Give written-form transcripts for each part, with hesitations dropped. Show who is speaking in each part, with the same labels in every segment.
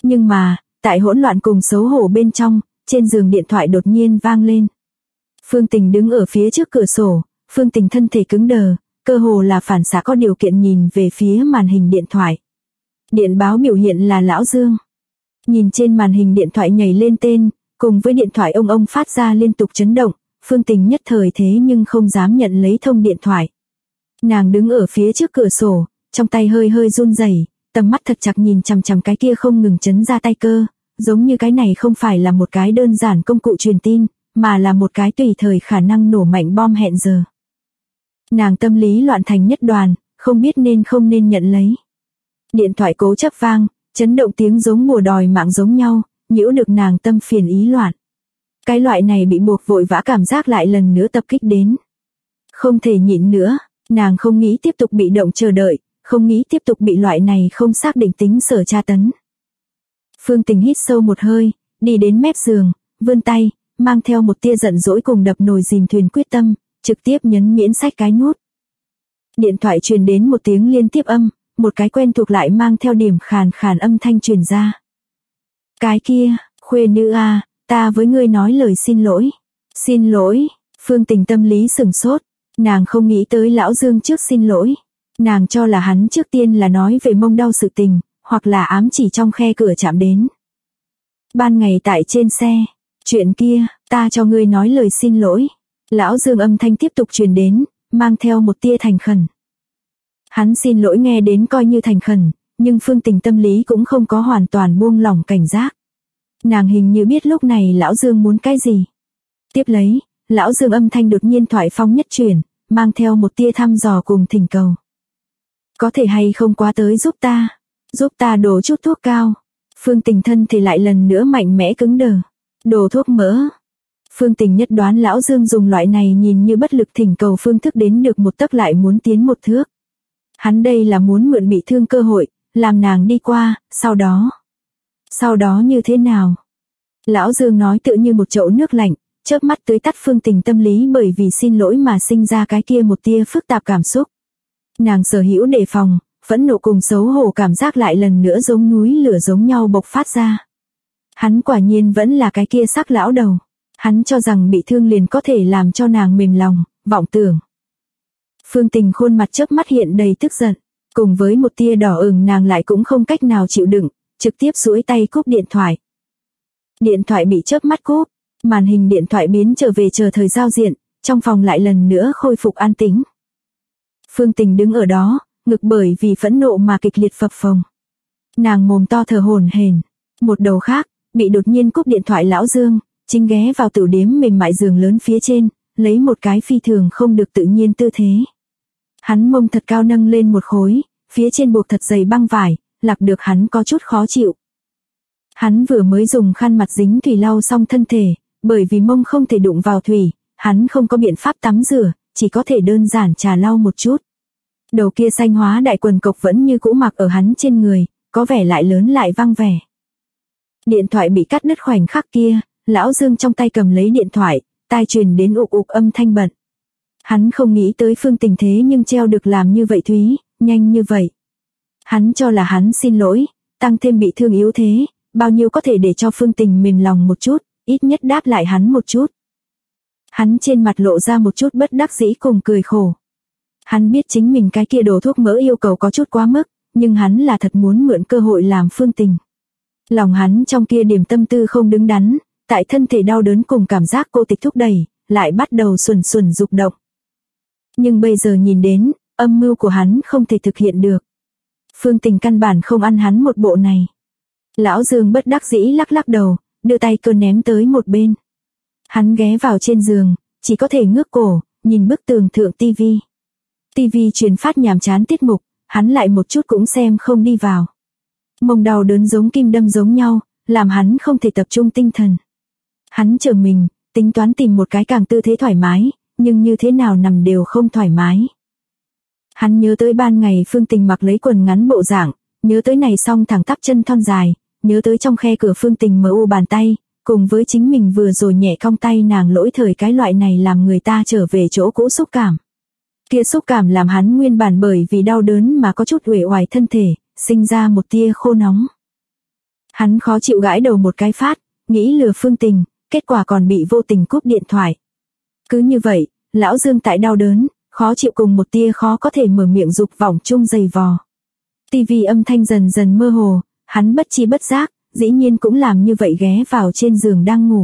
Speaker 1: Nhưng mà, tại hỗn loạn cùng xấu hổ bên trong, trên giường điện thoại đột nhiên vang lên. Phương Tình đứng ở phía trước cửa sổ, Phương Tình thân thể cứng đờ, cơ hồ là phản xạ có điều kiện nhìn về phía màn hình điện thoại. Điện báo biểu hiện là Lão Dương. Nhìn trên màn hình điện thoại nhảy lên tên, cùng với điện thoại ông phát ra liên tục chấn động, Phương Tình nhất thời thế nhưng không dám nhận lấy thông điện thoại. Nàng đứng ở phía trước cửa sổ, trong tay hơi hơi run rẩy, tầm mắt thật chặt nhìn chằm chằm cái kia không ngừng chấn ra tay cơ, giống như cái này không phải là một cái đơn giản công cụ truyền tin, mà là một cái tùy thời khả năng nổ mạnh bom hẹn giờ. Nàng tâm lý loạn thành nhất đoàn, không biết nên không nên nhận lấy. Điện thoại cố chấp vang, chấn động tiếng giống bùa đòi mạng giống nhau, nhiễu được nàng tâm phiền ý loạn. Cái loại này bị buộc vội vã cảm giác lại lần nữa tập kích đến. Không thể nhịn nữa, nàng không nghĩ tiếp tục bị động chờ đợi, không nghĩ tiếp tục bị loại này không xác định tính sở tra tấn. Phương Tình hít sâu một hơi, đi đến mép giường, vươn tay, mang theo một tia giận dỗi cùng đập nồi dìm thuyền quyết tâm, trực tiếp nhấn miễn sách cái nút. Điện thoại truyền đến một tiếng liên tiếp âm, một cái quen thuộc lại mang theo điểm khàn khàn âm thanh truyền ra. Cái kia, khuê nữ a, ta với ngươi nói lời xin lỗi. Xin lỗi, Phương Tình tâm lý sửng sốt, nàng không nghĩ tới Lão Dương trước xin lỗi. Nàng cho là hắn trước tiên là nói về mông đau sự tình, hoặc là ám chỉ trong khe cửa chạm đến. Ban ngày tại trên xe, chuyện kia, ta cho ngươi nói lời xin lỗi. Lão Dương âm thanh tiếp tục truyền đến, mang theo một tia thành khẩn. Hắn xin lỗi nghe đến coi như thành khẩn, nhưng Phương Tình tâm lý cũng không có hoàn toàn buông lỏng cảnh giác. Nàng hình như biết lúc này Lão Dương muốn cái gì. Tiếp lấy, Lão Dương âm thanh đột nhiên thoại phong nhất chuyển, mang theo một tia thăm dò cùng thỉnh cầu. Có thể hay không qua tới giúp ta đổ chút thuốc cao. Phương Tình thân thì lại lần nữa mạnh mẽ cứng đờ. Đổ thuốc mỡ. Phương Tình nhất đoán Lão Dương dùng loại này nhìn như bất lực thỉnh cầu phương thức đến được một tấc lại muốn tiến một thước. Hắn đây là muốn mượn bị thương cơ hội, làm nàng đi qua, sau đó như thế nào? Lão Dương nói tựa như một chậu nước lạnh, chớp mắt tưới tắt Phương Tình tâm lý bởi vì xin lỗi mà sinh ra cái kia một tia phức tạp cảm xúc. Nàng sở hữu đề phòng, phẫn nộ cùng xấu hổ cảm giác lại lần nữa giống núi lửa giống nhau bộc phát ra. Hắn quả nhiên vẫn là cái kia sắc lão đầu. Hắn cho rằng bị thương liền có thể làm cho nàng mềm lòng, vọng tưởng. Phương Tình khuôn mặt chớp mắt hiện đầy tức giận, cùng với một tia đỏ ửng nàng lại cũng không cách nào chịu đựng, trực tiếp duỗi tay cúp điện thoại. Điện thoại bị chớp mắt cúp, màn hình điện thoại biến trở về chờ thời giao diện, trong phòng lại lần nữa khôi phục an tĩnh. Phương Tình đứng ở đó, ngực bởi vì phẫn nộ mà kịch liệt phập phồng. Nàng mồm to thở hổn hển, một đầu khác, bị đột nhiên cúp điện thoại Lão Dương, chính ghé vào tửu điếm mềm mại giường lớn phía trên, lấy một cái phi thường không được tự nhiên tư thế. Hắn mông thật cao nâng lên một khối, phía trên buộc thật dày băng vải, lạc được hắn có chút khó chịu. Hắn vừa mới dùng khăn mặt dính thủy lau xong thân thể, bởi vì mông không thể đụng vào thủy, hắn không có biện pháp tắm rửa, chỉ có thể đơn giản trà lau một chút. Đầu kia xanh hóa đại quần cộc vẫn như cũ mặc ở hắn trên người, có vẻ lại lớn lại văng vẻ. Điện thoại bị cắt đứt khoảnh khắc kia, Lão Dương trong tay cầm lấy điện thoại, tai truyền đến ục ục âm thanh bận. Hắn không nghĩ tới Phương Tình thế nhưng treo được làm như vậy Thúy, nhanh như vậy. Hắn cho là hắn xin lỗi, tăng thêm bị thương yếu thế, bao nhiêu có thể để cho Phương Tình mềm lòng một chút, ít nhất đáp lại hắn một chút. Hắn trên mặt lộ ra một chút bất đắc dĩ cùng cười khổ. Hắn biết chính mình cái kia đổ thuốc mỡ yêu cầu có chút quá mức, nhưng hắn là thật muốn mượn cơ hội làm Phương Tình. Lòng hắn trong kia điểm tâm tư không đứng đắn, tại thân thể đau đớn cùng cảm giác cô tịch thúc đẩy, lại bắt đầu xuẩn xuẩn dục động. Nhưng bây giờ nhìn đến, âm mưu của hắn không thể thực hiện được. Phương Tình căn bản không ăn hắn một bộ này. Lão Dương bất đắc dĩ lắc lắc đầu, đưa tay cơ ném tới một bên. Hắn ghé vào trên giường, chỉ có thể ngước cổ, nhìn bức tường thượng tivi. Tivi truyền phát nhàm chán tiết mục, hắn lại một chút cũng xem không đi vào. Mông đau đớn giống kim đâm giống nhau, làm hắn không thể tập trung tinh thần. Hắn chờ mình, tính toán tìm một cái càng tư thế thoải mái, nhưng như thế nào nằm đều không thoải mái. Hắn nhớ tới ban ngày Phương Tình mặc lấy quần ngắn bộ dạng, nhớ tới này song thẳng tắp chân thon dài, nhớ tới trong khe cửa Phương Tình MU bàn tay, cùng với chính mình vừa rồi nhẹ cong tay nàng lỗi thời cái loại này làm người ta trở về chỗ cũ xúc cảm. Kia xúc cảm làm hắn nguyên bản bởi vì đau đớn mà có chút uể oải thân thể, sinh ra một tia khô nóng. Hắn khó chịu gãi đầu một cái phát, nghĩ lừa Phương Tình, kết quả còn bị vô tình cúp điện thoại. Cứ như vậy, lão Dương tại đau đớn, khó chịu cùng một tia khó có thể mở miệng dục vọng chung dày vò. Tivi âm thanh dần dần mơ hồ, hắn bất chi bất giác, dĩ nhiên cũng làm như vậy ghé vào trên giường đang ngủ.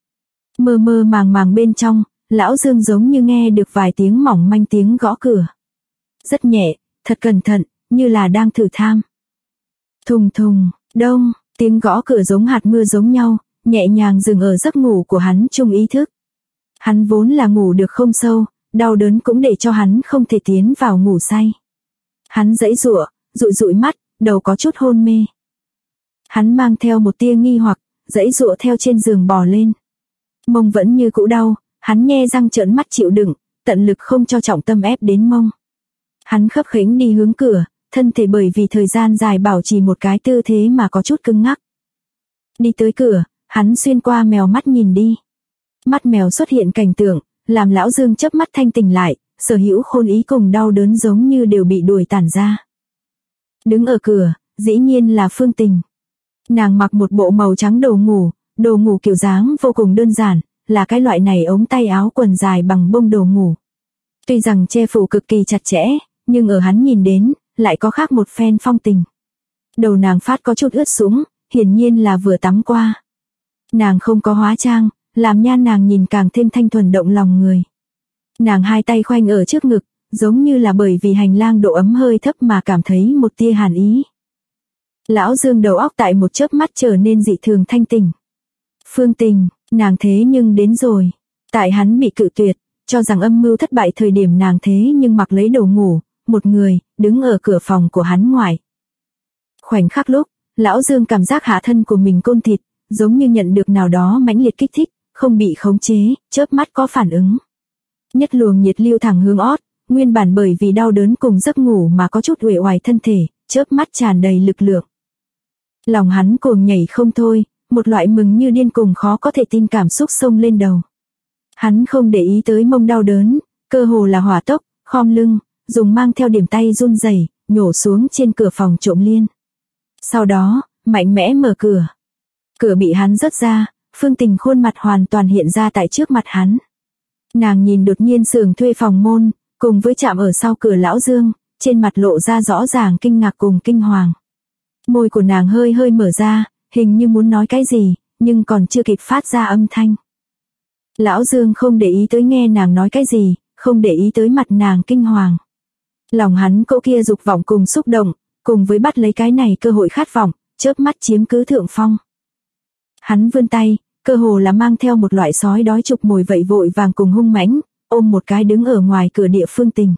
Speaker 1: Mơ mơ màng màng bên trong, lão Dương giống như nghe được vài tiếng mỏng manh tiếng gõ cửa. Rất nhẹ, thật cẩn thận, như là đang thử tham. Thùng thùng, đông, tiếng gõ cửa giống hạt mưa giống nhau, nhẹ nhàng dừng ở giấc ngủ của hắn chung ý thức. Hắn vốn là ngủ được không sâu, đau đớn cũng để cho hắn không thể tiến vào ngủ say. Hắn giãy giụa, dụi dụi mắt, đầu có chút hôn mê. Hắn mang theo một tia nghi hoặc, giãy giụa theo trên giường bò lên. Mông vẫn như cũ đau, hắn nhe răng trợn mắt chịu đựng, tận lực không cho trọng tâm ép đến mông. Hắn khấp khểnh đi hướng cửa, thân thể bởi vì thời gian dài bảo trì một cái tư thế mà có chút cứng ngắc. Đi tới cửa, hắn xuyên qua mèo mắt nhìn đi. Mắt mèo xuất hiện cảnh tượng, làm lão Dương chớp mắt thanh tỉnh lại, sở hữu khôn ý cùng đau đớn giống như đều bị đuổi tản ra. Đứng ở cửa, dĩ nhiên là Phương Tình. Nàng mặc một bộ màu trắng đồ ngủ kiểu dáng vô cùng đơn giản, là cái loại này ống tay áo quần dài bằng bông đồ ngủ. Tuy rằng che phủ cực kỳ chặt chẽ, nhưng ở hắn nhìn đến, lại có khác một phen phong tình. Đầu nàng phát có chút ướt sũng, hiển nhiên là vừa tắm qua. Nàng không có hóa trang, làm nhan nàng nhìn càng thêm thanh thuần động lòng người. Nàng hai tay khoanh ở trước ngực, giống như là bởi vì hành lang độ ấm hơi thấp mà cảm thấy một tia hàn ý. Lão Dương đầu óc tại một chớp mắt trở nên dị thường thanh tỉnh. Phương Tình, nàng thế nhưng đến rồi. Tại hắn bị cự tuyệt, cho rằng âm mưu thất bại thời điểm nàng thế nhưng mặc lấy đồ ngủ, một người, đứng ở cửa phòng của hắn ngoài. Khoảnh khắc lúc, lão Dương cảm giác hạ thân của mình côn thịt, giống như nhận được nào đó mãnh liệt kích thích, không bị khống chế, chớp mắt có phản ứng. Nhất luồng nhiệt lưu thẳng hướng ót, nguyên bản bởi vì đau đớn cùng giấc ngủ mà có chút uể oải thân thể, chớp mắt tràn đầy lực lượng. Lòng hắn cuồng nhảy không thôi, một loại mừng như điên cùng khó có thể tin cảm xúc xông lên đầu. Hắn không để ý tới mông đau đớn, cơ hồ là hỏa tốc, khom lưng, dùng mang theo điểm tay run rẩy, nhổ xuống trên cửa phòng trộm liên. Sau đó, mạnh mẽ mở cửa. Cửa bị hắn rớt ra, Phương Tình khuôn mặt hoàn toàn hiện ra tại trước mặt hắn. Nàng nhìn đột nhiên xưởng thuê phòng môn, cùng với chạm ở sau cửa lão Dương, trên mặt lộ ra rõ ràng kinh ngạc cùng kinh hoàng. Môi của nàng hơi hơi mở ra, hình như muốn nói cái gì, nhưng còn chưa kịp phát ra âm thanh. Lão Dương không để ý tới nghe nàng nói cái gì, không để ý tới mặt nàng kinh hoàng. Lòng hắn cỗ kia dục vọng cùng xúc động, cùng với bắt lấy cái này cơ hội khát vọng, chớp mắt chiếm cứ thượng phong. Hắn vươn tay, cơ hồ là mang theo một loại sói đói trục mồi vậy vội vàng cùng hung mãnh, ôm một cái đứng ở ngoài cửa địa Phương Tình.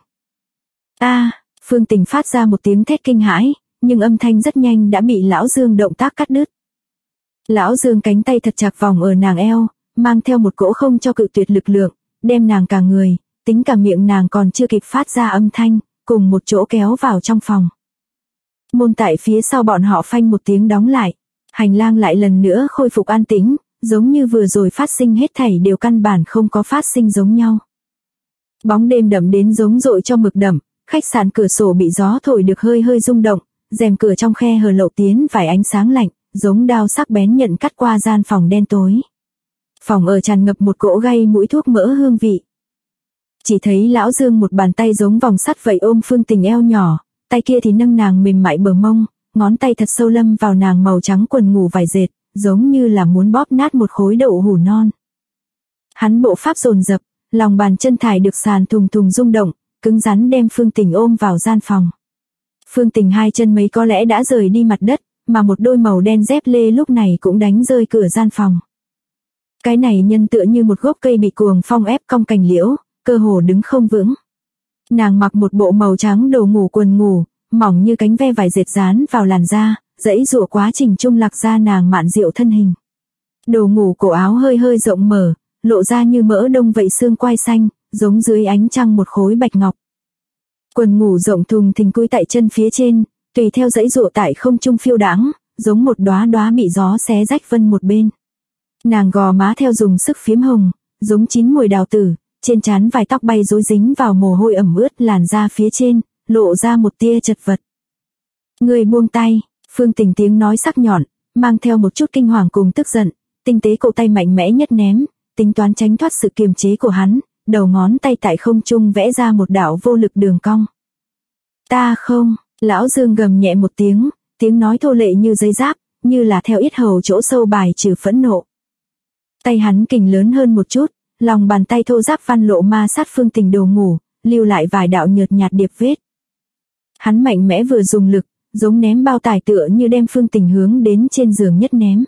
Speaker 1: Phương Tình phát ra một tiếng thét kinh hãi, nhưng âm thanh rất nhanh đã bị lão Dương động tác cắt đứt. Lão Dương cánh tay thật chặt vòng ở nàng eo, mang theo một cỗ không cho cự tuyệt lực lượng, đem nàng cả người, tính cả miệng nàng còn chưa kịp phát ra âm thanh, cùng một chỗ kéo vào trong phòng. Môn tại phía sau bọn họ phanh một tiếng đóng lại, hành lang lại lần nữa khôi phục an tĩnh, giống như vừa rồi phát sinh hết thảy đều căn bản không có phát sinh giống nhau. Bóng đêm đậm đến giống dội cho mực đậm, khách sạn cửa sổ bị gió thổi được hơi hơi rung động, rèm cửa trong khe hở lậu tiến vài ánh sáng lạnh, giống đao sắc bén nhận cắt qua gian phòng đen tối. Phòng ở tràn ngập một cỗ gây mũi thuốc mỡ hương vị. Chỉ thấy lão Dương một bàn tay giống vòng sắt vậy ôm Phương Tình eo nhỏ, tay kia thì nâng nàng mềm mại bờ mông, ngón tay thật sâu lâm vào nàng màu trắng quần ngủ vải dệt, giống như là muốn bóp nát một khối đậu hủ non. Hắn bộ pháp dồn dập, lòng bàn chân thải được sàn thùng thùng rung động, cứng rắn đem Phương Tình ôm vào gian phòng. Phương Tình hai chân mấy có lẽ đã rời đi mặt đất, mà một đôi màu đen dép lê lúc này cũng đánh rơi cửa gian phòng. Cái này nhân tựa như một gốc cây bị cuồng phong ép cong cành liễu, cơ hồ đứng không vững. Nàng mặc một bộ màu trắng đồ ngủ quần ngủ, mỏng như cánh ve vải dệt dán vào làn da, dãy dụa quá trình trung lạc ra nàng mạn diệu thân hình. Đồ ngủ cổ áo hơi hơi rộng mở, lộ ra như mỡ đông vậy xương quai xanh, giống dưới ánh trăng một khối bạch ngọc. Quần ngủ rộng thùng thình cúi tại chân phía trên, tùy theo dãy dụa tại không trung phiêu đãng, giống một đóa đóa bị gió xé rách vân một bên. Nàng gò má theo dùng sức phiếm hồng, giống chín mùi đào tử, trên trán vài tóc bay rối dính vào mồ hôi ẩm ướt làn da phía trên, lộ ra một tia chật vật. Người buông tay, Phương Tình tiếng nói sắc nhọn, mang theo một chút kinh hoàng cùng tức giận, tinh tế cổ tay mạnh mẽ nhất ném, tính toán tránh thoát sự kiềm chế của hắn, đầu ngón tay tại không trung vẽ ra một đạo vô lực đường cong. Ta không, lão Dương gầm nhẹ một tiếng, tiếng nói thô lệ như giấy giáp, như là theo yết hầu chỗ sâu bài trừ phẫn nộ. Tay hắn kình lớn hơn một chút, lòng bàn tay thô ráp văn lộ ma sát Phương Tình đồ ngủ, lưu lại vài đạo nhợt nhạt điệp vết. Hắn mạnh mẽ vừa dùng lực, giống ném bao tải tựa như đem Phương Tình hướng đến trên giường nhất ném.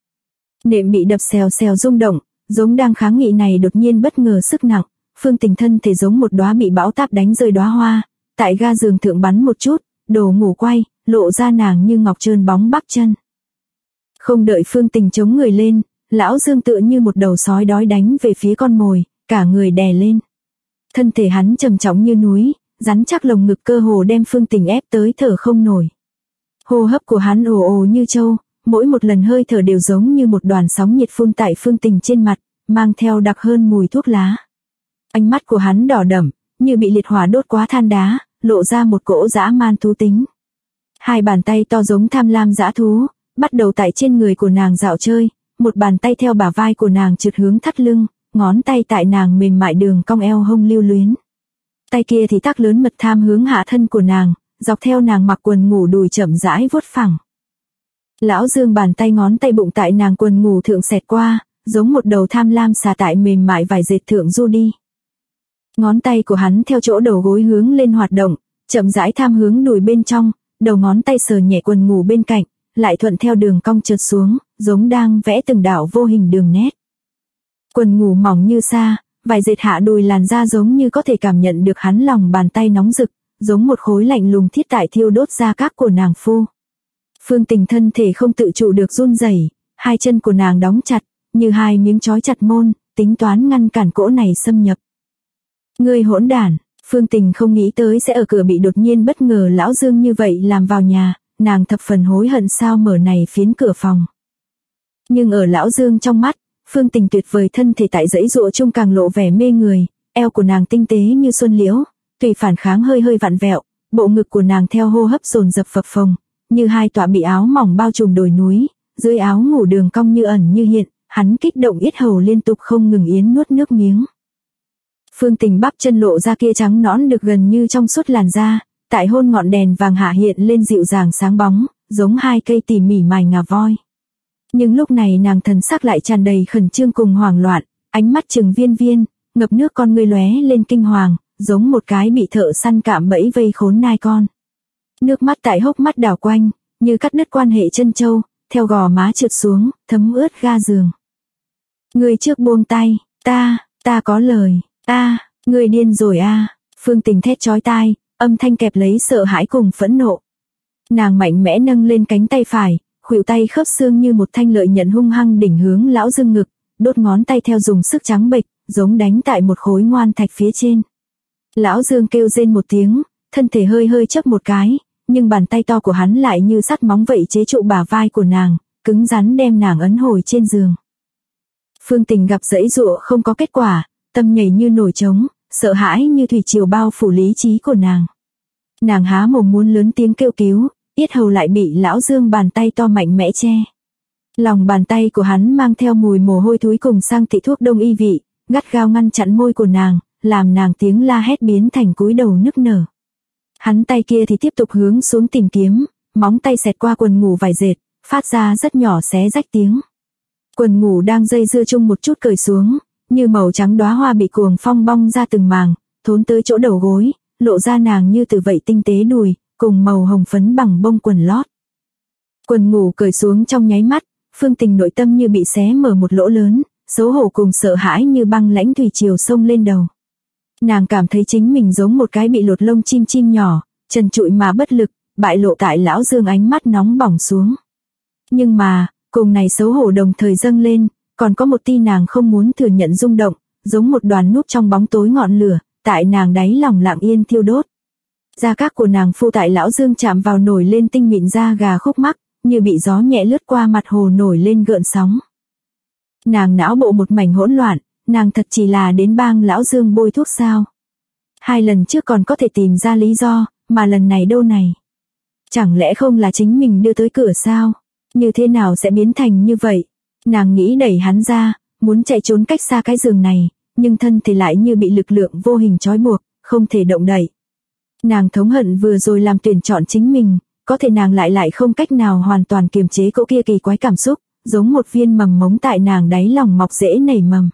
Speaker 1: Nệm bị đập xèo xèo rung động, giống đang kháng nghị này đột nhiên bất ngờ sức nặng, Phương Tình thân thể giống một đóa bị bão táp đánh rơi đóa hoa, tại ga giường thượng bắn một chút, đồ ngủ quay, lộ ra nàng như ngọc trơn bóng bắp chân. Không đợi Phương Tình chống người lên, lão Dương tựa như một đầu sói đói đánh về phía con mồi, cả người đè lên. Thân thể hắn trầm trọng như núi, rắn chắc lồng ngực cơ hồ đem Phương Tình ép tới thở không nổi. Hô hấp của hắn ồ ồ như trâu, mỗi một lần hơi thở đều giống như một đoàn sóng nhiệt phun tại Phương Tình trên mặt, mang theo đặc hơn mùi thuốc lá. Ánh mắt của hắn đỏ đậm, như bị liệt hỏa đốt quá than đá, lộ ra một cỗ dã man thú tính. Hai bàn tay to giống tham lam dã thú, bắt đầu tại trên người của nàng dạo chơi, một bàn tay theo bả vai của nàng trượt hướng thắt lưng, ngón tay tại nàng mềm mại đường cong eo hông lưu luyến. Tay kia thì tác lớn mật tham hướng hạ thân của nàng, dọc theo nàng mặc quần ngủ đùi chậm rãi vuốt phẳng. Lão Dương bàn tay ngón tay bụng tại nàng quần ngủ thượng xẹt qua, giống một đầu tham lam xà tại mềm mại vải dệt thượng du đi. Ngón tay của hắn theo chỗ đầu gối hướng lên hoạt động, chậm rãi tham hướng đùi bên trong, đầu ngón tay sờ nhẹ quần ngủ bên cạnh, lại thuận theo đường cong trượt xuống, giống đang vẽ từng đạo vô hình đường nét. Quần ngủ mỏng như sa, vải dệt hạ đùi làn da giống như có thể cảm nhận được hắn lòng bàn tay nóng rực, giống một khối lạnh lùng thiết tại thiêu đốt da các của nàng phu. Phương Tình thân thể không tự chủ được run rẩy, hai chân của nàng đóng chặt, như hai miếng trói chặt môn, tính toán ngăn cản cỗ này xâm nhập. Ngươi hỗn đản, Phương Tình không nghĩ tới sẽ ở cửa bị đột nhiên bất ngờ lão Dương như vậy làm vào nhà, nàng thập phần hối hận sao mở này phiến cửa phòng. Nhưng ở lão Dương trong mắt, Phương Tình tuyệt vời thân thể tại dãy dụa chung càng lộ vẻ mê người, eo của nàng tinh tế như xuân liễu, tùy phản kháng hơi hơi vặn vẹo, bộ ngực của nàng theo hô hấp dồn dập phập phồng, như hai tọa bị áo mỏng bao trùm đồi núi, dưới áo ngủ đường cong như ẩn như hiện, hắn kích động yết hầu liên tục không ngừng yến nuốt nước miếng. Phương Tình bắp chân lộ ra kia trắng nõn được gần như trong suốt làn da, tại hôn ngọn đèn vàng hạ hiện lên dịu dàng sáng bóng, giống hai cây tỉ mỉ mài ngà voi. Nhưng lúc này nàng thần sắc lại tràn đầy khẩn trương cùng hoảng loạn, ánh mắt trừng viên viên, ngập nước con ngươi lóe lên kinh hoàng, giống một cái bị thợ săn cạm bẫy vây khốn nai con. Nước mắt tại hốc mắt đảo quanh, như cắt đứt quan hệ chân châu, theo gò má trượt xuống, thấm ướt ga giường. Người trước buông tay, ta có lời, người điên rồi a. Phương Tình thét chói tai, âm thanh kẹp lấy sợ hãi cùng phẫn nộ. Nàng mạnh mẽ nâng lên cánh tay phải, khuỷu tay khớp xương như một thanh lợi nhận hung hăng đỉnh hướng lão Dương ngực, đốt ngón tay theo dùng sức trắng bệch, giống đánh tại một khối ngoan thạch phía trên. Lão Dương kêu rên một tiếng, thân thể hơi hơi chấp một cái, nhưng bàn tay to của hắn lại như sắt móng vậy chế trụ bả vai của nàng, cứng rắn đem nàng ấn hồi trên giường. Phương Tình gặp dãy dụa không có kết quả, tâm nhảy như nổi trống, sợ hãi như thủy triều bao phủ lý trí của nàng. Nàng há mồm muốn lớn tiếng kêu cứu, yết hầu lại bị lão Dương bàn tay to mạnh mẽ che. Lòng bàn tay của hắn mang theo mùi mồ hôi thối cùng sang thị thuốc đông y vị, gắt gao ngăn chặn môi của nàng, làm nàng tiếng la hét biến thành cúi đầu nức nở. Hắn tay kia thì tiếp tục hướng xuống tìm kiếm, móng tay xẹt qua quần ngủ vải dệt, phát ra rất nhỏ xé rách tiếng. Quần ngủ đang dây dưa chung một chút cởi xuống, như màu trắng đóa hoa bị cuồng phong bong ra từng màng, thốn tới chỗ đầu gối, lộ ra nàng như từ vậy tinh tế đùi, cùng màu hồng phấn bằng bông quần lót. Quần ngủ cởi xuống trong nháy mắt, Phương Tình nội tâm như bị xé mở một lỗ lớn, xấu hổ cùng sợ hãi như băng lãnh thủy triều sông lên đầu. Nàng cảm thấy chính mình giống một cái bị lột lông chim nhỏ, trần trụi mà bất lực, bại lộ tại lão Dương ánh mắt nóng bỏng xuống. Nhưng mà, cùng này xấu hổ đồng thời dâng lên, còn có một tia nàng không muốn thừa nhận rung động, giống một đoàn núp trong bóng tối ngọn lửa, tại nàng đáy lòng lặng yên thiêu đốt. Da các của nàng phu tại lão Dương chạm vào nổi lên tinh mịn da gà khúc mắc, như bị gió nhẹ lướt qua mặt hồ nổi lên gợn sóng. Nàng não bộ một mảnh hỗn loạn, nàng thật chỉ là đến bang lão Dương bôi thuốc sao? 2 lần trước còn có thể tìm ra lý do, mà lần này đâu này? Chẳng lẽ không là chính mình đưa tới cửa sao? Như thế nào sẽ biến thành như vậy? Nàng nghĩ đẩy hắn ra, muốn chạy trốn cách xa cái giường này, nhưng thân thể lại như bị lực lượng vô hình trói buộc, không thể động đậy. Nàng thống hận vừa rồi làm tuyển chọn chính mình, có thể nàng lại không cách nào hoàn toàn kiềm chế cỗ kia kỳ quái cảm xúc, giống một viên mầm mống tại nàng đáy lòng mọc rễ nảy mầm.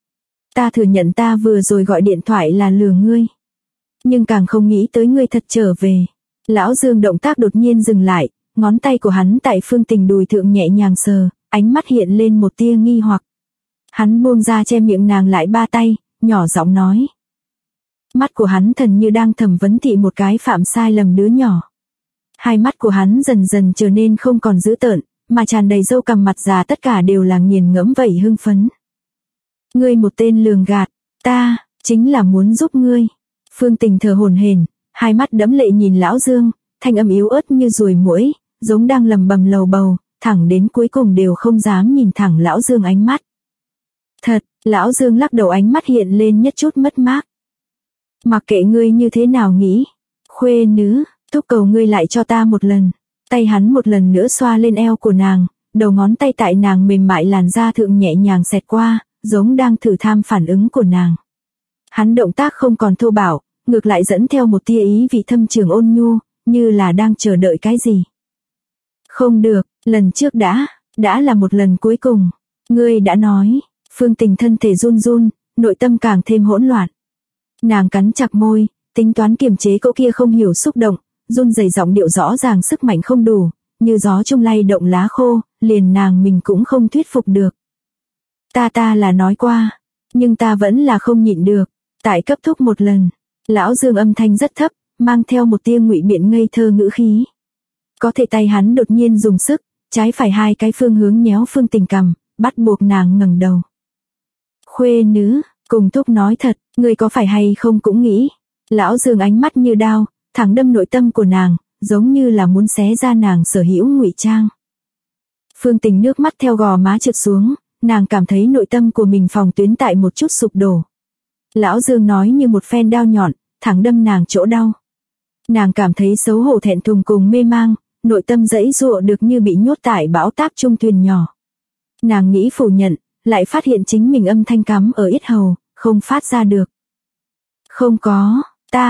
Speaker 1: Ta thừa nhận ta vừa rồi gọi điện thoại là lừa ngươi. Nhưng càng không nghĩ tới ngươi thật trở về. Lão Dương động tác đột nhiên dừng lại, ngón tay của hắn tại Phương Tình đùi thượng nhẹ nhàng sờ, ánh mắt hiện lên một tia nghi hoặc. Hắn buông ra che miệng nàng lại 3 tay, nhỏ giọng nói. Mắt của hắn thần như đang thẩm vấn thị một cái phạm sai lầm đứa nhỏ. Hai mắt của hắn dần dần trở nên không còn dữ tợn, mà tràn đầy râu cằm mặt già, tất cả đều là nghiền ngẫm vậy hưng phấn. Ngươi một tên lường gạt, ta chính là muốn giúp ngươi. Phương Tình thở hổn hển, hai mắt đẫm lệ nhìn Lão Dương, thanh âm yếu ớt như ruồi muỗi, giống đang lầm bầm lầu bầu, thẳng đến cuối cùng đều không dám nhìn thẳng Lão Dương ánh mắt. Thật, Lão Dương lắc đầu, ánh mắt hiện lên nhất chút mất mát. Mặc kệ ngươi như thế nào nghĩ, khuê nữ, thúc cầu ngươi lại cho ta một lần. Tay hắn một lần nữa xoa lên eo của nàng, đầu ngón tay tại nàng mềm mại làn da thượng nhẹ nhàng xẹt qua, giống đang thử tham phản ứng của nàng. Hắn động tác không còn thô bạo, ngược lại dẫn theo một tia ý vị thâm trường ôn nhu, như là đang chờ đợi cái gì. Không được, lần trước đã là một lần cuối cùng. Ngươi đã nói. Phương Tình thân thể run run, nội tâm càng thêm hỗn loạn. Nàng cắn chặt môi, tính toán kiềm chế cỗ kia không hiểu xúc động, run rẩy giọng điệu rõ ràng sức mạnh không đủ, như gió trong lay động lá khô, liền nàng mình cũng không thuyết phục được. Ta là nói qua, nhưng ta vẫn là không nhịn được, tại cấp thúc một lần. Lão Dương âm thanh rất thấp, mang theo một tia ngụy biện ngây thơ ngữ khí. Có thể tay hắn đột nhiên dùng sức, trái phải hai cái phương hướng nhéo Phương Tình cằm, bắt buộc nàng ngẩng đầu. Khuê nữ, cùng thúc nói thật, ngươi có phải hay không cũng nghĩ. Lão Dương ánh mắt như đao, thẳng đâm nội tâm của nàng, giống như là muốn xé ra nàng sở hữu ngụy trang. Phương Tình nước mắt theo gò má trượt xuống, nàng cảm thấy nội tâm của mình phòng tuyến tại một chút sụp đổ. Lão Dương nói như một phen đao nhọn, thẳng đâm nàng chỗ đau. Nàng cảm thấy xấu hổ thẹn thùng cùng mê mang, nội tâm giãy giụa được như bị nhốt tại bão táp chung thuyền nhỏ. Nàng nghĩ phủ nhận, lại phát hiện chính mình âm thanh cắm ở yết hầu, không phát ra được. Không có,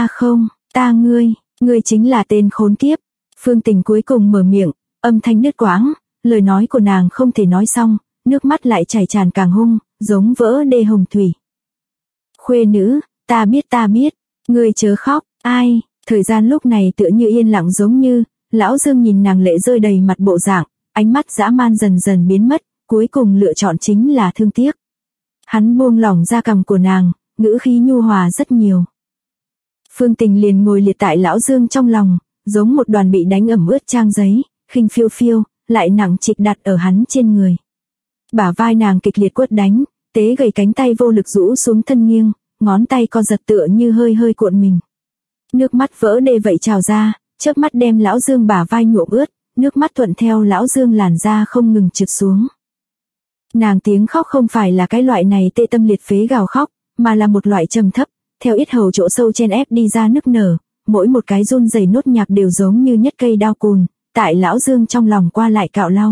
Speaker 1: ta ngươi chính là tên khốn kiếp. Phương Tình cuối cùng mở miệng, âm thanh đứt quãng, lời nói của nàng không thể nói xong, nước mắt lại chảy tràn càng hung, giống vỡ đê hồng thủy. Khuê nữ, ta biết, ngươi chớ khóc, ai, thời gian lúc này tựa như yên lặng giống như, Lão Dương nhìn nàng lệ rơi đầy mặt bộ dạng, ánh mắt dã man dần dần biến mất, cuối cùng lựa chọn chính là thương tiếc. Hắn buông lỏng ra cằm của nàng, ngữ khí nhu hòa rất nhiều. Phương Tình liền ngồi liệt tại Lão Dương trong lòng, giống một đoàn bị đánh ẩm ướt trang giấy, khinh phiêu phiêu, lại nặng trịch đặt ở hắn trên người. Bả vai nàng kịch liệt quất đánh, tế gầy cánh tay vô lực rũ xuống thân nghiêng, ngón tay co giật tựa như hơi cuộn mình. Nước mắt vỡ đê vậy trào ra, chớp mắt đem Lão Dương bả vai nhuộm ướt, nước mắt thuận theo Lão Dương làn da không ngừng trượt xuống. Nàng tiếng khóc không phải là cái loại này tê tâm liệt phế gào khóc, mà là một loại trầm thấp, theo yết hầu chỗ sâu chen ép đi ra nức nở, mỗi một cái run rẩy nốt nhạc đều giống như nhất cây đao cùn, tại Lão Dương trong lòng qua lại cạo lau.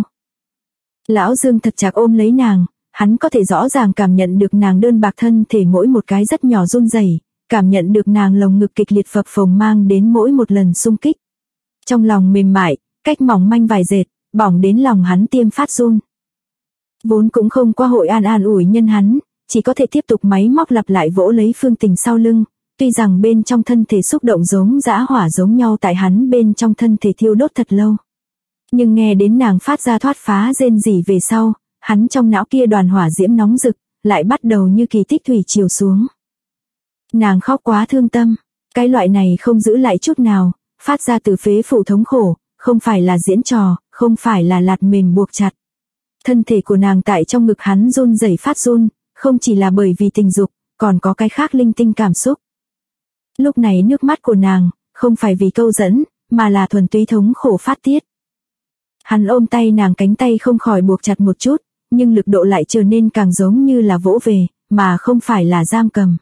Speaker 1: Lão Dương thật chặt ôm lấy nàng, hắn có thể rõ ràng cảm nhận được nàng đơn bạc thân thể mỗi một cái rất nhỏ run rẩy, cảm nhận được nàng lồng ngực kịch liệt phập phồng mang đến mỗi một lần xung kích. Trong lòng mềm mại, cách mỏng manh vài dệt, bỏng đến lòng hắn tiêm phát run. Vốn cũng không qua hội an ủi nhân hắn, chỉ có thể tiếp tục máy móc lặp lại vỗ lấy Phương Tình sau lưng, tuy rằng bên trong thân thể xúc động giống dã hỏa giống nhau tại hắn bên trong thân thể thiêu đốt thật lâu. Nhưng nghe đến nàng phát ra thoát phá rên rỉ về sau, hắn trong não kia đoàn hỏa diễm nóng rực, lại bắt đầu như kỳ tích thủy chiều xuống. Nàng khóc quá thương tâm, cái loại này không giữ lại chút nào, phát ra từ phế phủ thống khổ, không phải là diễn trò, không phải là lạt mềm buộc chặt. Thân thể của nàng tại trong ngực hắn run rẩy phát run, không chỉ là bởi vì tình dục, còn có cái khác linh tinh cảm xúc. Lúc này nước mắt của nàng, không phải vì câu dẫn, mà là thuần túy thống khổ phát tiết. Hắn ôm tay nàng, cánh tay không khỏi buộc chặt một chút, nhưng lực độ lại trở nên càng giống như là vỗ về, mà không phải là giam cầm.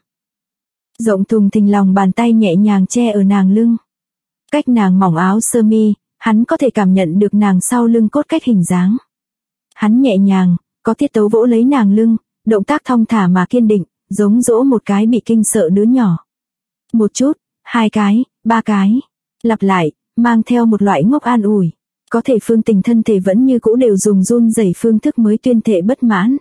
Speaker 1: Rộng thùng thình lòng bàn tay nhẹ nhàng che ở nàng lưng. Cách nàng mỏng áo sơ mi, Hắn có thể cảm nhận được nàng sau lưng cốt cách hình dáng. Hắn nhẹ nhàng, có tiết tấu vỗ lấy nàng lưng, động tác thong thả mà kiên định, giống dỗ một cái bị kinh sợ đứa nhỏ. Một chút, 2 cái, 3 cái, lặp lại, mang theo một loại ngốc an ủi. Có thể Phương Tình thân thể vẫn như cũ đều dùng run rẩy phương thức mới tuyên thệ bất mãn.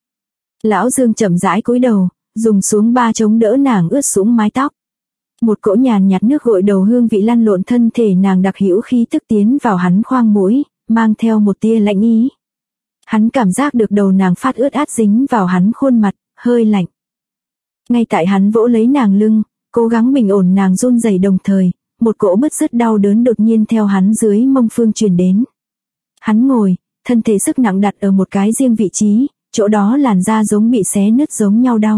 Speaker 1: Lão Dương chậm rãi cúi đầu, dùng xuống ba chống đỡ nàng ướt sũng mái tóc. Một cỗ nhàn nhạt nước gội đầu hương vị lăn lộn thân thể nàng đặc hữu khí tức tiến vào hắn khoang mũi, mang theo một tia lạnh ý. Hắn cảm giác được đầu nàng phát ướt át dính vào hắn khuôn mặt, hơi lạnh. Ngay tại hắn vỗ lấy nàng lưng, cố gắng bình ổn nàng run rẩy đồng thời, một cỗ bứt rứt đau đớn đột nhiên theo hắn dưới mông phương truyền đến. Hắn ngồi, thân thể sức nặng đặt ở một cái riêng vị trí, chỗ đó làn da giống bị xé nứt giống nhau đau.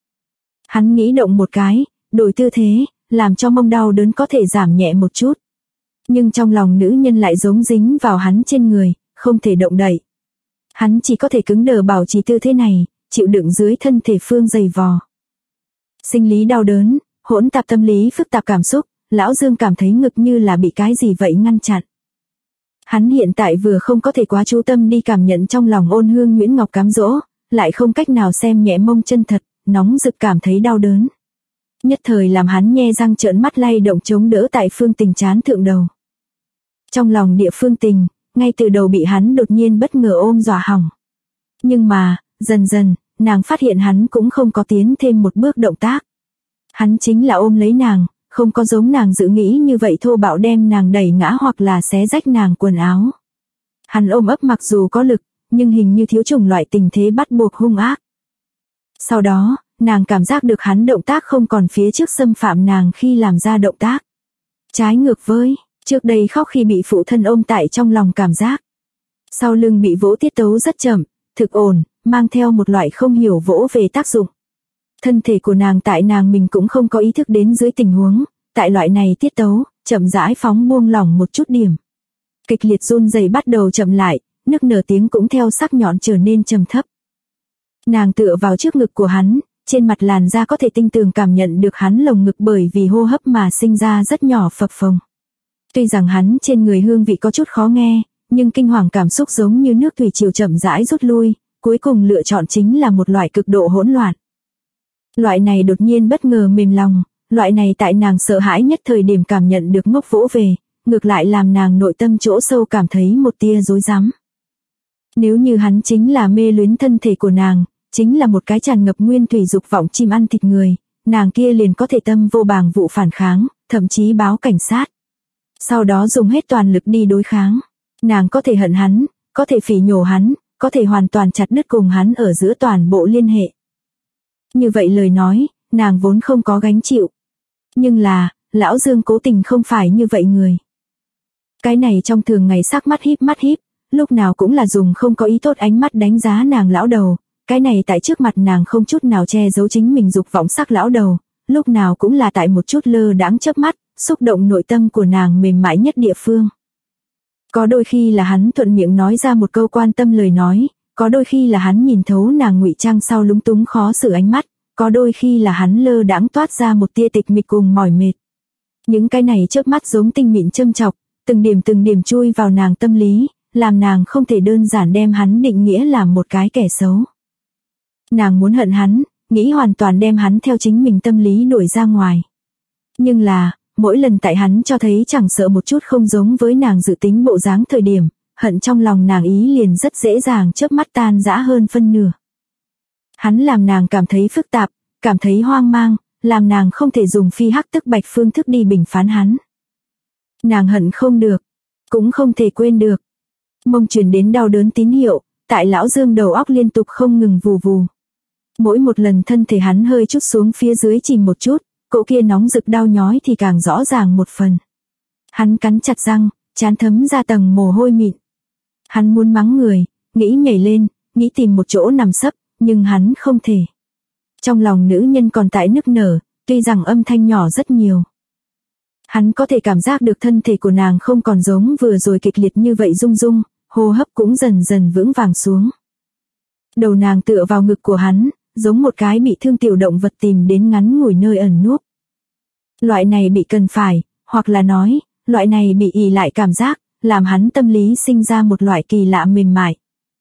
Speaker 1: Hắn nghĩ động một cái, đổi tư thế, làm cho mông đau đớn có thể giảm nhẹ một chút. Nhưng trong lòng nữ nhân lại giống dính vào hắn trên người, không thể động đậy. Hắn chỉ có thể cứng đờ bảo trì tư thế này, chịu đựng dưới thân thể phương dày vò. Sinh lý đau đớn, hỗn tạp tâm lý phức tạp cảm xúc, lão Dương cảm thấy ngực như là bị cái gì vậy ngăn chặn. Hắn hiện tại vừa không có thể quá chú tâm đi cảm nhận trong lòng ôn hương Nguyễn Ngọc cám dỗ, lại không cách nào xem nhẹ mông chân thật, nóng rực cảm thấy đau đớn. Nhất thời làm hắn nhe răng trợn mắt lay động chống đỡ tại Phương Tình trán thượng đầu. Trong lòng địa Phương Tình, ngay từ đầu bị hắn đột nhiên bất ngờ ôm dọa hỏng. Nhưng mà, dần dần, nàng phát hiện hắn cũng không có tiến thêm một bước động tác. Hắn chính là ôm lấy nàng, không có giống nàng dự nghĩ như vậy thô bạo đem nàng đẩy ngã hoặc là xé rách nàng quần áo. Hắn ôm ấp mặc dù có lực, nhưng hình như thiếu chủng loại tình thế bắt buộc hung ác. Sau đó, nàng cảm giác được hắn động tác không còn phía trước xâm phạm nàng khi làm ra động tác. Trái ngược với, trước đây khóc khi bị phụ thân ôm tại trong lòng cảm giác. Sau lưng bị vỗ tiết tấu rất chậm, thực ổn, mang theo một loại không hiểu vỗ về tác dụng. Thân thể của nàng tại nàng mình cũng không có ý thức đến dưới tình huống, tại loại này tiết tấu, chậm rãi phóng buông lỏng một chút điểm. Kịch liệt run rẩy bắt đầu chậm lại, nức nở tiếng cũng theo sắc nhọn trở nên trầm thấp. Nàng tựa vào trước ngực của hắn, trên mặt làn da có thể tinh tường cảm nhận được hắn lồng ngực bởi vì hô hấp mà sinh ra rất nhỏ phập phồng. Tuy rằng hắn trên người hương vị có chút khó nghe, nhưng kinh hoàng cảm xúc giống như nước thủy triều chậm rãi rút lui, cuối cùng lựa chọn chính là một loại cực độ hỗn loạn. Loại này đột nhiên bất ngờ mềm lòng, loại này tại nàng sợ hãi nhất thời điểm cảm nhận được ngốc vỗ về, ngược lại làm nàng nội tâm chỗ sâu cảm thấy một tia rối rắm. Nếu như hắn chính là mê luyến thân thể của nàng, chính là một cái tràn ngập nguyên thủy dục vọng chim ăn thịt người, nàng kia liền có thể tâm vô bàng vụ phản kháng, thậm chí báo cảnh sát. Sau đó dùng hết toàn lực đi đối kháng. Nàng có thể hận hắn, có thể phỉ nhổ hắn, có thể hoàn toàn chặt đứt cùng hắn ở giữa toàn bộ liên hệ. Như vậy lời nói, nàng vốn không có gánh chịu. Nhưng là, lão Dương cố tình không phải như vậy người. Cái này trong thường ngày sắc mắt híp, lúc nào cũng là dùng không có ý tốt ánh mắt đánh giá nàng lão đầu. Cái này tại trước mặt nàng không chút nào che giấu chính mình dục vọng sắc lão đầu, lúc nào cũng là tại một chút lơ đãng chớp mắt, xúc động nội tâm của nàng mềm mại nhất địa phương. Có đôi khi là hắn thuận miệng nói ra một câu quan tâm lời nói, có đôi khi là hắn nhìn thấu nàng ngụy trang sau lúng túng khó xử ánh mắt, có đôi khi là hắn lơ đãng toát ra một tia tịch mịch cùng mỏi mệt. Những cái này chớp mắt giống tinh mịn châm chọc, từng điểm chui vào nàng tâm lý, làm nàng không thể đơn giản đem hắn định nghĩa làm một cái kẻ xấu. Nàng muốn hận hắn, nghĩ hoàn toàn đem hắn theo chính mình tâm lý đuổi ra ngoài. Nhưng là, mỗi lần tại hắn cho thấy chẳng sợ một chút không giống với nàng dự tính bộ dáng thời điểm, hận trong lòng nàng ý liền rất dễ dàng chớp mắt tan rã hơn phân nửa. Hắn làm nàng cảm thấy phức tạp, cảm thấy hoang mang, làm nàng không thể dùng phi hắc tức bạch phương thức đi bình phán hắn. Nàng hận không được, cũng không thể quên được. Mông truyền đến đau đớn tín hiệu, tại lão Dương đầu óc liên tục không ngừng vù vù. Mỗi một lần thân thể hắn hơi chút xuống phía dưới chìm một chút, cỗ kia nóng rực đau nhói thì càng rõ ràng một phần. Hắn cắn chặt răng, trán thấm ra tầng mồ hôi mịn. Hắn muốn mắng người, nghĩ nhảy lên, nghĩ tìm một chỗ nằm sấp, nhưng hắn không thể. Trong lòng nữ nhân còn tại nức nở, tuy rằng âm thanh nhỏ rất nhiều. Hắn có thể cảm giác được thân thể của nàng không còn giống vừa rồi kịch liệt như vậy rung rung, hô hấp cũng dần dần vững vàng xuống. Đầu nàng tựa vào ngực của hắn, giống một cái bị thương tiểu động vật tìm đến ngắn ngủi nơi ẩn núp. Loại này bị cần phải, hoặc là nói, loại này bị ỷ lại cảm giác, làm hắn tâm lý sinh ra một loại kỳ lạ mềm mại.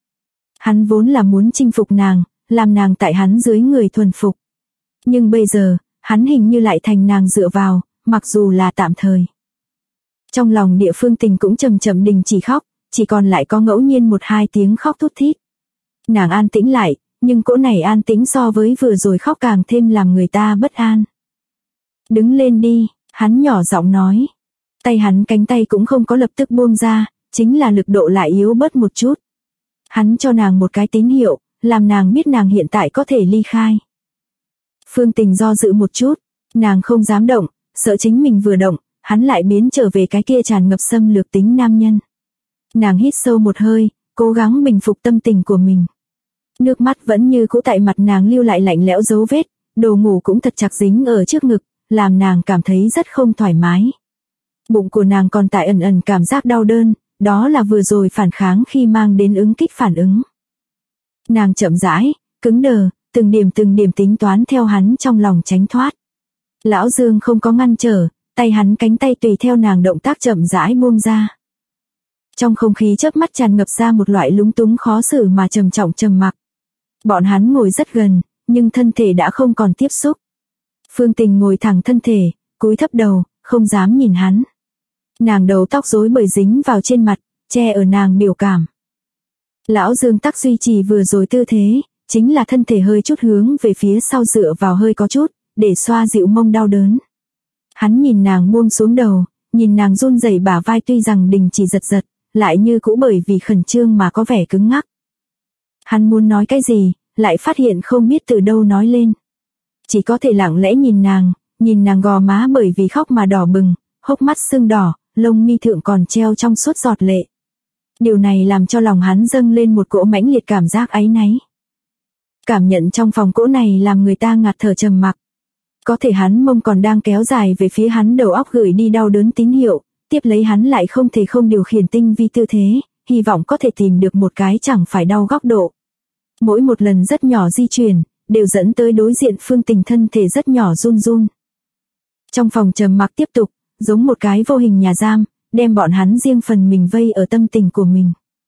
Speaker 1: Hắn vốn là muốn chinh phục nàng, làm nàng tại hắn dưới người thuần phục. Nhưng bây giờ, hắn hình như lại thành nàng dựa vào, mặc dù là tạm thời. Trong lòng Địa Phương Tình cũng chậm chậm đình chỉ khóc, chỉ còn lại có ngẫu nhiên một hai tiếng khóc thút thít. Nàng an tĩnh lại, nhưng cỗ này an tĩnh so với vừa rồi khóc càng thêm làm người ta bất an. Đứng lên đi, hắn nhỏ giọng nói. Tay hắn cánh tay cũng không có lập tức buông ra, chính là lực độ lại yếu bớt một chút. Hắn cho nàng một cái tín hiệu, làm nàng biết nàng hiện tại có thể ly khai. Phương Tình do dự một chút, nàng không dám động, sợ chính mình vừa động, hắn lại biến trở về cái kia tràn ngập xâm lược tính nam nhân. Nàng hít sâu một hơi, cố gắng bình phục tâm tình của mình. Nước mắt vẫn như cũ tại mặt nàng lưu lại lạnh lẽo dấu vết, đồ ngủ cũng thật chặt dính ở trước ngực, làm nàng cảm thấy rất không thoải mái. Bụng của nàng còn tại ẩn ẩn cảm giác đau đớn, đó là vừa rồi phản kháng khi mang đến ứng kích phản ứng. Nàng chậm rãi, cứng đờ, từng điểm tính toán theo hắn trong lòng tránh thoát. Lão Dương không có ngăn trở, tay hắn cánh tay tùy theo nàng động tác chậm rãi buông ra. Trong không khí chớp mắt tràn ngập ra một loại lúng túng khó xử mà trầm trọng trầm mặc. Bọn hắn ngồi rất gần, nhưng thân thể đã không còn tiếp xúc. Phương Tình ngồi thẳng thân thể, cúi thấp đầu, không dám nhìn hắn. Nàng đầu tóc rối bời dính vào trên mặt, che ở nàng biểu cảm. Lão Dương tắc duy trì vừa rồi tư thế, chính là thân thể hơi chút hướng về phía sau dựa vào hơi có chút, để xoa dịu mông đau đớn. Hắn nhìn nàng buông xuống đầu, nhìn nàng run rẩy bả vai tuy rằng đình chỉ giật giật, lại như cũ bởi vì khẩn trương mà có vẻ cứng ngắc. Hắn muốn nói cái gì, lại phát hiện không biết từ đâu nói lên. Chỉ có thể lặng lẽ nhìn nàng gò má bởi vì khóc mà đỏ bừng, hốc mắt sưng đỏ, lông mi thượng còn treo trong suốt giọt lệ. Điều này làm cho lòng hắn dâng lên một cỗ mãnh liệt cảm giác áy náy. Cảm nhận trong phòng cỗ này làm người ta ngạt thở trầm mặc. Có thể hắn mông còn đang kéo dài về phía hắn, đầu óc gửi đi đau đớn tín hiệu, tiếp lấy hắn lại không thể không điều khiển tinh vi tư thế, hy vọng có thể tìm được một cái chẳng phải đau góc độ. Mỗi một lần rất nhỏ di chuyển, đều dẫn tới đối diện Phương Tình thân thể rất nhỏ run run. Trong phòng trầm mặc tiếp tục, giống một cái vô hình nhà giam, đem bọn hắn riêng phần mình vây ở tâm tình của mình.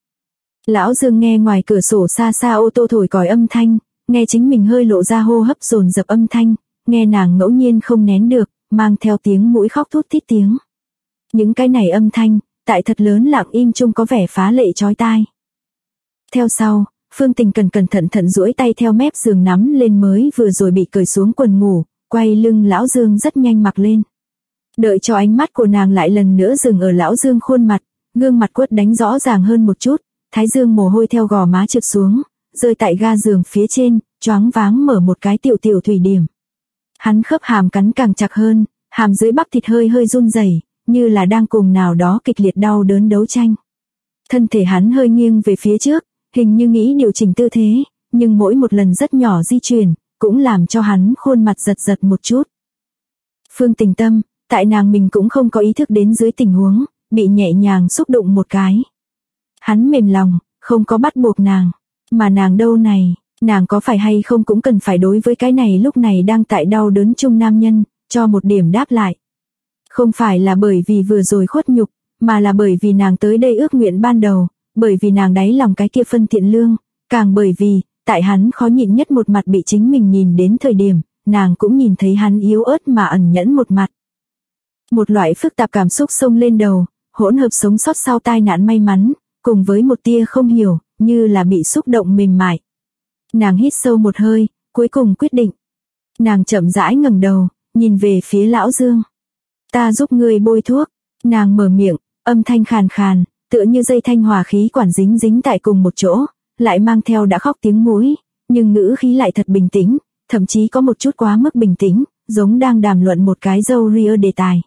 Speaker 1: Lão Dương nghe ngoài cửa sổ xa xa ô tô thổi còi âm thanh, nghe chính mình hơi lộ ra hô hấp dồn dập âm thanh, nghe nàng ngẫu nhiên không nén được, mang theo tiếng mũi khóc thút thít tiếng. Những cái này âm thanh, tại thật lớn lặng im chung có vẻ phá lệ chói tai. Theo sau, Phương Tình cẩn thận duỗi tay theo mép giường nắm lên mới vừa rồi bị cởi xuống quần ngủ, quay lưng Lão Dương rất nhanh mặc lên. Đợi cho ánh mắt của nàng lại lần nữa dừng ở Lão Dương khuôn mặt, gương mặt quất đánh rõ ràng hơn một chút, thái dương mồ hôi theo gò má trượt xuống, rơi tại ga giường phía trên, choáng váng mở một cái tiểu thủy điểm. Hắn khớp hàm cắn càng chặt hơn, hàm dưới bắp thịt hơi run rẩy, như là đang cùng nào đó kịch liệt đau đớn đấu tranh. Thân thể hắn hơi nghiêng về phía trước, hình như nghĩ điều chỉnh tư thế, nhưng mỗi một lần rất nhỏ di chuyển, cũng làm cho hắn khuôn mặt giật một chút. Phương Tình tâm, tại nàng mình cũng không có ý thức đến dưới tình huống, bị nhẹ nhàng xúc động một cái. Hắn mềm lòng, không có bắt buộc nàng, mà nàng đâu này, nàng có phải hay không cũng cần phải đối với cái này lúc này đang tại đau đớn chung nam nhân, cho một điểm đáp lại. Không phải là bởi vì vừa rồi khuất nhục, mà là bởi vì nàng tới đây ước nguyện ban đầu, bởi vì nàng đáy lòng cái kia phân thiện lương, càng bởi vì, tại hắn khó nhịn nhất một mặt bị chính mình nhìn đến thời điểm, nàng cũng nhìn thấy hắn yếu ớt mà ẩn nhẫn một mặt. Một loại phức tạp cảm xúc xông lên đầu, hỗn hợp sống sót sau tai nạn may mắn, cùng với một tia không hiểu, như là bị xúc động mềm mại. Nàng hít sâu một hơi, cuối cùng quyết định. Nàng chậm rãi ngẩng đầu, nhìn về phía Lão Dương. Ta giúp ngươi bôi thuốc. Nàng mở miệng, âm thanh khàn khàn, tựa như dây thanh hòa khí quản dính tại cùng một chỗ, lại mang theo đã khóc tiếng mũi, nhưng ngữ khí lại thật bình tĩnh, thậm chí có một chút quá mức bình tĩnh, giống đang đàm luận một cái râu ria đề tài.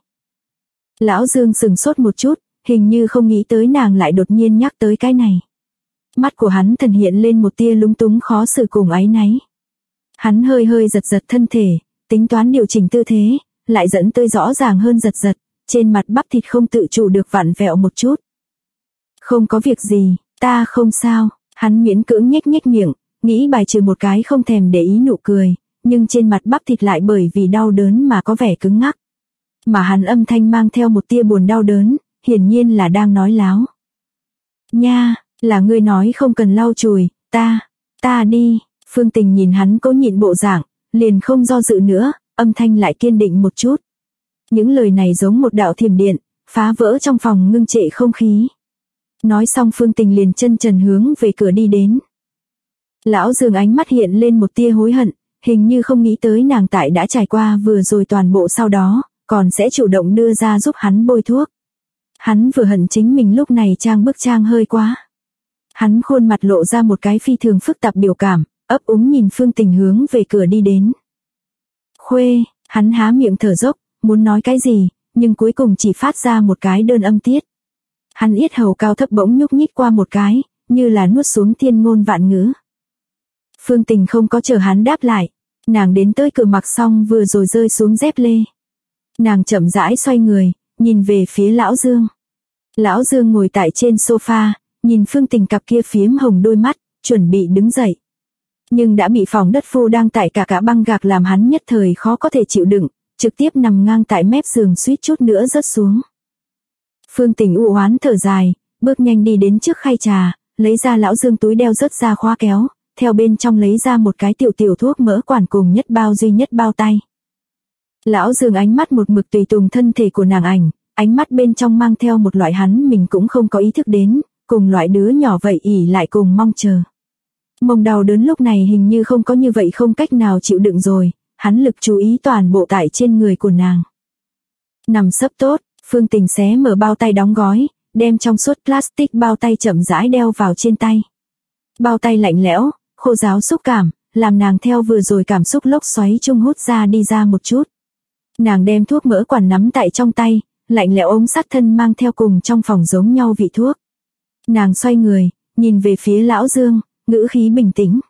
Speaker 1: Lão Dương sừng sốt một chút, hình như không nghĩ tới nàng lại đột nhiên nhắc tới cái này. Mắt của hắn thần hiện lên một tia lúng túng khó xử cùng áy náy. Hắn hơi giật thân thể, tính toán điều chỉnh tư thế, lại dẫn tới rõ ràng hơn giật, trên mặt bắp thịt không tự chủ được vặn vẹo một chút. Không có việc gì, ta không sao, hắn miễn cưỡng nhếch miệng, nghĩ bài trừ một cái không thèm để ý nụ cười, nhưng trên mặt bắp thịt lại bởi vì đau đớn mà có vẻ cứng ngắc. Mà hắn âm thanh mang theo một tia buồn đau đớn, hiển nhiên là đang nói láo. Nha, là ngươi nói không cần lau chùi, ta đi. Phương Tình nhìn hắn cố nhịn bộ dạng, liền không do dự nữa, âm thanh lại kiên định một chút. Những lời này giống một đạo thiểm điện, phá vỡ trong phòng ngưng trệ không khí. Nói xong Phương Tình liền chân trần hướng về cửa đi đến. Lão Dương ánh mắt hiện lên một tia hối hận, hình như không nghĩ tới nàng tại đã trải qua vừa rồi toàn bộ sau đó, còn sẽ chủ động đưa ra giúp hắn bôi thuốc. Hắn vừa hận chính mình lúc này bức trang hơi quá. Hắn khuôn mặt lộ ra một cái phi thường phức tạp biểu cảm, ấp úng nhìn Phương Tình hướng về cửa đi đến. Khuê, hắn há miệng thở dốc, muốn nói cái gì, nhưng cuối cùng chỉ phát ra một cái đơn âm tiết. Hắn yết hầu cao thấp bỗng nhúc nhích qua một cái, như là nuốt xuống thiên ngôn vạn ngữ. Phương Tình không có chờ hắn đáp lại, nàng đến tới cửa mặc xong vừa rồi rơi xuống dép lê. Nàng chậm rãi xoay người, nhìn về phía Lão Dương. Lão Dương ngồi tại trên sofa, nhìn Phương Tình cặp kia phiếm hồng đôi mắt, chuẩn bị đứng dậy. Nhưng đã bị phòng đất phu đang tại cả băng gạc làm hắn nhất thời khó có thể chịu đựng, trực tiếp nằm ngang tại mép giường suýt chút nữa rớt xuống. Phương Tình u oán thở dài, bước nhanh đi đến trước khay trà, lấy ra Lão Dương túi đeo rớt ra khóa kéo, theo bên trong lấy ra một cái tiểu thuốc mỡ quản cùng duy nhất bao tay. Lão Dương ánh mắt một mực tùy tùng thân thể của nàng ảnh, ánh mắt bên trong mang theo một loại hắn mình cũng không có ý thức đến, cùng loại đứa nhỏ vậy ỉ lại cùng mong chờ. Mông đau đớn lúc này hình như không có như vậy không cách nào chịu đựng rồi, hắn lực chú ý toàn bộ tại trên người của nàng. Nằm sấp tốt, Phương Tình xé mở bao tay đóng gói, đem trong suốt plastic bao tay chậm rãi đeo vào trên tay. Bao tay lạnh lẽo, khô ráo xúc cảm, làm nàng theo vừa rồi cảm xúc lốc xoáy chung hút ra đi ra một chút. Nàng đem thuốc mỡ quản nắm tại trong tay, lạnh lẽo ống sát thân mang theo cùng trong phòng giống nhau vị thuốc. Nàng xoay người, nhìn về phía Lão Dương, ngữ khí bình tĩnh.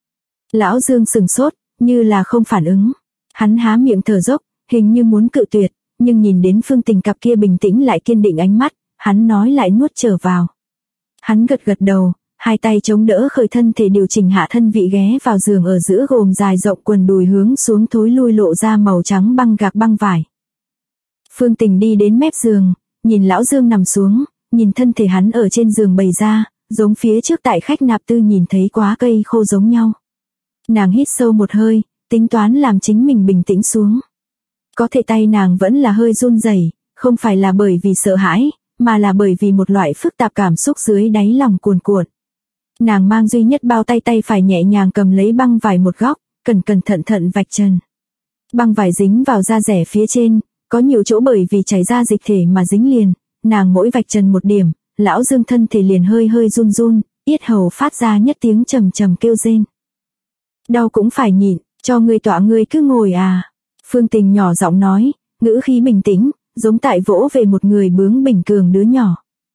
Speaker 1: Lão Dương sừng sốt, như là không phản ứng. Hắn há miệng thở dốc, hình như muốn cự tuyệt, nhưng nhìn đến Phương Tình cặp kia bình tĩnh lại kiên định ánh mắt, hắn nói lại nuốt trở vào. Hắn gật đầu, hai tay chống đỡ khởi thân thể điều chỉnh hạ thân vị ghé vào giường ở giữa gồm dài rộng quần đùi hướng xuống thối lui lộ ra màu trắng băng gạc băng vải. Phương Tình đi đến mép giường, nhìn Lão Dương nằm xuống, nhìn thân thể hắn ở trên giường bày ra, giống phía trước tại khách nạp tư nhìn thấy quá cây khô giống nhau. Nàng hít sâu một hơi, tính toán làm chính mình bình tĩnh xuống. Có thể tay nàng vẫn là hơi run rẩy, không phải là bởi vì sợ hãi, mà là bởi vì một loại phức tạp cảm xúc dưới đáy lòng cuồn cuộn. Nàng mang duy nhất bao tay phải nhẹ nhàng cầm lấy băng vải một góc, cẩn thận vạch trần. Băng vải dính vào da rẻ phía trên, có nhiều chỗ bởi vì chảy ra dịch thể mà dính liền, nàng mỗi vạch trần một điểm, Lão Dương thân thể liền hơi run, yết hầu phát ra nhất tiếng trầm kêu rên. Đau cũng phải nhịn, cho ngươi tọa ngươi cứ ngồi à. Phương Tình nhỏ giọng nói, ngữ khí bình tĩnh, giống tại vỗ về một người bướng bỉnh cường đứa nhỏ.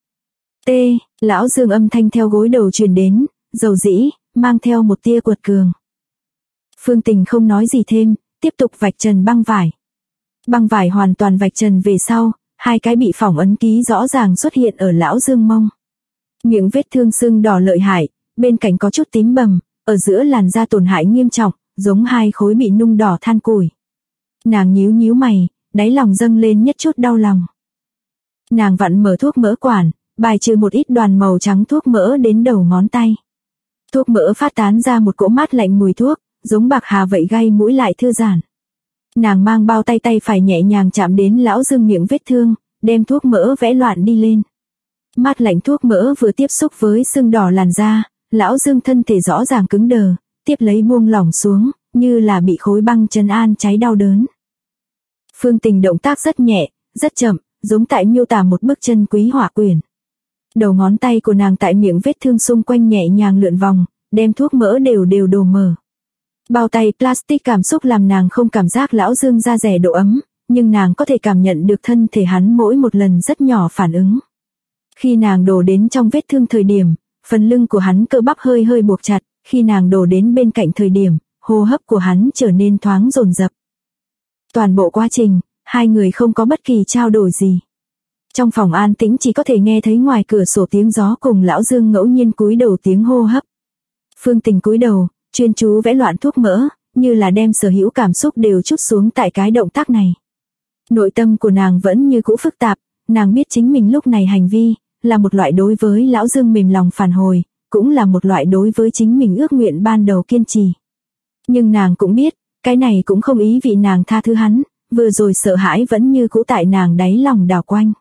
Speaker 1: Lão Dương âm thanh theo gối đầu truyền đến, dầu dĩ, mang theo một tia quật cường. Phương Tình không nói gì thêm, tiếp tục vạch trần băng vải. Băng vải hoàn toàn vạch trần về sau, hai cái bị phỏng ấn ký rõ ràng xuất hiện ở Lão Dương mông. Miệng vết thương sưng đỏ lợi hại, bên cạnh có chút tím bầm, ở giữa làn da tổn hại nghiêm trọng, giống hai khối bị nung đỏ than củi. Nàng nhíu mày, đáy lòng dâng lên nhất chút đau lòng. Nàng vặn mở thuốc mỡ quản, bài trừ một ít đoàn màu trắng thuốc mỡ đến đầu ngón tay. Thuốc mỡ phát tán ra một cỗ mát lạnh mùi thuốc, giống bạc hà vậy gây mũi lại thư giãn. Nàng mang bao tay phải nhẹ nhàng chạm đến Lão Dương miệng vết thương, đem thuốc mỡ vẽ loạn đi lên. Mát lạnh thuốc mỡ vừa tiếp xúc với sưng đỏ làn da, Lão Dương thân thể rõ ràng cứng đờ, tiếp lấy buông lỏng xuống, như là bị khối băng trấn an cháy đau đớn. Phương Tình động tác rất nhẹ, rất chậm, giống tại miêu tả một bức chân quý họa quyển. Đầu ngón tay của nàng tại miệng vết thương xung quanh nhẹ nhàng lượn vòng, đem thuốc mỡ đều đổ mở. Bao tay plastic cảm xúc làm nàng không cảm giác Lão Dương da rẻ độ ấm, nhưng nàng có thể cảm nhận được thân thể hắn mỗi một lần rất nhỏ phản ứng. Khi nàng đổ đến trong vết thương thời điểm, phần lưng của hắn cơ bắp hơi buộc chặt, khi nàng đổ đến bên cạnh thời điểm, hô hấp của hắn trở nên thoáng dồn dập. Toàn bộ quá trình, hai người không có bất kỳ trao đổi gì. Trong phòng an tĩnh chỉ có thể nghe thấy ngoài cửa sổ tiếng gió cùng Lão Dương ngẫu nhiên cúi đầu tiếng hô hấp. Phương Tình cúi đầu, chuyên chú vẽ loạn thuốc mỡ, như là đem sở hữu cảm xúc đều trút xuống tại cái động tác này. Nội tâm của nàng vẫn như cũ phức tạp, nàng biết chính mình lúc này hành vi, là một loại đối với Lão Dương mềm lòng phản hồi, cũng là một loại đối với chính mình ước nguyện ban đầu kiên trì. Nhưng nàng cũng biết, cái này cũng không ý vị nàng tha thứ hắn, vừa rồi sợ hãi vẫn như cũ tại nàng đáy lòng đảo quanh.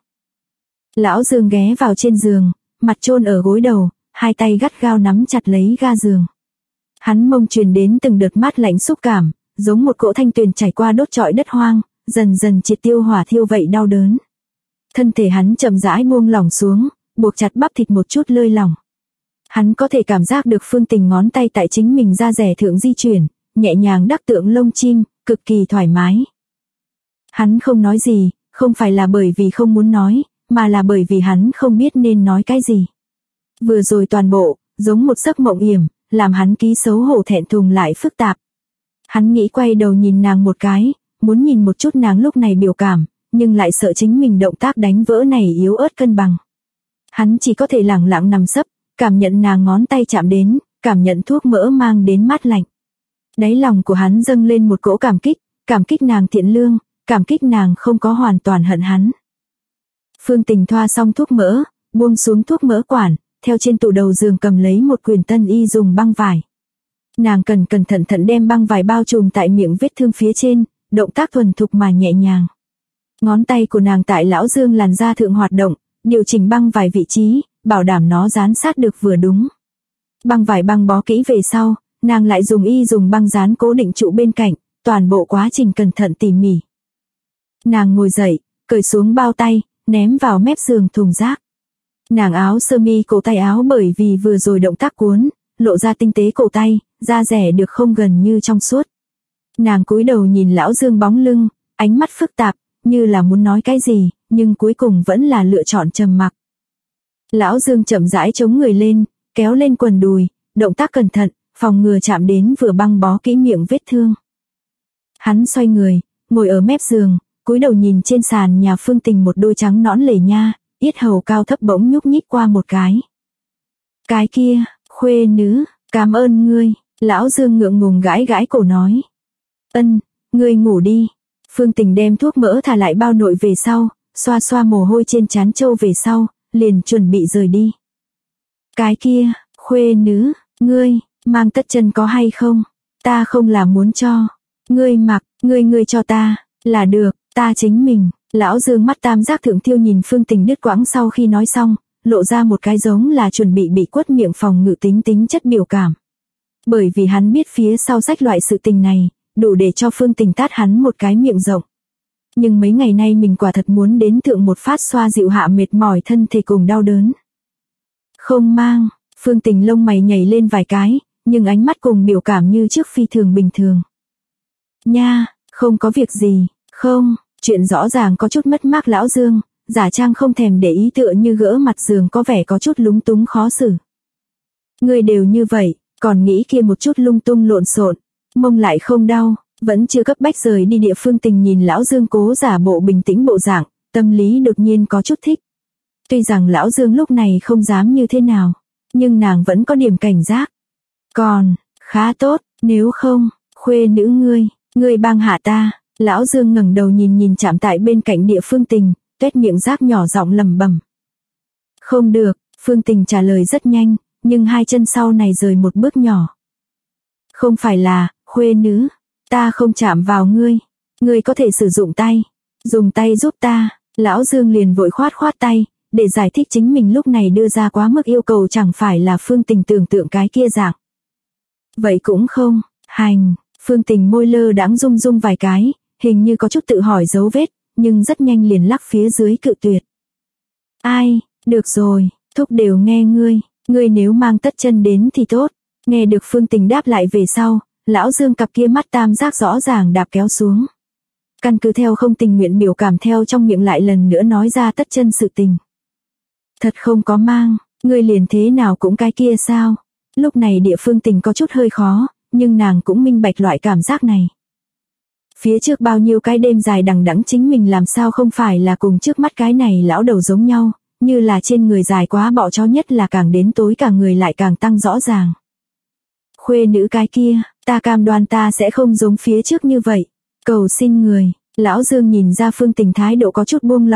Speaker 1: Lão Dương ghé vào trên giường, mặt chôn ở gối đầu, hai tay gắt gao nắm chặt lấy ga giường. Hắn mông truyền đến từng đợt mát lạnh xúc cảm, giống một cỗ thanh tuyền chảy qua đốt trọi đất hoang, dần dần triệt tiêu hỏa thiêu vậy đau đớn. Thân thể hắn chậm rãi buông lỏng xuống, buộc chặt bắp thịt một chút lơi lỏng. Hắn có thể cảm giác được Phương Tình ngón tay tại chính mình da rẻ thượng di chuyển, nhẹ nhàng đắc tượng lông chim, cực kỳ thoải mái. Hắn không nói gì, không phải là bởi vì không muốn nói, mà là bởi vì hắn không biết nên nói cái gì. Vừa rồi toàn bộ, giống một giấc mộng yểm, làm hắn ký xấu hổ thẹn thùng lại phức tạp. Hắn nghĩ quay đầu nhìn nàng một cái, muốn nhìn một chút nàng lúc này biểu cảm, nhưng lại sợ chính mình động tác đánh vỡ này yếu ớt cân bằng. Hắn chỉ có thể lẳng lặng nằm sấp, cảm nhận nàng ngón tay chạm đến, cảm nhận thuốc mỡ mang đến mát lạnh. Đáy lòng của hắn dâng lên một cỗ cảm kích nàng thiện lương, cảm kích nàng không có hoàn toàn hận hắn. Phương Tình thoa xong thuốc mỡ, buông xuống thuốc mỡ quản, theo trên tủ đầu giường cầm lấy một quyển tân y dùng băng vải. Nàng cẩn thận đem băng vải bao trùm tại miệng vết thương phía trên, động tác thuần thục mà nhẹ nhàng. Ngón tay của nàng tại Lão Dương làn da thượng hoạt động, điều chỉnh băng vải vị trí, bảo đảm nó dán sát được vừa đúng. Băng vải băng bó kỹ về sau, nàng lại dùng băng dán cố định trụ bên cạnh, toàn bộ quá trình cẩn thận tỉ mỉ. Nàng ngồi dậy, cởi xuống bao tay, ném vào mép giường thùng rác. Nàng áo sơ mi cổ tay áo bởi vì vừa rồi động tác cuốn, lộ ra tinh tế cổ tay, da rẻ được không gần như trong suốt. Nàng cúi đầu nhìn Lão Dương bóng lưng, ánh mắt phức tạp, như là muốn nói cái gì, nhưng cuối cùng vẫn là lựa chọn trầm mặc. Lão Dương chậm rãi chống người lên, kéo lên quần đùi, động tác cẩn thận, phòng ngừa chạm đến vừa băng bó kỹ miệng vết thương. Hắn xoay người, ngồi ở mép giường, cúi đầu nhìn trên sàn nhà Phương Tình một đôi trắng nõn lề nha, yết hầu cao thấp bỗng nhúc nhích qua một cái. Cái kia, khuê nữ, cảm ơn ngươi, Lão Dương ngượng ngùng gãi gãi cổ nói. Ngươi ngủ đi. Phương Tình đem thuốc mỡ thả lại bao nội về sau, xoa xoa mồ hôi trên trán trâu về sau, liền chuẩn bị rời đi. Cái kia, khuê nữ, ngươi, mang tất chân có hay không? Ta không là muốn cho. Ngươi mặc, ngươi cho ta, là được, ta chính mình. Lão Dương mắt tam giác thượng thiêu nhìn Phương Tình đứt quãng sau khi nói xong, lộ ra một cái giống là chuẩn bị quất miệng phòng ngự tính chất biểu cảm. Bởi vì hắn biết phía sau sách loại sự tình này, đủ để cho Phương Tình tát hắn một cái miệng rộng. Nhưng mấy ngày nay mình quả thật muốn đến thượng một phát xoa dịu hạ mệt mỏi thân thể cùng đau đớn. Không mang, Phương Tình lông mày nhảy lên vài cái, nhưng ánh mắt cùng biểu cảm như trước phi thường bình thường. Nha, không có việc gì, không, chuyện rõ ràng có chút mất mát Lão Dương, giả trang không thèm để ý tựa như gỡ mặt giường có vẻ có chút lúng túng khó xử. Ngươi đều như vậy, còn nghĩ kia một chút lung tung lộn xộn, mông lại không đau, vẫn chưa cấp bách rời đi địa Phương Tình nhìn Lão Dương cố giả bộ bình tĩnh bộ dạng, tâm lý đột nhiên có chút thích. Tuy rằng Lão Dương lúc này không dám như thế nào, nhưng nàng vẫn có điểm cảnh giác. Còn, khá tốt, nếu không, khuê nữ ngươi bang hạ ta. Lão Dương ngẩng đầu nhìn chạm tại bên cạnh địa Phương Tình, tuét miệng rác nhỏ giọng lẩm bẩm. Không được, Phương Tình trả lời rất nhanh, nhưng hai chân sau này rời một bước nhỏ. Không phải là, khuê nữ, ta không chạm vào ngươi có thể sử dụng tay, dùng tay giúp ta. Lão Dương liền vội khoát tay, để giải thích chính mình lúc này đưa ra quá mức yêu cầu chẳng phải là Phương Tình tưởng tượng cái kia dạng. Vậy cũng không, hành, Phương Tình môi lơ đãng rung vài cái, hình như có chút tự hỏi dấu vết, nhưng rất nhanh liền lắc phía dưới cự tuyệt. Ai, được rồi, thúc đều nghe ngươi nếu mang tất chân đến thì tốt. Nghe được Phương Tình đáp lại về sau, Lão Dương cặp kia mắt tam giác rõ ràng đạp kéo xuống. Căn cứ theo không tình nguyện biểu cảm theo trong miệng lại lần nữa nói ra tất chân sự tình. Thật không có mang, ngươi liền thế nào cũng cái kia sao? Lúc này địa Phương Tình có chút hơi khó, nhưng nàng cũng minh bạch loại cảm giác này. Phía trước bao nhiêu cái đêm dài đằng đẵng chính mình làm sao không phải là cùng trước mắt cái này lão đầu giống nhau, như là trên người dài quá bọ chó nhất là càng đến tối cả người lại càng tăng rõ ràng. Khuê nữ cái kia, ta cam đoan ta sẽ không giống phía trước như vậy. Cầu xin người, Lão Dương nhìn ra Phương Tình thái độ có chút buông lỏng,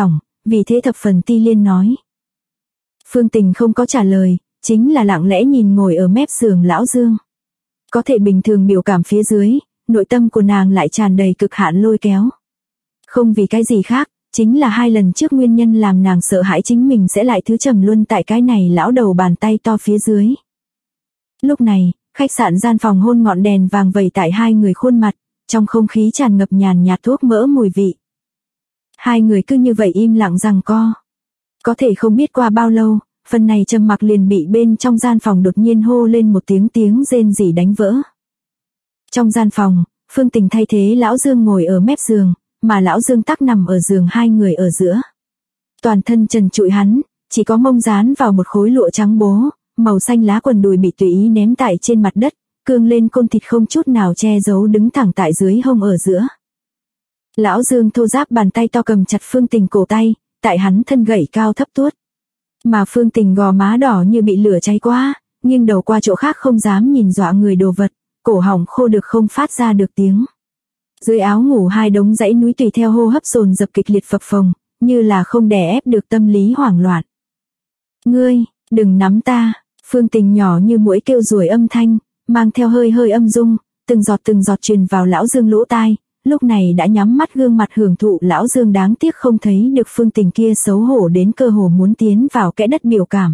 Speaker 1: vì thế thập phần ti liên nói. Phương Tình không có trả lời, chính là lặng lẽ nhìn ngồi ở mép giường Lão Dương. Có thể bình thường biểu cảm phía dưới, nội tâm của nàng lại tràn đầy cực hạn lôi kéo. Không vì cái gì khác, chính là 2 lần trước nguyên nhân làm nàng sợ hãi chính mình sẽ lại thứ trầm luân tại cái này lão đầu bàn tay to phía dưới. Lúc này, khách sạn gian phòng hôn ngọn đèn vàng vẩy tại 2 người khuôn mặt, trong không khí tràn ngập nhàn nhạt thuốc mỡ mùi vị. 2 người cứ như vậy im lặng giằng co. Có thể không biết qua bao lâu, phần này trầm mặc liền bị bên trong gian phòng đột nhiên hô lên một tiếng rên rỉ đánh vỡ. Trong gian phòng, Phương Tình thay thế Lão Dương ngồi ở mép giường, mà Lão Dương tắc nằm ở giường 2 người ở giữa. Toàn thân trần trụi hắn, chỉ có mông dán vào một khối lụa trắng bố, màu xanh lá quần đùi bị tùy ý ném tại trên mặt đất, cương lên côn thịt không chút nào che giấu đứng thẳng tại dưới hông ở giữa. Lão Dương thô ráp bàn tay to cầm chặt Phương Tình cổ tay, tại hắn thân gầy cao thấp tuốt. Mà Phương Tình gò má đỏ như bị lửa cháy quá, nghiêng đầu qua chỗ khác không dám nhìn dọa người đồ vật, cổ họng khô được không phát ra được tiếng. Dưới áo ngủ 2 đống dãy núi tùy theo hô hấp dồn dập kịch liệt phập phồng, như là không đè ép được tâm lý hoảng loạn. Ngươi, đừng nắm ta, Phương Tình nhỏ như muỗi kêu ruồi âm thanh, mang theo hơi hơi âm dung, từng giọt truyền vào Lão Dương lỗ tai, lúc này đã nhắm mắt gương mặt hưởng thụ. Lão Dương đáng tiếc không thấy được Phương Tình kia xấu hổ đến cơ hồ muốn tiến vào kẽ đất biểu cảm.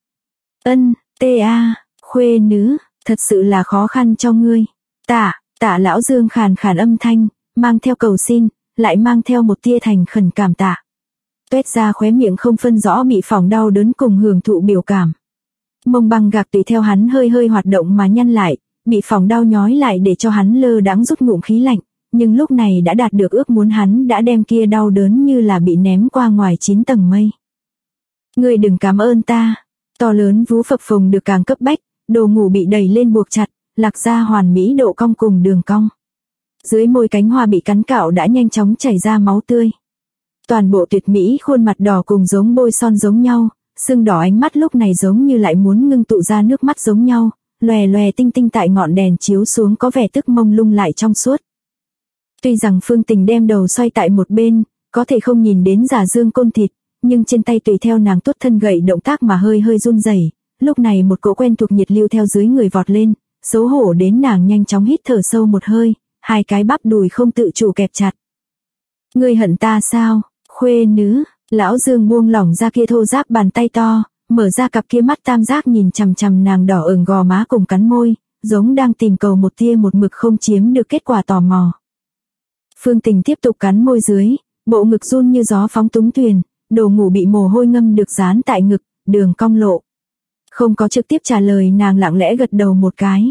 Speaker 1: Khuê nữ, thật sự là khó khăn cho ngươi. Tạ Lão Dương khàn khàn âm thanh, mang theo cầu xin, lại mang theo một tia thành khẩn cảm tạ. Tuét ra khóe miệng không phân rõ bị phỏng đau đớn cùng hưởng thụ biểu cảm. Mông băng gạc tùy theo hắn hơi hơi hoạt động mà nhăn lại, bị phỏng đau nhói lại để cho hắn lơ đãng rút ngụm khí lạnh, nhưng lúc này đã đạt được ước muốn hắn đã đem kia đau đớn như là bị ném qua ngoài 9 tầng mây. Ngươi đừng cảm ơn ta. To lớn vú phập phồng được càng cấp bách, đồ ngủ bị đẩy lên buộc chặt, lạc ra hoàn mỹ độ cong cùng đường cong. Dưới môi cánh hoa bị cắn cạo đã nhanh chóng chảy ra máu tươi. Toàn bộ tuyệt mỹ khuôn mặt đỏ cùng giống bôi son giống nhau, sưng đỏ ánh mắt lúc này giống như lại muốn ngưng tụ ra nước mắt giống nhau, lòe lòe tinh tinh tại ngọn đèn chiếu xuống có vẻ tức mông lung lại trong suốt. Tuy rằng Phương Tình đem đầu xoay tại một bên, có thể không nhìn đến giả dương côn thịt, nhưng trên tay tùy theo nàng tuốt thân gậy động tác mà hơi hơi run rẩy. Lúc này một cỗ quen thuộc nhiệt lưu theo dưới người vọt lên, xấu hổ đến nàng nhanh chóng hít thở sâu một hơi, 2 cái bắp đùi không tự chủ kẹp chặt. Ngươi hận ta sao, khuê nữ? Lão Dương buông lỏng ra kia thô ráp bàn tay to, mở ra cặp kia mắt tam giác nhìn chằm chằm nàng đỏ ửng gò má cùng cắn môi, giống đang tìm cầu một tia một mực không chiếm được kết quả tò mò. Phương Tình tiếp tục cắn môi dưới, bộ ngực run như gió phóng túng thuyền, đồ ngủ bị mồ hôi ngâm được dán tại ngực, đường cong lộ. Không có trực tiếp trả lời, nàng lặng lẽ gật đầu một cái.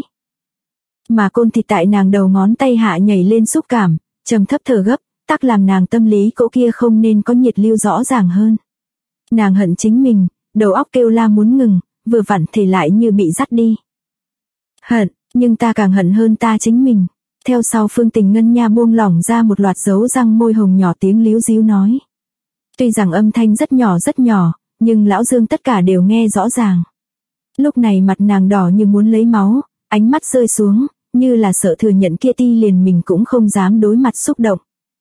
Speaker 1: Mà côn thịt tại nàng đầu ngón tay hạ nhảy lên xúc cảm, trầm thấp thở gấp, tắc làm nàng tâm lý cỗ kia không nên có nhiệt lưu rõ ràng hơn. Nàng hận chính mình, đầu óc kêu la muốn ngừng, vừa vặn thể lại như bị dắt đi. Hận, nhưng ta càng hận hơn ta chính mình. Theo sau Phương Tình ngân nha buông lỏng ra một loạt dấu răng môi hồng nhỏ tiếng líu díu nói. Tuy rằng âm thanh rất nhỏ, nhưng Lão Dương tất cả đều nghe rõ ràng. Lúc này mặt nàng đỏ như muốn lấy máu, ánh mắt rơi xuống, như là sợ thừa nhận kia ti liền mình cũng không dám đối mặt xúc động.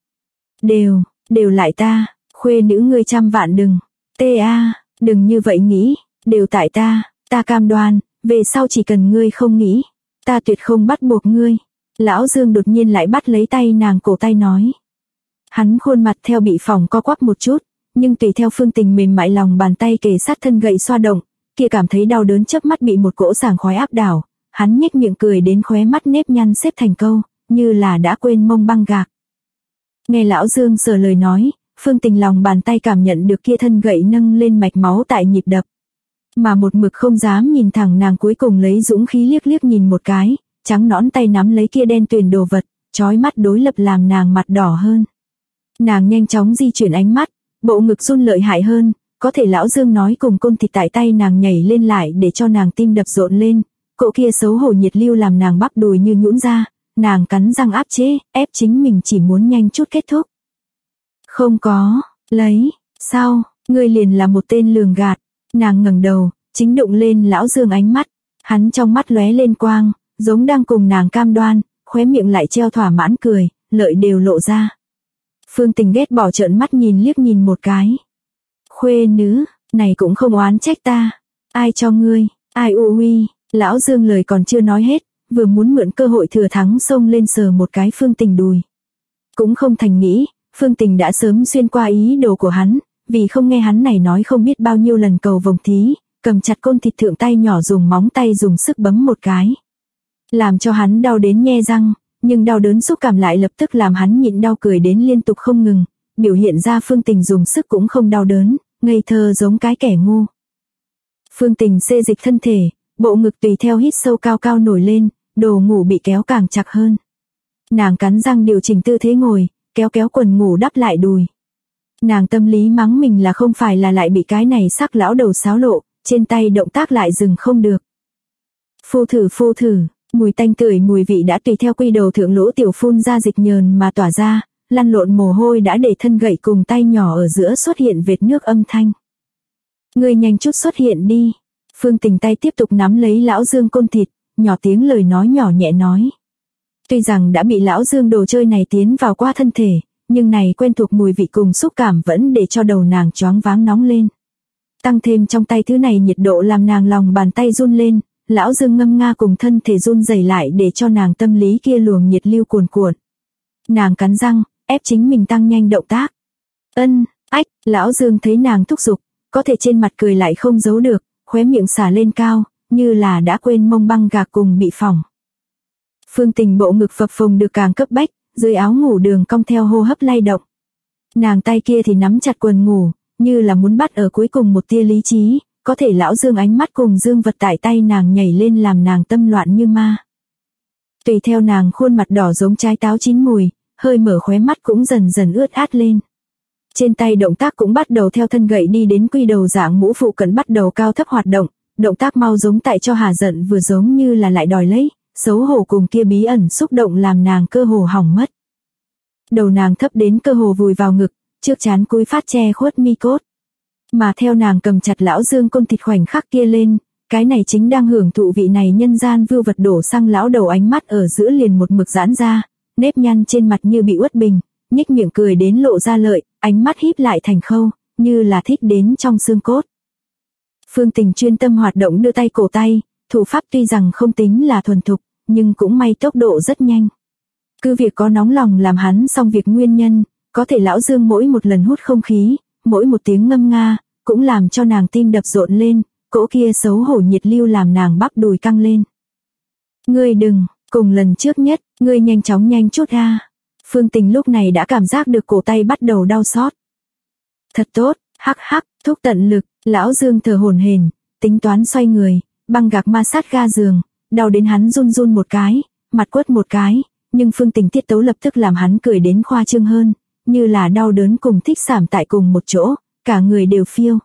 Speaker 1: Đều lại ta, khuê nữ ngươi trăm vạn đừng, đừng như vậy nghĩ, đều tại ta cam đoan, về sau chỉ cần ngươi không nghĩ, ta tuyệt không bắt buộc ngươi. Lão Dương đột nhiên lại bắt lấy tay nàng cổ tay nói. Hắn khuôn mặt theo bị phỏng co quắp một chút, nhưng tùy theo Phương Tình mềm mại lòng bàn tay kề sát thân gậy xoa động, kia cảm thấy đau đớn chớp mắt bị một cỗ sảng khoái áp đảo, hắn nhếch miệng cười đến khóe mắt nếp nhăn xếp thành câu, như là đã quên mông băng gạc. Nghe Lão Dương sờ lời nói, Phương Tình lòng bàn tay cảm nhận được kia thân gậy nâng lên mạch máu tại nhịp đập. Mà một mực không dám nhìn thẳng nàng cuối cùng lấy dũng khí liếc nhìn một cái, trắng nõn tay nắm lấy kia đen tuyền đồ vật, chói mắt đối lập làm nàng mặt đỏ hơn. Nàng nhanh chóng di chuyển ánh mắt, bộ ngực run lợi hại hơn, có thể Lão Dương nói cùng côn thịt tại tay nàng nhảy lên lại để cho nàng tim đập rộn lên, cỗ kia xấu hổ nhiệt lưu làm nàng bắp đùi như nhũn ra, nàng cắn răng áp chế, ép chính mình chỉ muốn nhanh chút kết thúc. Không có, sao, ngươi liền là một tên lường gạt. Nàng ngẩng đầu, chính đụng lên Lão Dương ánh mắt, hắn trong mắt lóe lên quang, giống đang cùng nàng cam đoan, khóe miệng lại treo thỏa mãn cười, lợi đều lộ ra. Phương Tình ghét bỏ trợn mắt liếc nhìn một cái. Khuê nữ, này cũng không oán trách ta. Ai cho ngươi, ai uy, lão Dương lời còn chưa nói hết, vừa muốn mượn cơ hội thừa thắng xông lên sờ một cái Phương Tình đùi. Cũng không thành nghĩ, Phương Tình đã sớm xuyên qua ý đồ của hắn, vì không nghe hắn này nói không biết bao nhiêu lần cầu vồng thí, cầm chặt côn thịt thượng tay nhỏ dùng móng tay dùng sức bấm một cái. Làm cho hắn đau đến nhe răng, nhưng đau đớn xúc cảm lại lập tức làm hắn nhịn đau cười đến liên tục không ngừng, biểu hiện ra Phương Tình dùng sức cũng không đau đớn, ngây thơ giống cái kẻ ngu. Phương Tình xê dịch thân thể, bộ ngực tùy theo hít sâu cao cao nổi lên, đồ ngủ bị kéo càng chặt hơn. Nàng cắn răng điều chỉnh tư thế ngồi, kéo kéo quần ngủ đắp lại đùi. Nàng tâm lý mắng mình là không phải là lại bị cái này sắc lão đầu xáo lộ, trên tay động tác lại dừng không được. Phu thử, mùi tanh tưởi mùi vị đã tùy theo quy đầu thượng lỗ tiểu phun ra dịch nhờn mà tỏa ra, lăn lộn mồ hôi đã để thân gậy cùng tay nhỏ ở giữa xuất hiện vệt nước âm thanh. Ngươi nhanh chút xuất hiện đi. Phương Tình tay tiếp tục nắm lấy lão Dương côn thịt, nhỏ tiếng lời nói nhỏ nhẹ nói. Tuy rằng đã bị lão Dương đồ chơi này tiến vào qua thân thể, nhưng này quen thuộc mùi vị cùng xúc cảm vẫn để cho đầu nàng choáng váng nóng lên. Tăng thêm trong tay thứ này nhiệt độ làm nàng lòng bàn tay run lên, lão Dương ngâm nga cùng thân thể run rẩy lại để cho nàng tâm lý kia luồng nhiệt lưu cuồn cuộn. Nàng cắn răng, ép chính mình tăng nhanh động tác. Ách, lão Dương thấy nàng thúc giục, có thể trên mặt cười lại không giấu được, khóe miệng xả lên cao, như là đã quên mông băng gạc cùng bị phỏng. Phương Tình bộ ngực phập phồng được càng cấp bách, dưới áo ngủ đường cong theo hô hấp lay động. Nàng tay kia thì nắm chặt quần ngủ, như là muốn bắt ở cuối cùng một tia lý trí, có thể lão Dương ánh mắt cùng dương vật tại tay nàng nhảy lên làm nàng tâm loạn như ma. Tùy theo nàng khuôn mặt đỏ giống trái táo chín mùi, hơi mở khóe mắt cũng dần dần ướt át lên. Trên tay động tác cũng bắt đầu theo thân gậy đi đến quy đầu dạng mũ phụ cận bắt đầu cao thấp hoạt động, động tác mau giống tại cho hà giận vừa giống như là lại đòi lấy, xấu hổ cùng kia bí ẩn xúc động làm nàng cơ hồ hỏng mất. Đầu nàng thấp đến cơ hồ vùi vào ngực, trước trán cúi phát che khuất mi cốt. Mà theo nàng cầm chặt lão Dương côn thịt khoảnh khắc kia lên, cái này chính đang hưởng thụ vị này nhân gian vưu vật đổ sang lão đầu ánh mắt ở giữa liền một mực giãn ra, nếp nhăn trên mặt như bị uất bình, nhếch miệng cười đến lộ ra lợi, ánh mắt híp lại thành khâu, như là thích đến trong xương cốt. Phương Tình chuyên tâm hoạt động đưa tay cổ tay, thủ pháp tuy rằng không tính là thuần thục, nhưng cũng may tốc độ rất nhanh. Cứ việc có nóng lòng làm hắn xong việc nguyên nhân, có thể lão Dương mỗi một lần hút không khí, mỗi một tiếng ngâm nga, cũng làm cho nàng tim đập rộn lên, cỗ kia xấu hổ nhiệt lưu làm nàng bắp đùi căng lên. Ngươi đừng, cùng lần trước nhất, ngươi nhanh chút ra. Phương Tình lúc này đã cảm giác được cổ tay bắt đầu đau xót. Thật tốt, hắc, thúc tận lực, lão Dương thở hổn hển, tính toán xoay người, băng gạc ma sát ga giường, đau đến hắn run một cái, mặt quất một cái, nhưng Phương Tình tiết tấu lập tức làm hắn cười đến khoa trương hơn, như là đau đớn cùng thích sảm tại cùng một chỗ, cả người đều phiêu.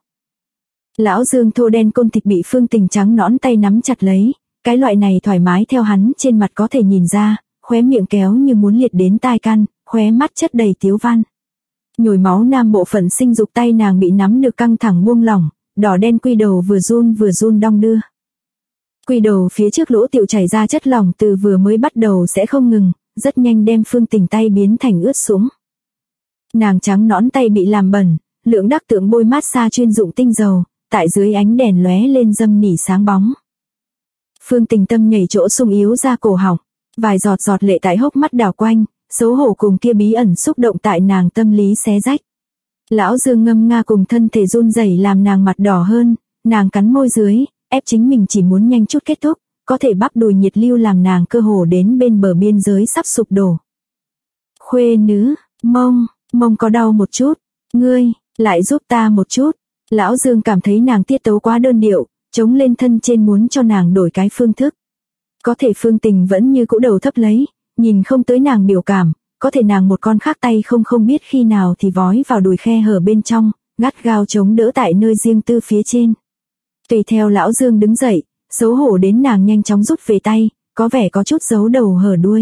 Speaker 1: Lão Dương thô đen côn thịt bị Phương Tình trắng nõn tay nắm chặt lấy, cái loại này thoải mái theo hắn trên mặt có thể nhìn ra, khóe miệng kéo như muốn liệt đến tai căn, khóe mắt chất đầy tiếu văn. Nhồi máu nam bộ phận sinh dục tay nàng bị nắm được căng thẳng buông lỏng, đỏ đen quy đầu vừa run đong đưa. Quy đầu phía trước lỗ tiểu chảy ra chất lỏng từ vừa mới bắt đầu sẽ không ngừng, rất nhanh đem Phương Tình tay biến thành ướt sũng. Nàng trắng nõn tay bị làm bẩn, lượng đắc tượng bôi massage chuyên dụng tinh dầu, tại dưới ánh đèn lóe lên dâm nỉ sáng bóng. Phương Tình tâm nhảy chỗ sung yếu ra cổ họng, vài giọt lệ tại hốc mắt đảo quanh, xấu hổ cùng kia bí ẩn xúc động tại nàng tâm lý xé rách. Lão Dương ngâm nga cùng thân thể run rẩy làm nàng mặt đỏ hơn, nàng cắn môi dưới, ép chính mình chỉ muốn nhanh chút kết thúc, có thể bắp đùi nhiệt lưu làm nàng cơ hồ đến bên bờ biên giới sắp sụp đổ. Khuê nữ, mông có đau một chút, ngươi, lại giúp ta một chút. Lão Dương cảm thấy nàng tiết tấu quá đơn điệu, chống lên thân trên muốn cho nàng đổi cái phương thức. Có thể Phương Tình vẫn như cũ đầu thấp lấy, nhìn không tới nàng biểu cảm, có thể nàng một con khác tay không biết khi nào thì vói vào đùi khe hở bên trong, gắt gao chống đỡ tại nơi riêng tư phía trên. Tùy theo lão Dương đứng dậy, xấu hổ đến nàng nhanh chóng rút về tay, có vẻ có chút giấu đầu hở đuôi.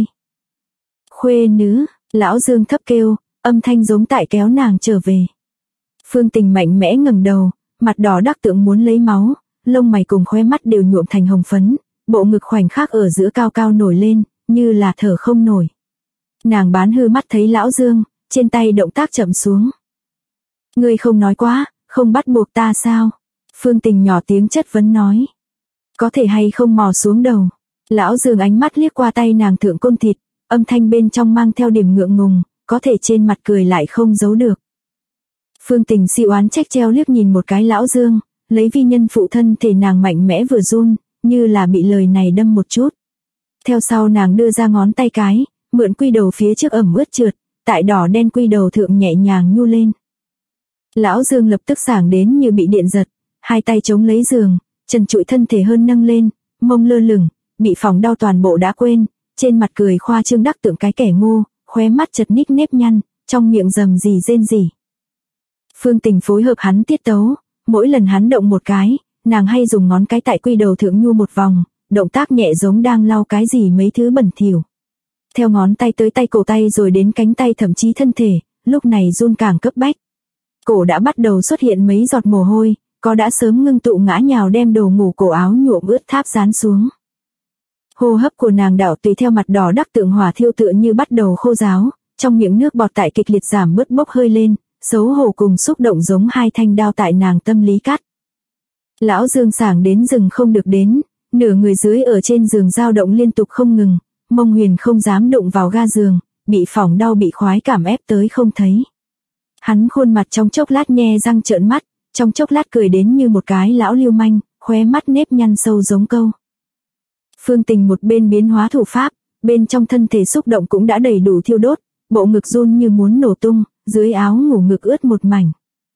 Speaker 1: Khuê nữ, lão Dương thấp kêu, âm thanh giống tại kéo nàng trở về. Phương Tình mạnh mẽ ngẩng đầu, mặt đỏ đắc tượng muốn lấy máu, lông mày cùng khóe mắt đều nhuộm thành hồng phấn, bộ ngực khoảnh khắc ở giữa cao cao nổi lên, như là thở không nổi. Nàng bán hư mắt thấy lão Dương, trên tay động tác chậm xuống. Ngươi không nói quá, Không bắt buộc ta sao? Phương Tình nhỏ tiếng chất vấn nói. Có thể hay không mò xuống đầu. Lão Dương ánh mắt liếc qua tay nàng thượng côn thịt, âm thanh bên trong mang theo điểm ngượng ngùng, có thể trên mặt cười lại không giấu được. Phương Tình si oán trách treo liếc nhìn một cái Lão Dương, lấy vi nhân phụ thân thể nàng mạnh mẽ vừa run, như là bị lời này đâm một chút. Theo sau nàng đưa ra ngón tay cái, mượn quy đầu phía trước ẩm ướt trượt, tại đỏ đen quy đầu thượng nhẹ nhàng nhu lên. Lão Dương lập tức sảng đến như bị điện giật, hai tay chống lấy giường, trần trụi thân thể hơn nâng lên, mông lơ lửng, bị phỏng đau toàn bộ đã quên, trên mặt cười khoa trương đắc tượng cái kẻ ngu, khóe mắt chật ních nếp nhăn, trong miệng rầm rì rên rỉ. Phương Tình phối hợp hắn tiết tấu, mỗi lần hắn động một cái, nàng hay dùng ngón cái tại quy đầu thượng nhu một vòng, động tác nhẹ giống đang lau cái gì mấy thứ bẩn thỉu. Theo ngón tay tới tay cổ tay rồi đến cánh tay thậm chí thân thể, lúc này run càng cấp bách. Cổ đã bắt đầu xuất hiện mấy giọt mồ hôi, có đã sớm ngưng tụ ngã nhào đem đồ ngủ cổ áo nhuộm ướt tháp dán xuống. Hô hấp của nàng đảo tùy theo mặt đỏ đắc tượng hỏa thiêu tựa như bắt đầu khô ráo, trong miệng nước bọt tại kịch liệt giảm bớt bốc hơi lên, xấu hổ cùng xúc động giống hai thanh đao tại nàng tâm lý cắt. Lão Dương sảng đến rừng không được đến, nửa người dưới ở trên giường dao động liên tục không ngừng, mông huyền không dám đụng vào ga giường, bị phỏng đau bị khoái cảm ép tới không thấy. Hắn khuôn mặt trong chốc lát nhe răng trợn mắt, trong chốc lát cười đến như một cái lão lưu manh, khóe mắt nếp nhăn sâu giống câu. Phương Tình một bên biến hóa thủ pháp, bên trong thân thể xúc động cũng đã đầy đủ thiêu đốt, bộ ngực run như muốn nổ tung, dưới áo ngủ ngực ướt một mảnh.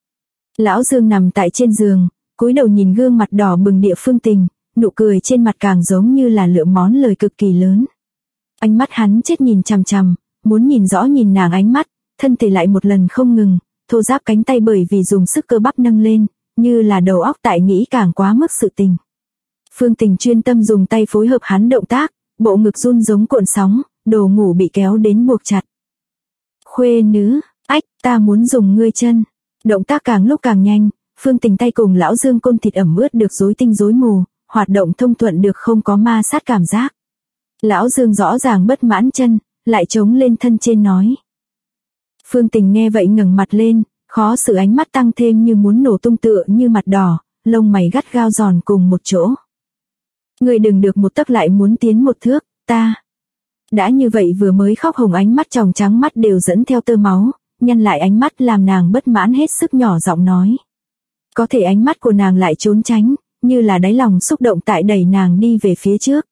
Speaker 1: Lão Dương nằm tại trên giường, cúi đầu nhìn gương mặt đỏ bừng địa Phương Tình, nụ cười trên mặt càng giống như là lựa món lời cực kỳ lớn. Ánh mắt hắn chết nhìn chằm chằm, muốn nhìn rõ nhìn nàng ánh mắt, thân thể lại một lần không ngừng, thô ráp cánh tay bởi vì dùng sức cơ bắp nâng lên, như là đầu óc tại nghĩ càng quá mức sự tình. Phương Tình chuyên tâm dùng tay phối hợp hắn động tác, bộ ngực run giống cuộn sóng, đồ ngủ bị kéo đến buộc chặt. Khuê nữ, ách, ta muốn dùng ngươi chân. Động tác càng lúc càng nhanh, Phương Tình tay cùng Lão Dương côn thịt ẩm ướt được rối tinh rối mù, hoạt động thông thuận được không có ma sát cảm giác. Lão Dương rõ ràng bất mãn chân, lại chống lên thân trên nói. Phương Tình nghe vậy ngẩng mặt lên, khó xử ánh mắt tăng thêm như muốn nổ tung tựa như mặt đỏ, lông mày gắt gao giòn cùng một chỗ. Người đừng được một tấc lại muốn tiến một thước, ta. Đã như vậy vừa mới khóc hồng ánh mắt tròng trắng mắt đều dẫn theo tơ máu, nhăn lại ánh mắt làm nàng bất mãn hết sức nhỏ giọng nói. Có thể ánh mắt của nàng lại trốn tránh, như là đáy lòng xúc động tại đẩy nàng đi về phía trước.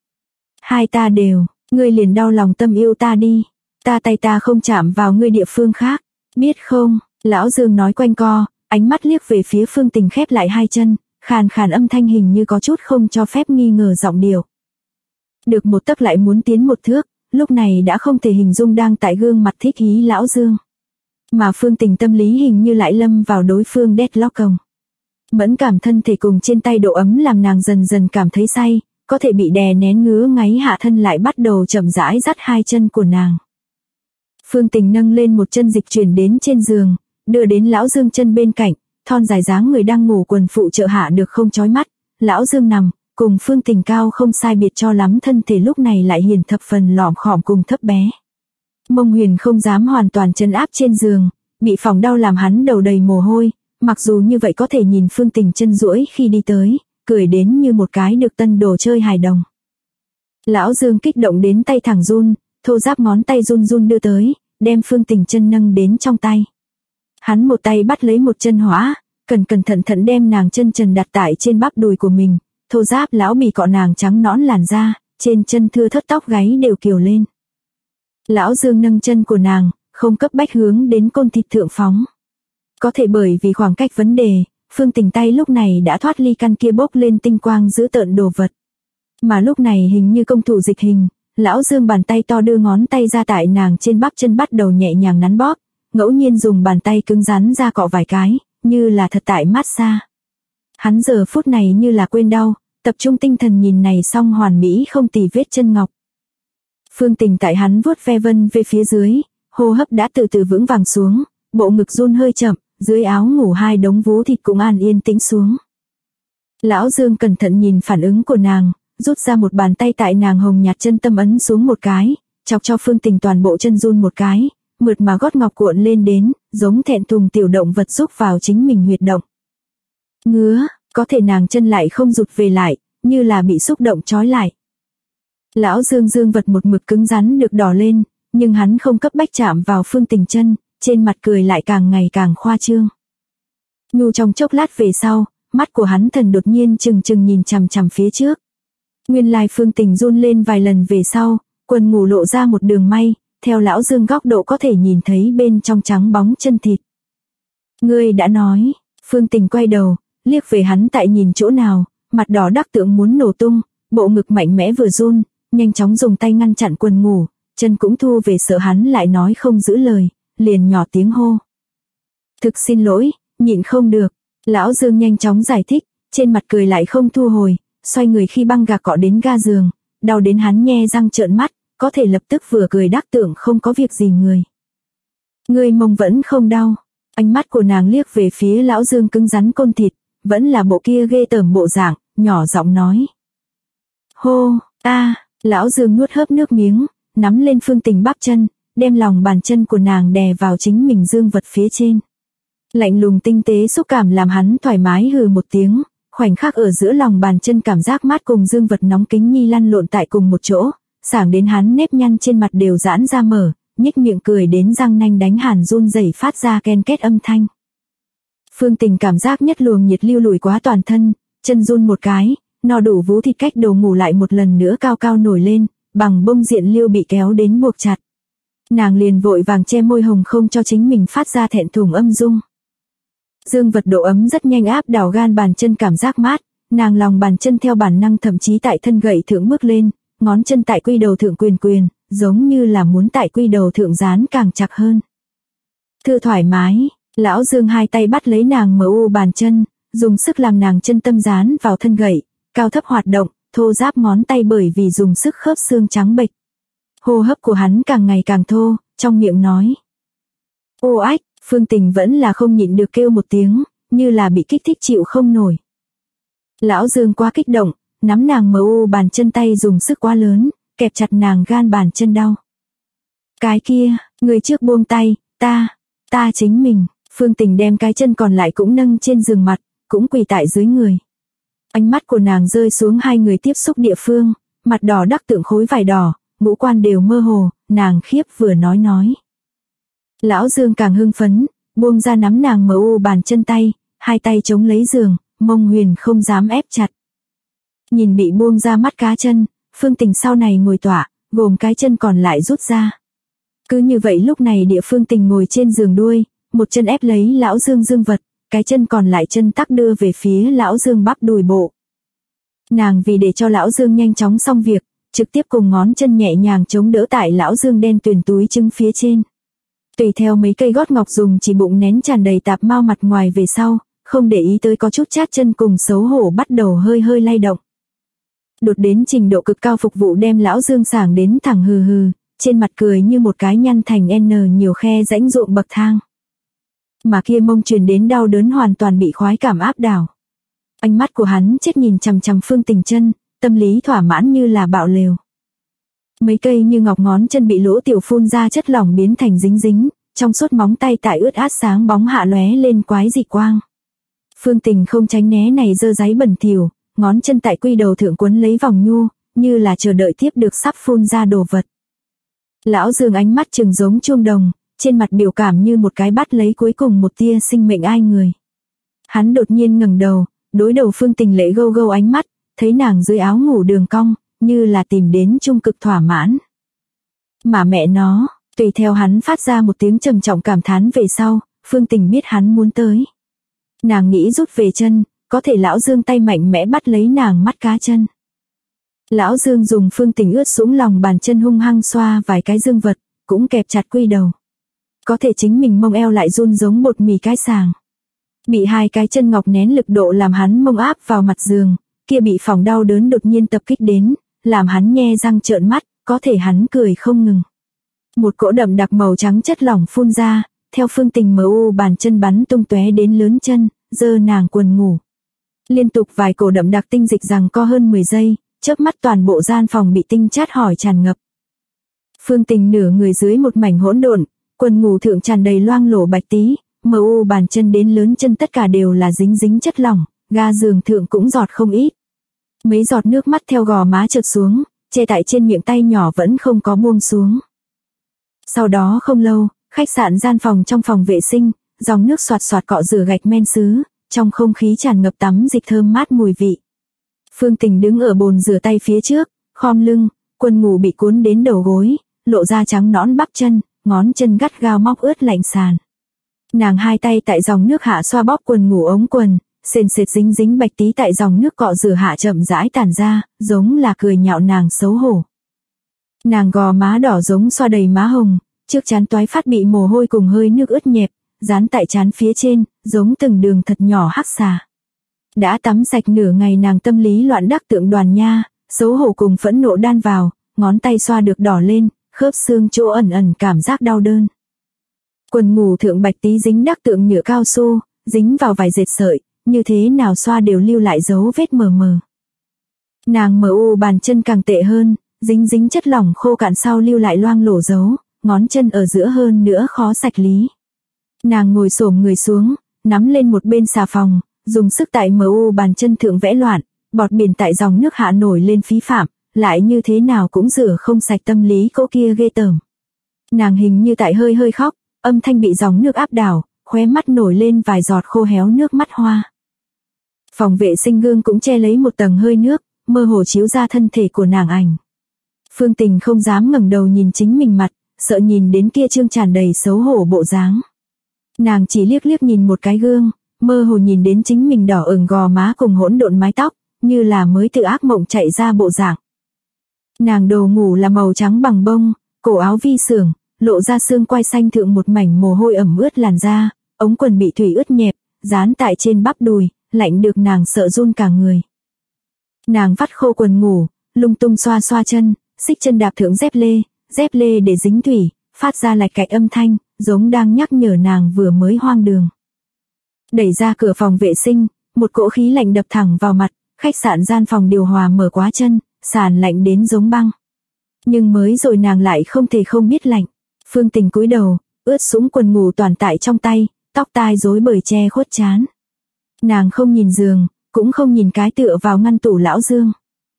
Speaker 1: Hai ta đều, ngươi liền đau lòng tâm yêu ta đi, ta tay ta không chạm vào ngươi địa phương khác, biết không? Lão Dương nói quanh co, ánh mắt liếc về phía Phương Tình khép lại hai chân, khàn khàn âm thanh hình như có chút không cho phép nghi ngờ giọng điệu. Được một tấc lại muốn tiến một thước, lúc này đã không thể hình dung đang tại gương mặt thích ý Lão Dương. Mà Phương Tình tâm lý hình như lại lâm vào đối phương deadlock. Mẫn cảm thân thể cùng trên tay độ ấm làm nàng dần dần cảm thấy say, có thể bị đè nén ngứa ngáy hạ thân lại bắt đầu chậm rãi dắt hai chân của nàng. Phương Tình nâng lên một chân dịch chuyển đến trên giường, đưa đến Lão Dương chân bên cạnh, thon dài dáng người đang ngủ quần phụ trợ hạ được không chói mắt. Lão Dương nằm, cùng Phương Tình cao không sai biệt cho lắm thân thể lúc này lại hiển thập phần lỏm khỏm cùng thấp bé. Mông huyền không dám hoàn toàn chân áp trên giường, bị phỏng đau làm hắn đầu đầy mồ hôi, mặc dù như vậy có thể nhìn Phương Tình chân duỗi khi đi tới, cười đến như một cái được tân đồ chơi hài đồng. Lão Dương kích động đến tay thẳng run, thô ráp ngón tay run run đưa tới, đem Phương Tình chân nâng đến trong tay. Hắn một tay bắt lấy một chân hỏa, cẩn thận thận đem nàng chân trần đặt tại trên bắp đùi của mình, thô ráp lão bì cọ nàng trắng nõn làn da, trên chân thưa thớt tóc gáy đều kiều lên. Lão Dương nâng chân của nàng, không cấp bách hướng đến côn thịt thượng phóng. Có thể bởi vì khoảng cách vấn đề, Phương Tình tay lúc này đã thoát ly căn kia bốc lên tinh quang giữ tợn đồ vật. Mà lúc này hình như công thủ dịch hình, Lão Dương bàn tay to đưa ngón tay ra tại nàng trên bắp chân bắt đầu nhẹ nhàng nắn bóp, ngẫu nhiên dùng bàn tay cứng rắn ra cọ vài cái, như là thật tại massage. Hắn giờ phút này như là quên đau, tập trung tinh thần nhìn này xong hoàn mỹ không tì vết chân ngọc. Phương Tình tại hắn vuốt ve vân về phía dưới, hô hấp đã từ từ vững vàng xuống, bộ ngực run hơi chậm, dưới áo ngủ hai đống vú thịt cũng an yên tĩnh xuống. Lão Dương cẩn thận nhìn phản ứng của nàng, rút ra một bàn tay tại nàng hồng nhạt chân tâm ấn xuống một cái, chọc cho Phương Tình toàn bộ chân run một cái, mượt mà gót ngọc cuộn lên đến, giống thẹn thùng tiểu động vật rúc vào chính mình huyệt động. Ngứa, có thể nàng chân lại không rụt về lại, như là bị xúc động trói lại. Lão Dương dương vật một mực cứng rắn được đỏ lên, nhưng hắn không cấp bách chạm vào Phương Tình chân, trên mặt cười lại càng ngày càng khoa trương. Nhu trong chốc lát về sau, mắt của hắn thần đột nhiên trừng trừng nhìn chằm chằm phía trước. Nguyên lai Phương Tình run lên vài lần về sau, quần ngủ lộ ra một đường may, theo lão Dương góc độ có thể nhìn thấy bên trong trắng bóng chân thịt. Ngươi đã nói, Phương Tình quay đầu, liếc về hắn tại nhìn chỗ nào, mặt đỏ đắc tượng muốn nổ tung, bộ ngực mạnh mẽ vừa run, nhanh chóng dùng tay ngăn chặn quần ngủ, chân cũng thu về sợ hắn lại nói không giữ lời, liền nhỏ tiếng hô. Thực xin lỗi, nhịn không được, lão Dương nhanh chóng giải thích, trên mặt cười lại không thu hồi, xoay người khi băng gạc cọ đến ga giường, đau đến hắn nhe răng trợn mắt, có thể lập tức vừa cười đắc tượng không có việc gì người. Người mông vẫn không đau, ánh mắt của nàng liếc về phía lão Dương cứng rắn côn thịt, vẫn là bộ kia ghê tởm bộ dạng, nhỏ giọng nói. Hô, lão Dương nuốt hớp nước miếng, nắm lên Phương Tình bắp chân, đem lòng bàn chân của nàng đè vào chính mình dương vật phía trên. Lạnh lùng tinh tế xúc cảm làm hắn thoải mái hừ một tiếng, khoảnh khắc ở giữa lòng bàn chân cảm giác mát cùng dương vật nóng kính nhi lăn lộn tại cùng một chỗ, sảng đến hắn nếp nhăn trên mặt đều giãn ra mở, nhếch miệng cười đến răng nanh đánh hàn run rẩy phát ra ken két âm thanh. Phương Tình cảm giác nhất luồng nhiệt lưu lùi quá toàn thân, chân run một cái, no đủ vú thịt cách đầu ngủ lại một lần nữa cao cao nổi lên, bằng bông diện liêu bị kéo đến buộc chặt. Nàng liền vội vàng che môi hồng không cho chính mình phát ra thẹn thùng âm dung. Dương vật độ ấm rất nhanh áp đảo gan bàn chân cảm giác mát, nàng lòng bàn chân theo bản năng thậm chí tại thân gậy thượng bước lên, ngón chân tại quy đầu thượng quyền, giống như là muốn tại quy đầu thượng dán càng chặt hơn. Thư thoải mái, lão Dương hai tay bắt lấy nàng mu bàn chân, dùng sức làm nàng chân tâm dán vào thân gậy, cao thấp hoạt động, thô ráp ngón tay bởi vì dùng sức khớp xương trắng bệch. Hô hấp của hắn càng ngày càng thô, trong miệng nói. Ô ách, Phương Tình vẫn là không nhịn được kêu một tiếng, như là bị kích thích chịu không nổi. Lão Dương quá kích động, nắm nàng mu bàn chân tay dùng sức quá lớn, kẹp chặt nàng gan bàn chân đau. Cái kia, người trước buông tay, ta chính mình. Phương Tình đem cái chân còn lại cũng nâng trên giường mặt, cũng quỳ tại dưới người. Ánh mắt của nàng rơi xuống hai người tiếp xúc địa phương, mặt đỏ đắc tượng khối vải đỏ, ngũ quan đều mơ hồ, nàng khiếp vừa nói. Lão Dương càng hưng phấn, buông ra nắm nàng mu bàn chân tay, hai tay chống lấy giường, mông huyền không dám ép chặt. Nhìn bị buông ra mắt cá chân, Phương Tình sau này ngồi tọa, gồm cái chân còn lại rút ra. Cứ như vậy lúc này địa Phương Tình ngồi trên giường đuôi, một chân ép lấy lão Dương dương vật, cái chân còn lại chân tắc đưa về phía lão Dương bắp đùi bộ. Nàng vì để cho lão Dương nhanh chóng xong việc, trực tiếp cùng ngón chân nhẹ nhàng chống đỡ tại lão Dương đen tuyền túi trứng phía trên. Tùy theo mấy cây gót ngọc dùng chỉ bụng nén tràn đầy tạp mao mặt ngoài về sau, không để ý tới có chút chát chân cùng xấu hổ bắt đầu hơi lay động. Đột đến trình độ cực cao phục vụ đem lão Dương sảng đến thẳng hừ, trên mặt cười như một cái nhăn thành N nhiều khe rãnh ruộng bậc thang. Mà kia mông truyền đến đau đớn hoàn toàn bị khoái cảm áp đảo. Ánh mắt của hắn chết nhìn chằm chằm Phương Tình chân, tâm lý thỏa mãn như là bạo lều. Mấy cây như ngọc ngón chân bị lỗ tiểu phun ra chất lỏng biến thành dính, trong suốt móng tay tại ướt át sáng bóng hạ lóe lên quái dị quang. Phương Tình không tránh né này dơ giấy bẩn thỉu, ngón chân tại quy đầu thượng quấn lấy vòng nhu, như là chờ đợi tiếp được sắp phun ra đồ vật. Lão Dương ánh mắt trừng giống chuông đồng, trên mặt biểu cảm như một cái bắt lấy cuối cùng một tia sinh mệnh ai người. Hắn đột nhiên ngẩng đầu, đối đầu Phương Tình lệ gâu ánh mắt, thấy nàng dưới áo ngủ đường cong, như là tìm đến trung cực thỏa mãn. Mà mẹ nó, tùy theo hắn phát ra một tiếng trầm trọng cảm thán về sau, Phương Tình biết hắn muốn tới. Nàng nghĩ rút về chân, có thể lão Dương tay mạnh mẽ bắt lấy nàng mắt cá chân. Lão Dương dùng Phương Tình ướt sũng lòng bàn chân hung hăng xoa vài cái dương vật, cũng kẹp chặt quy đầu. Có thể chính mình mông eo lại run giống bột mì cái sàng. Bị hai cái chân ngọc nén lực độ làm hắn mông áp vào mặt giường, kia bị phòng đau đớn đột nhiên tập kích đến, làm hắn nhe răng trợn mắt, có thể hắn cười không ngừng. Một cỗ đậm đặc màu trắng chất lỏng phun ra, theo Phương Tình mu bàn chân bắn tung tóe đến lớn chân, dơ nàng quần ngủ. Liên tục vài cổ đậm đặc tinh dịch giằng co hơn 10 giây, chớp mắt toàn bộ gian phòng bị tinh chát hỏi tràn ngập. Phương Tình nửa người dưới một mảnh hỗn độn, Quần ngủ thượng tràn đầy loang lổ bạch tí, mờ u bàn chân đến lớn chân tất cả đều là dính dính chất lỏng, ga giường thượng cũng giọt không ít. Mấy giọt nước mắt theo gò má trượt xuống, che tại trên miệng tay nhỏ vẫn không có buông xuống. Sau đó không lâu, khách sạn gian phòng trong phòng vệ sinh, dòng nước xoạt xoạt cọ rửa gạch men sứ, trong không khí tràn ngập tắm dịch thơm mát mùi vị. Phương Tình đứng ở bồn rửa tay phía trước, khom lưng, quần ngủ bị cuốn đến đầu gối, lộ ra trắng nõn bắp chân, ngón chân gắt gao móc ướt lạnh sàn. Nàng hai tay tại dòng nước hạ xoa bóp quần ngủ ống quần, sền sệt dính dính bạch tí tại dòng nước cọ rửa hạ chậm rãi tản ra, giống là cười nhạo nàng xấu hổ. Nàng gò má đỏ giống xoa đầy má hồng, trước trán toái phát bị mồ hôi cùng hơi nước ướt nhẹp, dán tại trán phía trên, giống từng đường thật nhỏ hắc xà. Đã tắm sạch nửa ngày nàng tâm lý loạn đắc tượng đoàn nha, xấu hổ cùng phẫn nộ đan vào, ngón tay xoa được đỏ lên, khớp xương chỗ ẩn ẩn cảm giác đau đớn. Quần ngủ thượng bạch tí dính đắc tượng nhựa cao su, dính vào vài dệt sợi, như thế nào xoa đều lưu lại dấu vết mờ mờ. Nàng mờ u bàn chân càng tệ hơn, dính dính chất lỏng khô cạn sau lưu lại loang lổ dấu, ngón chân ở giữa hơn nữa khó sạch lý. Nàng ngồi xổm người xuống, nắm lên một bên xà phòng, dùng sức tại mờ u bàn chân thượng vẽ loạn, bọt biển tại dòng nước hạ nổi lên phí phạm, lại như thế nào cũng rửa không sạch tâm lý cô kia ghê tởm. Nàng hình như tại hơi hơi khóc, âm thanh bị dòng nước áp đảo, khóe mắt nổi lên vài giọt khô héo nước mắt hoa. Phòng vệ sinh gương cũng che lấy một tầng hơi nước, mơ hồ chiếu ra thân thể của nàng ảnh. Phương Tình không dám ngẩng đầu nhìn chính mình mặt, sợ nhìn đến kia trương tràn đầy xấu hổ bộ dáng. Nàng chỉ liếc liếc nhìn một cái gương, mơ hồ nhìn đến chính mình đỏ ửng gò má cùng hỗn độn mái tóc, như là mới từ ác mộng chạy ra bộ dạng. Nàng đồ ngủ là màu trắng bằng bông, cổ áo vi sưởng, lộ ra xương quai xanh thượng một mảnh mồ hôi ẩm ướt làn da, ống quần bị thủy ướt nhẹp, dán tại trên bắp đùi, lạnh được nàng sợ run cả người. Nàng vắt khô quần ngủ, lung tung xoa xoa chân, xích chân đạp thượng dép lê để dính thủy, phát ra lạch cạch âm thanh, giống đang nhắc nhở nàng vừa mới hoang đường. Đẩy ra cửa phòng vệ sinh, một cỗ khí lạnh đập thẳng vào mặt, khách sạn gian phòng điều hòa mở quá chân, sàn lạnh đến giống băng. Nhưng mới rồi nàng lại không thể không biết lạnh. Phương Tình cúi đầu, ướt sũng quần ngủ toàn tại trong tay, tóc tai rối bời che khuất trán. Nàng không nhìn giường, cũng không nhìn cái tựa vào ngăn tủ lão Dương.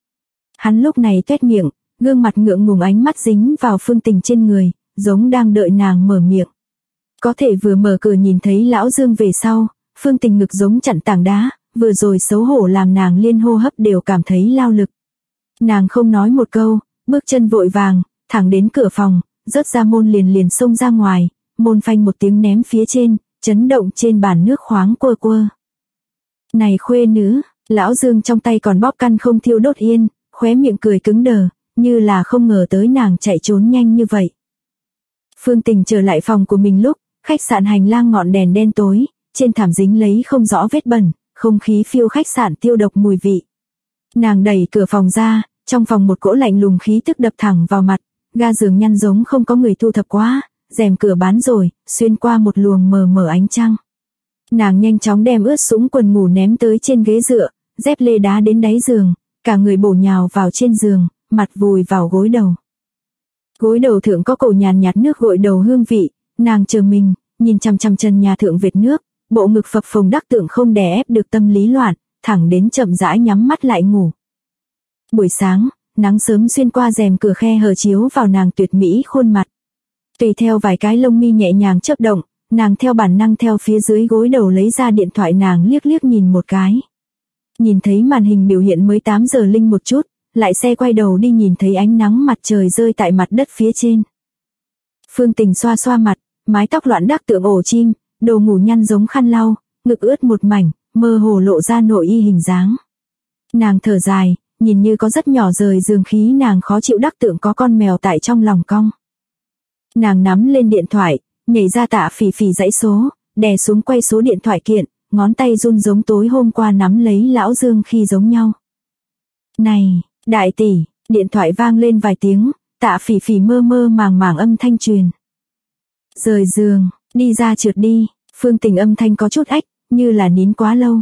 Speaker 1: Hắn lúc này tuét miệng, gương mặt ngượng ngùng ánh mắt dính vào Phương Tình trên người, giống đang đợi nàng mở miệng. Có thể vừa mở cửa nhìn thấy lão Dương về sau, Phương Tình ngực giống chặn tảng đá, vừa rồi xấu hổ làm nàng liên hô hấp đều cảm thấy lao lực. Nàng không nói một câu, bước chân vội vàng, thẳng đến cửa phòng, rớt ra môn liền xông ra ngoài, môn phanh một tiếng ném phía trên, chấn động trên bàn nước khoáng quơ quơ. Này khuê nữ, lão Dương trong tay còn bóp căn không thiêu đốt yên, khóe miệng cười cứng đờ, như là không ngờ tới nàng chạy trốn nhanh như vậy. Phương Tình trở lại phòng của mình lúc, khách sạn hành lang ngọn đèn đen tối, trên thảm dính lấy không rõ vết bẩn, không khí phiêu khách sạn tiêu độc mùi vị. Nàng đẩy cửa phòng ra, trong phòng một cỗ lạnh lùng khí tức đập thẳng vào mặt, ga giường nhăn giống không có người thu thập quá, rèm cửa bán rồi, xuyên qua một luồng mờ mờ ánh trăng. Nàng nhanh chóng đem ướt sũng quần ngủ ném tới trên ghế dựa, dép lê đá đến đáy giường, cả người bổ nhào vào trên giường, mặt vùi vào gối đầu. Gối đầu thượng có cổ nhàn nhạt nước gội đầu hương vị, nàng chờ mình, nhìn chằm chằm chân nhà thượng vệt nước, bộ ngực phập phồng đắc tượng không đè ép được tâm lý loạn, thẳng đến chậm rãi nhắm mắt lại ngủ. Buổi sáng, nắng sớm xuyên qua rèm cửa khe hở chiếu vào nàng tuyệt mỹ khuôn mặt. Tùy theo vài cái lông mi nhẹ nhàng chớp động, nàng theo bản năng theo phía dưới gối đầu lấy ra điện thoại nàng liếc liếc nhìn một cái. Nhìn thấy màn hình biểu hiện mới 8 giờ linh một chút, lại xe quay đầu đi nhìn thấy ánh nắng mặt trời rơi tại mặt đất phía trên. Phương Tình xoa xoa mặt, mái tóc loạn đắc tượng ổ chim, đầu ngủ nhăn giống khăn lau, ngực ướt một mảnh, mơ hồ lộ ra nội y hình dáng. Nàng thở dài, nhìn như có rất nhỏ rời giường khí nàng khó chịu đắc tượng có con mèo tại trong lòng cong. Nàng nắm lên điện thoại, nhảy ra Tạ Phỉ Phỉ dãy số, đè xuống quay số điện thoại kiện, ngón tay run giống tối hôm qua nắm lấy lão Dương khi giống nhau. Này, đại tỷ, điện thoại vang lên vài tiếng, Tạ Phỉ Phỉ mơ mơ màng màng âm thanh truyền. Rời giường, đi ra trượt đi, Phương Tình âm thanh có chút ách, như là nín quá lâu.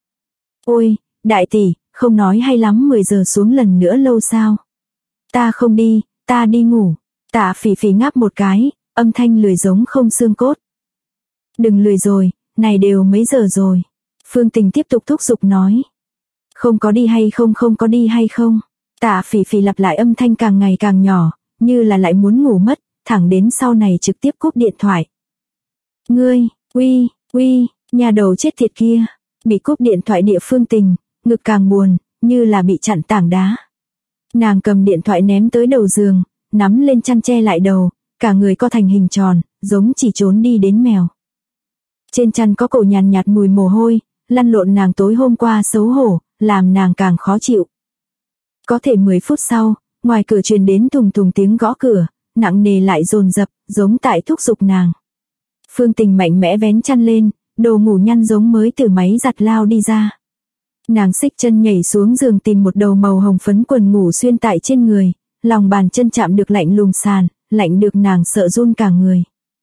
Speaker 1: Ôi, đại tỷ, không nói hay lắm 10 giờ xuống lần nữa lâu sao? Ta không đi, ta đi ngủ. Tạ Phỉ Phỉ ngáp một cái, âm thanh lười giống không xương cốt. Đừng lười rồi, này đều mấy giờ rồi. Phương Tình tiếp tục thúc giục nói. Không có đi hay không, không có đi hay không. Tạ Phỉ Phỉ lặp lại âm thanh càng ngày càng nhỏ, như là lại muốn ngủ mất, thẳng đến sau này trực tiếp cúp điện thoại. Ngươi, uy, nhà đầu chết tiệt kia. Bị cúp điện thoại địa Phương Tình, ngực càng buồn, như là bị chặn tảng đá. Nàng cầm điện thoại ném tới đầu giường, nắm lên chăn che lại đầu, cả người co thành hình tròn, giống chỉ trốn đi đến mèo. Trên chăn có cổ nhàn nhạt mùi mồ hôi, lăn lộn nàng tối hôm qua xấu hổ, làm nàng càng khó chịu. Có thể 10 phút sau, ngoài cửa truyền đến thùng thùng tiếng gõ cửa, nặng nề lại dồn dập, giống tại thúc giục nàng. Phương Tình mạnh mẽ vén chăn lên, đồ ngủ nhăn giống mới từ máy giặt lao đi ra. Nàng xích chân nhảy xuống giường tìm một đầu màu hồng phấn quần ngủ xuyên tại trên người, lòng bàn chân chạm được lạnh lùng sàn, lạnh được nàng sợ run cả người.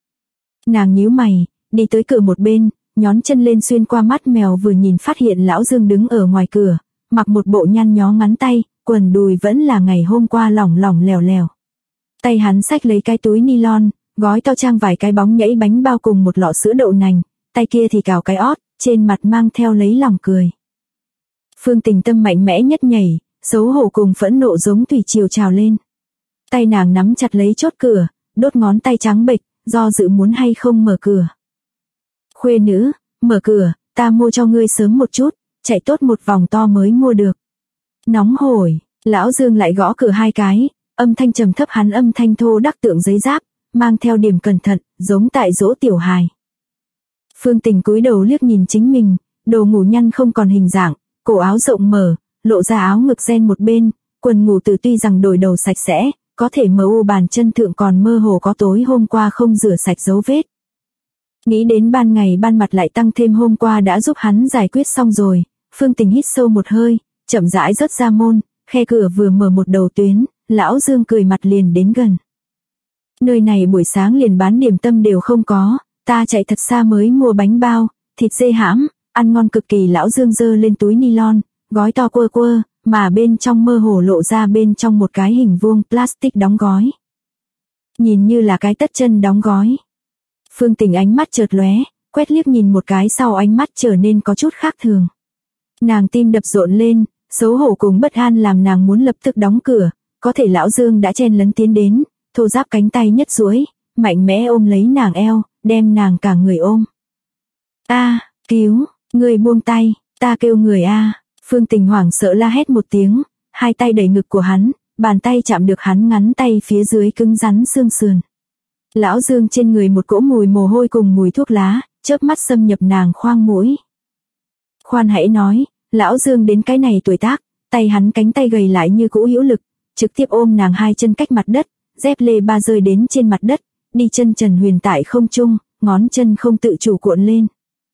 Speaker 1: Nàng nhíu mày, đi tới cửa một bên, nhón chân lên xuyên qua mắt mèo vừa nhìn phát hiện lão Dương đứng ở ngoài cửa, mặc một bộ nhăn nhó ngắn tay, quần đùi vẫn là ngày hôm qua lỏng lỏng lèo lèo. Tay hắn xách lấy cái túi nylon, gói to trang vài cái bóng nhảy bánh bao cùng một lọ sữa đậu nành, tay kia thì cào cái ót, trên mặt mang theo lấy lòng cười. Phương Tình tâm mạnh mẽ nhất nhảy, xấu hổ cùng phẫn nộ giống thủy triều trào lên. Tay nàng nắm chặt lấy chốt cửa, đốt ngón tay trắng bệch, do dự muốn hay không mở cửa. Khuê nữ, mở cửa, ta mua cho ngươi sớm một chút, chạy tốt một vòng to mới mua được. Nóng hổi, lão Dương lại gõ cửa 2 cái, âm thanh trầm thấp hắn âm thanh thô đắc tượng giấy giáp, mang theo điểm cẩn thận, giống tại dỗ tiểu hài. Phương Tình cúi đầu liếc nhìn chính mình, đồ ngủ nhăn không còn hình dạng, cổ áo rộng mở, lộ ra áo ngực ren một bên, quần ngủ từ tuy rằng đổi đầu sạch sẽ, có thể MU bàn chân thượng còn mơ hồ có tối hôm qua không rửa sạch dấu vết. Nghĩ đến ban ngày ban mặt lại tăng thêm hôm qua đã giúp hắn giải quyết xong rồi, Phương Tình hít sâu một hơi, chậm rãi rớt ra môn, khe cửa vừa mở một đầu tuyến, lão Dương cười mặt liền đến gần. Nơi này buổi sáng liền bán điểm tâm đều không có, ta chạy thật xa mới mua bánh bao, thịt dê hãm, ăn ngon cực kỳ. Lão Dương giơ lên túi nylon, gói to quơ quơ, mà bên trong mơ hồ lộ ra bên trong một cái hình vuông plastic đóng gói. Nhìn như là cái tất chân đóng gói. Phương Tình ánh mắt chợt lóe, quét liếc nhìn một cái sau ánh mắt trở nên có chút khác thường. Nàng tim đập rộn lên, xấu hổ cùng bất an làm nàng muốn lập tức đóng cửa, có thể lão Dương đã chen lấn tiến đến, thô ráp cánh tay nhất duỗi, mạnh mẽ ôm lấy nàng eo, đem nàng cả người ôm. Cứu, người buông tay, ta kêu người a. Phương Tình hoảng sợ la hét một tiếng, hai tay đẩy ngực của hắn, bàn tay chạm được hắn ngắn tay phía dưới cứng rắn xương sườn. Lão Dương trên người một cỗ mùi mồ hôi cùng mùi thuốc lá, chớp mắt xâm nhập nàng khoang mũi. Khoan hãy nói, lão Dương đến cái này tuổi tác, tay hắn cánh tay gầy lại như cũ hữu lực, trực tiếp ôm nàng hai chân cách mặt đất, dép lê ba rơi đến trên mặt đất, đi chân trần huyền tại không trung, ngón chân không tự chủ cuộn lên.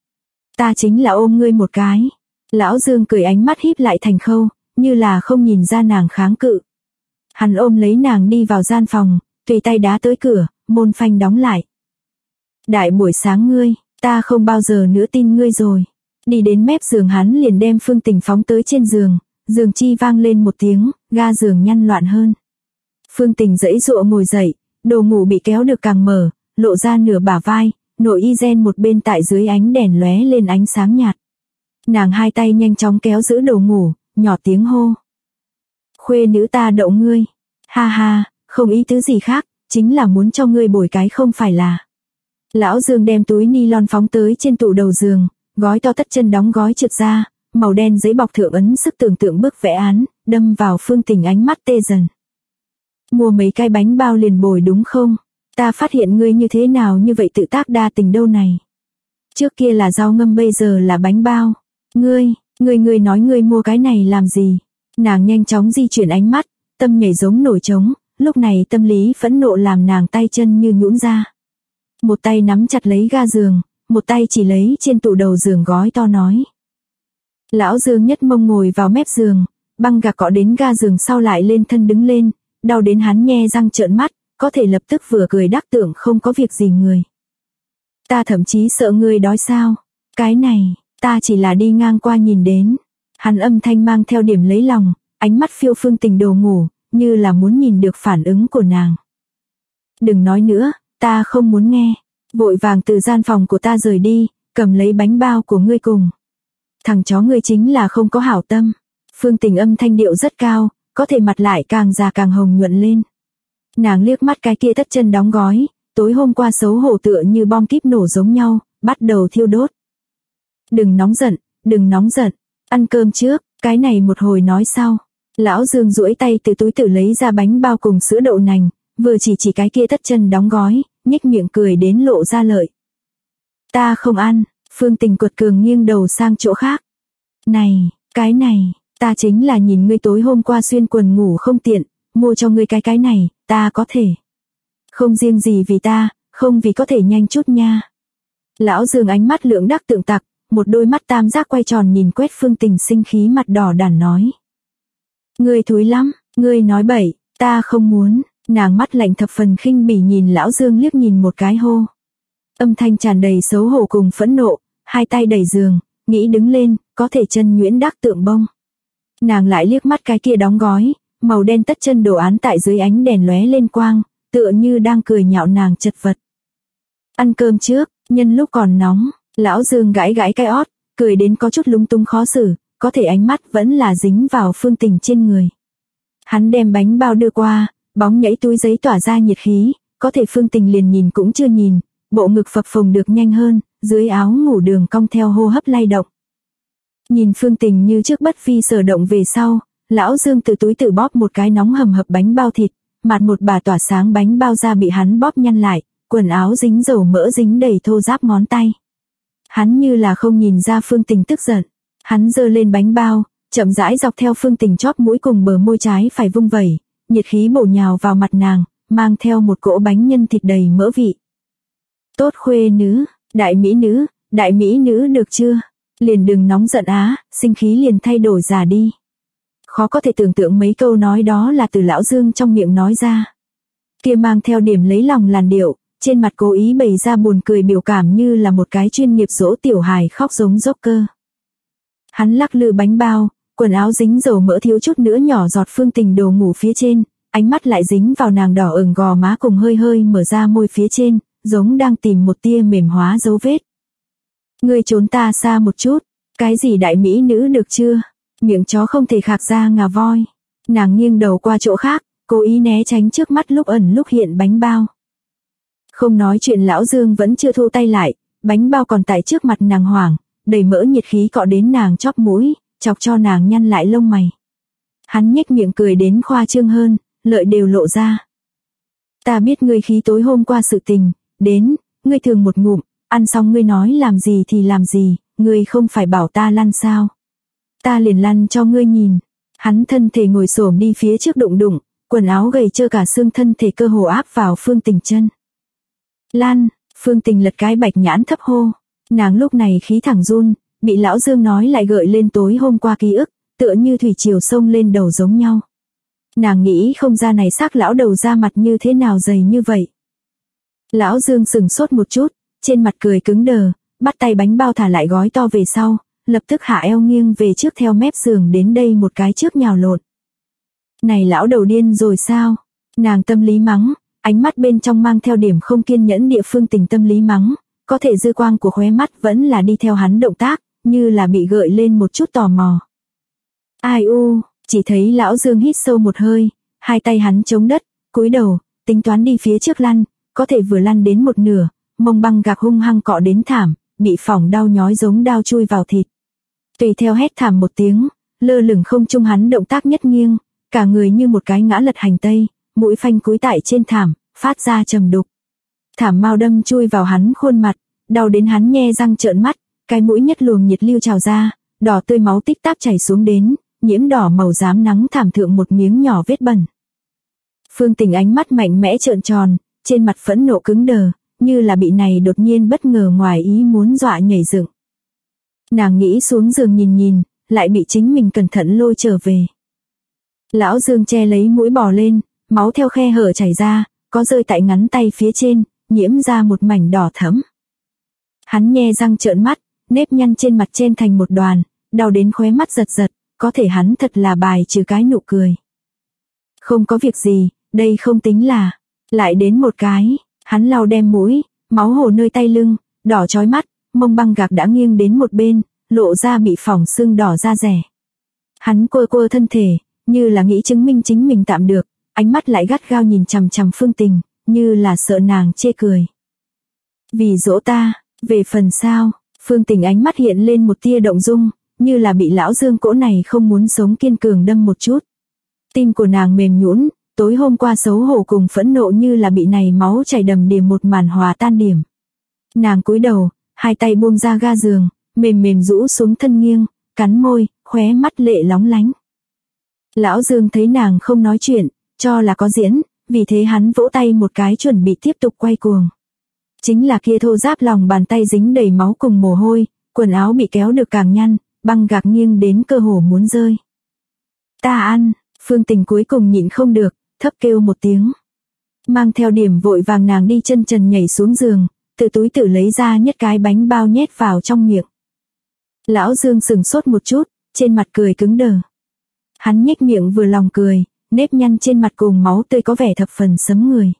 Speaker 1: Ta chính là ôm ngươi một cái. Lão Dương cười ánh mắt híp lại thành khâu, như là không nhìn ra nàng kháng cự. Hắn ôm lấy nàng đi vào gian phòng, tùy tay đá tới cửa, môn phanh đóng lại. Đại buổi sáng ngươi, ta không bao giờ nữa tin ngươi rồi. Đi đến mép giường hắn liền đem Phương Tình phóng tới trên giường, giường chi vang lên một tiếng, ga giường nhăn loạn hơn. Phương Tình giãy giụa ngồi dậy, đồ ngủ bị kéo được càng mở, lộ ra nửa bả vai, nội y ren một bên tại dưới ánh đèn lóe lên ánh sáng nhạt. Nàng hai tay nhanh chóng kéo giữ đồ ngủ, nhỏ tiếng hô. Khuê nữ ta đậu ngươi. Ha ha, không ý tứ gì khác, chính là muốn cho ngươi bồi cái không phải là. Lão Dương đem túi nylon phóng tới trên tủ đầu giường, gói to tất chân đóng gói trượt ra, màu đen giấy bọc thượng ấn sức tưởng tượng bức vẽ án, đâm vào Phương Tình ánh mắt tê dần. Mua mấy cái bánh bao liền bồi đúng không? Ta phát hiện ngươi như thế nào như vậy tự tác đa tình đâu này. Trước kia là rau ngâm bây giờ là bánh bao. Ngươi nói ngươi mua cái này làm gì? Nàng nhanh chóng di chuyển ánh mắt, tâm nhảy giống nổi trống, lúc này tâm lý phẫn nộ làm nàng tay chân như nhũn ra. Một tay nắm chặt lấy ga giường, một tay chỉ lấy trên tủ đầu giường gói to nói. Lão Dương nhất mông ngồi vào mép giường, băng gạc cọ đến ga giường sau lại lên thân đứng lên, đau đến hắn nhe răng trợn mắt, có thể lập tức vừa cười đắc tưởng không có việc gì người. Ta thậm chí sợ ngươi đói sao? Cái này, ta chỉ là đi ngang qua nhìn đến. Hắn âm thanh mang theo điểm lấy lòng, ánh mắt phiêu Phương Tình đồ ngủ, như là muốn nhìn được phản ứng của nàng. Đừng nói nữa, ta không muốn nghe. Vội vàng từ gian phòng của ta rời đi, cầm lấy bánh bao của ngươi cùng. Thằng chó ngươi chính là không có hảo tâm. Phương Tình âm thanh điệu rất cao, có thể mặt lại càng già càng hồng nhuận lên. Nàng liếc mắt cái kia tất chân đóng gói, tối hôm qua xấu hổ tựa như bom kíp nổ giống nhau, bắt đầu thiêu đốt. Đừng nóng giận, đừng nóng giận, ăn cơm trước, cái này một hồi nói sau. Lão Dương duỗi tay từ túi tự lấy ra bánh bao cùng sữa đậu nành, vừa chỉ cái kia tất chân đóng gói, nhếch miệng cười đến lộ ra lợi. Ta không ăn, Phương Tình cuột cường nghiêng đầu sang chỗ khác. Này, cái này, ta chính là nhìn ngươi tối hôm qua xuyên quần ngủ không tiện, mua cho ngươi cái này, ta có thể. Không riêng gì vì ta, không vì có thể nhanh chút nha. Lão Dương ánh mắt lưỡng đắc tượng tặc, một đôi mắt tam giác quay tròn nhìn quét Phương Tình sinh khí mặt đỏ đản nói. Ngươi thúi lắm, ngươi nói bậy, ta không muốn. Nàng mắt lạnh thập phần khinh bỉ nhìn Lão Dương liếc nhìn một cái hô. Âm thanh tràn đầy xấu hổ cùng phẫn nộ, hai tay đẩy giường, nghĩ đứng lên, có thể chân nhuyễn đắc tượng bông. Nàng lại liếc mắt cái kia đóng gói, màu đen tất chân đồ án tại dưới ánh đèn lóe lên quang, tựa như đang cười nhạo nàng chật vật. Ăn cơm trước, nhân lúc còn nóng, Lão Dương gãi gãi cái ót, cười đến có chút lung tung khó xử, có thể ánh mắt vẫn là dính vào Phương Tình trên người. Hắn đem bánh bao đưa qua, bóng nhảy túi giấy tỏa ra nhiệt khí, có thể Phương Tình liền nhìn cũng chưa nhìn, bộ ngực phập phồng được nhanh hơn, dưới áo ngủ đường cong theo hô hấp lay động. Nhìn Phương Tình như trước bất vi sở động về sau, Lão Dương từ túi tự bóp một cái nóng hầm hập bánh bao thịt, mặt một bà tỏa sáng bánh bao ra bị hắn bóp nhăn lại, quần áo dính dầu mỡ dính đầy thô ráp ngón tay. Hắn như là không nhìn ra Phương Tình tức giận, hắn giơ lên bánh bao, chậm rãi dọc theo Phương Tình chóp mũi cùng bờ môi trái phải vung vẩy, nhiệt khí bổ nhào vào mặt nàng, mang theo một cỗ bánh nhân thịt đầy mỡ vị. Tốt khuê nữ, đại mỹ nữ được chưa? Liền đừng nóng giận á, sinh khí liền thay đổi già đi. Khó có thể tưởng tượng mấy câu nói đó là từ Lão Dương trong miệng nói ra. Kia mang theo điểm lấy lòng làn điệu, trên mặt cố ý bày ra buồn cười biểu cảm như là một cái chuyên nghiệp dỗ tiểu hài khóc giống Joker. Hắn lắc lư bánh bao, quần áo dính dầu mỡ thiếu chút nữa nhỏ giọt Phương Tình đồ ngủ phía trên, ánh mắt lại dính vào nàng đỏ ửng gò má cùng hơi hơi mở ra môi phía trên, giống đang tìm một tia mềm hóa dấu vết. Ngươi trốn ta xa một chút, cái gì đại mỹ nữ được chưa? Miệng chó không thể khạc ra ngà voi. Nàng nghiêng đầu qua chỗ khác, cố ý né tránh trước mắt lúc ẩn lúc hiện bánh bao. Không nói chuyện Lão Dương vẫn chưa thu tay lại, bánh bao còn tại trước mặt nàng hoảng, đầy mỡ nhiệt khí cọ đến nàng chóp mũi, chọc cho nàng nhăn lại lông mày. Hắn nhếch miệng cười đến khoa trương hơn, lợi đều lộ ra. Ta biết ngươi khí tối hôm qua sự tình, đến, ngươi thường một ngụm, ăn xong ngươi nói làm gì thì làm gì, ngươi không phải bảo ta lăn sao. Ta liền lăn cho ngươi nhìn. Hắn thân thể ngồi xổm đi phía trước đụng đụng, quần áo gầy trơ cả xương thân thể cơ hồ áp vào Phương Tình chân. Lan, Phương Tình lật cái bạch nhãn thấp hô. Nàng lúc này khí thẳng run, bị Lão Dương nói lại gợi lên tối hôm qua ký ức, tựa như thủy triều sông lên đầu giống nhau. Nàng nghĩ không ra này xác lão đầu ra mặt như thế nào dày như vậy. Lão Dương sừng sốt một chút, trên mặt cười cứng đờ, bắt tay bánh bao thả lại gói to về sau, lập tức hạ eo nghiêng về trước theo mép giường đến đây một cái trước nhào lộn. Này lão đầu điên rồi sao? Nàng tâm lý mắng, ánh mắt bên trong mang theo điểm không kiên nhẫn địa Phương Tình tâm lý mắng, có thể dư quang của khóe mắt vẫn là đi theo hắn động tác, như là bị gợi lên một chút tò mò. Ai u, chỉ thấy Lão Dương hít sâu một hơi, hai tay hắn chống đất, cúi đầu, tính toán đi phía trước lăn, có thể vừa lăn đến một nửa, mông băng gạc hung hăng cọ đến thảm, bị phỏng đau nhói giống đao chui vào thịt. Tùy theo hét thảm một tiếng, lơ lửng không trung hắn động tác nhất nghiêng, cả người như một cái ngã lật hành tây, mũi phanh cúi tại trên thảm, phát ra trầm đục. Thảm mau đâm chui vào hắn khuôn mặt, đau đến hắn nhe răng trợn mắt, cái mũi nhất luồng nhiệt lưu trào ra, đỏ tươi máu tích tắc chảy xuống đến, nhiễm đỏ màu rám nắng thảm thượng một miếng nhỏ vết bẩn. Phương Tình ánh mắt mạnh mẽ trợn tròn, trên mặt phẫn nộ cứng đờ, như là bị này đột nhiên bất ngờ ngoài ý muốn dọa nhảy dựng. Nàng nghĩ xuống giường nhìn, lại bị chính mình cẩn thận lôi trở về. Lão Dương che lấy mũi bò lên, máu theo khe hở chảy ra, có rơi tại ngắn tay phía trên, nhiễm ra một mảnh đỏ thẫm. Hắn nhe răng trợn mắt, nếp nhăn trên mặt chen thành một đoàn, đau đến khóe mắt giật giật, có thể hắn thật là bài trừ cái nụ cười. Không có việc gì, đây không tính là, lại đến một cái, Hắn lau đem mũi, máu hồ nơi tay lưng, đỏ chói mắt, mông băng gạc đã nghiêng đến một bên, lộ ra bị phỏng sưng đỏ da rẻ. Hắn quơ quơ thân thể, như là nghĩ chứng minh chính mình tạm được, ánh mắt lại gắt gao nhìn chằm chằm Phương Tình, như là sợ nàng chê cười. Vì dỗ ta, về phần sao, Phương Tình ánh mắt hiện lên một tia động dung, như là bị lão Dương cỗ này không muốn sống kiên cường đâm một chút. Tim của nàng mềm nhũn, tối hôm qua xấu hổ cùng phẫn nộ như là bị này máu chảy đầm đìa một màn hòa tan điểm. Nàng cúi đầu, hai tay buông ra ga giường, mềm mềm rũ xuống thân nghiêng, cắn môi, khóe mắt lệ lóng lánh. Lão Dương thấy nàng không nói chuyện, cho là có diễn, vì thế hắn vỗ tay một cái chuẩn bị tiếp tục quay cuồng. Chính là kia thô ráp lòng bàn tay dính đầy máu cùng mồ hôi, quần áo bị kéo được càng nhăn, băng gạc nghiêng đến cơ hồ muốn rơi. Ta ăn, Phương Tình cuối cùng nhịn không được, thấp kêu một tiếng. Mang theo điểm vội vàng nàng đi chân trần nhảy xuống giường, từ túi tự lấy ra nhất cái bánh bao nhét vào trong miệng. Lão Dương sừng sốt một chút, trên mặt cười cứng đờ. Hắn nhếch miệng vừa lòng cười, nếp nhăn trên mặt cùng máu tươi có vẻ thập phần sấm người.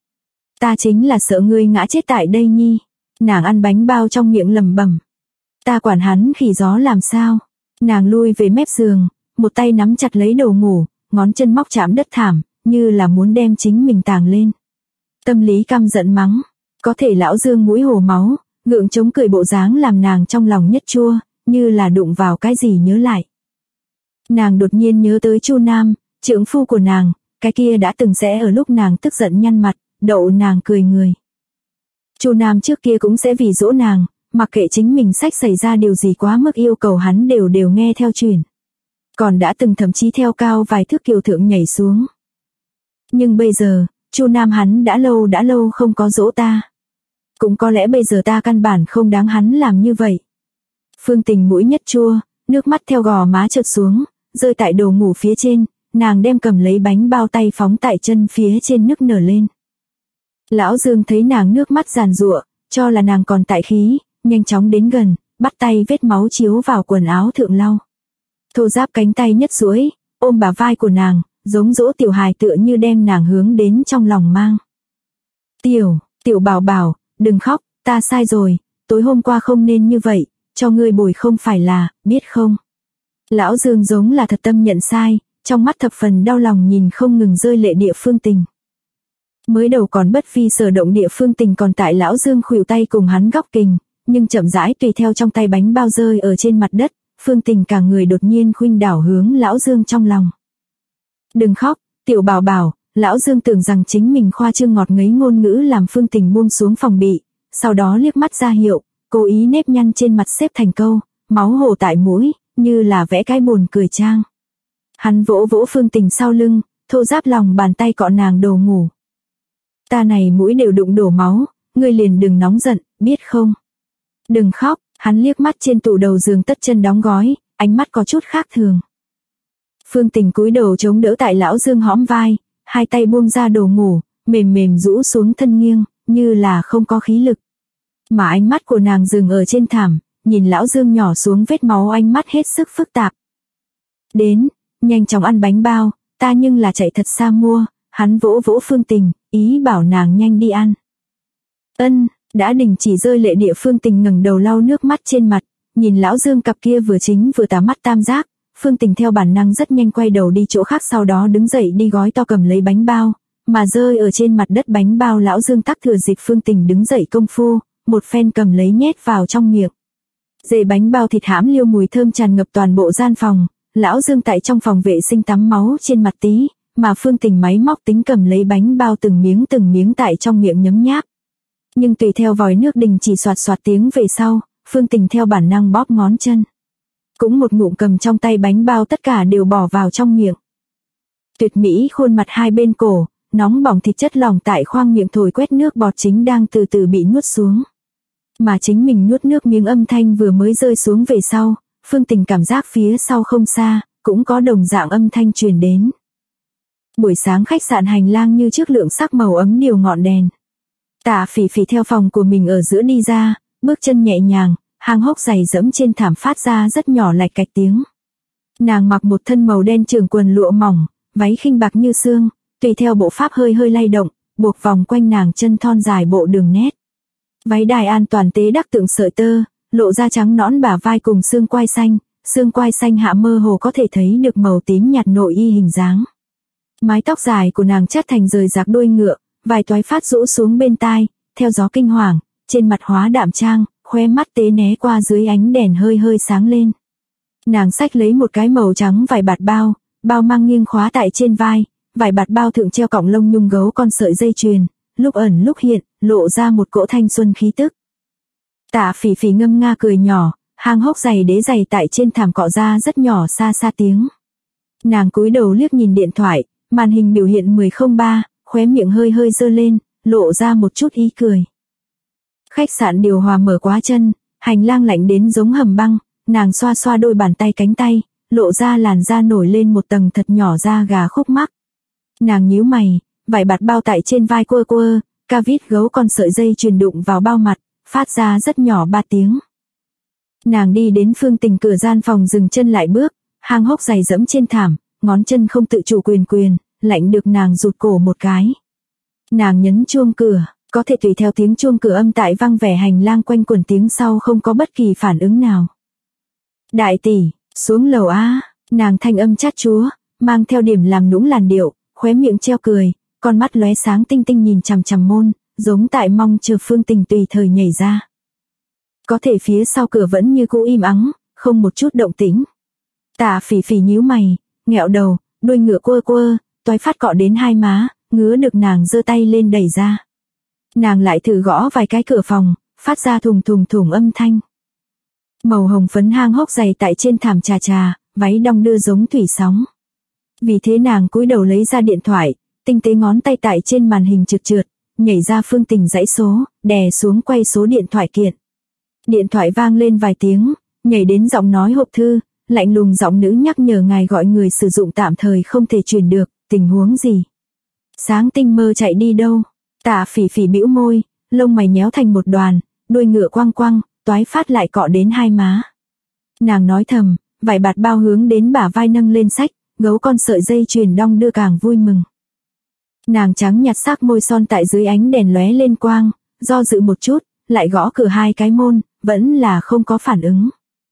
Speaker 1: Ta chính là sợ ngươi ngã chết tại đây nhi. Nàng ăn bánh bao trong miệng lẩm bẩm. Ta quản hắn khỉ gió làm sao. Nàng lui về mép giường, một tay nắm chặt lấy đầu ngủ, ngón chân móc chạm đất thảm, như là muốn đem chính mình tàng lên. Tâm lý căm giận mắng. Có thể lão Dương mũi hồ máu, ngượng chống cười bộ dáng làm nàng trong lòng nhất chua, như là đụng vào cái gì nhớ lại. Nàng đột nhiên nhớ tới Chu Nam, trượng phu của nàng, cái kia đã từng sẽ ở lúc nàng tức giận nhăn mặt, đậu nàng cười người. Chu Nam trước kia cũng sẽ vì dỗ nàng, mặc kệ chính mình sách xảy ra điều gì quá mức yêu cầu hắn đều nghe theo truyền. Còn đã từng thậm chí theo cao vài thước kiều thượng nhảy xuống. Nhưng bây giờ, Chu Nam hắn đã lâu không có dỗ ta. Cũng có lẽ bây giờ ta căn bản không đáng hắn làm như vậy. Phương Tình mũi nhất chua, nước mắt theo gò má trượt xuống, rơi tại đồ ngủ phía trên, nàng đem cầm lấy bánh bao tay phóng tại chân phía trên nức nở lên. Lão Dương thấy nàng nước mắt giàn giụa, cho là nàng còn tại khí, nhanh chóng đến gần, bắt tay vết máu chiếu vào quần áo thượng lau. Thô ráp cánh tay nhất duỗi, ôm bả vai của nàng, giống dỗ tiểu hài tựa như đem nàng hướng đến trong lòng mang. Tiểu bảo bảo, đừng khóc, ta sai rồi, tối hôm qua không nên như vậy, cho ngươi bồi không phải là, biết không? Lão Dương giống là thật tâm nhận sai, trong mắt thập phần đau lòng nhìn không ngừng rơi lệ địa Phương Tình. Mới đầu còn bất vi sở động địa Phương Tình còn tại lão Dương khuỷu tay cùng hắn góc kình, nhưng chậm rãi tùy theo trong tay bánh bao rơi ở trên mặt đất, Phương Tình cả người đột nhiên khuynh đảo hướng lão Dương trong lòng. Đừng khóc, tiểu bảo bảo, lão Dương tưởng rằng chính mình khoa trương ngọt ngấy ngôn ngữ làm Phương Tình buông xuống phòng bị, sau đó liếc mắt ra hiệu, cố ý nếp nhăn trên mặt xếp thành câu, máu hồ tại mũi, như là vẽ cái buồn cười trang. Hắn vỗ vỗ Phương Tình sau lưng, thô ráp lòng bàn tay cọ nàng đầu ngủ. Ta này mũi đều đụng đổ máu, ngươi liền đừng nóng giận, biết không? Đừng khóc, hắn liếc mắt trên tủ đầu giường tất chân đóng gói, ánh mắt có chút khác thường. Phương Tình cúi đầu chống đỡ tại lão Dương hõm vai, hai tay buông ra đồ ngủ, mềm mềm rũ xuống thân nghiêng, như là không có khí lực. Mà ánh mắt của nàng dừng ở trên thảm, nhìn lão Dương nhỏ xuống vết máu, ánh mắt hết sức phức tạp. Đến, nhanh chóng ăn bánh bao, ta nhưng là chạy thật xa mua, hắn vỗ vỗ Phương Tình, ý bảo nàng nhanh đi ăn. Ân, đã đình chỉ rơi lệ địa Phương Tình ngẩng đầu lau nước mắt trên mặt, nhìn lão Dương cặp kia vừa chính vừa tà mắt tam giác, Phương Tình theo bản năng rất nhanh quay đầu đi chỗ khác, sau đó đứng dậy đi gói to cầm lấy bánh bao, mà rơi ở trên mặt đất bánh bao lão Dương tắc thừa dịp Phương Tình đứng dậy công phu, một phen cầm lấy nhét vào trong miệng. Dề bánh bao thịt hãm liêu mùi thơm tràn ngập toàn bộ gian phòng, lão Dương tại trong phòng vệ sinh tắm máu trên mặt tí, mà Phương Tình máy móc tính cầm lấy bánh bao từng miếng tại trong miệng nhấm nháp. Nhưng tùy theo vòi nước đình chỉ soạt soạt tiếng về sau, Phương Tình theo bản năng bóp ngón chân. Cũng một ngụm cầm trong tay bánh bao tất cả đều bỏ vào trong miệng. Tuyệt mỹ khuôn mặt hai bên cổ, nóng bỏng thịt chất lỏng tại khoang miệng thổi quét nước bọt chính đang từ từ bị nuốt xuống. Mà chính mình nuốt nước miếng âm thanh vừa mới rơi xuống về sau, Phương Tình cảm giác phía sau không xa, cũng có đồng dạng âm thanh truyền đến. Buổi sáng khách sạn hành lang như trước lượng sắc màu ấm điều ngọn đèn. Tạ Phỉ Phỉ theo phòng của mình ở giữa đi ra, bước chân nhẹ nhàng, hang hốc giày dẫm trên thảm phát ra rất nhỏ lạch cạch tiếng. Nàng mặc một thân màu đen trường quần lụa mỏng, váy khinh bạc như sương, tùy theo bộ pháp hơi lay động, buộc vòng quanh nàng chân thon dài bộ đường nét. Váy đài an toàn tế đắc tượng sợi tơ, lộ ra trắng nõn bả vai cùng xương quai xanh hạ mơ hồ có thể thấy được màu tím nhạt nội y hình dáng. Mái tóc dài của nàng chắt thành rời rạc đuôi ngựa, vài toái phát rũ xuống bên tai, theo gió kinh hoàng, trên mặt hóa đạm trang, khóe mắt tế né qua dưới ánh đèn hơi hơi sáng lên. Nàng xách lấy một cái màu trắng vải bạt bao, bao mang nghiêng khóa tại trên vai, vải bạt bao thượng treo cọng lông nhung gấu con sợi dây chuyền, lúc ẩn lúc hiện, lộ ra một cỗ thanh xuân khí tức. Tạ Phỉ Phỉ ngâm nga cười nhỏ, hang hốc giày đế giày tại trên thảm cọ ra rất nhỏ xa xa tiếng. Nàng cúi đầu liếc nhìn điện thoại, màn hình biểu hiện 10:03, khóe miệng hơi hơi giơ lên, lộ ra một chút ý cười. Khách sạn điều hòa mở quá chân, hành lang lạnh đến giống hầm băng, nàng xoa xoa đôi bàn tay cánh tay, lộ ra làn da nổi lên một tầng thật nhỏ da gà khúc mắc. Nàng nhíu mày, vải bạt bao tại trên vai quơ quơ, ca vít gấu con sợi dây chuyền đụng vào bao mặt, phát ra rất nhỏ 3 tiếng. Nàng đi đến Phương Tình cửa gian phòng dừng chân lại bước, hang hốc giày dẫm trên thảm, ngón chân không tự chủ quyền, lạnh được nàng rụt cổ một cái. Nàng nhấn chuông cửa, có thể tùy theo tiếng chuông cửa âm tại vang vẻ hành lang quanh quẩn tiếng sau không có bất kỳ phản ứng nào. Đại tỷ, xuống lầu á, nàng thanh âm chát chúa, mang theo điểm làm nũng làn điệu, khóe miệng treo cười, con mắt lóe sáng tinh tinh nhìn chằm chằm môn, giống tại mong chờ Phương Tình tùy thời nhảy ra. Có thể phía sau cửa vẫn như cũ im ắng, không một chút động tĩnh. Tạ Phỉ Phỉ nhíu mày, nghẹo đầu, đuôi ngựa quơ, toái phát cọ đến hai má, ngứa được nàng giơ tay lên đẩy ra. Nàng lại thử gõ vài cái cửa phòng, phát ra thùng âm thanh. Màu hồng phấn hang hốc dày tại trên thảm trà, váy đong đưa giống thủy sóng. Vì thế nàng cúi đầu lấy ra điện thoại, tinh tế ngón tay tại trên màn hình trượt, nhảy ra Phương Tình dãy số, đè xuống quay số điện thoại kiện. Điện thoại vang lên vài tiếng, nhảy đến giọng nói hộp thư, lạnh lùng giọng nữ nhắc nhở ngài gọi người sử dụng tạm thời không thể truyền được, tình huống gì? Sáng tinh mơ chạy đi đâu? Tạ Phỉ Phỉ bĩu môi, lông mày nhéo thành một đoàn, đuôi ngựa quăng, toái phát lại cọ đến hai má. Nàng nói thầm, vải bạt bao hướng đến bả vai nâng lên sách, gấu con sợi dây chuyền đong đưa càng vui mừng. Nàng trắng nhạt sắc môi son tại dưới ánh đèn lóe lên quang, do dự một chút, lại gõ cửa hai cái môn, vẫn là không có phản ứng.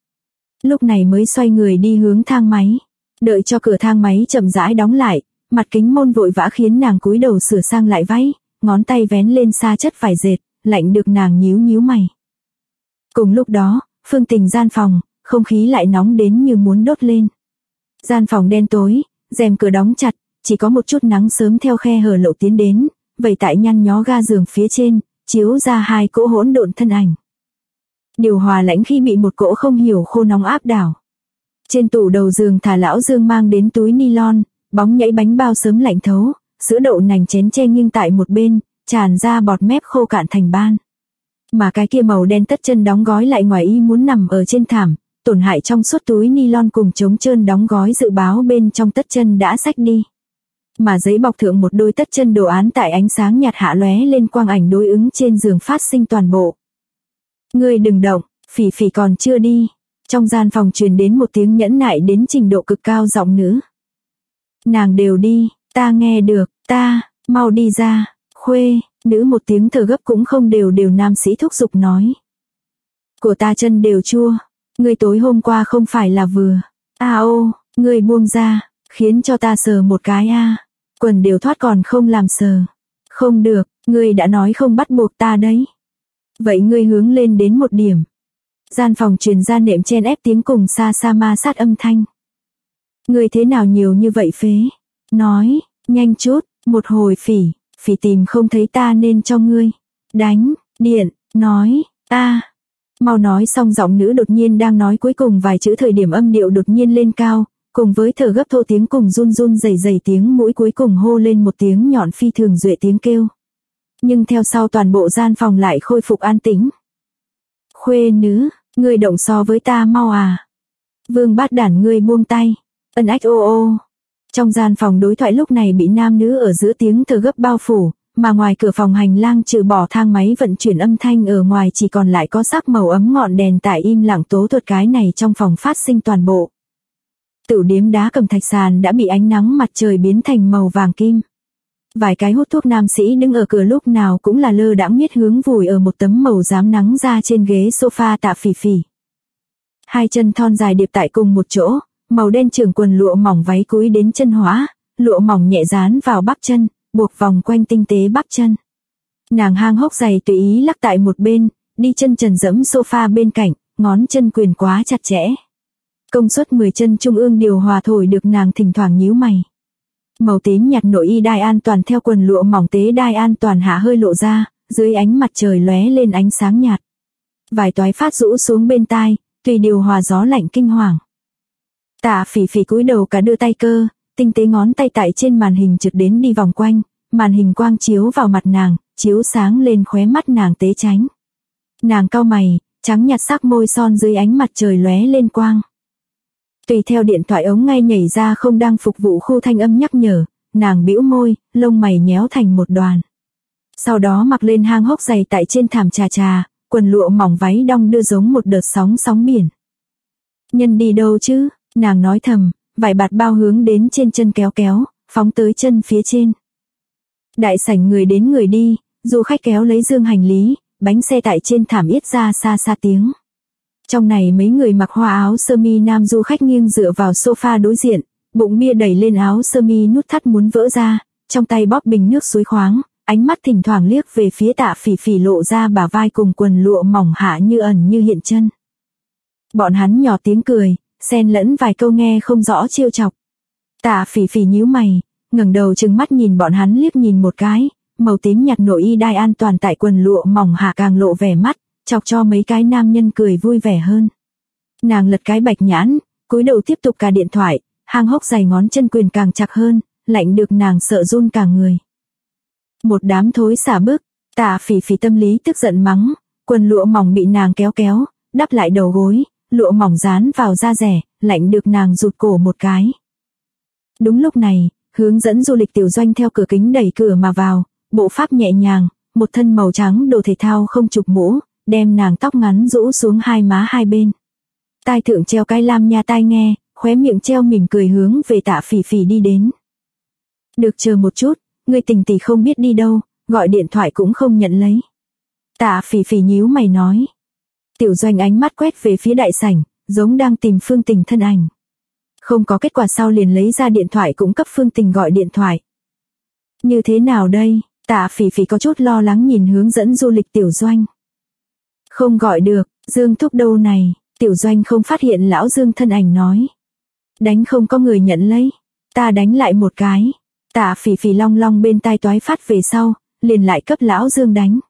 Speaker 1: Lúc này mới xoay người đi hướng thang máy, đợi cho cửa thang máy chậm rãi đóng lại, mặt kính môn vội vã khiến nàng cúi đầu sửa sang lại váy, ngón tay vén lên sa chất vải dệt, lạnh được nàng nhíu mày. Cùng lúc đó, Phương Tình gian phòng, không khí lại nóng đến như muốn đốt lên. Gian phòng đen tối, rèm cửa đóng chặt, chỉ có một chút nắng sớm theo khe hở lộ tiến đến, vậy tại nhăn nhó ga giường phía trên, chiếu ra hai cỗ hỗn độn thân ảnh. Điều hòa lạnh khi bị một cỗ không hiểu khô nóng áp đảo. Trên tủ đầu giường thả lão Dương mang đến túi nylon, bóng nhảy bánh bao sớm lạnh thấu, sữa đậu nành chén che nghiêng tại một bên, tràn ra bọt mép khô cạn thành ban. Mà cái kia màu đen tất chân đóng gói lại ngoài ý muốn nằm ở trên thảm, tổn hại trong suốt túi nylon cùng trống trơn đóng gói dự báo bên trong tất chân đã xách đi. Mà giấy bọc thượng một đôi tất chân đồ án tại ánh sáng nhạt hạ lóe lên quang ảnh đối ứng trên giường phát sinh toàn bộ. Ngươi đừng động, Phỉ Phỉ còn chưa đi. Trong gian phòng truyền đến một tiếng nhẫn nại đến trình độ cực cao giọng nữ. Nàng đều đi, ta nghe được, mau đi ra, Khuê, nữ một tiếng thở gấp cũng không đều nam sĩ thúc giục nói. Của ta chân đều chua, ngươi tối hôm qua không phải là vừa. Ô, ngươi buông ra, khiến cho ta sờ một cái a. Quần đều thoát còn không làm sờ. Không được, ngươi đã nói không bắt buộc ta đấy. Vậy ngươi hướng lên đến một điểm. Gian phòng truyền ra nệm chen ép tiếng cùng xa ma sát âm thanh. Ngươi thế nào nhiều như vậy phế? Nói, nhanh chút, một hồi Phỉ tìm không thấy ta nên cho ngươi. Đánh, điện, nói, mau nói xong giọng nữ đột nhiên đang nói cuối cùng vài chữ thời điểm âm điệu đột nhiên lên cao, cùng với thở gấp thô tiếng cùng run rẩy tiếng mũi cuối cùng hô lên một tiếng nhọn phi thường duệ tiếng kêu. Nhưng theo sau toàn bộ gian phòng lại khôi phục an tĩnh. Khuê nữ, ngươi động so với ta mau à? Vương bát đản ngươi buông tay. Ân ách ô. Trong gian phòng đối thoại lúc này bị nam nữ ở giữa tiếng thở gấp bao phủ, mà ngoài cửa phòng hành lang trừ bỏ thang máy vận chuyển âm thanh ở ngoài chỉ còn lại có sắc màu ấm ngọn đèn tại im lặng tố thuật cái này trong phòng phát sinh toàn bộ. Tửu điếm đá cẩm thạch sàn đã bị ánh nắng mặt trời biến thành màu vàng kim. Vài cái hút thuốc nam sĩ đứng ở cửa lúc nào cũng là lơ đãng miết hướng vùi ở một tấm màu rám nắng ra trên ghế sofa Tạ Phỉ Phỉ. Hai chân thon dài điệp tại cùng một chỗ, màu đen trường quần lụa mỏng váy cúi đến chân hóa, lụa mỏng nhẹ dán vào bắp chân, buộc vòng quanh tinh tế bắp chân. Nàng hang hốc giày tùy ý lắc tại một bên, đi chân trần dẫm sofa bên cạnh, ngón chân quyền quá chặt chẽ. Công suất 10 chân trung ương điều hòa thổi được nàng thỉnh thoảng nhíu mày. Màu tím nhạt nội y đai an toàn theo quần lụa mỏng tế đai an toàn hạ hơi lộ ra, dưới ánh mặt trời lóe lên ánh sáng nhạt. Vài toái phát rũ xuống bên tai, tùy điều hòa gió lạnh kinh hoàng. Tạ Phỉ Phỉ cúi đầu cả đưa tay cơ, tinh tế ngón tay tại trên màn hình trượt đến đi vòng quanh, màn hình quang chiếu vào mặt nàng, chiếu sáng lên khóe mắt nàng tế tránh. Nàng cau mày, trắng nhạt sắc môi son dưới ánh mặt trời lóe lên quang. Tùy theo điện thoại ống ngay nhảy ra không đang phục vụ khu thanh âm nhắc nhở, nàng bĩu môi, lông mày nhéo thành một đoàn. Sau đó mặc lên hang hốc giày tại trên thảm trà, quần lụa mỏng váy đong đưa giống một đợt sóng biển. Nhân đi đâu chứ, nàng nói thầm, vải bạt bao hướng đến trên chân kéo, phóng tới chân phía trên. Đại sảnh người đến người đi, du khách kéo lấy dương hành lý, bánh xe tại trên thảm yết ra xa tiếng. Trong này mấy người mặc hoa áo sơ mi nam du khách nghiêng dựa vào sofa đối diện, bụng bia đẩy lên áo sơ mi nút thắt muốn vỡ ra, trong tay bóp bình nước suối khoáng, ánh mắt thỉnh thoảng liếc về phía Tạ Phỉ Phỉ lộ ra bả vai cùng quần lụa mỏng hạ như ẩn như hiện chân. Bọn hắn nhỏ tiếng cười, xen lẫn vài câu nghe không rõ trêu chọc. Tạ Phỉ Phỉ nhíu mày, ngẩng đầu trừng mắt nhìn bọn hắn liếc nhìn một cái, màu tím nhạt nội y đai an toàn tại quần lụa mỏng hạ càng lộ vẻ mắt, chọc cho mấy cái nam nhân cười vui vẻ hơn. Nàng lật cái bạch nhãn, cúi đầu tiếp tục cà điện thoại, hang hốc giày ngón chân quyền càng chặt hơn, lạnh được nàng sợ run cả người. Một đám thối xả bức, Tạ Phỉ Phỉ tâm lý tức giận mắng, quần lụa mỏng bị nàng kéo, đắp lại đầu gối, lụa mỏng dán vào da rẻ, lạnh được nàng rụt cổ một cái. Đúng lúc này, hướng dẫn du lịch Tiểu Doanh theo cửa kính đẩy cửa mà vào, bộ pháp nhẹ nhàng, một thân màu trắng đồ thể thao không chụp mũ, đem nàng tóc ngắn rũ xuống hai má hai bên. Tai thượng treo cái lam nha tai nghe, khóe miệng treo mỉm cười hướng về Tạ Phỉ Phỉ đi đến. Được chờ một chút, người tình tỷ không biết đi đâu, gọi điện thoại cũng không nhận lấy. Tạ Phỉ Phỉ nhíu mày nói. Tiểu Doanh ánh mắt quét về phía đại sảnh, giống đang tìm Phương Tình thân ảnh. Không có kết quả sau liền lấy ra điện thoại cũng cấp Phương Tình gọi điện thoại. Như thế nào đây? Tạ Phỉ Phỉ có chút lo lắng nhìn hướng dẫn du lịch Tiểu Doanh. Không gọi được, Dương thúc đâu này? Tiểu Doanh không phát hiện lão Dương thân ảnh nói. Đánh không có người nhận lấy, ta đánh lại một cái. Tạ Phỉ Phỉ long long bên tai toái phát về sau, liền lại cấp lão Dương đánh.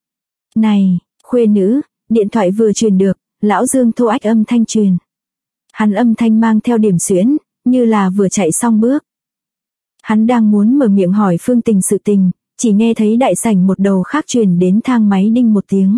Speaker 1: Này, khuê nữ, điện thoại vừa truyền được, lão Dương thô ách âm thanh truyền. Hắn âm thanh mang theo điểm xuyễn, như là vừa chạy xong bước. Hắn đang muốn mở miệng hỏi Phương Tình sự tình, chỉ nghe thấy đại sảnh một đầu khác truyền đến thang máy đinh một tiếng.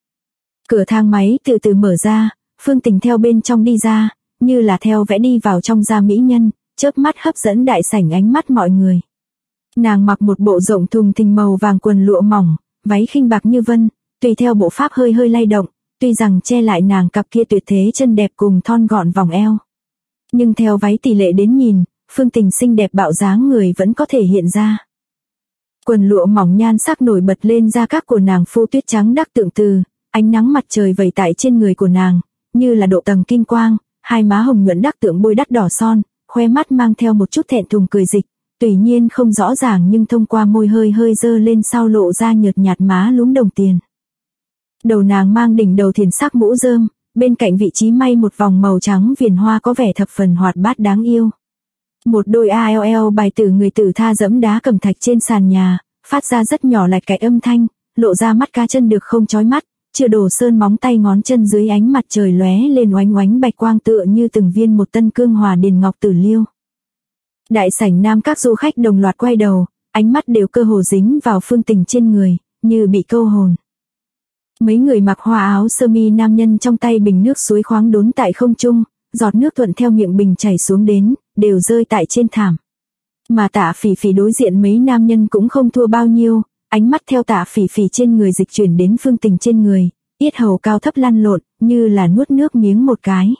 Speaker 1: Cửa thang máy từ từ mở ra, Phương Tình theo bên trong đi ra, như là theo vẽ đi vào trong da mỹ nhân, chớp mắt hấp dẫn đại sảnh ánh mắt mọi người. Nàng mặc một bộ rộng thùng thình màu vàng quần lụa mỏng, váy khinh bạc như vân, tùy theo bộ pháp hơi lay động, tuy rằng che lại nàng cặp kia tuyệt thế chân đẹp cùng thon gọn vòng eo. Nhưng theo váy tỷ lệ đến nhìn, Phương Tình xinh đẹp bạo dáng người vẫn có thể hiện ra. Quần lụa mỏng nhan sắc nổi bật lên da các của nàng phô tuyết trắng đắc tượng từ, ánh nắng mặt trời vẩy tại trên người của nàng, như là độ tầng kim quang, hai má hồng nhuận đắc tượng bôi đắt đỏ son, khoe mắt mang theo một chút thẹn thùng cười dịch, tuy nhiên không rõ ràng nhưng thông qua môi hơi dơ lên sau lộ ra nhợt nhạt má lúm đồng tiền. Đầu nàng mang đỉnh đầu thiền sắc mũ rơm, bên cạnh vị trí may một vòng màu trắng viền hoa có vẻ thập phần hoạt bát đáng yêu. Một đôi ALL bài tử người tử tha dẫm đá cẩm thạch trên sàn nhà, phát ra rất nhỏ lạch cạch âm thanh, lộ ra mắt cá chân được không chói mắt, chưa đổ sơn móng tay ngón chân dưới ánh mặt trời lóe lên oánh oánh bạch quang tựa như từng viên một tân cương hòa điền ngọc tử liêu. Đại sảnh nam các du khách đồng loạt quay đầu, ánh mắt đều cơ hồ dính vào Phương Tình trên người, như bị câu hồn. Mấy người mặc hoa áo sơ mi nam nhân trong tay bình nước suối khoáng đốn tại không trung, giọt nước thuận theo miệng bình chảy xuống đến, đều rơi tại trên thảm. Mà Tạ Phỉ Phỉ đối diện mấy nam nhân cũng không thua bao nhiêu, ánh mắt theo Tạ Phỉ Phỉ trên người dịch chuyển đến Phương Tình trên người, yết hầu cao thấp lăn lộn, như là nuốt nước miếng một cái.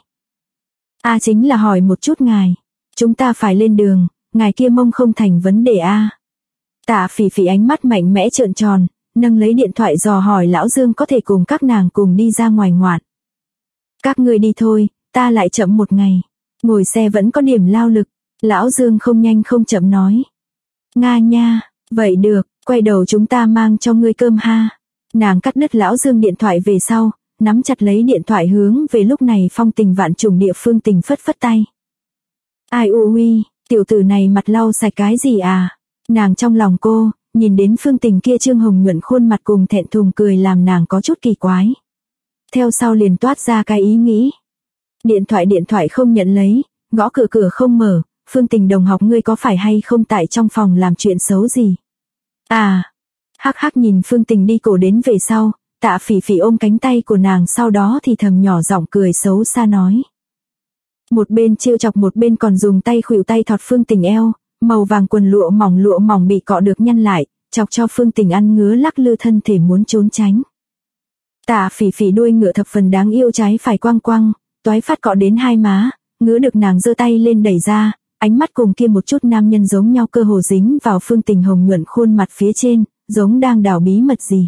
Speaker 1: Chính là hỏi một chút ngài, chúng ta phải lên đường, ngài kia mông không thành vấn đề Tạ Phỉ Phỉ ánh mắt mạnh mẽ trợn tròn, nâng lấy điện thoại dò hỏi Lão Dương có thể cùng các nàng cùng đi ra ngoài ngoạn. Các ngươi đi thôi, ta lại chậm một ngày. Ngồi xe vẫn có điểm lao lực. Lão Dương không nhanh không chậm nói. Nga nha, vậy được, quay đầu chúng ta mang cho ngươi cơm ha. Nàng cắt đứt Lão Dương điện thoại về sau, nắm chặt lấy điện thoại hướng về lúc này phong tình vạn trùng địa Phương Tình phất phất tay. Ai ui, tiểu tử này mặt lau sạch cái gì à? Nàng trong lòng cô, nhìn đến Phương Tình kia trương hồng nhuận khuôn mặt cùng thẹn thùng cười làm nàng có chút kỳ quái. Theo sau liền toát ra cái ý nghĩ. Điện thoại không nhận lấy, gõ cửa không mở, Phương Tình đồng học ngươi có phải hay không tại trong phòng làm chuyện xấu gì? À, hắc hắc nhìn Phương Tình đi cổ đến về sau, Tạ Phỉ Phỉ ôm cánh tay của nàng sau đó thì thầm nhỏ giọng cười xấu xa nói. Một bên trêu chọc một bên còn dùng tay khuỷu tay thọt Phương Tình eo, màu vàng quần lụa mỏng bị cọ được nhăn lại, chọc cho Phương Tình ăn ngứa lắc lư thân thể muốn trốn tránh. Tạ Phỉ Phỉ đuôi ngựa thập phần đáng yêu trái phải quăng quăng, toái phát cọ đến hai má, ngứa được nàng giơ tay lên đẩy ra, ánh mắt cùng kia một chút nam nhân giống nhau cơ hồ dính vào Phương Tình hồng nhuận khuôn mặt phía trên, giống đang đào bí mật gì.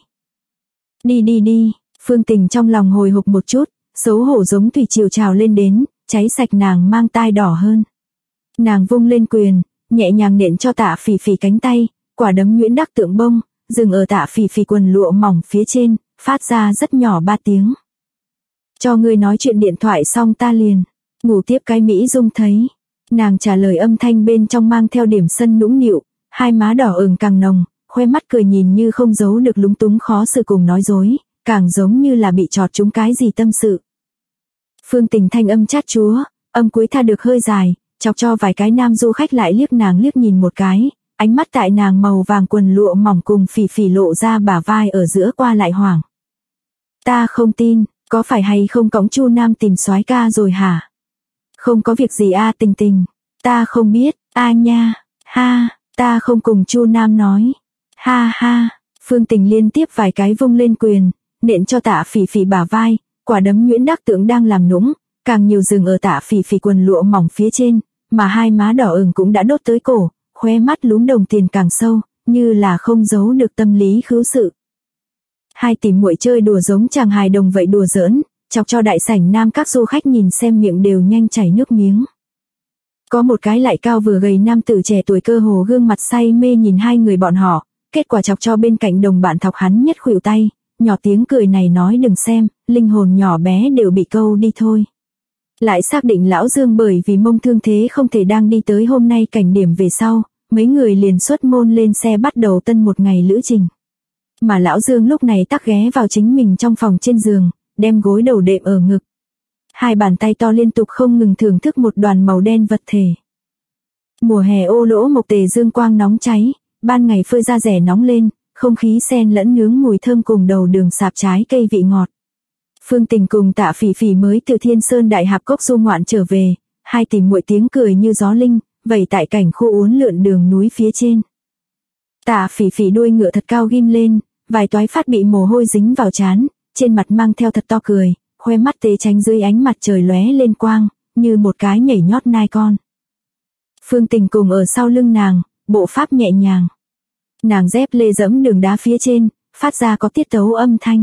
Speaker 1: Đi, Phương Tình trong lòng hồi hộp một chút, xấu hổ giống thủy triều trào lên đến, cháy sạch nàng mang tai đỏ hơn. Nàng vung lên quyền, nhẹ nhàng nện cho Tạ Phỉ Phỉ cánh tay, quả đấm nhuyễn đắc tượng bông, dừng ở Tạ Phỉ Phỉ quần lụa mỏng phía trên, phát ra rất nhỏ 3 tiếng. Cho ngươi nói chuyện điện thoại xong ta liền ngủ tiếp cái Mỹ Dung thấy. Nàng trả lời âm thanh bên trong mang theo điểm sân nũng nịu, hai má đỏ ửng càng nồng, khoe mắt cười nhìn như không giấu được lúng túng khó xử cùng nói dối, càng giống như là bị chọt trúng cái gì tâm sự. Phương Tình thanh âm chát chúa, âm cuối tha được hơi dài, chọc cho vài cái nam du khách lại liếc nàng liếc nhìn một cái, ánh mắt tại nàng màu vàng quần lụa mỏng cùng Phỉ Phỉ lộ ra bả vai ở giữa qua lại hoảng. Ta không tin, có phải hay không cõng Chu Nam tìm soái ca rồi hả? Không có việc gì a Tình Tình, ta không biết, a nha, ha, ta không cùng Chu Nam nói. Ha ha, Phương Tình liên tiếp vài cái vung lên quyền, nện cho Tạ Phỉ Phỉ bả vai, quả đấm nhuyễn đắc tượng đang làm nũng, càng nhiều dừng ở Tạ Phỉ Phỉ quần lụa mỏng phía trên, mà hai má đỏ ửng cũng đã đốt tới cổ, khóe mắt lúm đồng tiền càng sâu, như là không giấu được tâm lý khứu sự. Hai tỷ muội chơi đùa giống chàng hài đồng vậy đùa giỡn, chọc cho đại sảnh nam các du khách nhìn xem miệng đều nhanh chảy nước miếng. Có một cái lại cao vừa gầy nam tử trẻ tuổi cơ hồ gương mặt say mê nhìn hai người bọn họ, kết quả chọc cho bên cạnh đồng bạn thọc hắn nhất khuỷu tay, nhỏ tiếng cười này nói đừng xem, linh hồn nhỏ bé đều bị câu đi thôi. Lại xác định Lão Dương bởi vì mông thương thế không thể đang đi tới hôm nay cảnh điểm về sau, mấy người liền xuất môn lên xe bắt đầu tân một ngày lữ trình. Mà Lão Dương lúc này tắc ghé vào chính mình trong phòng trên giường, đem gối đầu đệm ở ngực. Hai bàn tay to liên tục không ngừng thưởng thức một đoàn màu đen vật thể. Mùa hè ô lỗ mộc tề dương quang nóng cháy, ban ngày phơi da rẻ nóng lên, không khí xen lẫn nướng mùi thơm cùng đầu đường sạp trái cây vị ngọt. Phương Tình cùng Tạ Phỉ Phỉ mới từ Thiên Sơn Đại Hạp Cốc du ngoạn trở về, hai tỷ muội tiếng cười như gió linh, vẩy tại cảnh khu uốn lượn đường núi phía trên. Tạ Phỉ Phỉ đuôi ngựa thật cao ghim lên, vài toái phát bị mồ hôi dính vào trán, trên mặt mang theo thật to cười, khoe mắt tế tránh dưới ánh mặt trời lóe lên quang, như một cái nhảy nhót nai con. Phương Tình cùng ở sau lưng nàng, bộ pháp nhẹ nhàng. Nàng dép lê dẫm đường đá phía trên, phát ra có tiết tấu âm thanh.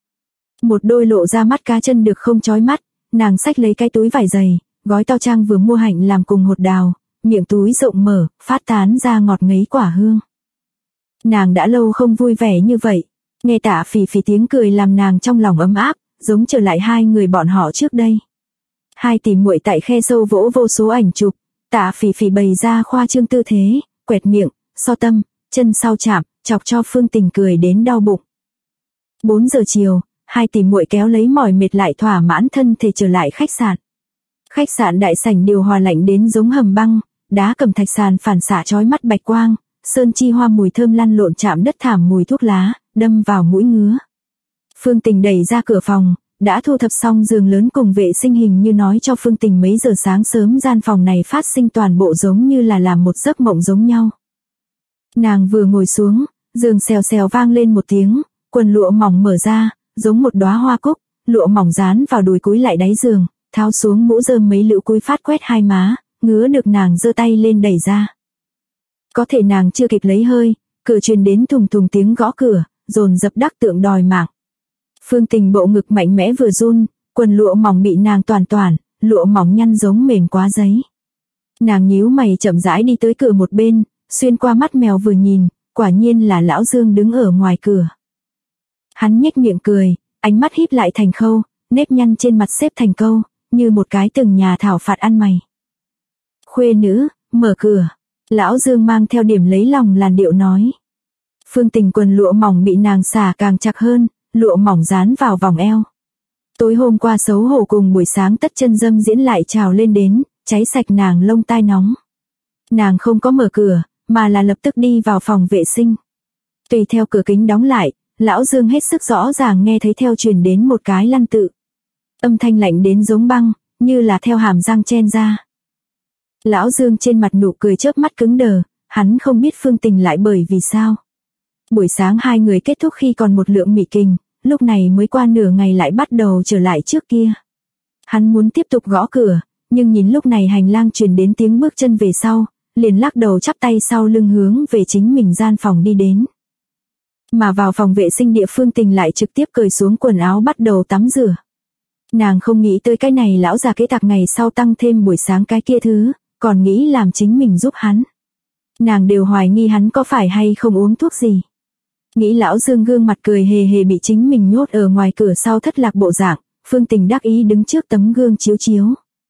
Speaker 1: Một đôi lộ ra mắt cá chân được không chói mắt, nàng xách lấy cái túi vải dày, gói to trang vừa mua hạnh làm cùng hột đào, miệng túi rộng mở, phát tán ra ngọt ngấy quả hương. Nàng đã lâu không vui vẻ như vậy, nghe Tạ Phỉ Phỉ tiếng cười làm nàng trong lòng ấm áp, giống trở lại hai người bọn họ trước đây. Hai tỷ muội tại khe sâu vỗ vô số ảnh chụp, Tạ Phỉ Phỉ bày ra khoa trương tư thế, quẹt miệng, so tâm, chân sau chạm, chọc cho Phương Tình cười đến đau bụng. 4 giờ chiều, hai tỷ muội kéo lấy mỏi mệt lại thỏa mãn thân thể trở lại khách sạn. Khách sạn đại sảnh điều hòa lạnh đến giống hầm băng, đá cẩm thạch sàn phản xạ chói mắt bạch quang, sơn chi hoa mùi thơm lăn lộn chạm đất thảm mùi thuốc lá, đâm vào mũi ngứa. Phương Tình đẩy ra cửa phòng, đã thu thập xong giường lớn cùng vệ sinh hình như nói cho Phương Tình mấy giờ sáng sớm gian phòng này phát sinh toàn bộ giống như là làm một giấc mộng giống nhau. Nàng vừa ngồi xuống, giường xèo xèo vang lên một tiếng, quần lụa mỏng mở ra, giống một đóa hoa cúc, lụa mỏng dán vào đùi cúi lại đáy giường, tháo xuống mũ rơm mấy lũ cúi phát quét hai má, ngứa được nàng giơ tay lên đẩy ra. Có thể nàng chưa kịp lấy hơi, Cửa truyền đến thùng thùng tiếng gõ cửa, dồn dập đắc tượng đòi mạng. Phương Tình bộ ngực mạnh mẽ vừa run, quần lụa mỏng bị nàng toàn, lụa mỏng nhăn giống mềm quá giấy. Nàng nhíu mày chậm rãi đi tới cửa một bên, xuyên qua mắt mèo vừa nhìn, quả nhiên là lão Dương đứng ở ngoài cửa. Hắn nhếch miệng cười, ánh mắt híp lại thành khâu, nếp nhăn trên mặt xếp thành câu, như một cái từng nhà thảo phạt ăn mày. Khuê nữ, mở cửa. Lão Dương mang theo điểm lấy lòng làn điệu nói. Phương Tình quần lụa mỏng bị nàng xả càng chặt hơn, lụa mỏng dán vào vòng eo. Tối hôm qua xấu hổ cùng buổi sáng tất chân dâm diễn lại trào lên đến, cháy sạch nàng lông tai nóng. Nàng không có mở cửa, mà là lập tức đi vào phòng vệ sinh. Tùy theo cửa kính đóng lại, lão Dương hết sức rõ ràng nghe thấy theo truyền đến một cái lăn tự. Âm thanh lạnh đến giống băng, như là theo hàm răng chen ra. Lão Dương trên mặt nụ cười chớp mắt cứng đờ, hắn không biết Phương Tình lại bởi vì sao. Buổi sáng hai người kết thúc khi còn một lượng mị kình, lúc này mới qua nửa ngày lại bắt đầu trở lại trước kia. Hắn muốn tiếp tục gõ cửa, nhưng nhìn lúc này hành lang truyền đến tiếng bước chân về sau, liền lắc đầu chắp tay sau lưng hướng về chính mình gian phòng đi đến. Mà vào phòng vệ sinh địa Phương Tình lại trực tiếp cởi xuống quần áo bắt đầu tắm rửa. Nàng không nghĩ tới cái này lão già kế tặc ngày sau tăng thêm buổi sáng cái kia thứ, còn nghĩ làm chính mình giúp hắn. Nàng đều hoài nghi hắn có phải hay không uống thuốc gì. Nghĩ lão Dương gương mặt cười hề hề bị chính mình nhốt ở ngoài cửa sau thất lạc bộ dạng, Phương Tình đắc ý đứng trước tấm gương chiếu chiếu.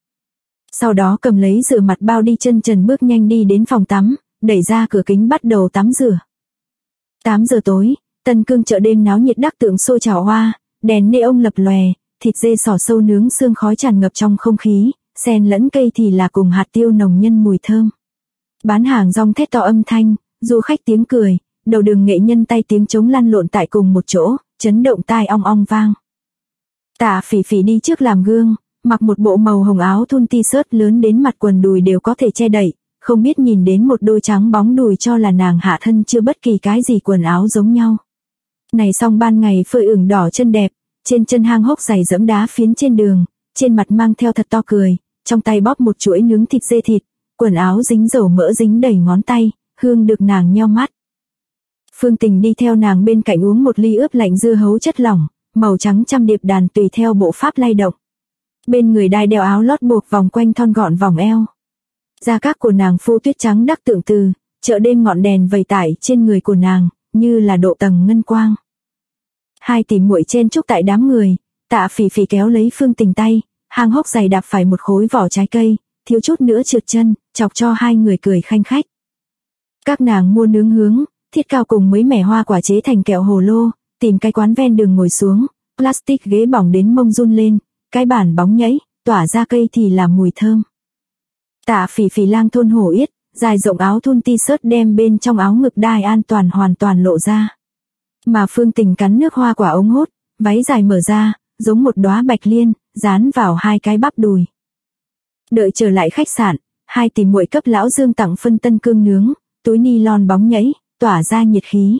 Speaker 1: Sau đó cầm lấy rửa mặt bao đi chân trần bước nhanh đi đến phòng tắm, đẩy ra cửa kính bắt đầu tắm rửa. 8 giờ tối, Tân Cương chợ đêm náo nhiệt đắc tượng sôi trào hoa, đèn neon lập lòe, thịt dê sò sâu nướng xương khói tràn ngập trong không khí, xen lẫn cây thì là cùng hạt tiêu nồng nhân mùi thơm. Bán hàng rong thét to âm thanh, du khách tiếng cười, đầu đường nghệ nhân tay tiếng trống lăn lộn tại cùng một chỗ, chấn động tai ong ong vang. Tạ Phỉ Phỉ đi trước làm gương, mặc một bộ màu hồng áo thun t-shirt lớn đến mặt quần đùi đều có thể che đậy, không biết nhìn đến một đôi trắng bóng đùi cho là nàng hạ thân chưa bất kỳ cái gì quần áo giống nhau. Này xong ban ngày phơi ửng đỏ chân đẹp, trên chân hang hốc giày dẫm đá phiến trên đường, trên mặt mang theo thật to cười, trong tay bóp một chuỗi nướng thịt dê thịt, quần áo dính dầu mỡ dính đầy ngón tay, hương được nàng nheo mắt. Phương Tình đi theo nàng bên cạnh uống một ly ướp lạnh dưa hấu chất lỏng, màu trắng trăm điệp đàn tùy theo bộ pháp lay động. Bên người đai đeo áo lót buộc vòng quanh thon gọn vòng eo. Da các của nàng phu tuyết trắng đắc tượng từ, chợ đêm ngọn đèn vầy tải trên người của nàng, như là độ tầng ngân quang. Hai tỷ muội chen chúc tại đám người, Tạ Phỉ Phỉ kéo lấy Phương Tình tay, hang hốc giày đạp phải một khối vỏ trái cây, thiếu chút nữa trượt chân, chọc cho hai người cười khanh khách. Các nàng mua nướng hướng, thiết cao cùng mấy mẻ hoa quả chế thành kẹo hồ lô, tìm cái quán ven đường ngồi xuống, plastic ghế bỏng đến mông run lên, cái bàn bóng nhảy, tỏa ra cây thì là mùi thơm. Tạ Phỉ Phỉ lang thôn hổ yết, dài rộng áo thun t-shirt đem bên trong áo ngực đai an toàn hoàn toàn lộ ra. Mà Phương Tình cắn nước hoa quả ống hút, váy dài mở ra, giống một đóa bạch liên, dán vào hai cái bắp đùi. Đợi trở lại khách sạn, hai tỷ muội cấp lão Dương tặng phân Tân Cương nướng, túi ni lon bóng nhảy, tỏa ra nhiệt khí.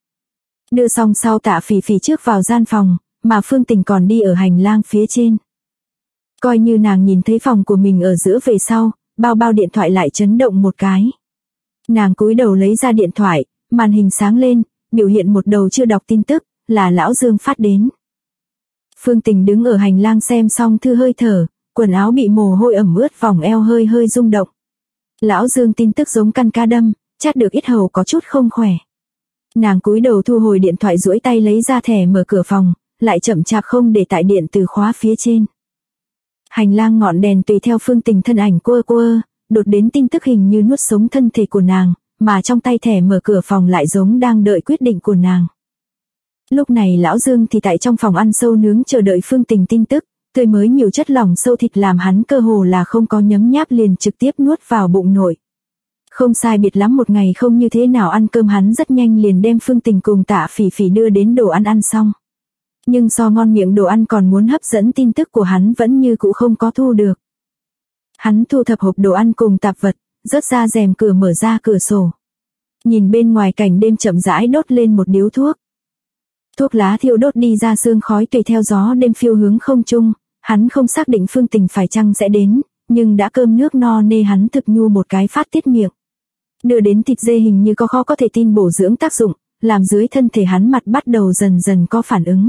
Speaker 1: Đưa xong sau Tạ Phỉ Phỉ trước vào gian phòng, mà Phương Tình còn đi ở hành lang phía trên. Coi như nàng nhìn thấy phòng của mình ở giữa về sau, bao điện thoại lại chấn động một cái. Nàng cúi đầu lấy ra điện thoại, màn hình sáng lên, biểu hiện một đầu chưa đọc tin tức, là lão Dương phát đến. Phương Tình đứng ở hành lang xem xong thư hơi thở, quần áo bị mồ hôi ẩm ướt vòng eo hơi hơi rung động. Lão Dương tin tức giống căn ca đâm, chát được ít hầu có chút không khỏe. Nàng cúi đầu thu hồi điện thoại duỗi tay lấy ra thẻ mở cửa phòng, lại chậm chạp không để tại điện từ khóa phía trên. Hành lang ngọn đèn tùy theo Phương Tình thân ảnh quơ, đột đến tin tức hình như nuốt sống thân thể của nàng, mà trong tay thẻ mở cửa phòng lại giống đang đợi quyết định của nàng. Lúc này lão Dương thì tại trong phòng ăn sâu nướng chờ đợi Phương Tình tin tức, tươi mới nhiều chất lỏng sâu thịt làm hắn cơ hồ là không có nhấm nháp liền trực tiếp nuốt vào bụng nội. Không sai biệt lắm một ngày không như thế nào ăn cơm hắn rất nhanh liền đem Phương Tình cùng Tạ Phỉ Phỉ đưa đến đồ ăn xong. Nhưng so ngon miệng đồ ăn còn muốn hấp dẫn tin tức của hắn vẫn như cũ không có thu được. Hắn thu thập hộp đồ ăn cùng tạp vật, rớt ra rèm cửa mở ra cửa sổ. Nhìn bên ngoài cảnh đêm chậm rãi đốt lên một điếu thuốc. Thuốc lá thiêu đốt đi ra sương khói tùy theo gió đêm phiêu hướng không trung, hắn không xác định Phương Tình phải chăng sẽ đến, nhưng đã cơm nước no nê hắn thực nhu một cái phát tiết miệng. Đưa đến thịt dê hình như có khó có thể tin bổ dưỡng tác dụng, làm dưới thân thể hắn mặt bắt đầu dần dần có phản ứng.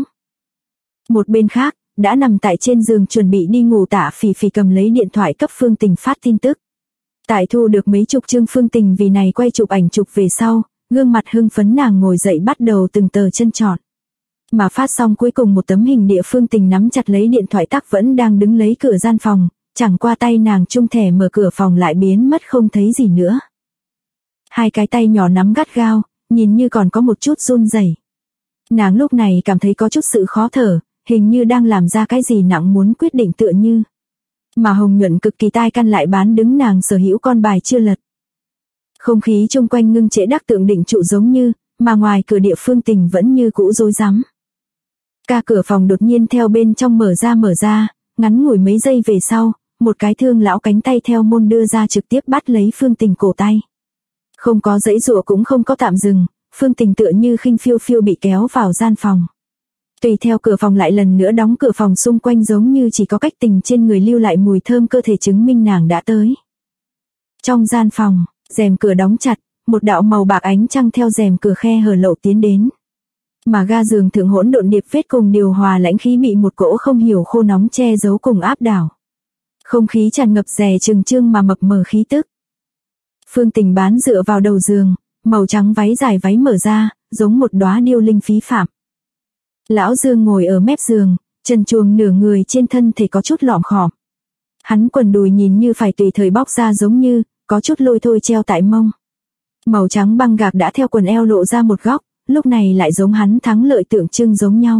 Speaker 1: Một bên khác, đã nằm tại trên giường chuẩn bị đi ngủ Tạ Phỉ Phỉ cầm lấy điện thoại cấp Phương Tình phát tin tức. Tại thu được mấy chục chương Phương Tình vì này quay chụp ảnh chụp về sau, gương mặt hưng phấn nàng ngồi dậy bắt đầu từng tờ chân chọn. Mà phát xong cuối cùng một tấm hình địa Phương Tình nắm chặt lấy điện thoại tắc vẫn đang đứng lấy cửa gian phòng, chẳng qua tay nàng chung thẻ mở cửa phòng lại biến mất không thấy gì nữa. Hai cái tay nhỏ nắm gắt gao, nhìn như còn có một chút run rẩy. Nàng lúc này cảm thấy có chút sự khó thở, hình như đang làm ra cái gì nặng muốn quyết định tựa như. Mà Hồng Nhuận cực kỳ tai căn lại bán đứng nàng sở hữu con bài chưa lật. Không khí chung quanh ngưng trễ đắc tượng định trụ giống như, mà ngoài cửa địa Phương Tình vẫn như cũ rối rắm. Cửa phòng đột nhiên theo bên trong mở ra, ngắn ngủi mấy giây về sau, một cái thương lão cánh tay theo môn đưa ra trực tiếp bắt lấy Phương Tình cổ tay. Không có giãy giụa cũng không có tạm dừng, Phương Tình tựa như khinh phiêu phiêu bị kéo vào gian phòng. Tùy theo cửa phòng lại lần nữa đóng cửa phòng xung quanh giống như chỉ có cách tình trên người lưu lại mùi thơm cơ thể chứng minh nàng đã tới. Trong gian phòng, rèm cửa đóng chặt, một đạo màu bạc ánh trăng theo rèm cửa khe hở lộ tiến đến. Mà ga giường thượng hỗn độn điệp vết cùng điều hòa lãnh khí bị một cỗ không hiểu khô nóng che giấu cùng áp đảo. Không khí tràn ngập dè chừng trương mà mập mờ khí tức. Phương Tình bán dựa vào đầu giường, màu trắng váy dài váy mở ra, giống một đóa điêu linh phí phạm. Lão Dương ngồi ở mép giường, trần truồng nửa người trên thân thể có chút lọm khọm. Hắn quần đùi nhìn như phải tùy thời bóc ra giống như, có chút lôi thôi treo tại mông. Màu trắng băng gạc đã theo quần eo lộ ra một góc, lúc này lại giống hắn thắng lợi tượng trưng giống nhau.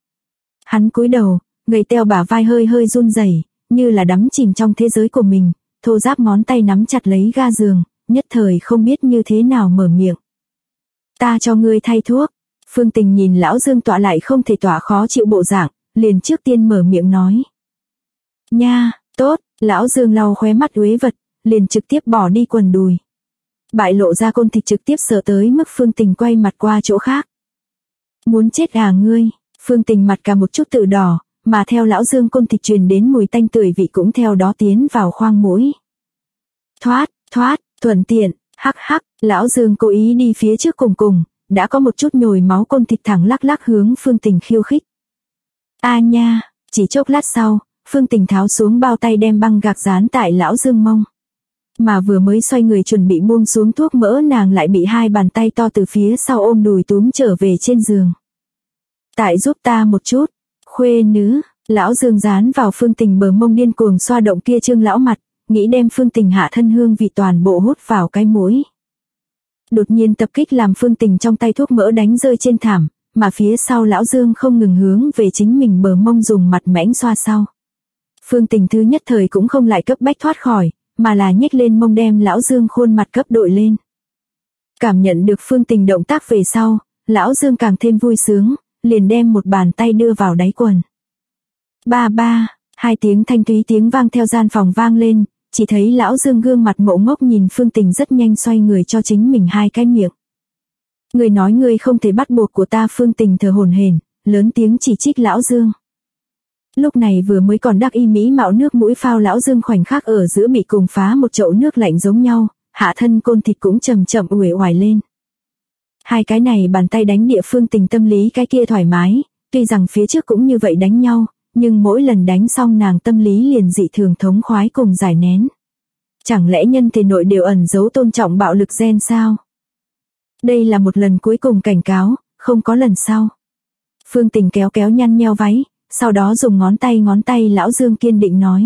Speaker 1: Hắn cúi đầu, gầy teo bả vai hơi hơi run rẩy, như là đắm chìm trong thế giới của mình, thô ráp ngón tay nắm chặt lấy ga giường, nhất thời không biết như thế nào mở miệng. Ta cho ngươi thay thuốc. Phương Tình nhìn lão Dương tọa lại không thể tỏa khó chịu bộ dạng, liền trước tiên mở miệng nói. Nha, tốt, lão Dương lau khóe mắt uế vật, liền trực tiếp bỏ đi quần đùi. Bại lộ ra côn thịt trực tiếp sợ tới mức Phương Tình quay mặt qua chỗ khác. Muốn chết à ngươi? Phương Tình mặt cả một chút tự đỏ, mà theo lão Dương côn thịt truyền đến mùi tanh tưởi vị cũng theo đó tiến vào khoang mũi. Thoát, thuận tiện, hắc hắc, lão Dương cố ý đi phía trước cùng, đã có một chút nhồi máu côn thịt thẳng lắc lắc hướng Phương Tình khiêu khích. A nha, chỉ chốc lát sau, Phương Tình tháo xuống bao tay đem băng gạc dán tại lão Dương mông. Mà vừa mới xoay người chuẩn bị buông xuống thuốc mỡ nàng lại bị hai bàn tay to từ phía sau ôm đùi túm trở về trên giường. Tại giúp ta một chút, khuê nữ, lão Dương dán vào Phương Tình bờ mông điên cuồng xoa động kia trương lão mặt, nghĩ đem Phương Tình hạ thân hương vị toàn bộ hút vào cái mũi. Đột nhiên tập kích làm Phương Tình trong tay thuốc mỡ đánh rơi trên thảm, mà phía sau lão Dương không ngừng hướng về chính mình bờ mông dùng mặt mẽnh xoa sau. Phương Tình thứ nhất thời cũng không lại cấp bách thoát khỏi, mà là nhếch lên mông đem lão Dương khuôn mặt cấp đội lên. Cảm nhận được Phương Tình động tác về sau, lão Dương càng thêm vui sướng, liền đem một bàn tay đưa vào đáy quần. Ba ba, hai tiếng thanh thúy tiếng vang theo gian phòng vang lên, chỉ thấy lão Dương gương mặt ngộ ngốc nhìn Phương Tình rất nhanh xoay người cho chính mình hai cái miệng. Người nói ngươi không thể bắt buộc của ta. Phương Tình thở hổn hển, lớn tiếng chỉ trích lão Dương. Lúc này vừa mới còn đắc y mỹ mạo nước mũi phao lão Dương khoảnh khắc ở giữa bị cùng phá một chậu nước lạnh giống nhau, hạ thân côn thịt cũng chậm chậm uể oải lên. Hai cái này bàn tay đánh địa Phương Tình tâm lý cái kia thoải mái, tuy rằng phía trước cũng như vậy đánh nhau, nhưng mỗi lần đánh xong nàng tâm lý liền dị thường thống khoái cùng giải nén. Chẳng lẽ nhân thể nội đều ẩn giấu tôn trọng bạo lực gen sao? Đây là một lần cuối cùng cảnh cáo, không có lần sau. Phương Tình kéo kéo nhăn nheo váy, sau đó dùng ngón tay lão Dương kiên định nói.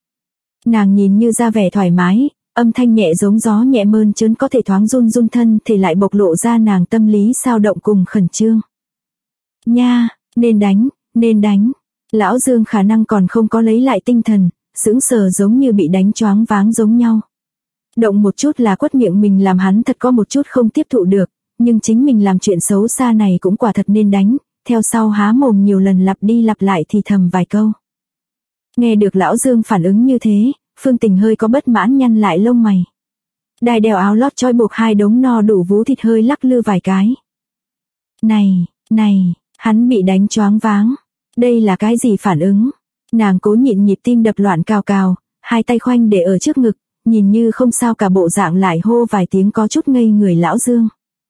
Speaker 1: Nàng nhìn như ra vẻ thoải mái, âm thanh nhẹ giống gió nhẹ mơn trớn có thể thoáng run run thân thì lại bộc lộ ra nàng tâm lý sao động cùng khẩn trương. Nha, nên đánh. Lão Dương khả năng còn không có lấy lại tinh thần, sững sờ giống như bị đánh choáng váng giống nhau. Động một chút là quất miệng mình làm hắn thật có một chút không tiếp thụ được, nhưng chính mình làm chuyện xấu xa này cũng quả thật nên đánh, theo sau há mồm nhiều lần lặp đi lặp lại thì thầm vài câu. Nghe được lão Dương phản ứng như thế, Phương Tình hơi có bất mãn nhăn lại lông mày. Đai đeo áo lót trói buộc hai đống no đủ vú thịt hơi lắc lư vài cái. Này, hắn bị đánh choáng váng. Đây là cái gì phản ứng? Nàng cố nhịn nhịp tim đập loạn cào cào, hai tay khoanh để ở trước ngực, nhìn như không sao cả bộ dạng lại hô vài tiếng có chút ngây người lão Dương.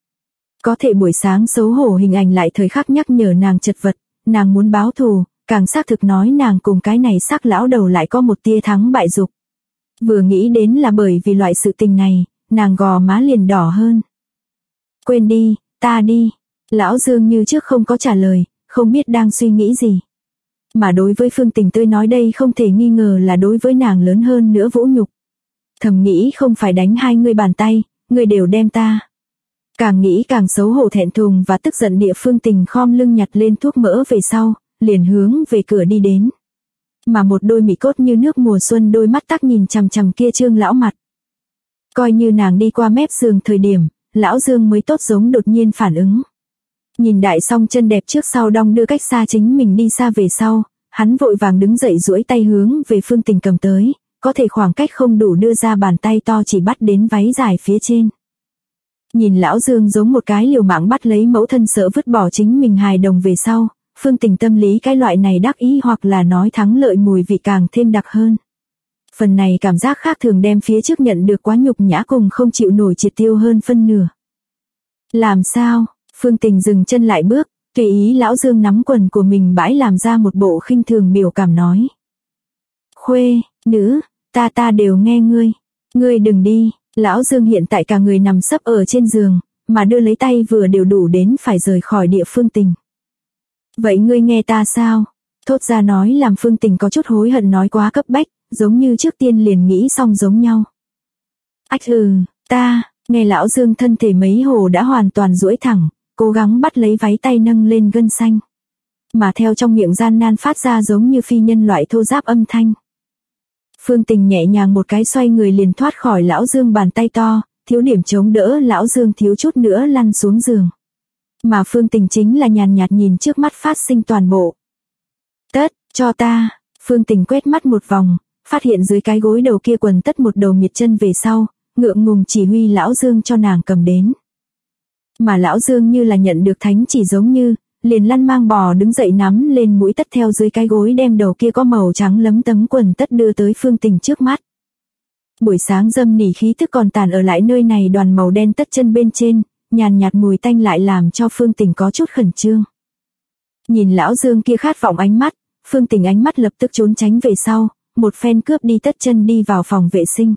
Speaker 1: Có thể buổi sáng xấu hổ hình ảnh lại thời khắc nhắc nhở nàng chật vật, nàng muốn báo thù, càng xác thực nói nàng cùng cái này xác lão đầu lại có một tia thắng bại dục. Vừa nghĩ đến là bởi vì loại sự tình này, nàng gò má liền đỏ hơn. Quên đi, ta đi. Lão Dương như trước không có trả lời, không biết đang suy nghĩ gì. Mà đối với Phương Tình tôi nói đây không thể nghi ngờ là đối với nàng lớn hơn nữa vũ nhục. Thầm nghĩ không phải đánh hai người bàn tay, người đều đem ta. Càng nghĩ càng xấu hổ thẹn thùng và tức giận địa Phương Tình khom lưng nhặt lên thuốc mỡ về sau, liền hướng về cửa đi đến. Mà một đôi mị cốt như nước mùa xuân đôi mắt tắc nhìn chằm chằm kia trương lão mặt. Coi như nàng đi qua mép giường thời điểm, lão Dương mới tốt giống đột nhiên phản ứng. Nhìn đại song chân đẹp trước sau đong đưa cách xa chính mình đi xa về sau, hắn vội vàng đứng dậy duỗi tay hướng về Phương Tình cầm tới, có thể khoảng cách không đủ đưa ra bàn tay to chỉ bắt đến váy dài phía trên. Nhìn lão Dương giống một cái liều mạng bắt lấy mẫu thân sợ vứt bỏ chính mình hài đồng về sau, Phương Tình tâm lý cái loại này đắc ý hoặc là nói thắng lợi mùi vị càng thêm đặc hơn. Phần này cảm giác khác thường đem phía trước nhận được quá nhục nhã cùng không chịu nổi triệt tiêu hơn phân nửa. Làm sao? Phương Tình dừng chân lại bước, tùy ý lão Dương nắm quần của mình bãi làm ra một bộ khinh thường biểu cảm nói. Khuê, nữ, ta đều nghe ngươi. Ngươi đừng đi. Lão Dương hiện tại cả người nằm sấp ở trên giường, mà đưa lấy tay vừa đều đủ đến phải rời khỏi địa Phương Tình. Vậy ngươi nghe ta sao? Thốt ra nói làm Phương Tình có chút hối hận nói quá cấp bách, giống như trước tiên liền nghĩ xong giống nhau. Ách ta, nghe lão Dương thân thể mấy hồ đã hoàn toàn duỗi thẳng, cố gắng bắt lấy váy tay nâng lên gân xanh. Mà theo trong miệng gian nan phát ra giống như phi nhân loại thô giáp âm thanh. Phương Tình nhẹ nhàng một cái xoay người liền thoát khỏi lão Dương bàn tay to, thiếu điểm chống đỡ lão Dương thiếu chút nữa lăn xuống giường. Mà Phương Tình chính là nhàn nhạt nhìn trước mắt phát sinh toàn bộ. Tất, cho ta, Phương Tình quét mắt một vòng, phát hiện dưới cái gối đầu kia quần tất một đầu miệt chân về sau, ngượng ngùng chỉ huy lão Dương cho nàng cầm đến. Mà lão Dương như là nhận được thánh chỉ giống như, liền lăn mang bò đứng dậy nắm lên mũi tất theo dưới cái gối đem đầu kia có màu trắng lấm tấm quần tất đưa tới Phương Tình trước mắt. Buổi sáng dâm nỉ khí tức còn tàn ở lại nơi này đoàn màu đen tất chân bên trên, nhàn nhạt mùi tanh lại làm cho Phương Tình có chút khẩn trương. Nhìn lão Dương kia khát vọng ánh mắt, Phương Tình ánh mắt lập tức trốn tránh về sau, một phen cướp đi tất chân đi vào phòng vệ sinh.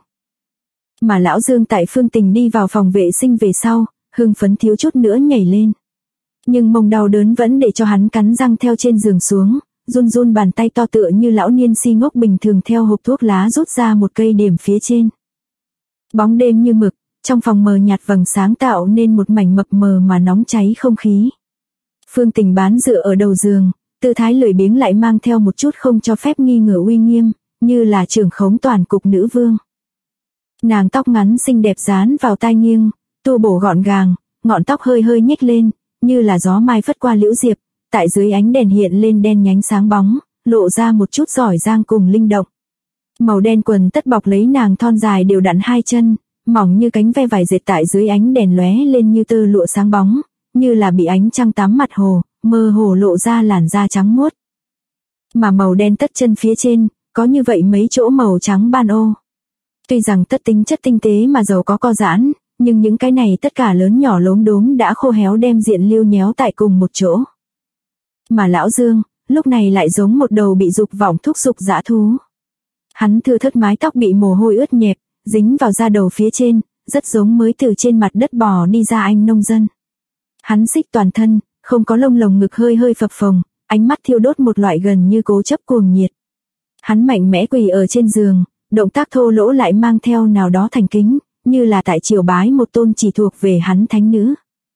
Speaker 1: Mà lão Dương tại Phương Tình đi vào phòng vệ sinh về sau, hưng phấn thiếu chút nữa nhảy lên. Nhưng mông đau đớn vẫn để cho hắn cắn răng theo trên giường xuống, run run bàn tay to tựa như lão niên si ngốc bình thường theo hộp thuốc lá rút ra một cây điểm phía trên. Bóng đêm như mực, trong phòng mờ nhạt vầng sáng tạo nên một mảnh mập mờ mà nóng cháy không khí. Phương Tình bán dựa ở đầu giường, tư thái lười biếng lại mang theo một chút không cho phép nghi ngờ uy nghiêm, như là trưởng khống toàn cục nữ vương. Nàng tóc ngắn xinh đẹp dán vào tai nghiêng, tu bổ gọn gàng, ngọn tóc hơi hơi nhếch lên, như là gió mai phất qua liễu diệp, tại dưới ánh đèn hiện lên đen nhánh sáng bóng, lộ ra một chút giỏi giang cùng linh động. Màu đen quần tất bọc lấy nàng thon dài đều đặn hai chân, mỏng như cánh ve vải dệt tại dưới ánh đèn lóe lên như tơ lụa sáng bóng, như là bị ánh trăng tắm mặt hồ, mơ hồ lộ ra làn da trắng muốt. Mà màu đen tất chân phía trên, có như vậy mấy chỗ màu trắng ban ô. Tuy rằng tất tính chất tinh tế mà giàu có co giãn, nhưng những cái này tất cả lớn nhỏ lốm đốm đã khô héo đem diện liêu nhéo tại cùng một chỗ. Mà lão Dương, lúc này lại giống một đầu bị dục vọng thúc giục dã thú. Hắn thưa thớt mái tóc bị mồ hôi ướt nhẹp, dính vào da đầu phía trên, rất giống mới từ trên mặt đất bò đi ra anh nông dân. Hắn xích toàn thân, không có lông lồng ngực hơi hơi phập phồng, ánh mắt thiêu đốt một loại gần như cố chấp cuồng nhiệt. Hắn mạnh mẽ quỳ ở trên giường, động tác thô lỗ lại mang theo nào đó thành kính, như là tại triều bái một tôn chỉ thuộc về hắn thánh nữ.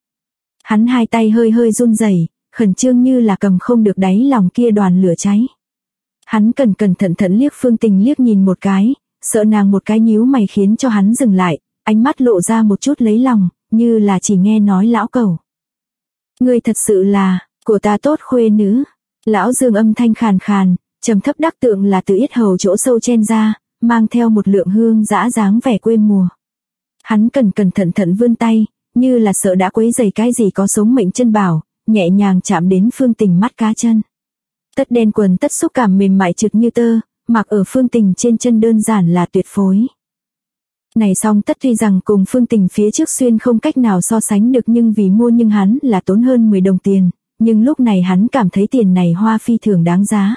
Speaker 1: Hắn hai tay hơi hơi run rẩy, khẩn trương như là cầm không được đáy lòng kia đoàn lửa cháy. Hắn cẩn thận liếc Phương Tình liếc nhìn một cái, sợ nàng một cái nhíu mày khiến cho hắn dừng lại, ánh mắt lộ ra một chút lấy lòng, như là chỉ nghe nói lão cẩu. Ngươi thật sự là, của ta tốt khuê nữ. Lão Dương âm thanh khàn khàn, trầm thấp đắc tượng là từ yết hầu chỗ sâu chen ra, mang theo một lượng hương dã dáng vẻ quê mùa. Hắn cẩn thận vươn tay, như là sợ đã quấy rầy cái gì có sống mệnh chân bảo, nhẹ nhàng chạm đến Phương Tình mắt cá chân. Tất đen quần tất xúc cảm mềm mại trượt như tơ, mặc ở Phương Tình trên chân đơn giản là tuyệt phối. Này song tất tuy rằng cùng Phương Tình phía trước xuyên không cách nào so sánh được, nhưng vì mua nhưng hắn là tốn hơn 10 đồng tiền, nhưng lúc này hắn cảm thấy tiền này hoa phi thường đáng giá.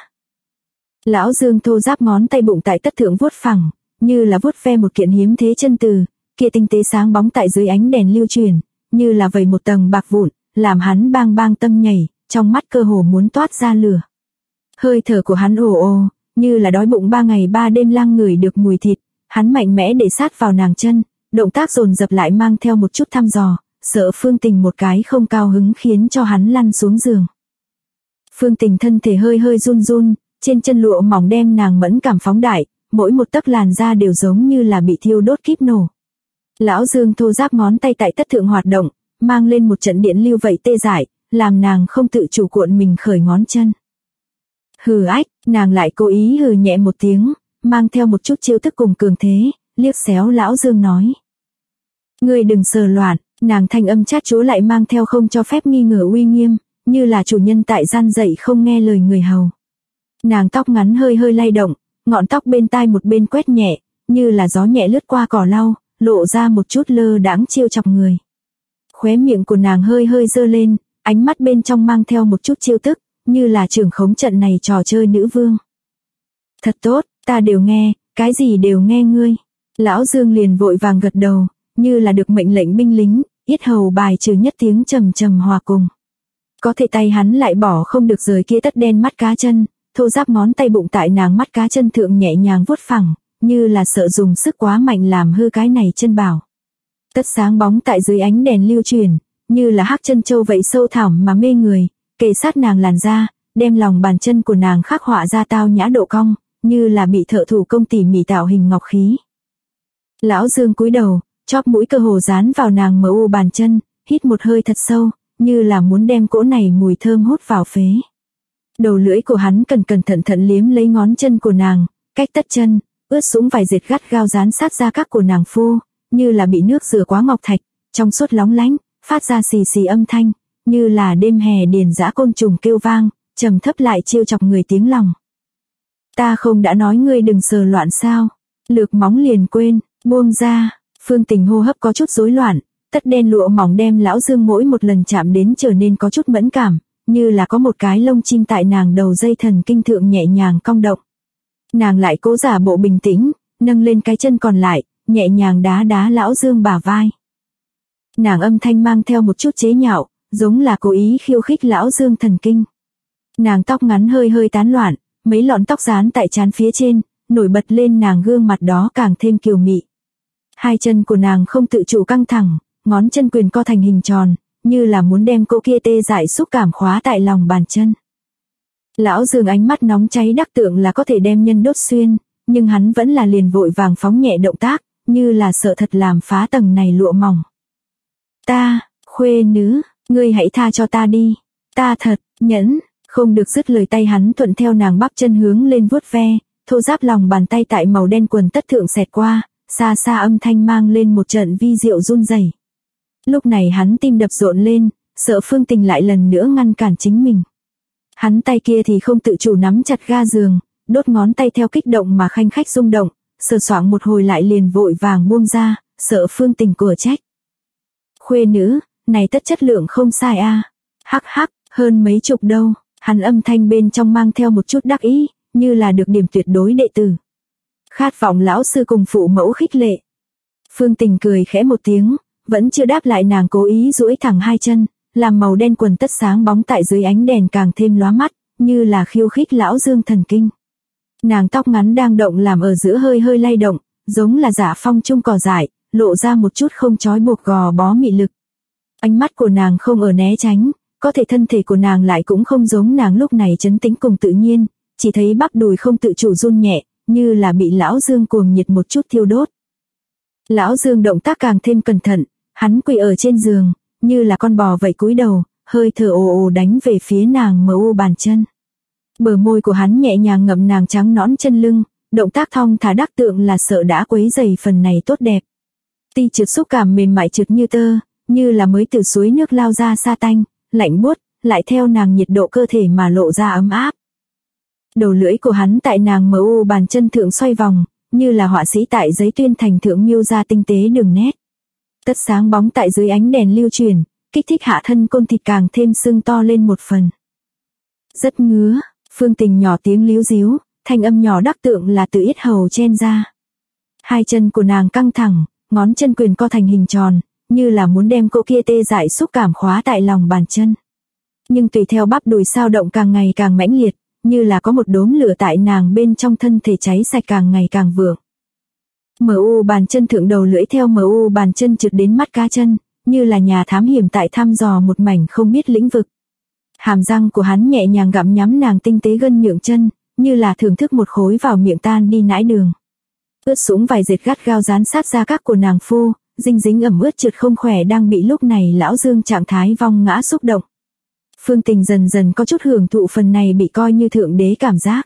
Speaker 1: Lão Dương thô ráp ngón tay bụng tại tất thượng vuốt phẳng, như là vuốt ve một kiện hiếm thế chân từ, kia tinh tế sáng bóng tại dưới ánh đèn lưu truyền, như là vẩy một tầng bạc vụn, làm hắn bang bang tâm nhảy, trong mắt cơ hồ muốn toát ra lửa. Hơi thở của hắn ồ ồ, như là đói bụng 3 ngày 3 đêm lang ngửi được mùi thịt, hắn mạnh mẽ để sát vào nàng chân, động tác dồn dập lại mang theo một chút thăm dò, sợ Phương Tình một cái không cao hứng khiến cho hắn lăn xuống giường. Phương Tình thân thể hơi hơi run run, trên chân lụa mỏng đem nàng mẫn cảm phóng đại, mỗi một tấc làn da đều giống như là bị thiêu đốt kíp nổ. Lão Dương thô ráp ngón tay tại tất thượng hoạt động, mang lên một trận điện lưu vậy tê dại, làm nàng không tự chủ cuộn mình khởi ngón chân. Hừ ách, nàng lại cố ý hừ nhẹ một tiếng, mang theo một chút chiêu thức cùng cường thế, liếc xéo Lão Dương nói. Ngươi đừng sờ loạn, nàng thanh âm chát chúa lại mang theo không cho phép nghi ngờ uy nghiêm, như là chủ nhân tại gian dậy không nghe lời người hầu. Nàng tóc ngắn hơi hơi lay động, ngọn tóc bên tai một bên quét nhẹ, như là gió nhẹ lướt qua cỏ lau, lộ ra một chút lơ đãng trêu chọc người. Khóe miệng của nàng hơi hơi dơ lên, ánh mắt bên trong mang theo một chút chiêu thức, như là trưởng khống trận này trò chơi nữ vương. Thật tốt, ta đều nghe, cái gì đều nghe ngươi. Lão Dương liền vội vàng gật đầu, như là được mệnh lệnh binh lính, yết hầu bài trừ nhất tiếng trầm trầm hòa cùng. Có thể tay hắn lại bỏ không được rời kia tất đen mắt cá chân, thô ráp ngón tay bụng tại nàng mắt cá chân thượng nhẹ nhàng vuốt phẳng, như là sợ dùng sức quá mạnh làm hư cái này chân bảo. Tất sáng bóng tại dưới ánh đèn lưu truyền, như là hắc chân châu vậy sâu thẳm mà mê người, kề sát nàng làn da, đem lòng bàn chân của nàng khắc họa ra tao nhã độ cong, như là bị thợ thủ công tỉ mỉ tạo hình ngọc khí. Lão Dương cúi đầu, chóp mũi cơ hồ dán vào nàng mờ u bàn chân, hít một hơi thật sâu, như là muốn đem cỗ này mùi thơm hút vào phế. Đầu lưỡi của hắn cẩn thận liếm lấy ngón chân của nàng, cách tất chân, ướt sũng vài dệt gắt gao dán sát ra các của nàng phu, như là bị nước rửa quá ngọc thạch, trong suốt lóng lánh, phát ra xì xì âm thanh, như là đêm hè điền dã côn trùng kêu vang, trầm thấp lại trêu chọc người tiếng lòng. Ta không đã nói ngươi đừng sờ loạn sao? Lược móng liền quên, buông ra. Phương Tình hô hấp có chút rối loạn, tất đen lụa mỏng đem Lão Dương mỗi một lần chạm đến trở nên có chút mẫn cảm, như là có một cái lông chim tại nàng đầu dây thần kinh thượng nhẹ nhàng cong động. Nàng lại cố giả bộ bình tĩnh, nâng lên cái chân còn lại, nhẹ nhàng đá đá Lão Dương bả vai. Nàng âm thanh mang theo một chút chế nhạo, giống là cố ý khiêu khích Lão Dương thần kinh. Nàng tóc ngắn hơi hơi tán loạn, mấy lọn tóc dán tại trán phía trên, nổi bật lên nàng gương mặt đó càng thêm kiều mị. Hai chân của nàng không tự chủ căng thẳng, ngón chân quyền co thành hình tròn, như là muốn đem cỗ kia tê dại xúc cảm khóa tại lòng bàn chân. Lão Dương ánh mắt nóng cháy đắc tượng là có thể đem nhân đốt xuyên, nhưng hắn vẫn là liền vội vàng phóng nhẹ động tác, như là sợ thật làm phá tầng này lụa mỏng. Ta, khuê nữ, ngươi hãy tha cho ta đi. Ta thật, nhẫn, không được dứt lời tay hắn thuận theo nàng bắp chân hướng lên vuốt ve, thô ráp lòng bàn tay tại màu đen quần tất thượng xẹt qua, xa xa âm thanh mang lên một trận vi diệu run rẩy. Lúc này hắn tim đập rộn lên, sợ Phương Tình lại lần nữa ngăn cản chính mình. Hắn tay kia thì không tự chủ nắm chặt ga giường, đốt ngón tay theo kích động mà khanh khách rung động, sờ soạng một hồi lại liền vội vàng buông ra, sợ Phương Tình của trách. Khuê nữ, này tất chất lượng không sai a. Hắc hắc, hơn mấy chục đâu. Hắn âm thanh bên trong mang theo một chút đắc ý, như là được điểm tuyệt đối đệ tử. Khát vọng lão sư cùng phụ mẫu khích lệ. Phương Tình cười khẽ một tiếng, vẫn chưa đáp lại, nàng cố ý duỗi thẳng hai chân, làm màu đen quần tất sáng bóng tại dưới ánh đèn càng thêm lóa mắt, như là khiêu khích Lão Dương thần kinh. Nàng tóc ngắn đang động làm ở giữa hơi hơi lay động, giống là giả phong trung cỏ dại, lộ ra một chút không trói buộc gò bó mị lực. Ánh mắt của nàng không ở né tránh, có thể thân thể của nàng lại cũng không giống nàng lúc này trấn tĩnh cùng tự nhiên, chỉ thấy bắp đùi không tự chủ run nhẹ, như là bị Lão Dương cuồng nhiệt một chút thiêu đốt. Lão Dương động tác càng thêm cẩn thận, hắn quỳ ở trên giường, như là con bò vậy cúi đầu, hơi thở ồ ồ đánh về phía nàng mờ u bàn chân. Bờ môi của hắn nhẹ nhàng ngậm nàng trắng nõn chân lưng, động tác thong thả đắc tượng là sợ đã quấy rầy phần này tốt đẹp. Ti trượt xúc cảm mềm mại trượt như tơ, như là mới từ suối nước lao ra sa tanh, lạnh buốt, lại theo nàng nhiệt độ cơ thể mà lộ ra ấm áp. Đầu lưỡi của hắn tại nàng mờ u bàn chân thượng xoay vòng, như là họa sĩ tại giấy tuyên thành thượng miêu ra tinh tế đường nét. Tất sáng bóng tại dưới ánh đèn lưu chuyển, kích thích hạ thân côn thịt càng thêm sưng to lên một phần. Rất ngứa, Phương Tình nhỏ tiếng líu díu, thanh âm nhỏ đắc tượng là từ yết hầu chen ra. Hai chân của nàng căng thẳng, ngón chân quyền co thành hình tròn, như là muốn đem cỗ kia tê dại xúc cảm khóa tại lòng bàn chân. Nhưng tùy theo bắp đùi sao động càng ngày càng mãnh liệt, như là có một đốm lửa tại nàng bên trong thân thể cháy sạch càng ngày càng vượng. MU bàn chân thượng đầu lưỡi theo MU bàn chân trượt đến mắt cá chân, như là nhà thám hiểm tại thăm dò một mảnh không biết lĩnh vực. Hàm răng của hắn nhẹ nhàng gặm nhắm nàng tinh tế gân nhượng chân, như là thưởng thức một khối vào miệng tan đi nãi đường. Ướt sũng vài dệt gắt gao dán sát da các của nàng phu, dinh dính ẩm ướt trượt không khỏe đang bị lúc này lão Dương trạng thái vong ngã xúc động. Phương Tình dần dần có chút hưởng thụ phần này bị coi như thượng đế cảm giác.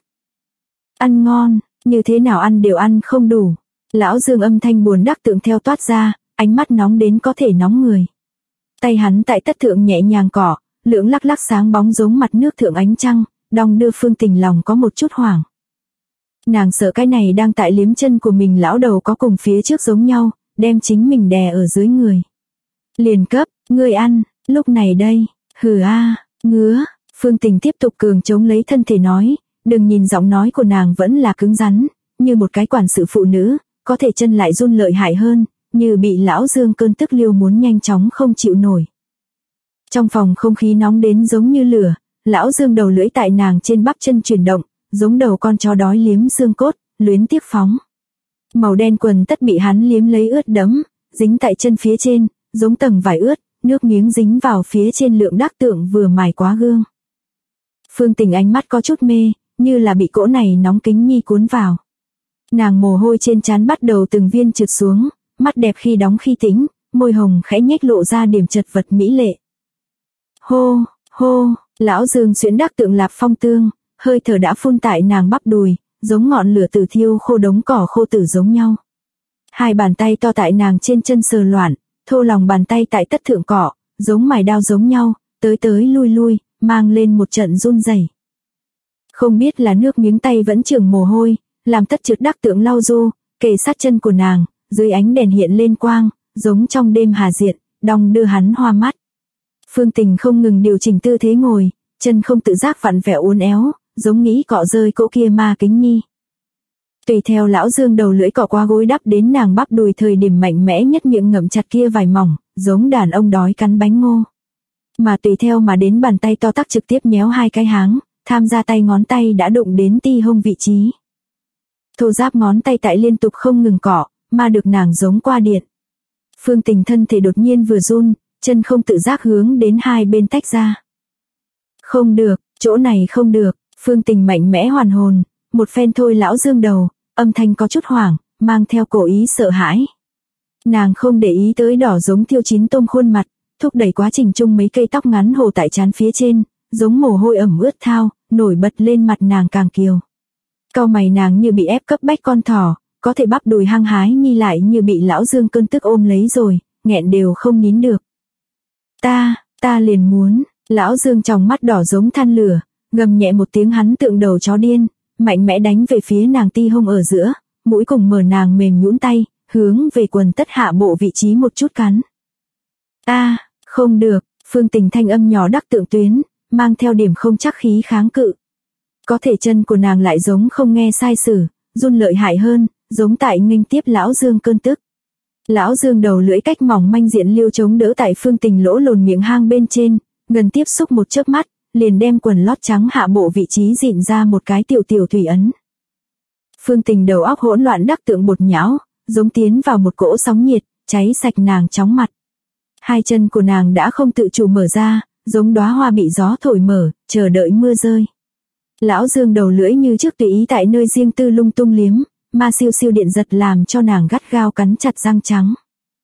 Speaker 1: Ăn ngon, như thế nào ăn đều ăn không đủ. Lão Dương âm thanh buồn đắc tượng theo toát ra, ánh mắt nóng đến có thể nóng người. Tay hắn tại tất thượng nhẹ nhàng cỏ, lưỡng lắc lắc sáng bóng giống mặt nước thượng ánh trăng, đong đưa Phương Tình lòng có một chút hoảng. Nàng sợ cái này đang tại liếm chân của mình lão đầu có cùng phía trước giống nhau, đem chính mình đè ở dưới người. Liền cấp, ngươi ăn, lúc này đây, hừ a, ngứa, Phương Tình tiếp tục cường chống lấy thân thể nói, đừng nhìn giọng nói của nàng vẫn là cứng rắn, như một cái quản sự phụ nữ, có thể chân lại run lợi hại hơn, như bị lão Dương cơn tức liêu muốn nhanh chóng không chịu nổi. Trong phòng không khí nóng đến giống như lửa, lão Dương đầu lưỡi tại nàng trên bắp chân chuyển động, giống đầu con chó đói liếm xương cốt, luyến tiếc phóng. Màu đen quần tất bị hắn liếm lấy ướt đẫm, dính tại chân phía trên, giống tầng vải ướt, nước miếng dính vào phía trên lượng đắc tượng vừa mài quá gương. Phương Tình ánh mắt có chút mê, như là bị cỗ này nóng kính nhi cuốn vào. Nàng mồ hôi trên trán bắt đầu từng viên trượt xuống, mắt đẹp khi đóng khi tĩnh, môi hồng khẽ nhếch lộ ra điểm chật vật mỹ lệ. Hô, hô, lão Dương xuyễn đắc tượng lạp phong tương, hơi thở đã phun tại nàng bắp đùi, giống ngọn lửa tử thiêu khô đống cỏ khô tử giống nhau. Hai bàn tay to tại nàng trên chân sờ loạn, thô lòng bàn tay tại tất thượng cỏ, giống mài đao giống nhau, tới tới lui lui, mang lên một trận run rẩy. Không biết là nước miếng tay vẫn chừng mồ hôi, làm tất trượt đắc tượng lau du, kề sát chân của nàng, dưới ánh đèn hiện lên quang, giống trong đêm hà diện, đong đưa hắn hoa mắt. Phương Tình không ngừng điều chỉnh tư thế ngồi, chân không tự giác vặn vẹo uốn éo, giống nghĩ cọ rơi cỗ kia ma kính nhi. Tùy theo lão Dương đầu lưỡi cọ qua gối đắp đến nàng bắp đùi thời điểm mạnh mẽ nhất miệng ngậm chặt kia vải mỏng, giống đàn ông đói cắn bánh ngô. Mà tùy theo mà đến bàn tay to tắc trực tiếp nhéo hai cái háng, tham gia tay ngón tay đã đụng đến ti hông vị trí. Thô giáp ngón tay tại liên tục không ngừng cọ, mà được nàng giống qua điện. Phương Tình thân thể đột nhiên vừa run, chân không tự giác hướng đến hai bên tách ra. Không được, chỗ này không được, Phương Tình mạnh mẽ hoàn hồn, một phen thôi lão Dương đầu, âm thanh có chút hoảng, mang theo cổ ý sợ hãi. Nàng không để ý tới đỏ giống thiêu chín tôm khuôn mặt, thúc đẩy quá trình chung mấy cây tóc ngắn hồ tại trán phía trên, giống mồ hôi ẩm ướt thao, nổi bật lên mặt nàng càng kiều. Cau mày nàng như bị ép cấp bách con thỏ, có thể bắp đùi hăng hái nhi lại như bị lão Dương cơn tức ôm lấy rồi, nghẹn đều không nín được. Ta liền muốn, lão Dương trong mắt đỏ giống than lửa, gầm nhẹ một tiếng hắn tượng đầu chó điên, mạnh mẽ đánh về phía nàng ti hông ở giữa, mũi cùng mở nàng mềm nhũn tay, hướng về quần tất hạ bộ vị trí một chút cắn. Không được, Phương Tình thanh âm nhỏ đắc tượng tuyến, mang theo điểm không chắc khí kháng cự. Có thể chân của nàng lại giống không nghe sai sử, run lợi hại hơn, giống tại nghênh tiếp lão Dương cơn tức. Lão Dương đầu lưỡi cách mỏng manh diện liêu chống đỡ tại Phương Tình lỗ lồn miệng hang bên trên, gần tiếp xúc một chớp mắt, liền đem quần lót trắng hạ bộ vị trí dịn ra một cái tiểu tiểu thủy ấn. Phương Tình đầu óc hỗn loạn đắc tượng bột nhão, giống tiến vào một cỗ sóng nhiệt, cháy sạch nàng chóng mặt. Hai chân của nàng đã không tự chủ mở ra, giống đóa hoa bị gió thổi mở, chờ đợi mưa rơi. Lão Dương đầu lưỡi như trước tùy ý tại nơi riêng tư lung tung liếm, ma siêu siêu điện giật làm cho nàng gắt gao cắn chặt răng trắng.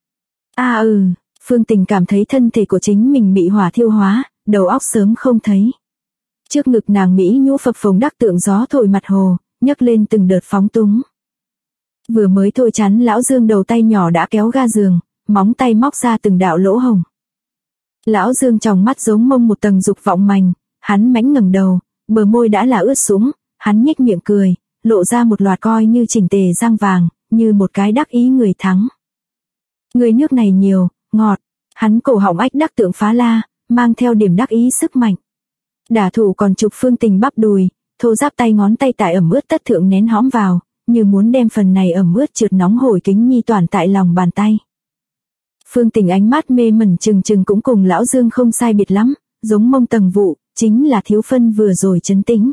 Speaker 1: Phương Tình cảm thấy thân thể của chính mình bị hỏa thiêu hóa, đầu óc sớm không thấy. Trước ngực nàng mỹ nhũ phập phồng đắc tượng gió thổi mặt hồ, nhấc lên từng đợt phóng túng. Vừa mới thôi chắn lão Dương đầu tay nhỏ đã kéo ga giường, móng tay móc ra từng đạo lỗ hồng. Lão Dương trong mắt giống mông một tầng dục vọng mành, hắn mãnh ngẩng đầu, bờ môi đã là ướt sũng, hắn nhếch miệng cười, lộ ra một loạt coi như chỉnh tề răng vàng, như một cái đắc ý người thắng. Người nước này nhiều, ngọt, hắn cổ họng ách đắc tượng phá la, mang theo điểm đắc ý sức mạnh. Đả thủ còn chụp Phương Tình bắp đùi, thô ráp tay ngón tay tại ẩm ướt tất thượng nén hõm vào, như muốn đem phần này ẩm ướt trượt nóng hổi kính nhi toàn tại lòng bàn tay. Phương Tình ánh mắt mê mẩn trừng trừng cũng cùng lão Dương không sai biệt lắm, giống mông tầng vụ, chính là thiếu phân vừa rồi chấn tĩnh.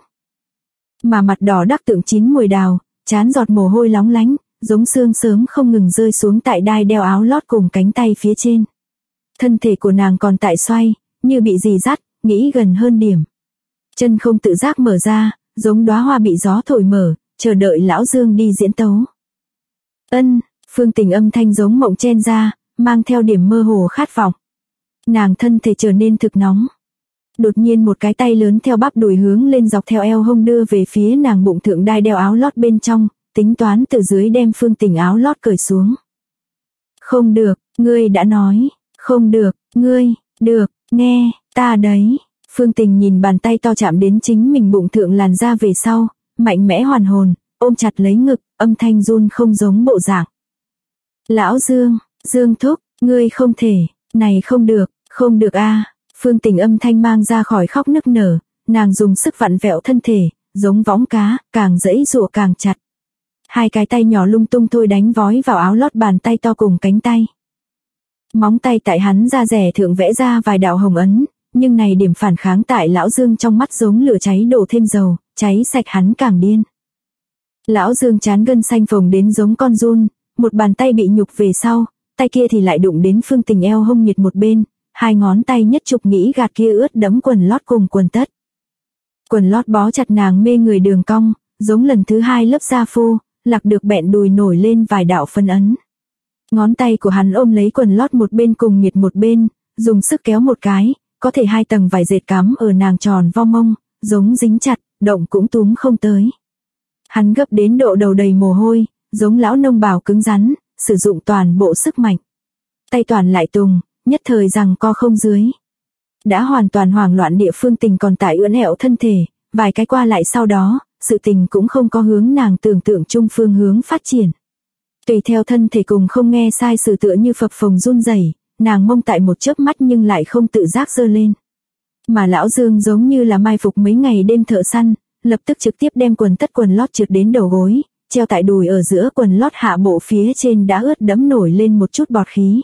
Speaker 1: Mà mặt đỏ đắc tượng chín mùi đào, chán giọt mồ hôi lóng lánh, giống sương sớm không ngừng rơi xuống tại đai đeo áo lót cùng cánh tay phía trên. Thân thể của nàng còn tại xoay, như bị gì dắt, nghĩ gần hơn điểm. Chân không tự giác mở ra, giống đóa hoa bị gió thổi mở, chờ đợi lão Dương đi diễn tấu. Ân, Phương Tình âm thanh giống mộng chen ra, mang theo điểm mơ hồ khát vọng. Nàng thân thể trở nên thực nóng. Đột nhiên một cái tay lớn theo bắp đùi hướng lên dọc theo eo hông đưa về phía nàng bụng thượng đai đeo áo lót bên trong, tính toán từ dưới đem Phương Tình áo lót cởi xuống. Không được, ngươi đã nói, không được, ngươi, được, nghe, ta đấy. Phương Tình nhìn bàn tay to chạm đến chính mình bụng thượng làn da về sau, mạnh mẽ hoàn hồn, ôm chặt lấy ngực, âm thanh run không giống bộ dạng. Lão Dương, Dương thúc, ngươi không thể, này không được a. Phương Tình âm thanh mang ra khỏi khóc nức nở, nàng dùng sức vặn vẹo thân thể, giống võng cá, càng giãy giụa càng chặt. Hai cái tay nhỏ lung tung thôi đánh vói vào áo lót bàn tay to cùng cánh tay. Móng tay tại hắn da rẻ thượng vẽ ra vài đạo hồng ấn, nhưng này điểm phản kháng tại lão Dương trong mắt giống lửa cháy đổ thêm dầu, cháy sạch hắn càng điên. Lão Dương chán gân xanh phồng đến giống con giun, một bàn tay bị nhục về sau, tay kia thì lại đụng đến Phương Tình eo hông nhiệt một bên, hai ngón tay nhất trục nghĩ gạt kia ướt đẫm quần lót cùng quần tất. Quần lót bó chặt nàng mê người đường cong, giống lần thứ hai lớp da phô, lạc được bẹn đùi nổi lên vài đạo phân ấn. Ngón tay của hắn ôm lấy quần lót một bên cùng nhiệt một bên, dùng sức kéo một cái, có thể hai tầng vải dệt cắm ở nàng tròn vo mông, giống dính chặt, động cũng túm không tới. Hắn gấp đến độ đầu đầy mồ hôi, giống lão nông bào cứng rắn, sử dụng toàn bộ sức mạnh. Tay toàn lại tùng, nhất thời rằng co không dưới. Đã hoàn toàn hoảng loạn địa Phương Tình còn tại ưỡn ẹo thân thể, vài cái qua lại sau đó, sự tình cũng không có hướng nàng tưởng tượng chung phương hướng phát triển. Tùy theo thân thể cùng không nghe sai sự tựa như phập phồng run rẩy, nàng mông tại một chớp mắt nhưng lại không tự giác giơ lên. Mà lão Dương giống như là mai phục mấy ngày đêm thợ săn, lập tức trực tiếp đem quần tất quần lót trượt đến đầu gối, treo tại đùi ở giữa quần lót hạ bộ phía trên đã ướt đẫm nổi lên một chút bọt khí.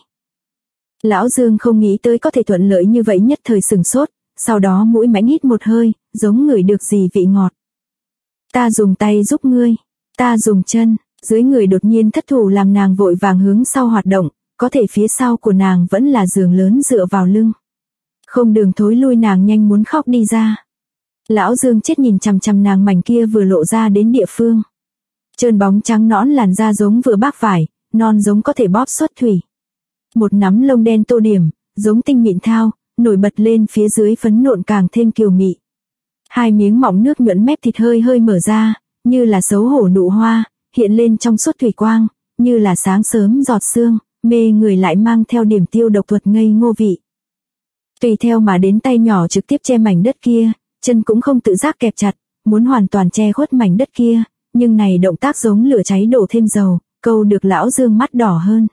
Speaker 1: Lão Dương không nghĩ tới có thể thuận lợi như vậy, nhất thời sừng sốt, sau đó mũi mãnh hít một hơi, giống ngửi được gì vị ngọt. Ta dùng tay giúp ngươi, ta dùng chân, dưới người đột nhiên thất thủ làm nàng vội vàng hướng sau hoạt động, có thể phía sau của nàng vẫn là giường lớn dựa vào lưng. Không đường thối lui, nàng nhanh muốn khóc đi ra. Lão Dương chết nhìn chằm chằm nàng mảnh kia vừa lộ ra đến địa phương. Trơn bóng trắng nõn làn da giống vừa bác vải, non giống có thể bóp xuất thủy. Một nắm lông đen tô điểm, giống tinh mịn thao, nổi bật lên phía dưới phấn nộn càng thêm kiều mị. Hai miếng mỏng nước nhuận mép thịt hơi hơi mở ra, như là xấu hổ nụ hoa, hiện lên trong suốt thủy quang, như là sáng sớm giọt sương, mê người lại mang theo điểm tiêu độc thuật ngây ngô vị. Tùy theo mà đến tay nhỏ trực tiếp che mảnh đất kia, chân cũng không tự giác kẹp chặt, muốn hoàn toàn che khuất mảnh đất kia, nhưng này động tác giống lửa cháy đổ thêm dầu, câu được lão Dương mắt đỏ hơn.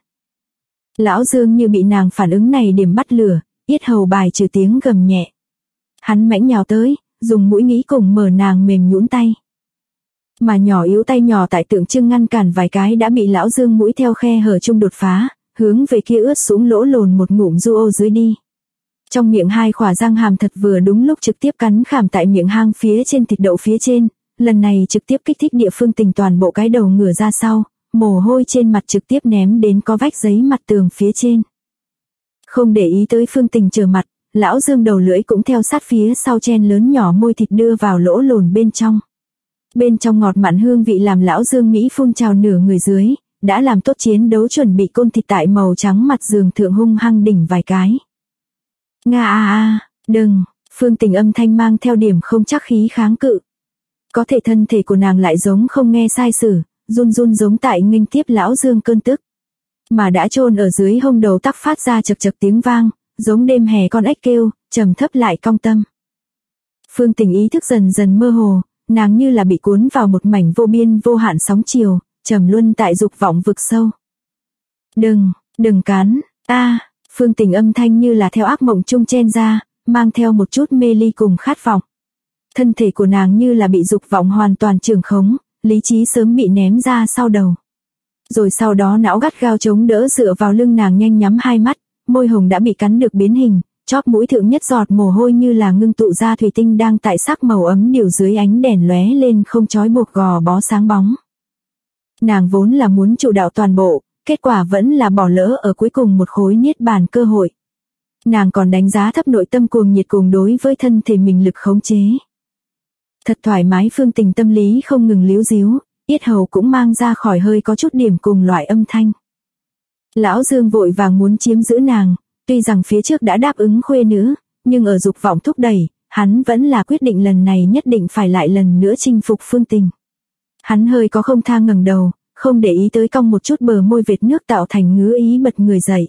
Speaker 1: Lão Dương như bị nàng phản ứng này điểm bắt lửa, yết hầu bài trừ tiếng gầm nhẹ. Hắn mãnh nhào tới, dùng mũi nghĩ cùng mở nàng mềm nhũn tay. Mà nhỏ yếu tay nhỏ tại tượng trưng ngăn cản vài cái đã bị lão Dương mũi theo khe hở chung đột phá, hướng về kia ướt sũng lỗ lồn một ngụm du ô dưới đi. Trong miệng hai khỏa răng hàm thật vừa đúng lúc trực tiếp cắn khảm tại miệng hang phía trên thịt đậu phía trên, lần này trực tiếp kích thích địa Phương Tình toàn bộ cái đầu ngửa ra sau, mồ hôi trên mặt trực tiếp ném đến có vách giấy mặt tường phía trên. Không để ý tới Phương Tình trở mặt, lão Dương đầu lưỡi cũng theo sát phía sau chen lớn nhỏ môi thịt đưa vào lỗ lồn bên trong. Bên trong ngọt mặn hương vị làm lão Dương Mỹ phun trào nửa người dưới, đã làm tốt chiến đấu chuẩn bị côn thịt tại màu trắng mặt giường thượng hung hăng đỉnh vài cái. Nga đừng, Phương Tình âm thanh mang theo điểm không chắc khí kháng cự. Có thể thân thể của nàng lại giống không nghe sai sử, run run giống tại nghênh tiếp lão Dương cơn tức. Mà đã chôn ở dưới hông đầu tắc phát ra chật chật tiếng vang, giống đêm hè con ếch kêu, trầm thấp lại cong tâm. Phương Tình ý thức dần dần mơ hồ, nàng như là bị cuốn vào một mảnh vô biên vô hạn sóng chiều, trầm luân tại dục vọng vực sâu. Đừng cắn, Phương Tình âm thanh như là theo ác mộng chung chen ra, mang theo một chút mê ly cùng khát vọng. Thân thể của nàng như là bị dục vọng hoàn toàn trưởng khống, lý trí sớm bị ném ra sau đầu. Rồi sau đó não gắt gao chống đỡ dựa vào lưng nàng nhanh nhắm hai mắt, môi hồng đã bị cắn được biến hình, chóp mũi thượng nhất giọt mồ hôi như là ngưng tụ ra thủy tinh đang tại sắc màu ấm điều dưới ánh đèn lóe lên không trói buộc gò bó sáng bóng. Nàng vốn là muốn chủ đạo toàn bộ, kết quả vẫn là bỏ lỡ ở cuối cùng một khối niết bàn cơ hội. Nàng còn đánh giá thấp nội tâm cuồng nhiệt cùng đối với thân thể mình lực khống chế. Thật thoải mái, Phương Tình tâm lý không ngừng líu díu, yết hầu cũng mang ra khỏi hơi có chút điểm cùng loại âm thanh. Lão Dương vội vàng muốn chiếm giữ nàng, tuy rằng phía trước đã đáp ứng khuê nữ, nhưng ở dục vọng thúc đẩy, hắn vẫn là quyết định lần này nhất định phải lại lần nữa chinh phục Phương Tình. Hắn hơi có không tha ngẩng đầu, không để ý tới cong một chút bờ môi vệt nước tạo thành ngứa ý bật người dậy.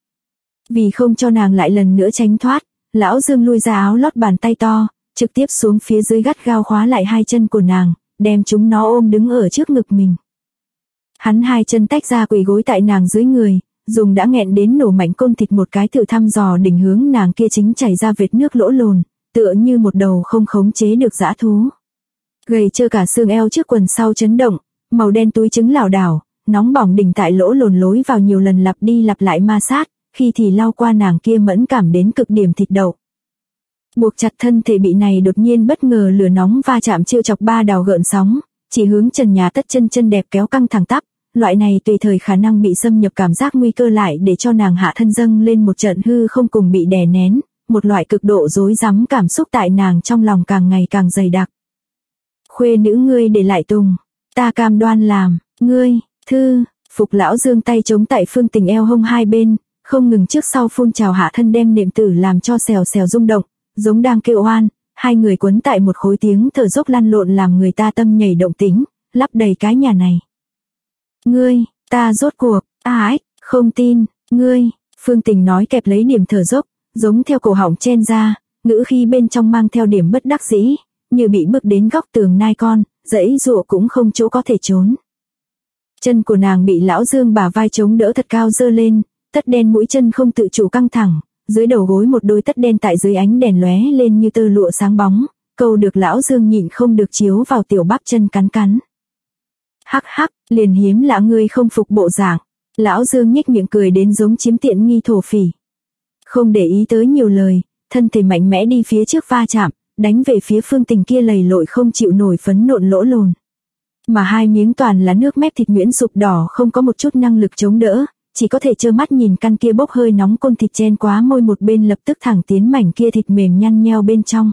Speaker 1: Vì không cho nàng lại lần nữa tránh thoát, lão Dương lui ra áo lót bàn tay to, trực tiếp xuống phía dưới gắt gao khóa lại hai chân của nàng, đem chúng nó ôm đứng ở trước ngực mình. Hắn hai chân tách ra quỳ gối tại nàng dưới người, dùng đã nghẹn đến nổ mạnh côn thịt một cái thử thăm dò đỉnh hướng nàng kia chính chảy ra vệt nước lỗ lồn, tựa như một đầu không khống chế được dã thú. Gầy trơ cả xương eo trước quần sau chấn động, màu đen túi trứng lảo đảo, nóng bỏng đỉnh tại lỗ lồn lối vào nhiều lần lặp đi lặp lại ma sát, khi thì lau qua nàng kia mẫn cảm đến cực điểm thịt đậu. Buộc chặt thân thể bị này đột nhiên bất ngờ lửa nóng va chạm trêu chọc ba đào gợn sóng, chỉ hướng trần nhà tất chân đẹp kéo căng thẳng tắp, loại này tùy thời khả năng bị xâm nhập cảm giác nguy cơ lại để cho nàng hạ thân dâng lên một trận hư không cùng bị đè nén, một loại cực độ rối rắm cảm xúc tại nàng trong lòng càng ngày càng dày đặc. Khuê nữ ngươi để lại tùng, ta cam đoan làm, ngươi, Phục lão Dương tay chống tại Phương Tình eo hông hai bên, không ngừng trước sau phun trào hạ thân đem nệm tử làm cho xèo xèo rung động, giống đang kêu oan, hai người quấn tại một khối tiếng thở dốc lăn lộn làm người ta tâm nhảy động tính, lắp đầy cái nhà này. Ngươi, ta rốt cuộc, không tin, ngươi, Phương Tình nói kẹp lấy điểm thở dốc, giống theo cổ họng chen ra, ngữ khi bên trong mang theo điểm bất đắc dĩ, như bị bước đến góc tường nai con, dãy dụa cũng không chỗ có thể trốn. Chân của nàng bị lão Dương bả vai chống đỡ thật cao dơ lên, tất đen mũi chân không tự chủ căng thẳng, dưới đầu gối một đôi tất đen tại dưới ánh đèn lóe lên như tơ lụa sáng bóng, câu được lão Dương nhịn không được chiếu vào tiểu bắp chân cắn. Hắc, liền hiếm lạ ngươi không phục bộ dạng. Lão Dương nhếch miệng cười đến giống chiếm tiện nghi thổ phỉ. Không để ý tới nhiều lời, thân thể mạnh mẽ đi phía trước va chạm, đánh về phía Phương Tình kia lầy lội không chịu nổi phấn nộn lỗ lồn. Mà hai miếng toàn là nước mép thịt nhuyễn sụp đỏ không có một chút năng lực chống đỡ, chỉ có thể trơ mắt nhìn căn kia bốc hơi nóng côn thịt chen quá môi một bên lập tức thẳng tiến mảnh kia thịt mềm nhăn nheo bên trong.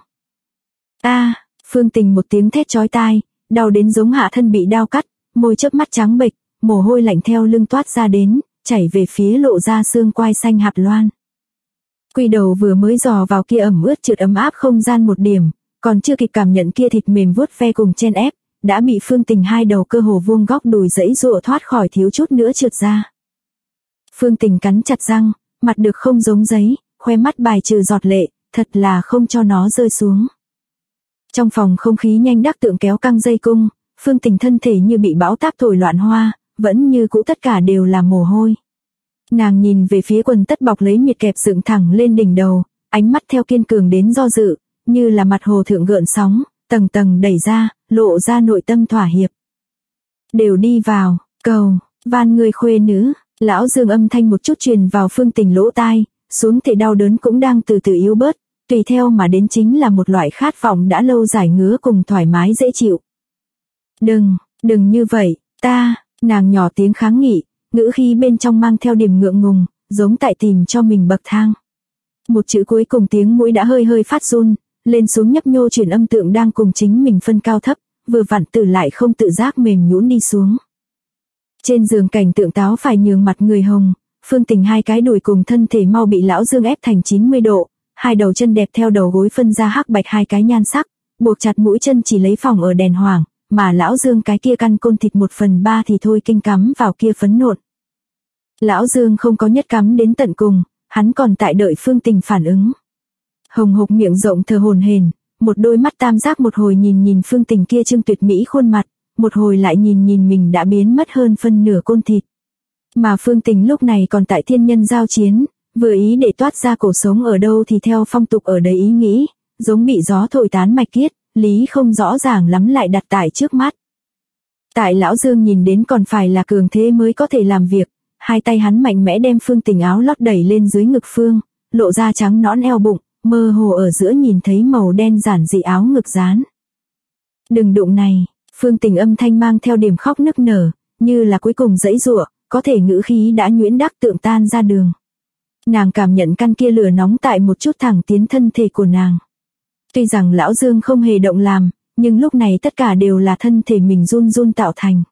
Speaker 1: Phương Tình một tiếng thét chói tai, đau đến giống hạ thân bị đao cắt, môi chớp mắt trắng bệch, mồ hôi lạnh theo lưng toát ra đến, chảy về phía lộ ra xương quai xanh hạt loan. Quỳ đầu vừa mới dò vào kia ẩm ướt trượt ấm áp không gian một điểm, còn chưa kịp cảm nhận kia thịt mềm vuốt ve cùng chen ép, đã bị Phương Tình hai đầu cơ hồ vuông góc đùi dãy dụa thoát khỏi thiếu chút nữa trượt ra. Phương Tình cắn chặt răng, mặt được không giống giấy, khoe mắt bài trừ giọt lệ, thật là không cho nó rơi xuống. Trong phòng không khí nhanh đắc tượng kéo căng dây cung, Phương Tình thân thể như bị bão táp thổi loạn hoa, vẫn như cũ tất cả đều là mồ hôi. Nàng nhìn về phía quần tất bọc lấy miệt kẹp dựng thẳng lên đỉnh đầu, ánh mắt theo kiên cường đến do dự, như là mặt hồ thượng gợn sóng, tầng tầng đẩy ra, lộ ra nội tâm thỏa hiệp. Đều đi vào, cầu, van người khuê nữ, lão Dương âm thanh một chút truyền vào Phương Tình lỗ tai, xuống thể đau đớn cũng đang từ từ yếu bớt, tùy theo mà đến chính là một loại khát vọng đã lâu giải ngứa cùng thoải mái dễ chịu. Đừng như vậy, nàng nhỏ tiếng kháng nghị, ngữ khí bên trong mang theo điểm ngượng ngùng, giống tại tìm cho mình bậc thang. Một chữ cuối cùng tiếng mũi đã hơi phát run, lên xuống nhấp nhô chuyển âm tượng đang cùng chính mình phân cao thấp, vừa vặn từ lại không tự giác mềm nhũn đi xuống. Trên giường cảnh tượng táo phải nhường mặt người hồng, Phương Tình hai cái đùi cùng thân thể mau bị lão Dương ép thành 90 độ, hai đầu chân đẹp theo đầu gối phân ra hắc bạch hai cái nhan sắc, buộc chặt mũi chân chỉ lấy phòng ở đèn hoàng, mà lão Dương cái kia căn côn thịt 1/3 thì thôi kinh cắm vào kia phấn nộn. Lão Dương không có nhất cắm đến tận cùng, hắn còn tại đợi Phương Tình phản ứng. Hồng hộc miệng rộng thở hổn hển, Một đôi mắt tam giác một hồi nhìn Phương Tình kia trưng tuyệt mỹ khuôn mặt, một hồi lại nhìn mình đã biến mất hơn phân nửa côn thịt. Mà Phương Tình lúc này còn tại thiên nhân giao chiến, vừa ý để toát ra cổ sống ở đâu thì theo phong tục ở đấy ý nghĩ, giống bị gió thổi tán mạch kiết, lý không rõ ràng lắm lại đặt tại trước mắt. Tại Lão Dương nhìn đến còn phải là cường thế mới có thể làm việc, hai tay hắn mạnh mẽ đem Phương Tình áo lót đẩy lên dưới ngực Phương, lộ ra trắng nõn eo bụng, mơ hồ ở giữa nhìn thấy màu đen giản dị áo ngực dán. Đừng đụng này, Phương Tình âm thanh mang theo điểm khóc nức nở, như là cuối cùng giãy giụa, có thể ngữ khí đã nhuyễn đắc tượng tan ra đường. Nàng cảm nhận căn kia lửa nóng tại một chút thẳng tiến thân thể của nàng. Tuy rằng Lão Dương không hề động làm, nhưng lúc này tất cả đều là thân thể mình run run tạo thành.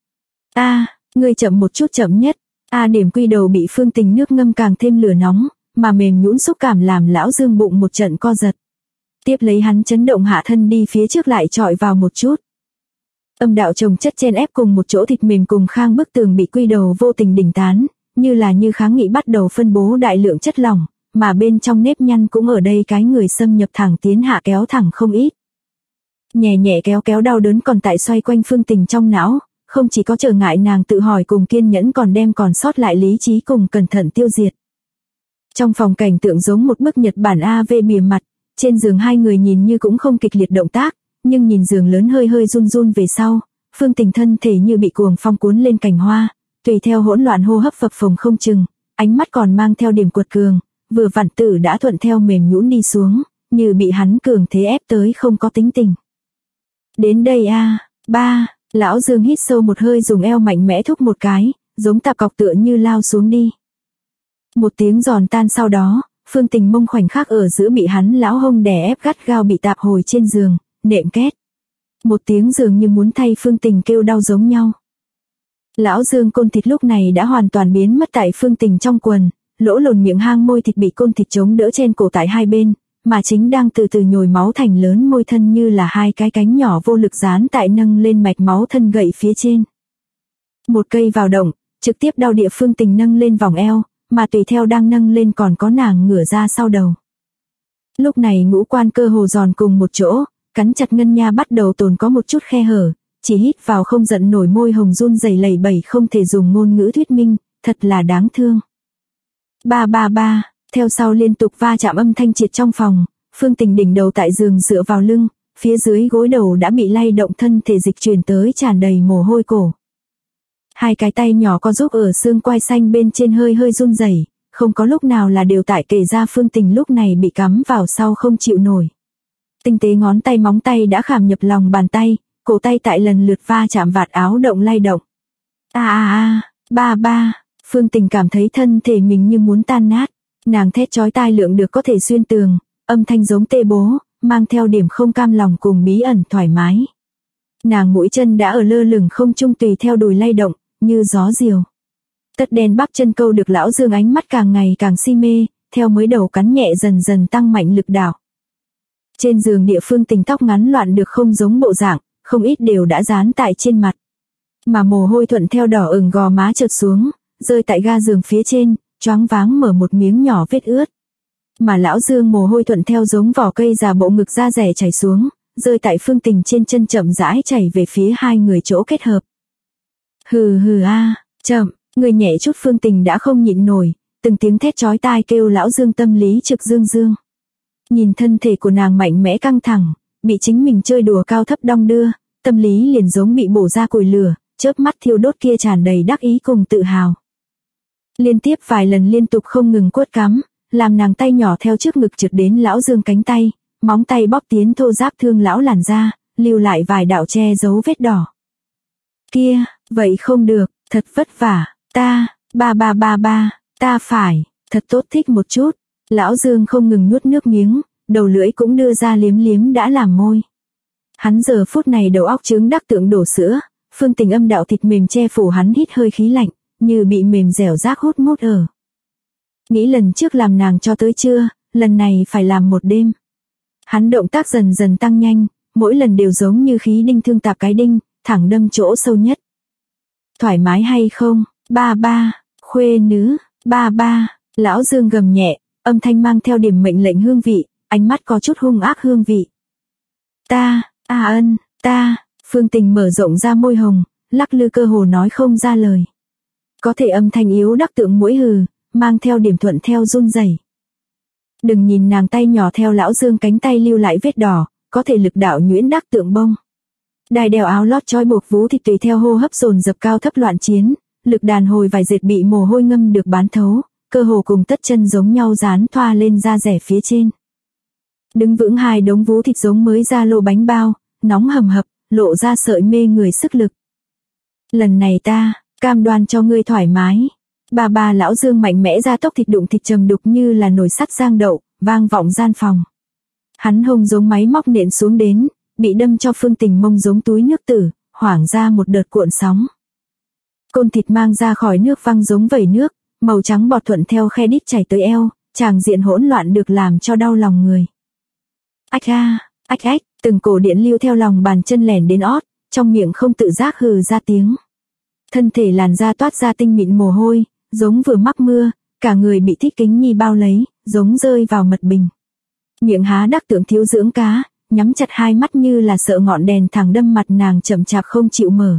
Speaker 1: Ngươi chậm một chút chậm nhất. Điểm quy đầu bị Phương Tình nước ngâm càng thêm lửa nóng, mà mềm nhũn xúc cảm làm Lão Dương bụng một trận co giật. Tiếp lấy hắn chấn động hạ thân đi phía trước lại chọi vào một chút. Âm đạo chồng chất chen ép cùng một chỗ thịt mềm cùng khang bức tường bị quy đầu vô tình đỉnh tán, như kháng nghị bắt đầu phân bố đại lượng chất lỏng, mà bên trong nếp nhăn cũng ở đây cái người xâm nhập thẳng tiến hạ kéo thẳng không ít. Nhẹ nhẹ kéo đau đớn còn tại xoay quanh Phương Tình trong não, không chỉ có trở ngại nàng tự hỏi cùng kiên nhẫn còn đem còn sót lại lý trí cùng cẩn thận tiêu diệt. Trong phòng cảnh tượng giống một bức Nhật Bản AV bìa mặt, trên giường hai người nhìn như cũng không kịch liệt động tác, nhưng nhìn giường lớn hơi run run về sau, Phương Tình thân thể như bị cuồng phong cuốn lên cành hoa, tùy theo hỗn loạn hô hấp phập phồng không chừng, ánh mắt còn mang theo điểm cuột cường, vừa vặn tử đã thuận theo mềm nhũn đi xuống, như bị hắn cường thế ép tới không có tính tình. Đến đây ba, Lão Dương hít sâu một hơi dùng eo mạnh mẽ thúc một cái, giống tạp cọc tựa như lao xuống đi. Một tiếng giòn tan sau đó, Phương Tình mông khoảnh khắc ở giữa bị hắn lão hông đè ép gắt gao bị tạp hồi trên giường, nệm két. Một tiếng dường như muốn thay Phương Tình kêu đau giống nhau. Lão Dương côn thịt lúc này đã hoàn toàn biến mất tại Phương Tình trong quần, lỗ lồn miệng hang môi thịt bị côn thịt chống đỡ trên cổ tại hai bên, mà chính đang từ từ nhồi máu thành lớn môi thân như là hai cái cánh nhỏ vô lực dán tại nâng lên mạch máu thân gậy phía trên. Một cây vào động, trực tiếp đau địa Phương Tình nâng lên vòng eo, mà tùy theo đang nâng lên còn có nàng ngửa ra sau đầu. Lúc này ngũ quan cơ hồ giòn cùng một chỗ, cắn chặt ngân nha bắt đầu tồn có một chút khe hở, chỉ hít vào không giận nổi môi hồng run rẩy lẩy bẩy không thể dùng ngôn ngữ thuyết minh, thật là đáng thương. Ba, theo sau liên tục va chạm âm thanh triệt trong phòng, Phương Tình đỉnh đầu tại giường dựa vào lưng, phía dưới gối đầu đã bị lay động thân thể dịch chuyển tới tràn đầy mồ hôi cổ. Hai cái tay nhỏ co giúp ở xương quai xanh bên trên hơi run rẩy, không có lúc nào là đều tại kể ra Phương Tình lúc này bị cắm vào sau không chịu nổi. Tinh tế ngón tay móng tay đã khảm nhập lòng bàn tay, cổ tay tại lần lượt va chạm vạt áo động lay động. Ba, Phương Tình cảm thấy thân thể mình như muốn tan nát, nàng thét chói tai lượng được có thể xuyên tường, âm thanh giống tê bố, mang theo điểm không cam lòng cùng bí ẩn thoải mái. Nàng mũi chân đã ở lơ lửng không trung tùy theo đùi lay động, như gió diều. Tất đen bắp chân câu được Lão Dương ánh mắt càng ngày càng si mê, theo mới đầu cắn nhẹ dần dần tăng mạnh lực đảo. Trên giường địa Phương Tình tóc ngắn loạn được không giống bộ dạng, không ít đều đã dán tại trên mặt. Mà mồ hôi thuận theo đỏ ửng gò má trượt xuống, rơi tại ga giường phía trên, choáng váng mở một miếng nhỏ vết ướt. Mà Lão Dương mồ hôi thuận theo giống vỏ cây già bộ ngực da rẻ chảy xuống, rơi tại Phương Tình trên chân chậm rãi chảy về phía hai người chỗ kết hợp. Hừ chậm, người nhẹ chút Phương Tình đã không nhịn nổi, từng tiếng thét chói tai kêu Lão Dương tâm lý trực dương. Nhìn thân thể của nàng mạnh mẽ căng thẳng, bị chính mình chơi đùa cao thấp đong đưa, tâm lý liền giống bị bổ ra củi lửa, chớp mắt thiêu đốt kia tràn đầy đắc ý cùng tự hào. Liên tiếp vài lần liên tục không ngừng quất cắm, làm nàng tay nhỏ theo trước ngực trượt đến Lão Dương cánh tay, móng tay bóp tiến thô ráp thương lão làn da, lưu lại vài đạo che dấu vết đỏ. Kia, vậy không được, thật vất vả, ta, ba, ta phải, thật tốt thích một chút. Lão Dương không ngừng nuốt nước miếng, đầu lưỡi cũng đưa ra liếm đã làm môi. Hắn giờ phút này đầu óc trứng đắc tượng đổ sữa, Phương Tình âm đạo thịt mềm che phủ hắn hít hơi khí lạnh, như bị mềm dẻo rác hút mút ở. Nghĩ lần trước làm nàng cho tới trưa, lần này phải làm một đêm. Hắn động tác dần dần tăng nhanh, mỗi lần đều giống như khí đinh thương tạp cái đinh, thẳng đâm chỗ sâu nhất. Thoải mái hay không, ba, khuê nữ, ba, Lão Dương gầm nhẹ, âm thanh mang theo điểm mệnh lệnh hương vị, ánh mắt có chút hung ác hương vị. ta, Phương Tình mở rộng ra môi hồng, lắc lư cơ hồ nói không ra lời. Có thể âm thanh yếu Đắc Tượng mũi hừ, mang theo điểm thuận theo run rẩy. Đừng nhìn nàng tay nhỏ theo Lão Dương cánh tay lưu lại vết đỏ, có thể lực đạo nhuyễn Đắc Tượng bông. Đai đeo áo lót trói buộc vú thì tùy theo hô hấp dồn dập cao thấp loạn chiến, lực đàn hồi vài dệt bị mồ hôi ngâm được bán thấu, cơ hồ cùng tất chân giống nhau dán thoa lên da rẻ phía trên. Đứng vững hai đống vú thịt giống mới ra lô bánh bao, nóng hầm hập, lộ ra sợi mê người sức lực. Lần này ta, cam đoan cho ngươi thoải mái. Bà Lão Dương mạnh mẽ ra tốc thịt đụng thịt trầm đục như là nồi sắt rang đậu, vang vọng gian phòng. Hắn hông giống máy móc nện xuống đến, bị đâm cho Phương Tình mông giống túi nước tử, hoảng ra một đợt cuộn sóng. Côn thịt mang ra khỏi nước văng giống vẩy nước, màu trắng bọt thuận theo khe đít chảy tới eo, tràng diện hỗn loạn được làm cho đau lòng người. Ách a, ách ách, từng cổ điện lưu theo lòng bàn chân lẻn đến ót, trong miệng không tự giác hừ ra tiếng. Thân thể làn da toát ra tinh mịn mồ hôi, giống vừa mắc mưa, cả người bị thích kính nhi bao lấy, giống rơi vào mật bình. Miệng há Đắc Tượng thiếu dưỡng cá, nhắm chặt hai mắt như là sợ ngọn đèn thẳng đâm mặt nàng chậm chạp không chịu mở.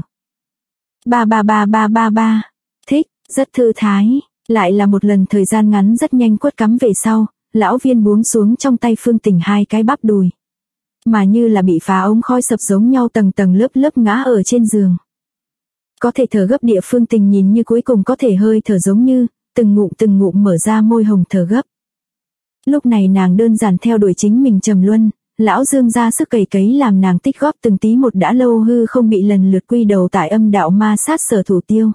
Speaker 1: Ba, thích, rất thư thái, lại là một lần thời gian ngắn rất nhanh quất cắm về sau, lão viên buông xuống trong tay Phương Tình hai cái bắp đùi. Mà như là bị phá ống khói sập giống nhau tầng tầng lớp lớp ngã ở trên giường. Có thể thở gấp địa Phương Tình nhìn như cuối cùng có thể hơi thở giống như, từng ngụm mở ra môi hồng thở gấp. Lúc này nàng đơn giản theo đuổi chính mình trầm luân, Lão Dương ra sức cày cấy làm nàng tích góp từng tí một đã lâu hư không bị lần lượt quy đầu tại âm đạo ma sát sở thủ tiêu.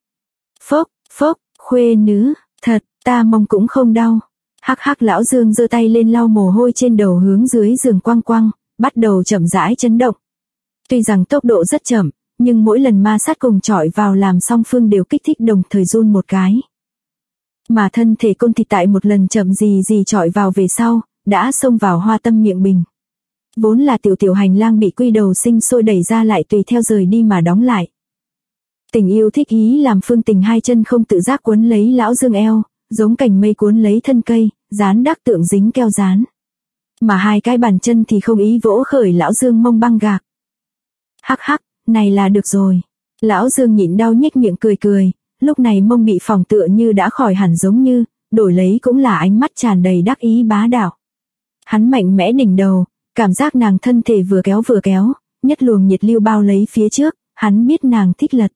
Speaker 1: Phốc, khuê nữ, thật, ta mông cũng không đau. Hắc Lão Dương giơ tay lên lau mồ hôi trên đầu hướng dưới giường quăng quăng, bắt đầu chậm rãi chấn động. Tuy rằng tốc độ rất chậm, nhưng mỗi lần ma sát cùng chọi vào làm song phương đều kích thích đồng thời run một cái. Mà thân thể côn thịt tại một lần chậm gì chọi vào về sau, đã xông vào hoa tâm miệng bình. Vốn là tiểu hành lang bị quy đầu sinh sôi đẩy ra lại tùy theo rời đi mà đóng lại. Tình yêu thích ý làm Phương Tình hai chân không tự giác cuốn lấy Lão Dương eo, giống cành mây cuốn lấy thân cây, dán Đắc Tượng dính keo dán. Mà hai cái bàn chân thì không ý vỗ khởi Lão Dương mông băng gạc. Hắc, này là được rồi. Lão Dương nhịn đau nhếch miệng cười, lúc này mông bị phỏng tựa như đã khỏi hẳn giống như, đổi lấy cũng là ánh mắt tràn đầy đắc ý bá đạo. Hắn mạnh mẽ đỉnh đầu, cảm giác nàng thân thể vừa kéo, nhất luồng nhiệt lưu bao lấy phía trước, hắn biết nàng thích lật.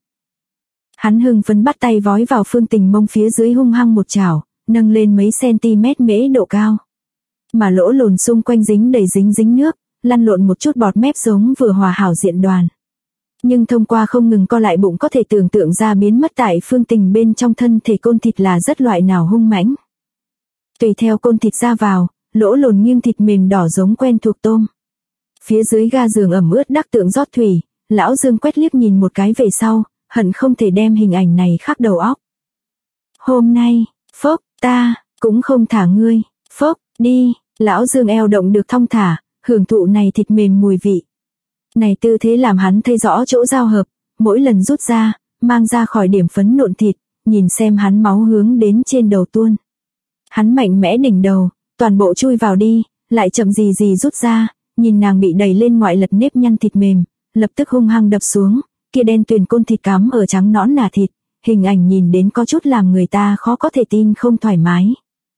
Speaker 1: Hắn hưng phấn bắt tay vói vào Phương Tình mông phía dưới hung hăng một chảo, nâng lên mấy cm mễ độ cao. Mà lỗ lồn xung quanh dính đầy dính nước, lăn lộn một chút bọt mép giống vừa hòa hảo diện đoàn. Nhưng thông qua không ngừng co lại bụng có thể tưởng tượng ra biến mất tại Phương Tình bên trong thân thể côn thịt là rất loại nào hung mãnh. Tùy theo côn thịt ra vào, lỗ lồn nghiêng thịt mềm đỏ giống quen thuộc tôm. Phía dưới ga giường ẩm ướt Đắc Tượng rót thủy, Lão Dương quét liếc nhìn một cái về sau, hận không thể đem hình ảnh này khắc đầu óc. Hôm nay, ta cũng không thả ngươi, đi, Lão Dương eo động được thong thả, hưởng thụ này thịt mềm mùi vị. Này tư thế làm hắn thấy rõ chỗ giao hợp, mỗi lần rút ra, mang ra khỏi điểm phấn nộn thịt, nhìn xem hắn máu hướng đến trên đầu tuôn. Hắn mạnh mẽ đỉnh đầu, toàn bộ chui vào đi, lại chậm gì rút ra, nhìn nàng bị đẩy lên ngoại lật nếp nhăn thịt mềm, lập tức hung hăng đập xuống, kia đen tuyền côn thịt cắm ở trắng nõn nà thịt, hình ảnh nhìn đến có chút làm người ta khó có thể tin không thoải mái.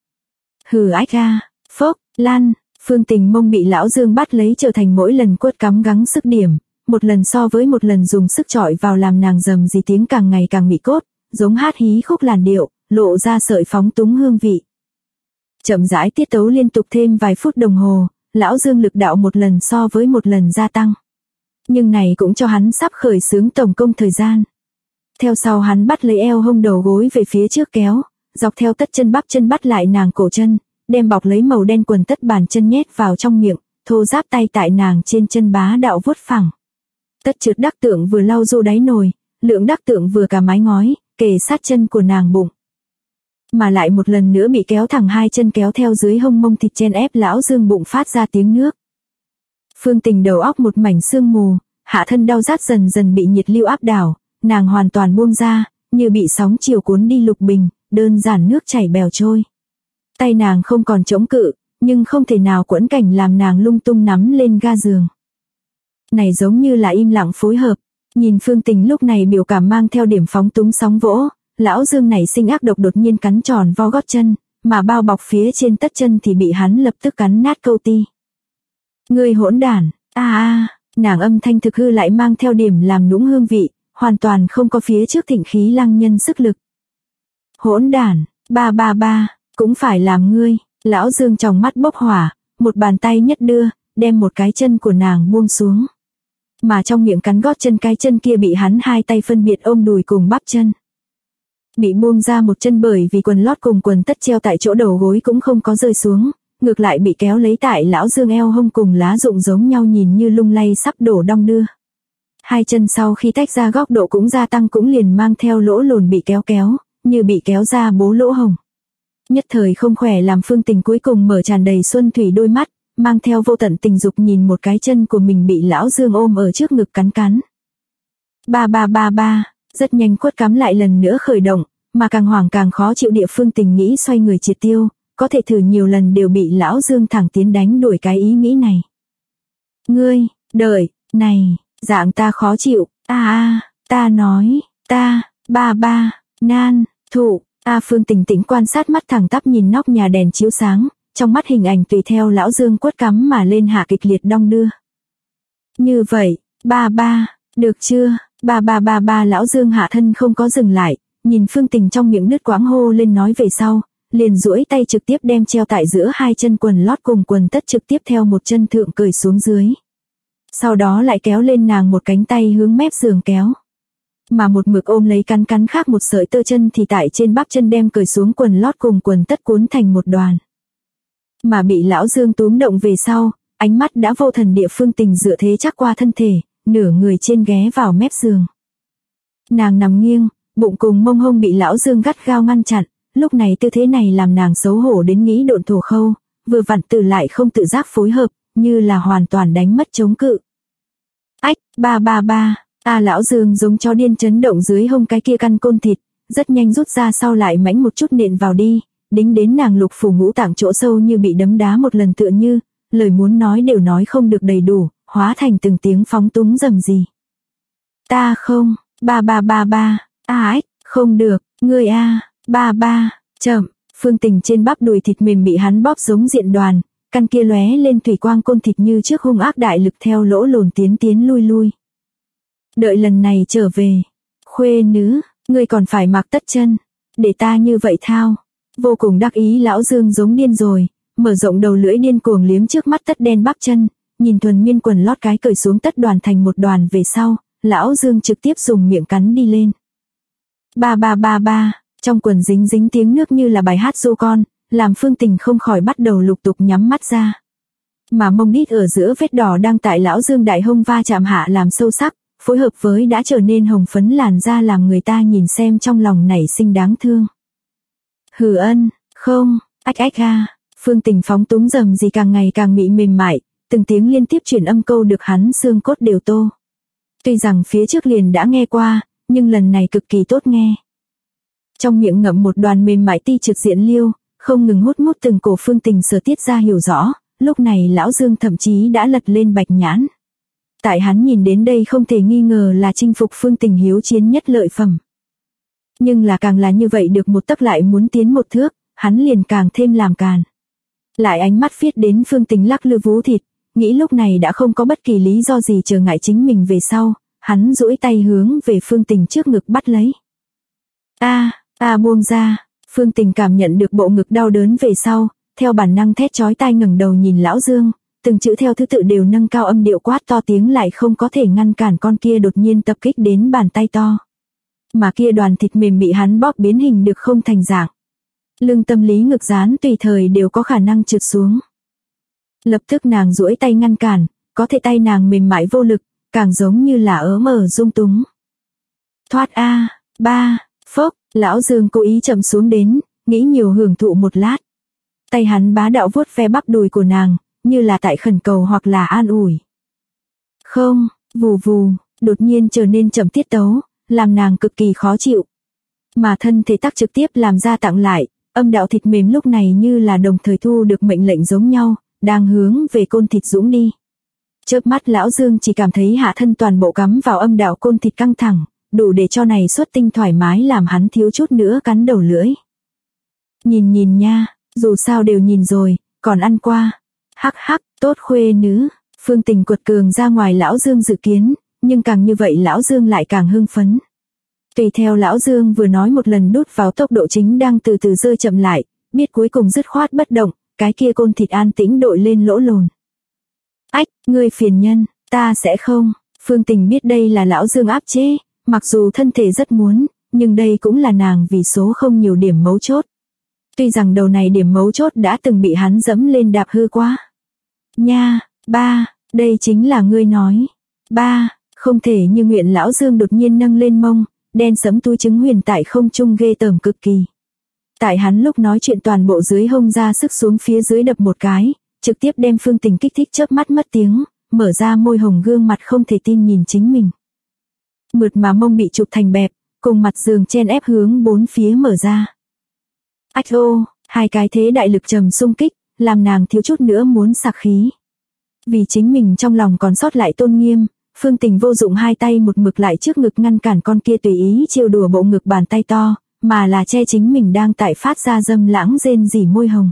Speaker 1: Hừ ách ra, lan, Phương Tình mông bị Lão Dương bắt lấy trở thành mỗi lần quất cắm gắng sức điểm, một lần so với một lần dùng sức chọi vào làm nàng rầm rì tiếng càng ngày càng mị cốt, giống hát hí khúc làn điệu, lộ ra sợi phóng túng hương vị. Chậm rãi tiết tấu liên tục thêm vài phút đồng hồ, Lão Dương lực đạo một lần so với một lần gia tăng. Nhưng này cũng cho hắn sắp khởi xướng tổng công thời gian. Theo sau hắn bắt lấy eo hông đầu gối về phía trước kéo, dọc theo tất chân bắp chân bắt lại nàng cổ chân, đem bọc lấy màu đen quần tất bàn chân nhét vào trong miệng, thô ráp tay tại nàng trên chân bá đạo vuốt phẳng. Tất trượt Đắc Tượng vừa lau rô đáy nồi, Lượng Đắc Tượng vừa cả mái ngói, kề sát chân của nàng bụng. Mà lại một lần nữa bị kéo thẳng hai chân kéo theo dưới hông mông thịt chen ép Lão Dương bụng phát ra tiếng nước. Phương Tình đầu óc một mảnh sương mù, hạ thân đau rát dần dần bị nhiệt lưu áp đảo, nàng hoàn toàn buông ra, như bị sóng chiều cuốn đi lục bình, đơn giản nước chảy bèo trôi. Tay nàng không còn chống cự, nhưng không thể nào quẫn cảnh làm nàng lung tung nắm lên ga giường. Này giống như là im lặng phối hợp. Nhìn Phương Tình lúc này biểu cảm mang theo điểm phóng túng sóng vỗ, lão Dương này sinh ác độc đột nhiên cắn tròn vo gót chân, mà bao bọc phía trên tất chân thì bị hắn lập tức cắn nát câu ti. Ngươi hỗn đản, nàng âm thanh thực hư lại mang theo điểm làm nũng hương vị, hoàn toàn không có phía trước thịnh khí lăng nhân sức lực. Hỗn đản, ba, cũng phải làm ngươi, lão Dương trong mắt bốc hỏa, một bàn tay nhất đưa, đem một cái chân của nàng buông xuống. Mà trong miệng cắn gót chân cái chân kia bị hắn hai tay phân biệt ôm đùi cùng bắp chân. Bị buông ra một chân bởi vì quần lót cùng quần tất treo tại chỗ đầu gối cũng không có rơi xuống, ngược lại bị kéo lấy tại lão Dương eo hông cùng lá rụng giống nhau nhìn như lung lay sắp đổ đong đưa. Hai chân sau khi tách ra góc độ cũng gia tăng cũng liền mang theo lỗ lồn bị kéo, như bị kéo ra bố lỗ hồng. Nhất thời không khỏe làm Phương Tình cuối cùng mở tràn đầy xuân thủy đôi mắt, mang theo vô tận tình dục nhìn một cái chân của mình bị lão Dương ôm ở trước ngực cắn. Ba, rất nhanh khuất cắm lại lần nữa khởi động, mà càng hoảng càng khó chịu địa Phương Tình nghĩ xoay người triệt tiêu, có thể thử nhiều lần đều bị lão Dương thẳng tiến đánh đuổi cái ý nghĩ này. Ngươi, đợi, này, dạng ta khó chịu, ta nói, ba, nan, thụ, Phương Tình tĩnh quan sát mắt thẳng tắp nhìn nóc nhà đèn chiếu sáng, trong mắt hình ảnh tùy theo lão Dương quất cắm mà lên hạ kịch liệt đong đưa. Như vậy, ba, được chưa, ba lão Dương hạ thân không có dừng lại, nhìn Phương Tình trong miệng đứt quãng hô lên nói về sau, liền duỗi tay trực tiếp đem treo tại giữa hai chân quần lót cùng quần tất trực tiếp theo một chân thượng cởi xuống dưới. Sau đó lại kéo lên nàng một cánh tay hướng mép giường kéo. Mà một mực ôm lấy cắn khác một sợi tơ chân thì tại trên bắp chân đem cởi xuống quần lót cùng quần tất cuốn thành một đoàn. Mà bị lão Dương túm động về sau, ánh mắt đã vô thần địa Phương Tình dựa thế chắc qua thân thể, nửa người trên ghé vào mép giường. Nàng nằm nghiêng, bụng cùng mông hông bị lão Dương gắt gao ngăn chặn, lúc này tư thế này làm nàng xấu hổ đến nghĩ độn thổ khâu, vừa vặn tự lại không tự giác phối hợp, như là hoàn toàn đánh mất chống cự. Ách, ba, lão Dương giống chó điên chấn động dưới hông cái kia căn côn thịt, rất nhanh rút ra sau lại mãnh một chút nện vào đi, đính đến nàng lục phủ ngũ tạng chỗ sâu như bị đấm đá một lần tựa như, lời muốn nói đều nói không được đầy đủ, hóa thành từng tiếng phóng túng rầm rì. Ta không, ba, ách, không được, ngươi ba, chậm, Phương Tình trên bắp đùi thịt mềm bị hắn bóp giống diện đoàn, căn kia lóe lên thủy quang côn thịt như trước hung ác đại lực theo lỗ lồn tiến lui. Đợi lần này trở về, khuê nữ, ngươi còn phải mặc tất chân, để ta như vậy thao. Vô cùng đắc ý lão Dương giống điên rồi, mở rộng đầu lưỡi điên cuồng liếm trước mắt tất đen bắp chân, nhìn thuần miên quần lót cái cởi xuống tất đoàn thành một đoàn về sau, lão Dương trực tiếp dùng miệng cắn đi lên. Ba, trong quần dính tiếng nước như là bài hát ru con, làm Phương Tình không khỏi bắt đầu lục tục nhắm mắt ra. Mà mông đít ở giữa vết đỏ đang tại lão Dương đại hông va chạm hạ làm sâu sắc, phối hợp với đã trở nên hồng phấn làn da làm người ta nhìn xem trong lòng nảy sinh đáng thương. Hừ ân, không, ách Phương Tình phóng túng rầm gì càng ngày càng mềm mại, từng tiếng liên tiếp chuyển âm câu được hắn xương cốt đều tô. Tuy rằng phía trước liền đã nghe qua, nhưng lần này cực kỳ tốt nghe. Trong miệng ngậm một đoàn mềm mại ti trực diện liêu, không ngừng hút từng cổ Phương Tình sở tiết ra hiểu rõ, lúc này lão Dương thậm chí đã lật lên bạch nhãn. Tại hắn nhìn đến đây không thể nghi ngờ là chinh phục Phương Tình hiếu chiến nhất lợi phẩm. Nhưng là càng là như vậy được một tấc lại muốn tiến một thước, hắn liền càng thêm làm càn. Lại ánh mắt phiết đến Phương Tình lắc lư vú thịt, nghĩ lúc này đã không có bất kỳ lý do gì trở ngại chính mình về sau, hắn duỗi tay hướng về Phương Tình trước ngực bắt lấy. Buông ra, Phương Tình cảm nhận được bộ ngực đau đớn về sau, theo bản năng thét chói tai ngẩng đầu nhìn lão Dương, từng chữ theo thứ tự đều nâng cao âm điệu quát to tiếng lại không có thể ngăn cản con kia đột nhiên tập kích đến bàn tay to. Mà kia đoàn thịt mềm bị hắn bóp biến hình được không thành dạng. Lưng tâm lý ngực dán tùy thời đều có khả năng trượt xuống. Lập tức nàng duỗi tay ngăn cản, có thể tay nàng mềm mại vô lực, càng giống như là ớ mở rung túng. Thoát phốc, lão Dương cố ý chậm xuống đến, nghĩ nhiều hưởng thụ một lát. Tay hắn bá đạo vuốt ve bắp đùi của nàng, như là tại khẩn cầu hoặc là an ủi. Không, vù, đột nhiên trở nên chậm tiết tấu, làm nàng cực kỳ khó chịu. Mà thân thể tắc trực tiếp làm ra tặng lại, âm đạo thịt mềm lúc này như là đồng thời thu được mệnh lệnh giống nhau, đang hướng về côn thịt dũng đi. Chớp mắt Lão Dương chỉ cảm thấy hạ thân toàn bộ cắm vào âm đạo côn thịt căng thẳng, đủ để cho này xuất tinh thoải mái làm hắn thiếu chút nữa cắn đầu lưỡi. Nhìn nha, dù sao đều nhìn rồi, còn ăn qua. Hắc hắc, tốt khuê nữ. Phương Tình quật cường ra ngoài Lão Dương dự kiến, nhưng càng như vậy Lão Dương lại càng hưng phấn. Tùy theo Lão Dương vừa nói một lần đút vào tốc độ chính đang từ từ rơi chậm lại, biết cuối cùng dứt khoát bất động, cái kia côn thịt an tĩnh đội lên lỗ lồn. Ách, ngươi phiền nhân, ta sẽ không. Phương Tình biết đây là Lão Dương áp chế, mặc dù thân thể rất muốn, nhưng đây cũng là nàng vì số không nhiều điểm mấu chốt. Tuy rằng đầu này điểm mấu chốt đã từng bị hắn dẫm lên đạp hư quá. Nha, ba, đây chính là ngươi nói. Ba, không thể như nguyện. Lão Dương đột nhiên nâng lên mông, đen sẫm túi trứng huyền tại không trung ghê tởm cực kỳ. Tại hắn lúc nói chuyện toàn bộ dưới hông ra sức xuống phía dưới đập một cái, trực tiếp đem Phương Tình kích thích chớp mắt mất tiếng, mở ra môi hồng gương mặt không thể tin nhìn chính mình. Mượt mà mông bị chụp thành bẹp, cùng mặt giường chen ép hướng bốn phía mở ra. Ách ô, hai cái thế đại lực trầm xung kích, làm nàng thiếu chút nữa muốn sặc khí. Vì chính mình trong lòng còn sót lại tôn nghiêm, Phương Tình vô dụng hai tay một mực lại trước ngực ngăn cản con kia tùy ý trêu đùa bộ ngực bàn tay to, mà là che chính mình đang tại phát ra dâm lãng rên rỉ môi hồng.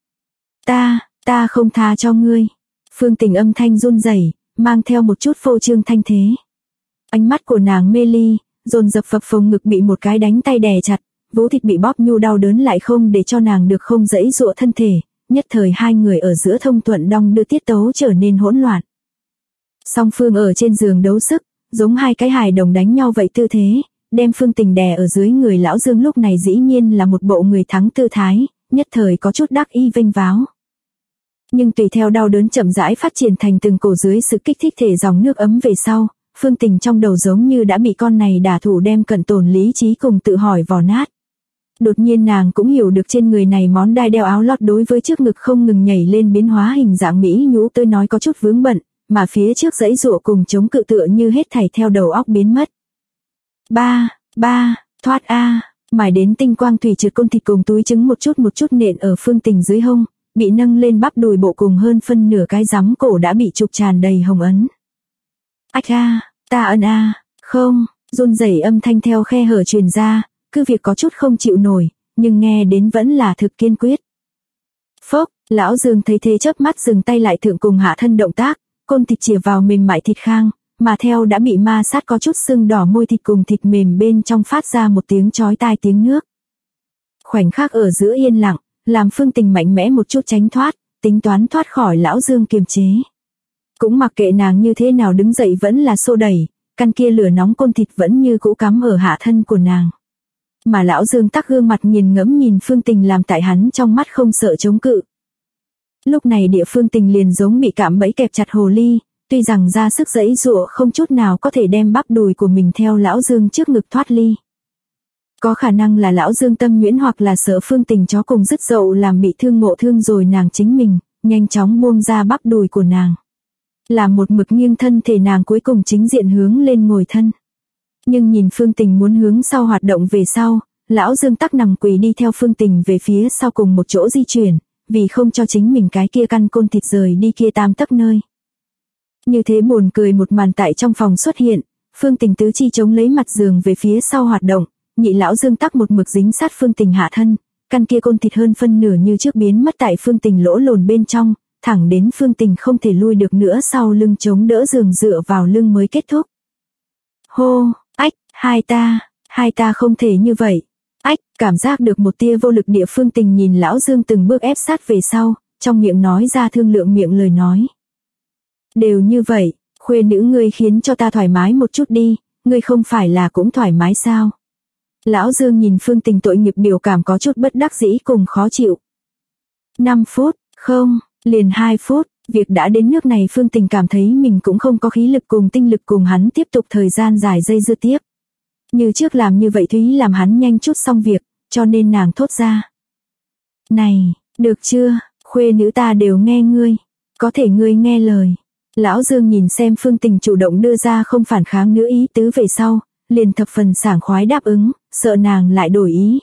Speaker 1: Ta không tha cho ngươi. Phương Tình âm thanh run rẩy, mang theo một chút phô trương thanh thế. Ánh mắt của nàng mê ly, dồn dập phập phồng ngực bị một cái đánh tay đè chặt, vú thịt bị bóp nhu đau đớn lại không để cho nàng được không dãy dụa thân thể, nhất thời hai người ở giữa thông thuận đong đưa tiết tấu trở nên hỗn loạn. Song phương ở trên giường đấu sức, giống hai cái hài đồng đánh nhau vậy tư thế, đem Phương Tình đè ở dưới người Lão Dương lúc này dĩ nhiên là một bộ người thắng tư thái, nhất thời có chút đắc ý vênh váo. Nhưng tùy theo đau đớn chậm rãi phát triển thành từng cổ dưới sự kích thích thể dòng nước ấm về sau, Phương Tình trong đầu giống như đã bị con này đả thủ đem cận tồn lý trí cùng tự hỏi vò nát. Đột nhiên nàng cũng hiểu được trên người này món đai đeo áo lót đối với trước ngực không ngừng nhảy lên biến hóa hình dạng mỹ nhũ tôi nói có chút vướng bận, mà phía trước dãy dụa cùng chống cự tựa như hết thảy theo đầu óc biến mất. Ba, thoát a, mải đến tinh quang thủy trượt côn thịt cùng túi trứng một chút nện ở Phương Tình dưới hông, bị nâng lên bắp đùi bộ cùng hơn phân nửa cái rắm cổ đã bị trục tràn đầy hồng ấn. Ách a, ta ân a, không, run rẩy âm thanh theo khe hở truyền ra, cứ việc có chút không chịu nổi, nhưng nghe đến vẫn là thực kiên quyết. Phốc, Lão Dương thấy thế chớp mắt dừng tay lại thượng cùng hạ thân động tác, côn thịt chìa vào mềm mại thịt khang, mà theo đã bị ma sát có chút sưng đỏ môi thịt cùng thịt mềm bên trong phát ra một tiếng chói tai tiếng nước. Khoảnh khắc ở giữa yên lặng, làm Phương Tình mạnh mẽ một chút tránh thoát, tính toán thoát khỏi Lão Dương kiềm chế. Cũng mặc kệ nàng như thế nào đứng dậy vẫn là xô đẩy, căn kia lửa nóng côn thịt vẫn như cũ cắm ở hạ thân của nàng. Mà Lão Dương tắc gương mặt nghiền ngẫm nhìn Phương Tình làm tại hắn trong mắt không sợ chống cự. Lúc này địa Phương Tình liền giống bị cạm bẫy kẹp chặt hồ ly, tuy rằng ra sức giãy giụa không chút nào có thể đem bắp đùi của mình theo Lão Dương trước ngực thoát ly. Có khả năng là Lão Dương tâm nhuyễn hoặc là sợ Phương Tình chó cùng dứt dậu làm bị thương ngộ thương rồi nàng chính mình, nhanh chóng buông ra bắp đùi của nàng. Làm một mực nghiêng thân thể nàng cuối cùng chính diện hướng lên ngồi thân. Nhưng nhìn Phương Tình muốn hướng sau hoạt động về sau, Lão Dương tắc nằm quỳ đi theo Phương Tình về phía sau cùng một chỗ di chuyển, vì không cho chính mình cái kia căn côn thịt rời đi kia tam tấc nơi. Như thế buồn cười một màn tại trong phòng xuất hiện, Phương Tình tứ chi chống lấy mặt giường về phía sau hoạt động, nhị Lão Dương tắc một mực dính sát Phương Tình hạ thân, căn kia côn thịt hơn phân nửa như trước biến mất tại Phương Tình lỗ lồn bên trong, thẳng đến Phương Tình không thể lui được nữa sau lưng chống đỡ giường dựa vào lưng mới kết thúc. Hô, ách, hai ta không thể như vậy. Ách, cảm giác được một tia vô lực địa Phương Tình nhìn Lão Dương từng bước ép sát về sau, trong miệng nói ra thương lượng miệng lời nói. Đều như vậy, khuê nữ ngươi khiến cho ta thoải mái một chút đi, ngươi không phải là cũng thoải mái sao? Lão Dương nhìn Phương Tình tội nghiệp biểu cảm có chút bất đắc dĩ cùng khó chịu. 5 phút, không, liền 2 phút, việc đã đến nước này Phương Tình cảm thấy mình cũng không có khí lực cùng tinh lực cùng hắn tiếp tục thời gian dài dây dưa tiếp. Như trước làm như vậy Thúy làm hắn nhanh chút xong việc, cho nên nàng thốt ra. Này, được chưa, khuê nữ ta đều nghe ngươi, có thể ngươi nghe lời. Lão Dương nhìn xem Phương Tình chủ động đưa ra không phản kháng nữa ý tứ về sau, liền thập phần sảng khoái đáp ứng, sợ nàng lại đổi ý.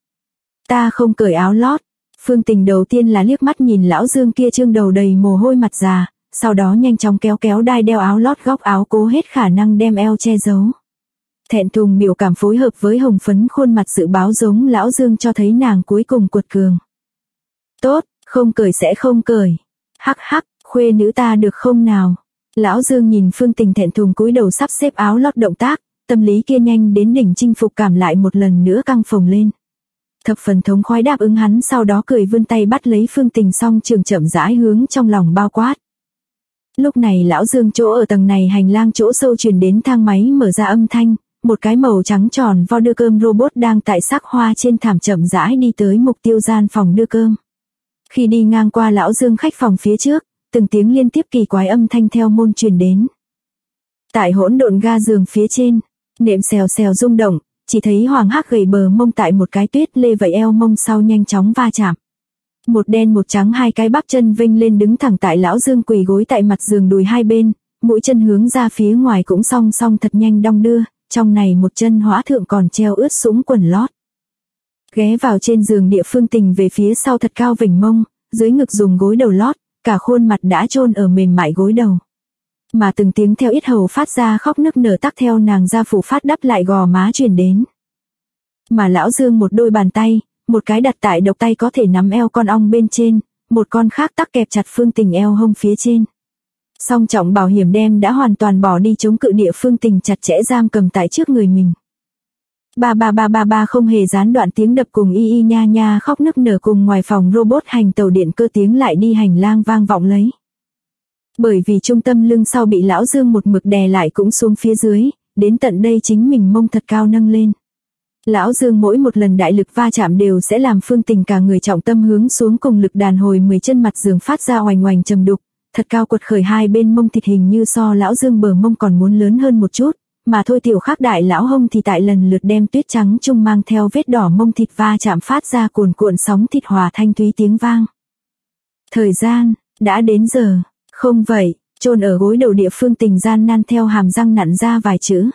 Speaker 1: Ta không cởi áo lót. Phương Tình đầu tiên là liếc mắt nhìn Lão Dương kia trương đầu đầy mồ hôi mặt già, sau đó nhanh chóng kéo kéo đai đeo áo lót góc áo cố hết khả năng đem eo che giấu. Thẹn thùng biểu cảm phối hợp với hồng phấn khuôn mặt dự báo giống lão Dương cho thấy nàng cuối cùng cuột cường. Tốt, không cởi sẽ không cởi. Hắc hắc, khuê nữ ta được không nào? Lão Dương nhìn Phương Tình thẹn thùng cúi đầu sắp xếp áo lót động tác, tâm lý kia nhanh đến đỉnh chinh phục cảm lại một lần nữa căng phồng lên. Thập phần thống khoái đáp ứng hắn, sau đó cười vươn tay bắt lấy Phương Tình song trường chậm rãi hướng trong lòng bao quát. Lúc này lão Dương chỗ ở tầng này hành lang chỗ sâu truyền đến thang máy mở ra âm thanh, một cái màu trắng tròn vo đưa cơm robot đang tại sắc hoa trên thảm chậm rãi đi tới mục tiêu gian phòng đưa cơm. Khi đi ngang qua lão Dương khách phòng phía trước, từng tiếng liên tiếp kỳ quái âm thanh theo môn truyền đến. Tại hỗn độn ga giường phía trên, nệm xèo xèo rung động, chỉ thấy hoàng hắc gầy bờ mông tại một cái tuyết lê vẫy eo mông sau nhanh chóng va chạm. Một đen một trắng hai cái bắp chân vênh lên đứng thẳng tại lão Dương quỳ gối tại mặt giường đùi hai bên, mũi chân hướng ra phía ngoài cũng song song thật nhanh đong đưa, trong này một chân hóa thượng còn treo ướt sũng quần lót. Ghé vào trên giường địa Phương Tình về phía sau thật cao vểnh mông, dưới ngực dùng gối đầu lót, cả khuôn mặt đã chôn ở mềm mại gối đầu. Mà từng tiếng theo yết hầu phát ra khóc nức nở tắc theo nàng ra phủ phát đắp lại gò má truyền đến. Mà lão Dương một đôi bàn tay, một cái đặt tại độc tay có thể nắm eo con ong bên trên, một con khác tắc kẹp chặt Phương Tình eo hông phía trên. Song trọng bảo hiểm đem đã hoàn toàn bỏ đi chống cự địa Phương Tình chặt chẽ giam cầm tại trước người mình. Ba ba ba ba ba không hề gián đoạn tiếng đập cùng y y nha nha khóc nức nở cùng ngoài phòng robot hành tàu điện cơ tiếng lại đi hành lang vang vọng lấy. Bởi vì trung tâm lưng sau bị lão Dương một mực đè lại cũng xuống phía dưới, đến tận đây chính mình mông thật cao nâng lên. Lão Dương mỗi một lần đại lực va chạm đều sẽ làm Phương Tình cả người trọng tâm hướng xuống cùng lực đàn hồi 10 chân mặt giường phát ra oành oành trầm đục, thật cao quật khởi hai bên mông thịt hình như so lão Dương bờ mông còn muốn lớn hơn một chút, mà thôi tiểu khác đại lão hông thì tại lần lượt đem tuyết trắng trung mang theo vết đỏ mông thịt va chạm phát ra cuồn cuộn sóng thịt hòa thanh thúy tiếng vang. Thời gian, đã đến giờ, không vậy, chôn ở gối đầu địa Phương Tình gian nan theo hàm răng nặn ra vài chữ.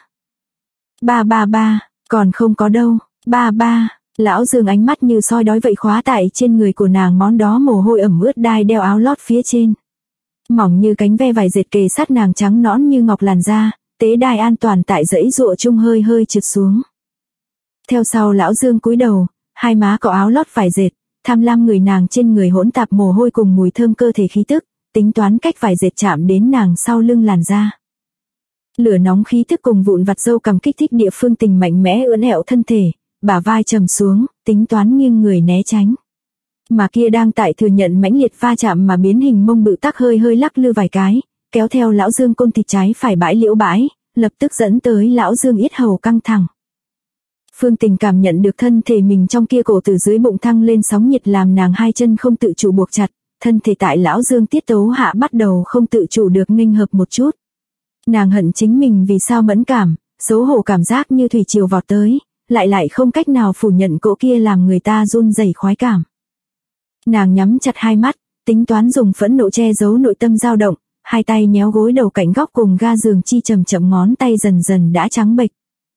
Speaker 1: Ba ba ba, còn không có đâu, ba ba, lão Dương ánh mắt như soi đói vậy khóa tại trên người của nàng món đó mồ hôi ẩm ướt đai đeo áo lót phía trên. Mỏng như cánh ve vải dệt kề sát nàng trắng nõn như ngọc làn da, tế đai an toàn tại dãy dụa chung hơi hơi trượt xuống. Theo sau lão Dương cúi đầu, hai má có áo lót vải dệt, tham lam người nàng trên người hỗn tạp mồ hôi cùng mùi thơm cơ thể khí tức, tính toán cách vải dệt chạm đến nàng sau lưng làn da. Lửa nóng khí thức cùng vụn vặt râu cằm kích thích địa Phương Tình mạnh mẽ ưỡn ẹo thân thể, bả vai trầm xuống, tính toán nghiêng người né tránh. Mà kia đang tại thừa nhận mãnh liệt va chạm mà biến hình mông bự tắc hơi hơi lắc lư vài cái, kéo theo lão Dương côn thịt trái phải bãi liễu bãi, lập tức dẫn tới lão Dương yết hầu căng thẳng. Phương Tình cảm nhận được thân thể mình trong kia cổ từ dưới bụng thăng lên sóng nhiệt làm nàng hai chân không tự chủ buộc chặt, thân thể tại lão Dương tiết tấu hạ bắt đầu không tự chủ được nghênh hợp một chút. Nàng hận chính mình vì sao mẫn cảm, xấu hổ cảm giác như thủy triều vọt tới, lại không cách nào phủ nhận cỗ kia làm người ta run rẩy khoái cảm. Nàng nhắm chặt hai mắt, tính toán dùng phẫn nộ che giấu nội tâm dao động, hai tay nhéo gối đầu cạnh góc cùng ga giường chi chậm chậm ngón tay dần dần đã trắng bệch.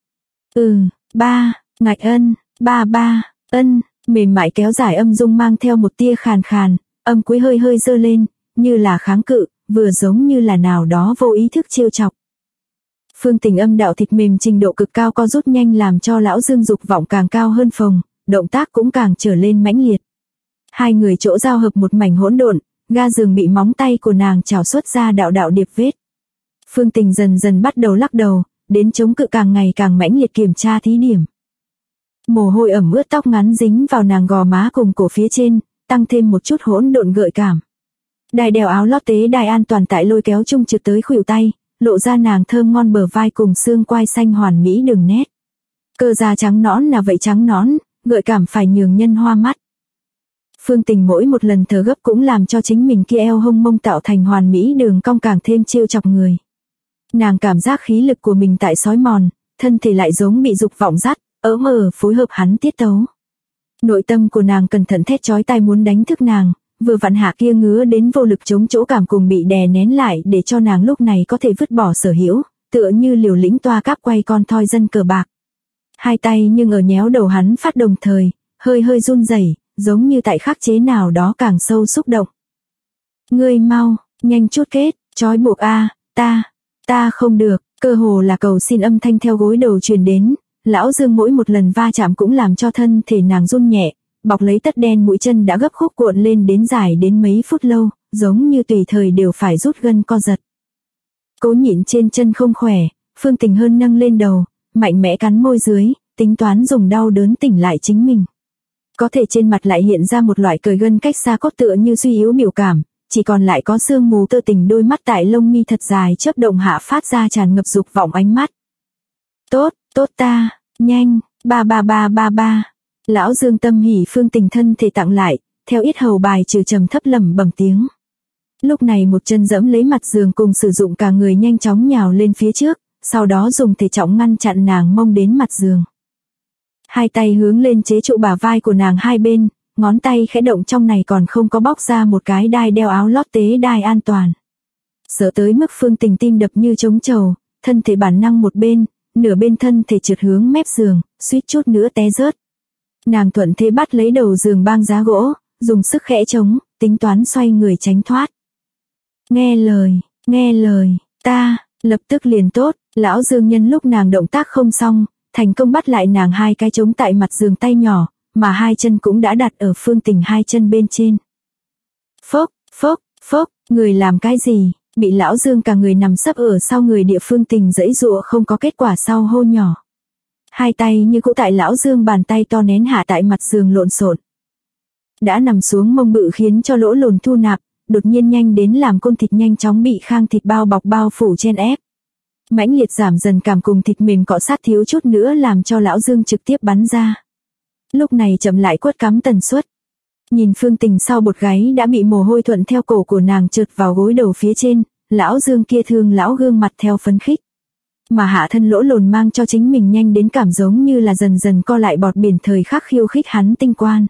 Speaker 1: Ba, ngạch ba, mềm mại kéo dài âm dung mang theo một tia khàn khàn, âm cuối hơi hơi dơ lên, như là kháng cự, vừa giống như là nào đó vô ý thức trêu chọc. Phương Tình âm đạo thịt mềm trình độ cực cao co rút nhanh làm cho lão Dương dục vọng càng cao hơn phồng, động tác cũng càng trở lên mãnh liệt. Hai người chỗ giao hợp một mảnh hỗn độn, ga giường bị móng tay của nàng trào xuất ra đạo đạo điệp vết. Phương Tình dần dần bắt đầu lắc đầu, đến chống cự càng ngày càng mãnh liệt kiểm tra thí điểm. Mồ hôi ẩm ướt tóc ngắn dính vào nàng gò má cùng cổ phía trên, tăng thêm một chút hỗn độn gợi cảm. Đai đeo áo lót tế đai an toàn tại lôi kéo chung trượt tới khuỷu tay, lộ ra nàng thơm ngon bờ vai cùng xương quai xanh hoàn mỹ đường nét. Cơ da trắng nõn là vậy trắng nõn, gợi cảm phải nhường nhân hoa mắt. Phương Tình mỗi một lần thở gấp cũng làm cho chính mình kia eo hông mông tạo thành hoàn mỹ đường cong càng thêm trêu chọc người. Nàng cảm giác khí lực của mình tại xói mòn, thân thể lại giống bị dục vọng dắt, phối hợp hắn tiết tấu. Nội tâm của nàng cẩn thận thét chói tai muốn đánh thức nàng, vừa vặn hạ kia ngứa đến vô lực chống chỗ cảm cùng bị đè nén lại để cho nàng lúc này có thể vứt bỏ sở hữu, tựa như liều lĩnh toa cáp quay con thoi dân cờ bạc. Hai tay nhưng ở nhéo đầu hắn phát đồng thời, hơi hơi run rẩy, giống như tại khắc chế nào đó càng sâu xúc động. Ngươi nhanh chút kết, trói buộc a, ta không được, cơ hồ là cầu xin âm thanh theo gối đầu truyền đến, lão Dương mỗi một lần va chạm cũng làm cho thân thể nàng run nhẹ, bọc lấy tất đen mũi chân đã gấp khúc cuộn lên đến dài đến mấy phút lâu, giống như tùy thời đều phải rút gân co giật. Cố nhịn trên chân không khỏe, Phương Tình hơn nâng lên đầu, mạnh mẽ cắn môi dưới, tính toán dùng đau đớn tỉnh lại chính mình. Có thể trên mặt lại hiện ra một loại cởi gân cách xa cốt tựa như suy yếu biểu cảm, chỉ còn lại có sương mù tơ tình đôi mắt tại lông mi thật dài chớp động hạ phát ra tràn ngập dục vọng ánh mắt. Tốt ta, nhanh, ba. Lão Dương tâm hỉ Phương Tình thân thể tặng lại, theo yết hầu bài trừ trầm thấp lẩm bẩm tiếng. Lúc này một chân dẫm lấy mặt giường cùng sử dụng cả người nhanh chóng nhào lên phía trước, sau đó dùng thể trọng ngăn chặn nàng mông đến mặt giường. Hai tay hướng lên chế trụ bả vai của nàng hai bên, ngón tay khẽ động trong này còn không có bóc ra một cái đai đeo áo lót tế đai an toàn. Sợ tới mức Phương Tình tim đập như trống trầu, thân thể bản năng một bên, nửa bên thân thể trượt hướng mép giường, suýt chút nữa té rớt. Nàng thuận thế bắt lấy đầu giường băng giá gỗ, dùng sức khẽ chống, tính toán xoay người tránh thoát. Nghe lời, ta, lập tức liền tốt, lão Dương nhân lúc nàng động tác không xong, thành công bắt lại nàng hai cái chống tại mặt giường tay nhỏ, mà hai chân cũng đã đặt ở Phương Tình hai chân bên trên. Phốc, người làm cái gì, bị lão Dương cả người nằm sấp ở sau người địa Phương Tình giãy giụa không có kết quả sau hô nhỏ. Hai tay như cũ tại lão Dương bàn tay to nén hạ tại mặt giường lộn xộn. Đã nằm xuống mông bự khiến cho lỗ lồn thu nạp, đột nhiên nhanh đến làm côn thịt nhanh chóng bị khang thịt bao bọc bao phủ chen ép. Mãnh liệt giảm dần cảm cùng thịt mềm cọ sát thiếu chút nữa làm cho lão Dương trực tiếp bắn ra. Lúc này chậm lại quất cắm tần suất. Nhìn Phương Tình sau bột gáy đã bị mồ hôi thuận theo cổ của nàng trượt vào gối đầu phía trên, lão Dương kia thương lão gương mặt theo phấn khích. Mà hạ thân lỗ lồn mang cho chính mình nhanh đến cảm giống như là dần dần co lại bọt biển thời khắc khiêu khích hắn tinh quan.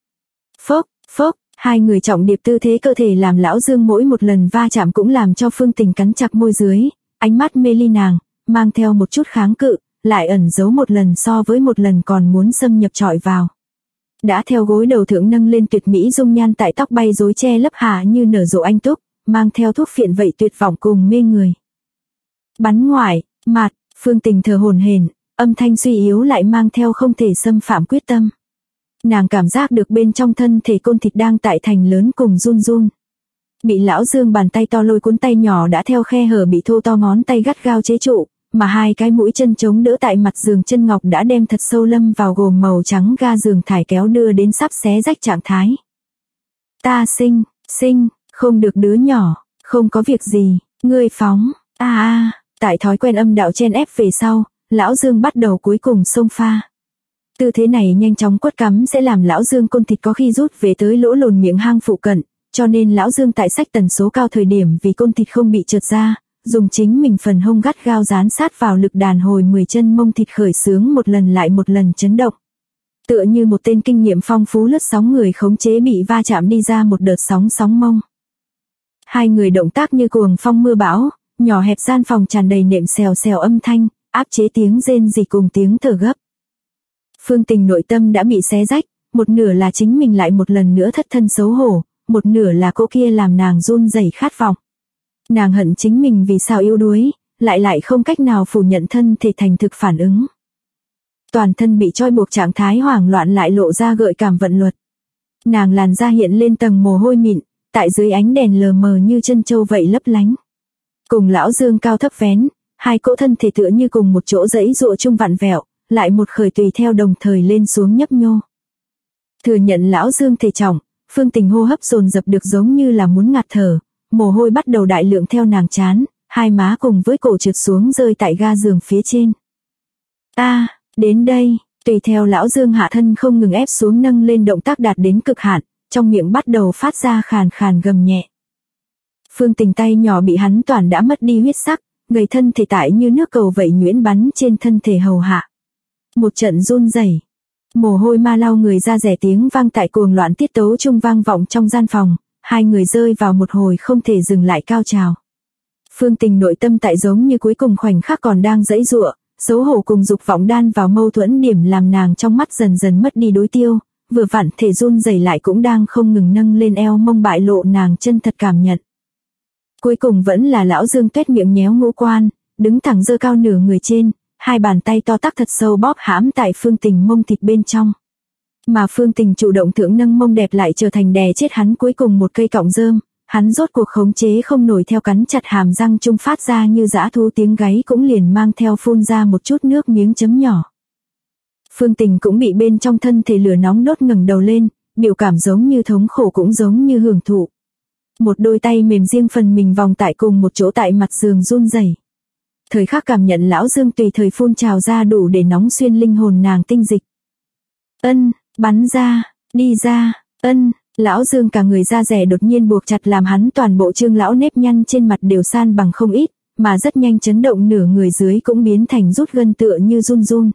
Speaker 1: Phốc, hai người trọng điệp tư thế cơ thể làm lão Dương mỗi một lần va chạm cũng làm cho Phương Tình cắn chặt môi dưới, ánh mắt mê ly nàng, mang theo một chút kháng cự, lại ẩn giấu một lần so với một lần còn muốn xâm nhập trọi vào. Đã theo gối đầu thượng nâng lên tuyệt mỹ dung nhan tại tóc bay rối che lấp hạ như nở rộ anh túc, mang theo thuốc phiện vậy tuyệt vọng cùng mê người. Bắn ngoại, mặt, Phương Tình thở hổn hển, âm thanh suy yếu lại mang theo không thể xâm phạm quyết tâm. Nàng cảm giác được bên trong thân thể côn thịt đang tại thành lớn cùng run. Bị lão Dương bàn tay to lôi cuốn tay nhỏ đã theo khe hở bị thô to ngón tay gắt gao chế trụ, mà hai cái mũi chân chống đỡ tại mặt giường chân ngọc đã đem thật sâu lâm vào gồm màu trắng ga giường thải kéo đưa đến sắp xé rách trạng thái. Ta sinh, không được đứa nhỏ, không có việc gì, ngươi phóng, tại thói quen âm đạo chen ép về sau, lão Dương bắt đầu cuối cùng xông pha. Tư thế này nhanh chóng quất cắm sẽ làm lão Dương côn thịt có khi rút về tới lỗ lồn miệng hang phụ cận, cho nên lão Dương tại sách tần số cao thời điểm vì côn thịt không bị trượt ra, dùng chính mình phần hông gắt gao dán sát vào lực đàn hồi 10 chân mông thịt khởi xướng một lần lại một lần chấn động. Tựa như một tên kinh nghiệm phong phú lướt sóng người khống chế bị va chạm đi ra một đợt sóng mông. Hai người động tác như cuồng phong mưa bão, nhỏ hẹp gian phòng tràn đầy nệm xèo xèo âm thanh, áp chế tiếng rên rỉ cùng tiếng thở gấp. Phương Tình nội tâm đã bị xé rách, một nửa là chính mình lại một lần nữa thất thân xấu hổ, một nửa là cô kia làm nàng run rẩy khát vọng. Nàng hận chính mình vì sao yếu đuối, lại không cách nào phủ nhận thân thể thành thực phản ứng. Toàn thân bị trói buộc trạng thái hoảng loạn lại lộ ra gợi cảm vận luật. Nàng làn da hiện lên tầng mồ hôi mịn, tại dưới ánh đèn lờ mờ như chân châu vậy lấp lánh. Cùng lão Dương cao thấp vén, hai cỗ thân thể tựa như cùng một chỗ giãy giụa chung vặn vẹo, lại một khởi tùy theo đồng thời lên xuống nhấp nhô. Thừa nhận lão Dương thể trọng, Phương Tình hô hấp dồn dập được giống như là muốn ngạt thở, mồ hôi bắt đầu đại lượng theo nàng trán, hai má cùng với cổ trượt xuống rơi tại ga giường phía trên. Đến đây, tùy theo lão Dương hạ thân không ngừng ép xuống nâng lên động tác đạt đến cực hạn, trong miệng bắt đầu phát ra khàn khàn gầm nhẹ. Phương Tình tay nhỏ bị hắn toàn đã mất đi huyết sắc, người thân thể tại như nước cầu vậy nhuyễn bắn trên thân thể hầu hạ. Một trận run rẩy, mồ hôi ma lau người ra rẻ tiếng vang tại cuồng loạn tiết tấu trung vang vọng trong gian phòng, hai người rơi vào một hồi không thể dừng lại cao trào. Phương Tình nội tâm tại giống như cuối cùng khoảnh khắc còn đang giãy giụa, xấu hổ cùng dục vọng đan vào mâu thuẫn điểm làm nàng trong mắt dần dần mất đi đối tiêu, vừa vặn thể run rẩy lại cũng đang không ngừng nâng lên eo mông bại lộ nàng chân thật cảm nhận. Cuối cùng vẫn là lão Dương tuét miệng nhéo ngũ quan, đứng thẳng giơ cao nửa người trên, hai bàn tay to tắc thật sâu bóp hãm tại Phương Tình mông thịt bên trong. Mà Phương Tình chủ động thượng nâng mông đẹp lại trở thành đè chết hắn cuối cùng một cây cọng rơm, hắn rốt cuộc khống chế không nổi theo cắn chặt hàm răng trung phát ra như dã thú tiếng gáy cũng liền mang theo phun ra một chút nước miếng chấm nhỏ. Phương Tình cũng bị bên trong thân thể lửa nóng đốt ngẩng đầu lên, biểu cảm giống như thống khổ cũng giống như hưởng thụ. Một đôi tay mềm riêng phần mình vòng tại cùng một chỗ tại mặt giường run rẩy. Thời khắc cảm nhận lão Dương tùy thời phun trào ra đủ để nóng xuyên linh hồn nàng tinh dịch. Ân, bắn ra, đi ra, ân, lão Dương cả người da rẻ đột nhiên buộc chặt làm hắn toàn bộ trương lão nếp nhăn trên mặt đều san bằng không ít, mà rất nhanh chấn động nửa người dưới cũng biến thành rút gân tựa như run run.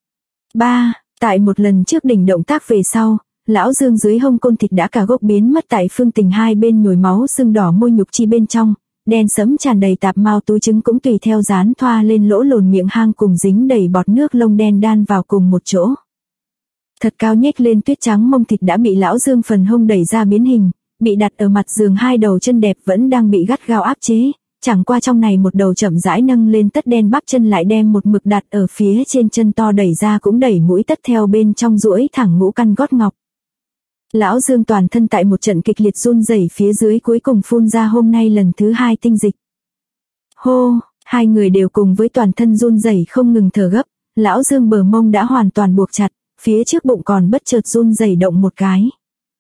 Speaker 1: Tại một lần trước đỉnh động tác về sau, lão Dương dưới hông côn thịt đã cả gốc biến mất tại Phương Tình hai bên nhồi máu sưng đỏ môi nhục chi bên trong, đen sẫm tràn đầy tạp mao túi trứng cũng tùy theo dán thoa lên lỗ lồn miệng hang cùng dính đầy bọt nước lông đen đan vào cùng một chỗ. Thật cao nhếch lên tuyết trắng mông thịt đã bị lão Dương phần hông đẩy ra biến hình, bị đặt ở mặt giường hai đầu chân đẹp vẫn đang bị gắt gao áp chế, chẳng qua trong này một đầu chậm rãi nâng lên tất đen bắp chân lại đem một mực đặt ở phía trên chân to đẩy ra cũng đẩy mũi tất theo bên trong duỗi thẳng ngũ căn gót ngọc. Lão Dương toàn thân tại một trận kịch liệt run rẩy phía dưới cuối cùng phun ra hôm nay lần thứ 2 tinh dịch. Hô, hai người đều cùng với toàn thân run rẩy không ngừng thở gấp, lão Dương bờ mông đã hoàn toàn buộc chặt, phía trước bụng còn bất chợt run rẩy động một cái.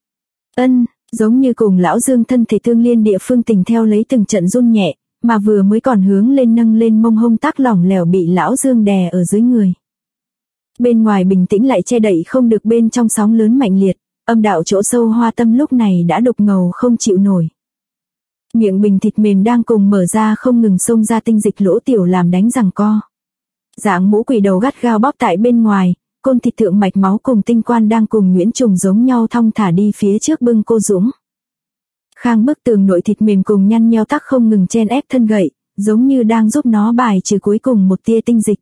Speaker 1: Giống như cùng lão Dương thân thể tương liên địa Phương Tình theo lấy từng trận run nhẹ, mà vừa mới còn hướng lên nâng lên mông hông tác lỏng lẻo bị lão Dương đè ở dưới người. Bên ngoài bình tĩnh lại che đậy không được bên trong sóng lớn mạnh liệt, âm đạo chỗ sâu hoa tâm lúc này đã đục ngầu không chịu nổi. Miệng bình thịt mềm đang cùng mở ra không ngừng xông ra tinh dịch lỗ tiểu làm đánh giằng co. Dạng mũ quỷ đầu gắt gao bóp tại bên ngoài, côn thịt thượng mạch máu cùng tinh quan đang cùng nhuyễn trùng giống nhau thong thả đi phía trước bưng cô dũng. Khang bức tường nội thịt mềm cùng nhăn nheo tắc không ngừng chen ép thân gậy, giống như đang giúp nó bài trừ cuối cùng một tia tinh dịch.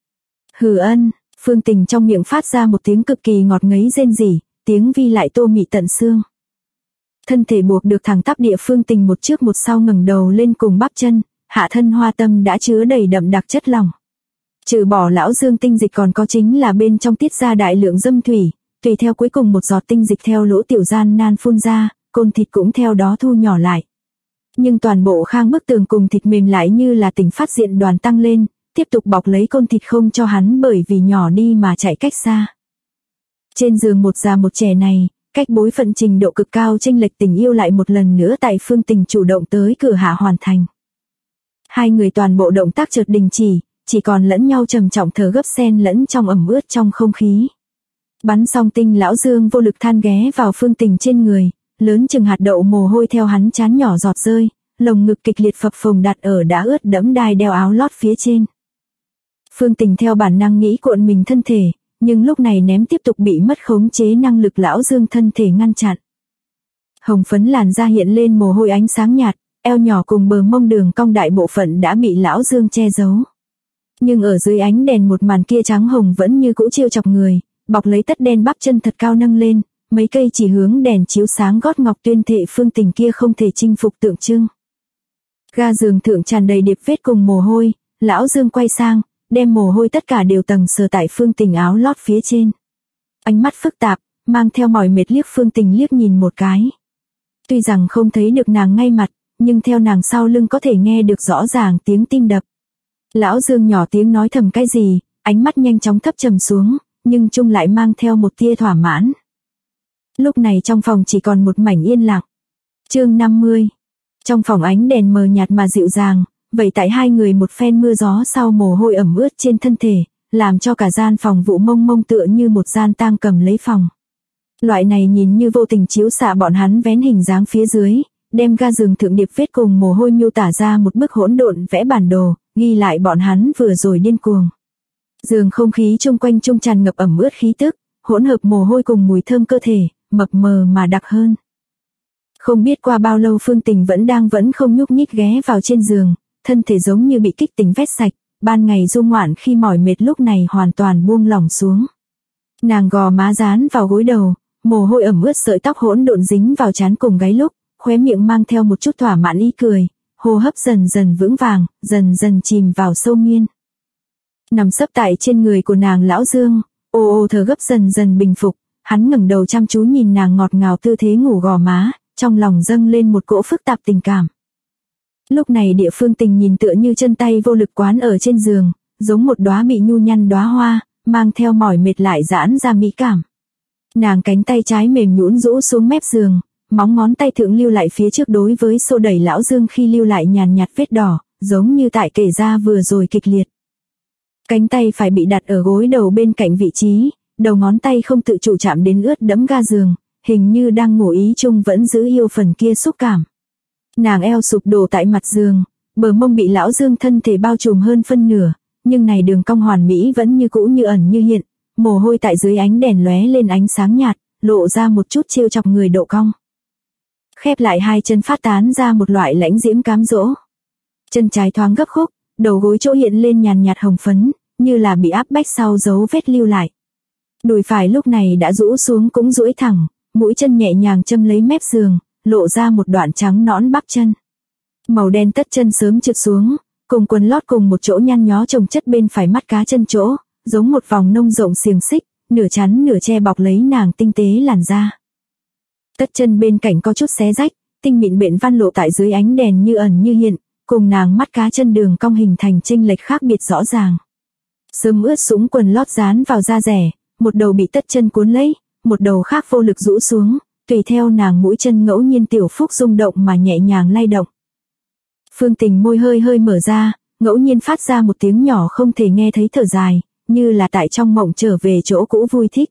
Speaker 1: Hừ ân, Phương Tình trong miệng phát ra một tiếng cực kỳ ngọt ngấy rên rỉ, tiếng vi lại tô mị tận xương. Thân thể buộc được thẳng tắp địa Phương Tình một trước một sau ngẩng đầu lên cùng bắp chân, hạ thân hoa tâm đã chứa đầy đậm đặc chất lỏng. Trừ bỏ lão Dương tinh dịch còn có chính là bên trong tiết ra đại lượng dâm thủy, tùy theo cuối cùng một giọt tinh dịch theo lỗ tiểu gian nan phun ra, côn thịt cũng theo đó thu nhỏ lại. Nhưng toàn bộ khang bức tường cùng thịt mềm lại như là tỉnh phát diện đoàn tăng lên, tiếp tục bọc lấy côn thịt không cho hắn bởi vì nhỏ đi mà chạy cách xa. Trên giường một già một trẻ này, cách bối phận trình độ cực cao chênh lệch tình yêu lại một lần nữa tại Phương Tình chủ động tới cửa hạ hoàn thành. Hai người toàn bộ động tác chợt đình chỉ còn lẫn nhau trầm trọng thở gấp xen lẫn trong ẩm ướt trong không khí. Bắn xong tinh lão Dương vô lực than ghé vào Phương Tình trên người, lớn chừng hạt đậu mồ hôi theo hắn trán nhỏ giọt rơi, lồng ngực kịch liệt phập phồng đặt ở đã ướt đẫm đai đeo áo lót phía trên. Phương Tình theo bản năng nghĩ cuộn mình thân thể, nhưng lúc này ném tiếp tục bị mất khống chế năng lực lão Dương thân thể ngăn chặn. Hồng phấn làn da hiện lên mồ hôi ánh sáng nhạt, eo nhỏ cùng bờ mông đường cong đại bộ phận đã bị lão Dương che giấu. Nhưng ở dưới ánh đèn một màn kia trắng hồng vẫn như cũ chiêu chọc người, bọc lấy tất đen bắp chân thật cao nâng lên, mấy cây chỉ hướng đèn chiếu sáng gót ngọc tuyên thệ Phương Tình kia không thể chinh phục tượng trưng. Ga giường thượng tràn đầy điệp vết cùng mồ hôi, lão Dương quay sang, đem mồ hôi tất cả đều tầng sờ tại Phương Tình áo lót phía trên. Ánh mắt phức tạp, mang theo mỏi mệt liếc Phương Tình liếc nhìn một cái. Tuy rằng không thấy được nàng ngay mặt, nhưng theo nàng sau lưng có thể nghe được rõ ràng tiếng tim đập. Lão Dương nhỏ tiếng nói thầm cái gì, ánh mắt nhanh chóng thấp trầm xuống, nhưng chung lại mang theo một tia thỏa mãn. Lúc này trong phòng chỉ còn một mảnh yên lặng. Chương 50. Trong phòng ánh đèn mờ nhạt mà dịu dàng, vậy tại hai người một phen mưa gió sau mồ hôi ẩm ướt trên thân thể, làm cho cả gian phòng vụ mông mông tựa như một gian tang cầm lấy phòng. Loại này nhìn như vô tình chiếu xạ bọn hắn vén hình dáng phía dưới, đem ga giường thượng điệp vết cùng mồ hôi miêu tả ra một bức hỗn độn vẽ bản đồ, ghi lại bọn hắn vừa rồi điên cuồng. Giường không khí chung quanh trung tràn ngập ẩm ướt khí tức, hỗn hợp mồ hôi cùng mùi thơm cơ thể, mập mờ mà đặc hơn. Không biết qua bao lâu Phương Tình vẫn không nhúc nhích ghé vào trên giường, thân thể giống như bị kích tính vét sạch, ban ngày du ngoạn khi mỏi mệt lúc này hoàn toàn buông lỏng xuống. Nàng gò má dán vào gối đầu, mồ hôi ẩm ướt sợi tóc hỗn độn dính vào trán cùng gáy lúc, khóe miệng mang theo một chút thỏa mãn ý cười, hô hấp dần dần vững vàng, dần dần chìm vào sâu miên. Nằm sấp tại trên người của nàng Lão Dương, ô ô thở gấp dần dần bình phục, hắn ngẩng đầu chăm chú nhìn nàng ngọt ngào tư thế ngủ gò má, trong lòng dâng lên một cỗ phức tạp tình cảm. Lúc này Địa Phương Tình nhìn tựa như chân tay vô lực quán ở trên giường, giống một đóa bị nhu nhăn đóa hoa, mang theo mỏi mệt lại giãn ra mỹ cảm. Nàng cánh tay trái mềm nhũn rũ xuống mép giường, móng ngón tay thượng lưu lại phía trước đối với xô đẩy Lão Dương khi lưu lại nhàn nhạt vết đỏ, giống như tại kể ra vừa rồi kịch liệt. Cánh tay phải bị đặt ở gối đầu bên cạnh vị trí, đầu ngón tay không tự chủ chạm đến ướt đẫm ga giường, hình như đang ngủ ý chung vẫn giữ yêu phần kia xúc cảm. Nàng eo sụp đổ tại mặt giường, bờ mông bị Lão Dương thân thể bao trùm hơn phân nửa, nhưng này đường cong hoàn mỹ vẫn như cũ như ẩn như hiện, mồ hôi tại dưới ánh đèn lóe lên ánh sáng nhạt, lộ ra một chút trêu chọc người độ cong. Khép lại hai chân phát tán ra một loại lãnh diễm cám dỗ. Chân trái thoáng gấp khúc, đầu gối chỗ hiện lên nhàn nhạt hồng phấn, như là bị áp bách sau dấu vết lưu lại. Đùi phải lúc này đã rũ xuống cũng duỗi thẳng, mũi chân nhẹ nhàng châm lấy mép giường, lộ ra một đoạn trắng nõn bắp chân. Màu đen tất chân sớm trượt xuống, cùng quần lót cùng một chỗ nhăn nhó chồng chất bên phải mắt cá chân chỗ, giống một vòng nông rộng xiềng xích, nửa chắn nửa che bọc lấy nàng tinh tế làn da. Tất chân bên cạnh có chút xé rách, tinh mịn bện văn lộ tại dưới ánh đèn như ẩn như hiện, cùng nàng mắt cá chân đường cong hình thành chênh lệch khác biệt rõ ràng. Sớm ướt sũng quần lót dán vào da rẻ, một đầu bị tất chân cuốn lấy, một đầu khác vô lực rũ xuống, tùy theo nàng mũi chân ngẫu nhiên tiểu phúc rung động mà nhẹ nhàng lay động. Phương Tình môi hơi hơi mở ra, ngẫu nhiên phát ra một tiếng nhỏ không thể nghe thấy thở dài, như là tại trong mộng trở về chỗ cũ vui thích.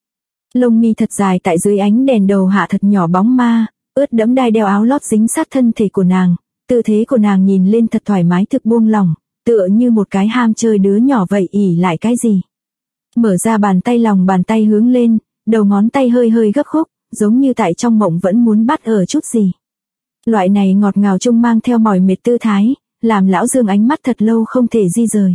Speaker 1: Lông mi thật dài tại dưới ánh đèn đầu hạ thật nhỏ bóng ma, ướt đẫm đai đeo áo lót dính sát thân thể của nàng, tư thế của nàng nhìn lên thật thoải mái thực buông lỏng, tựa như một cái ham chơi đứa nhỏ vậy ỉ lại cái gì. Mở ra bàn tay lòng bàn tay hướng lên, đầu ngón tay hơi hơi gấp khúc, giống như tại trong mộng vẫn muốn bắt ở chút gì. Loại này ngọt ngào chung mang theo mỏi mệt tư thái, làm Lão Dương ánh mắt thật lâu không thể di rời.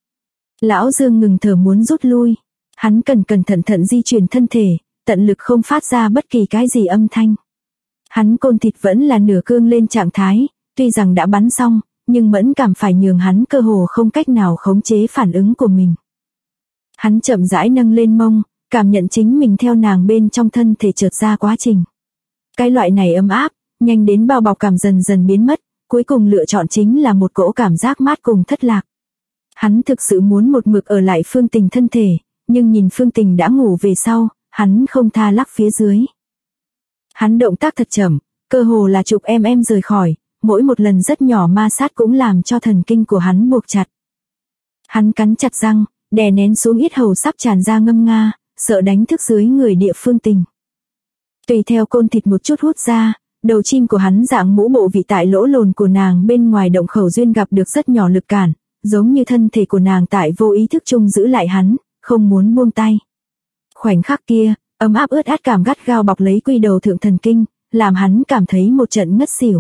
Speaker 1: Lão Dương ngừng thở muốn rút lui, hắn cẩn thận di chuyển thân thể, tận lực không phát ra bất kỳ cái gì âm thanh. Hắn côn thịt vẫn là nửa cương lên trạng thái, tuy rằng đã bắn xong, nhưng mẫn cảm phải nhường hắn cơ hồ không cách nào khống chế phản ứng của mình. Hắn chậm rãi nâng lên mông, cảm nhận chính mình theo nàng bên trong thân thể trượt ra quá trình. Cái loại này ấm áp, nhanh đến bao bọc cảm dần dần biến mất, cuối cùng lựa chọn chính là một cỗ cảm giác mát cùng thất lạc. Hắn thực sự muốn một mực ở lại Phương Tình thân thể, nhưng nhìn Phương Tình đã ngủ về sau, hắn không tha lắc phía dưới. Hắn động tác thật chậm, cơ hồ là chục em rời khỏi, mỗi một lần rất nhỏ ma sát cũng làm cho thần kinh của hắn buộc chặt. Hắn cắn chặt răng, đè nén xuống yết hầu sắp tràn ra ngâm nga, sợ đánh thức dưới người Địa Phương Tình. Tùy theo côn thịt một chút hút ra, đầu chim của hắn dạng mũ bộ vị tại lỗ lồn của nàng bên ngoài động khẩu duyên gặp được rất nhỏ lực cản, giống như thân thể của nàng tại vô ý thức chung giữ lại hắn, không muốn buông tay. Khoảnh khắc kia, ấm áp ướt át cảm gắt gao bọc lấy quy đầu thượng thần kinh, làm hắn cảm thấy một trận ngất xỉu.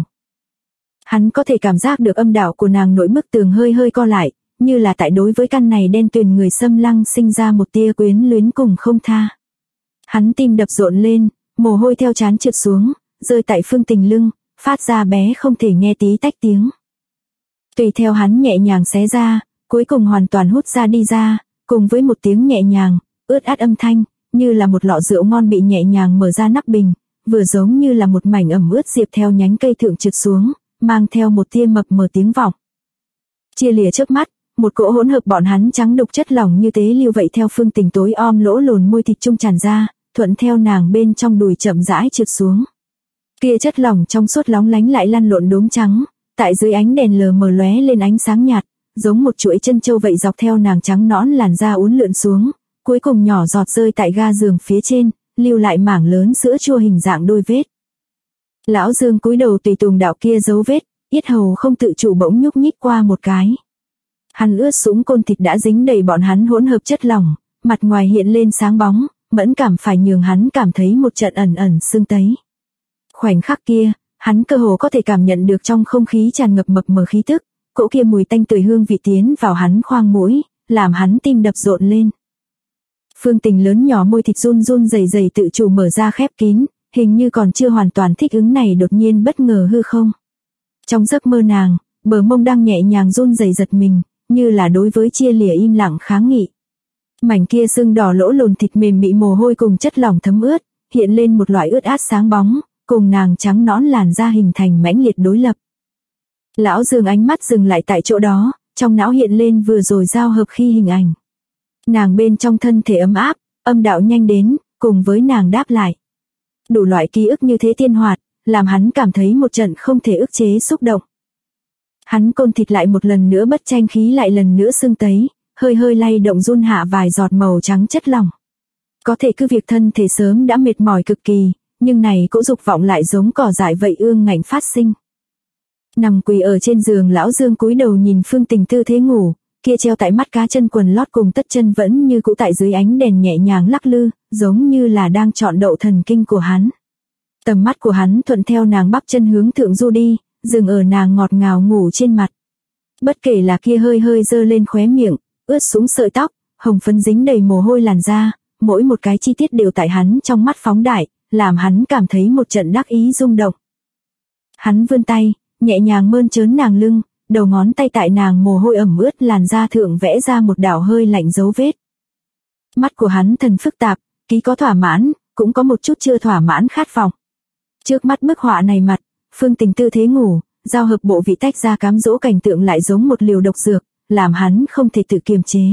Speaker 1: Hắn có thể cảm giác được âm đạo của nàng nỗi bức tường hơi hơi co lại, như là tại đối với căn này đen tuyền người xâm lăng sinh ra một tia quyến luyến cùng không tha. Hắn tim đập rộn lên, mồ hôi theo trán trượt xuống, rơi tại Phương Tình lưng, phát ra bé không thể nghe tí tách tiếng. Tùy theo hắn nhẹ nhàng xé ra, cuối cùng hoàn toàn hút ra đi ra, cùng với một tiếng nhẹ nhàng, ướt át âm thanh, như là một lọ rượu ngon bị nhẹ nhàng mở ra nắp bình, vừa giống như là một mảnh ẩm ướt diệp theo nhánh cây thượng trượt xuống, mang theo một tia mập mờ tiếng vọng. Chia lìa trước mắt, một cỗ hỗn hợp bọn hắn trắng đục chất lỏng như tế lưu vậy theo Phương Tình tối om lỗ lồn môi thịt trung tràn ra, thuận theo nàng bên trong đùi chậm rãi trượt xuống. Kia chất lỏng trong suốt lóng lánh lại lăn lộn đốm trắng, tại dưới ánh đèn lờ mờ lóe lên ánh sáng nhạt, giống một chuỗi chân châu vậy dọc theo nàng trắng nõn làn da uốn lượn xuống, cuối cùng nhỏ giọt rơi tại ga giường phía trên, lưu lại mảng lớn sữa chua hình dạng đôi vết. Lão Dương cúi đầu tùy tùng đạo kia dấu vết, yết hầu không tự chủ bỗng nhúc nhích qua một cái. Hắn ướt sũng côn thịt đã dính đầy bọn hắn hỗn hợp chất lỏng, mặt ngoài hiện lên sáng bóng, mẫn cảm phải nhường hắn cảm thấy một trận ẩn ẩn sưng tấy. Khoảnh khắc kia, hắn cơ hồ có thể cảm nhận được trong không khí tràn ngập mập mờ khí tức, cỗ kia mùi tanh tươi hương vị tiến vào hắn khoang mũi, làm hắn tim đập rộn lên. Phương Tình lớn nhỏ môi thịt run run rẩy rẩy tự chủ mở ra khép kín, hình như còn chưa hoàn toàn thích ứng này đột nhiên bất ngờ hư không. Trong giấc mơ nàng, bờ mông đang nhẹ nhàng run rẩy giật mình, như là đối với chia lìa im lặng kháng nghị. Mảnh kia sưng đỏ lỗ lồn thịt mềm bị mồ hôi cùng chất lỏng thấm ướt, hiện lên một loại ướt át sáng bóng, cùng nàng trắng nõn làn da hình thành mãnh liệt đối lập. Lão Dương ánh mắt dừng lại tại chỗ đó, trong não hiện lên vừa rồi giao hợp khi hình ảnh. Nàng bên trong thân thể ấm áp, âm đạo nhanh đến, cùng với nàng đáp lại. Đủ loại ký ức như thế tiên hoạt, làm hắn cảm thấy một trận không thể ức chế xúc động. Hắn côn thịt lại một lần nữa bất tranh khí lại lần nữa sưng tấy, hơi hơi lay động run hạ vài giọt màu trắng chất lỏng. Có thể cứ việc thân thể sớm đã mệt mỏi cực kỳ, nhưng này cỗ dục vọng lại giống cỏ dại vậy ương ngạnh phát sinh. Nằm quỳ ở trên giường lão Dương cúi đầu nhìn Phương Tình tư thế ngủ, kia treo tại mắt cá chân quần lót cùng tất chân vẫn như cũ tại dưới ánh đèn nhẹ nhàng lắc lư, giống như là đang chọn đậu thần kinh của hắn. Tầm mắt của hắn thuận theo nàng bắp chân hướng thượng du đi, dừng ở nàng ngọt ngào ngủ trên mặt. Bất kể là kia hơi hơi dơ lên khóe miệng, ướt sũng sợi tóc, hồng phấn dính đầy mồ hôi làn da, mỗi một cái chi tiết đều tại hắn trong mắt phóng đại, làm hắn cảm thấy một trận đắc ý rung động. Hắn vươn tay, nhẹ nhàng mơn trớn nàng lưng, đầu ngón tay tại nàng mồ hôi ẩm ướt làn da thượng vẽ ra một đạo hơi lạnh dấu vết. Mắt của hắn thần phức tạp, ký có thỏa mãn, cũng có một chút chưa thỏa mãn khát vọng. Trước mắt bức họa này mặt, Phương Tình tư thế ngủ, giao hợp bộ vị tách ra cám dỗ cảnh tượng lại giống một liều độc dược, làm hắn không thể tự kiềm chế.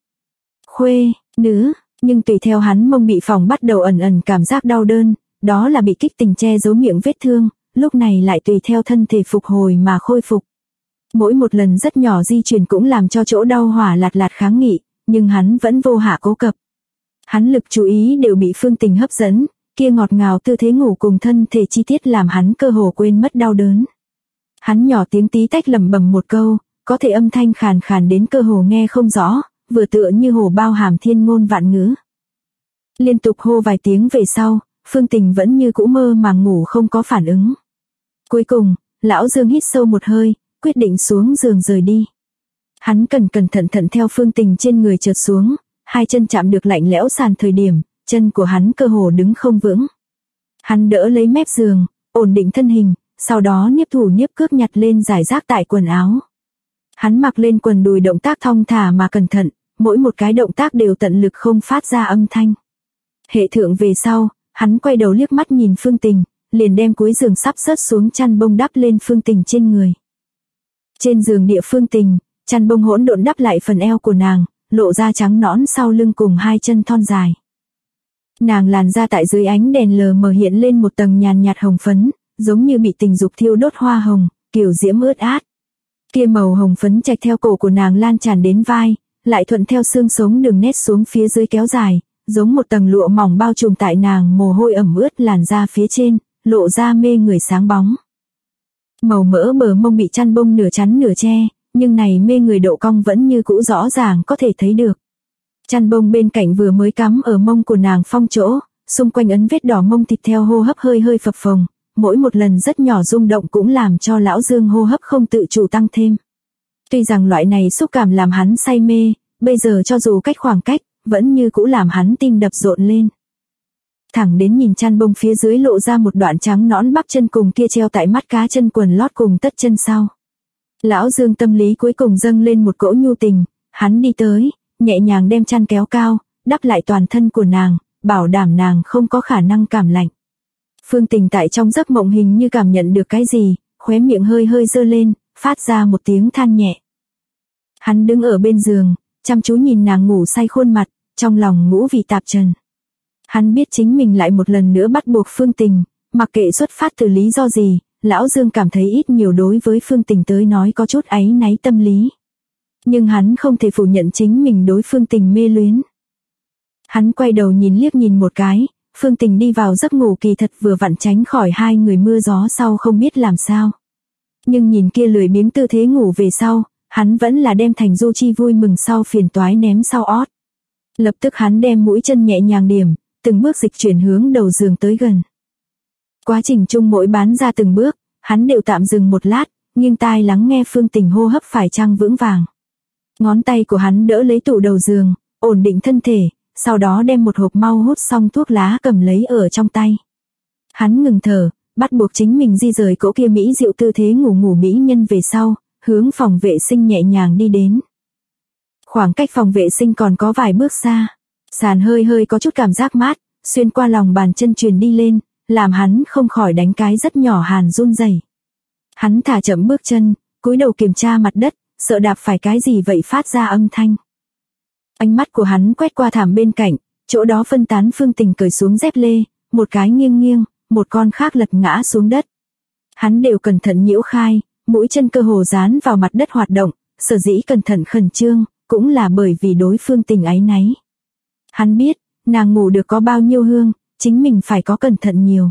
Speaker 1: Khuê, nữ, nhưng tùy theo hắn mông bị phỏng bắt đầu ẩn ẩn cảm giác đau đớn, đó là bị kích tình che giấu miệng vết thương, lúc này lại tùy theo thân thể phục hồi mà khôi phục. Mỗi một lần rất nhỏ di chuyển cũng làm cho chỗ đau hỏa lạt lạt kháng nghị, nhưng hắn vẫn vô hạ cố cập. Hắn lực chú ý đều bị Phương Tình hấp dẫn, kia ngọt ngào tư thế ngủ cùng thân thể chi tiết làm hắn cơ hồ quên mất đau đớn. Hắn nhỏ tiếng tí tách lẩm bẩm một câu, có thể âm thanh khàn khàn đến cơ hồ nghe không rõ, vừa tựa như hồ bao hàm thiên ngôn vạn ngữ. Liên tục hô vài tiếng về sau, Phương Tình vẫn như cũ mơ màng ngủ không có phản ứng. Cuối cùng, lão Dương hít sâu một hơi, quyết định xuống giường rời đi. Hắn cẩn thận theo Phương Tình trên người trượt xuống, hai chân chạm được lạnh lẽo sàn thời điểm, chân của hắn cơ hồ đứng không vững. Hắn đỡ lấy mép giường, ổn định thân hình, sau đó niếp thủ niếp cước nhặt lên giải rác tại quần áo. Hắn mặc lên quần đùi động tác thong thả mà cẩn thận, mỗi một cái động tác đều tận lực không phát ra âm thanh. Hệ thượng về sau, hắn quay đầu liếc mắt nhìn Phương Tình, liền đem cuối giường sắp rớt xuống chăn bông đắp lên Phương Tình trên người. Trên giường địa Phương Tình, chăn bông hỗn độn đắp lại phần eo của nàng, lộ ra trắng nõn sau lưng cùng hai chân thon dài. Nàng làn da tại dưới ánh đèn lờ mờ hiện lên một tầng nhàn nhạt hồng phấn, giống như bị tình dục thiêu đốt hoa hồng, kiểu diễm ướt át. Kia màu hồng phấn chạch theo cổ của nàng lan tràn đến vai, lại thuận theo xương sống đường nét xuống phía dưới kéo dài, giống một tầng lụa mỏng bao trùm tại nàng mồ hôi ẩm ướt làn da phía trên, lộ ra mê người sáng bóng. Màu mỡ bờ mông bị chăn bông nửa chắn nửa che, nhưng này mê người độ cong vẫn như cũ rõ ràng có thể thấy được. Chăn bông bên cạnh vừa mới cắm ở mông của nàng phong chỗ, xung quanh ấn vết đỏ mông thịt theo hô hấp hơi hơi phập phồng, mỗi một lần rất nhỏ rung động cũng làm cho lão Dương hô hấp không tự chủ tăng thêm. Tuy rằng loại này xúc cảm làm hắn say mê, bây giờ cho dù cách khoảng cách, vẫn như cũ làm hắn tim đập rộn lên. Thẳng đến nhìn chăn bông phía dưới lộ ra một đoạn trắng nõn bắp chân cùng kia treo tại mắt cá chân quần lót cùng tất chân sau. Lão Dương tâm lý cuối cùng dâng lên một cỗ nhu tình, hắn đi tới, nhẹ nhàng đem chăn kéo cao, đắp lại toàn thân của nàng, bảo đảm nàng không có khả năng cảm lạnh. Phương Tình tại trong giấc mộng hình như cảm nhận được cái gì, khóe miệng hơi hơi dơ lên, phát ra một tiếng than nhẹ. Hắn đứng ở bên giường, chăm chú nhìn nàng ngủ say khuôn mặt, trong lòng ngũ vị tạp trần. Hắn biết chính mình lại một lần nữa bắt buộc Phương Tình, mặc kệ xuất phát từ lý do gì, lão Dương cảm thấy ít nhiều đối với Phương Tình tới nói có chút áy náy tâm lý. Nhưng hắn không thể phủ nhận chính mình đối Phương Tình mê luyến. Hắn quay đầu liếc nhìn một cái, Phương Tình đi vào giấc ngủ kỳ thật vừa vặn tránh khỏi hai người mưa gió sau không biết làm sao. Nhưng nhìn kia lười biếng tư thế ngủ về sau, hắn vẫn là đem thành du chi vui mừng sau phiền toái ném sau ót. Lập tức hắn đem mũi chân nhẹ nhàng điểm, từng bước dịch chuyển hướng đầu giường tới gần. Quá trình chung mỗi bán ra từng bước, hắn đều tạm dừng một lát, nghiêng tai lắng nghe Phương Tình hô hấp phải chăng vững vàng. Ngón tay của hắn đỡ lấy tủ đầu giường, ổn định thân thể, sau đó đem một hộp mau hút xong thuốc lá cầm lấy ở trong tay. Hắn ngừng thở, bắt buộc chính mình di rời cỗ kia mỹ diệu tư thế ngủ mỹ nhân về sau, hướng phòng vệ sinh nhẹ nhàng đi đến. Khoảng cách phòng vệ sinh còn có vài bước xa, sàn hơi có chút cảm giác mát, xuyên qua lòng bàn chân truyền đi lên, làm hắn không khỏi đánh cái rất nhỏ hàn run rẩy. Hắn thả chậm bước chân, cúi đầu kiểm tra mặt đất, sợ đạp phải cái gì vậy phát ra âm thanh. Ánh mắt của hắn quét qua thảm bên cạnh, chỗ đó phân tán Phương Tình cởi xuống dép lê, một cái nghiêng, một con khác lật ngã xuống đất. Hắn đều cẩn thận nhiễu khai, mũi chân cơ hồ dán vào mặt đất hoạt động, sở dĩ cẩn thận khẩn trương, cũng là bởi vì đối Phương Tình áy náy. Hắn biết, nàng ngủ được có bao nhiêu hương, chính mình phải có cẩn thận nhiều.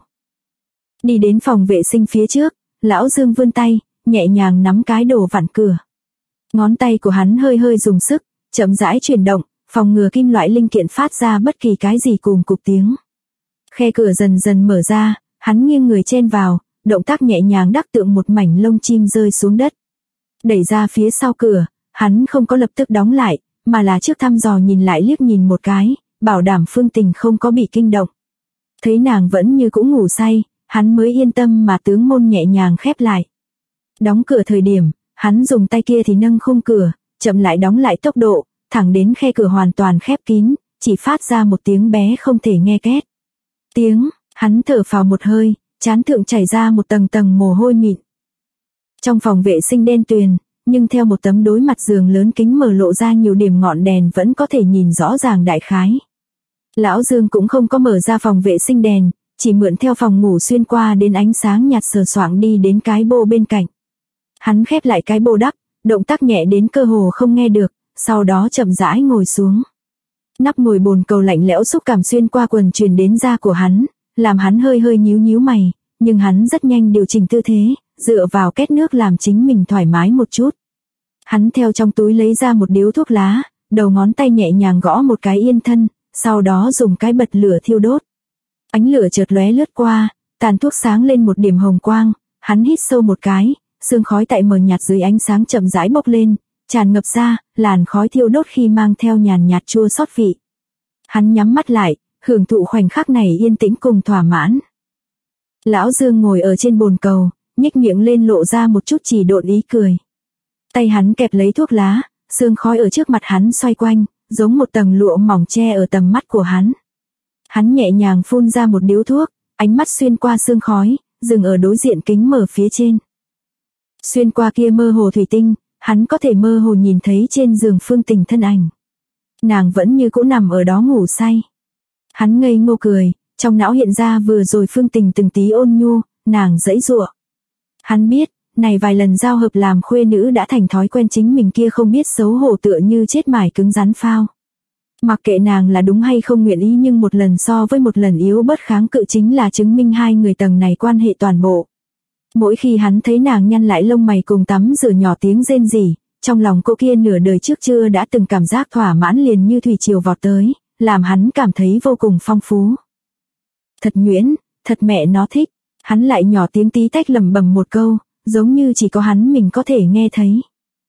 Speaker 1: Đi đến phòng vệ sinh phía trước, lão Dương vươn tay, nhẹ nhàng nắm cái đồ vặn cửa. Ngón tay của hắn hơi dùng sức, chậm rãi chuyển động, phòng ngừa kim loại linh kiện phát ra bất kỳ cái gì cùng cục tiếng. Khe cửa dần dần mở ra, hắn nghiêng người chen vào, động tác nhẹ nhàng đắc tượng một mảnh lông chim rơi xuống đất. Đẩy ra phía sau cửa, hắn không có lập tức đóng lại, mà là trước thăm dò nhìn lại liếc nhìn một cái, bảo đảm Phương Tình không có bị kinh động. Thấy nàng vẫn như cũng ngủ say, hắn mới yên tâm mà tướng môn nhẹ nhàng khép lại. Đóng cửa thời điểm, hắn dùng tay kia thì nâng khung cửa, chậm lại đóng lại tốc độ, thẳng đến khe cửa hoàn toàn khép kín, chỉ phát ra một tiếng bé không thể nghe két. Tiếng, hắn thở phào một hơi, trán thượng chảy ra một tầng mồ hôi mịn. Trong phòng vệ sinh đen tuyền, nhưng theo một tấm đối mặt giường lớn kính mở lộ ra nhiều điểm ngọn đèn vẫn có thể nhìn rõ ràng đại khái. Lão Dương cũng không có mở ra phòng vệ sinh đèn, chỉ mượn theo phòng ngủ xuyên qua đến ánh sáng nhạt sờ soạng đi đến cái bô bên cạnh. Hắn khép lại cái bô đắp, động tác nhẹ đến cơ hồ không nghe được, sau đó chậm rãi ngồi xuống. Nắp nồi bồn cầu lạnh lẽo xúc cảm xuyên qua quần truyền đến da của hắn, làm hắn hơi nhíu mày, nhưng hắn rất nhanh điều chỉnh tư thế, dựa vào két nước làm chính mình thoải mái một chút. Hắn theo trong túi lấy ra một điếu thuốc lá, đầu ngón tay nhẹ nhàng gõ một cái yên thân, sau đó dùng cái bật lửa thiêu đốt. Ánh lửa chợt lóe lướt qua, tàn thuốc sáng lên một điểm hồng quang, hắn hít sâu một cái, sương khói tại mờ nhạt dưới ánh sáng chậm rãi bốc lên, tràn ngập ra, làn khói thiêu đốt khi mang theo nhàn nhạt chua xót vị. Hắn nhắm mắt lại, hưởng thụ khoảnh khắc này yên tĩnh cùng thỏa mãn. Lão Dương ngồi ở trên bồn cầu, nhếch miệng lên lộ ra một chút chỉ độn ý cười. Tay hắn kẹp lấy thuốc lá, sương khói ở trước mặt hắn xoay quanh, giống một tầng lụa mỏng che ở tầm mắt của hắn. Hắn nhẹ nhàng phun ra một điếu thuốc, ánh mắt xuyên qua sương khói, dừng ở đối diện kính mở phía trên. Xuyên qua kia mơ hồ thủy tinh, hắn có thể mơ hồ nhìn thấy trên giường Phương Tình thân ảnh. Nàng vẫn như cũ nằm ở đó ngủ say. Hắn ngây ngô cười, trong não hiện ra vừa rồi Phương Tình từng tí ôn nhu, nàng giãy giụa. Hắn biết, này vài lần giao hợp làm khuê nữ đã thành thói quen chính mình kia không biết xấu hổ tựa như chết mải cứng rắn phao. Mặc kệ nàng là đúng hay không nguyện ý nhưng một lần so với một lần yếu bớt kháng cự chính là chứng minh hai người tầng này quan hệ toàn bộ. Mỗi khi hắn thấy nàng nhăn lại lông mày cùng tắm rửa nhỏ tiếng rên rỉ, trong lòng cô kia nửa đời trước chưa đã từng cảm giác thỏa mãn liền như thủy triều vọt tới, làm hắn cảm thấy vô cùng phong phú. Thật nhuyễn, thật mẹ nó thích, hắn lại nhỏ tiếng tí tách lẩm bẩm một câu, giống như chỉ có hắn mình có thể nghe thấy.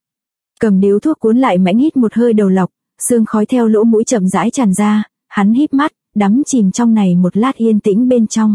Speaker 1: Cầm điếu thuốc cuốn lại mãnh hít một hơi đầu lọc, sương khói theo lỗ mũi chậm rãi tràn ra, hắn híp mắt, đắm chìm trong này một lát yên tĩnh bên trong.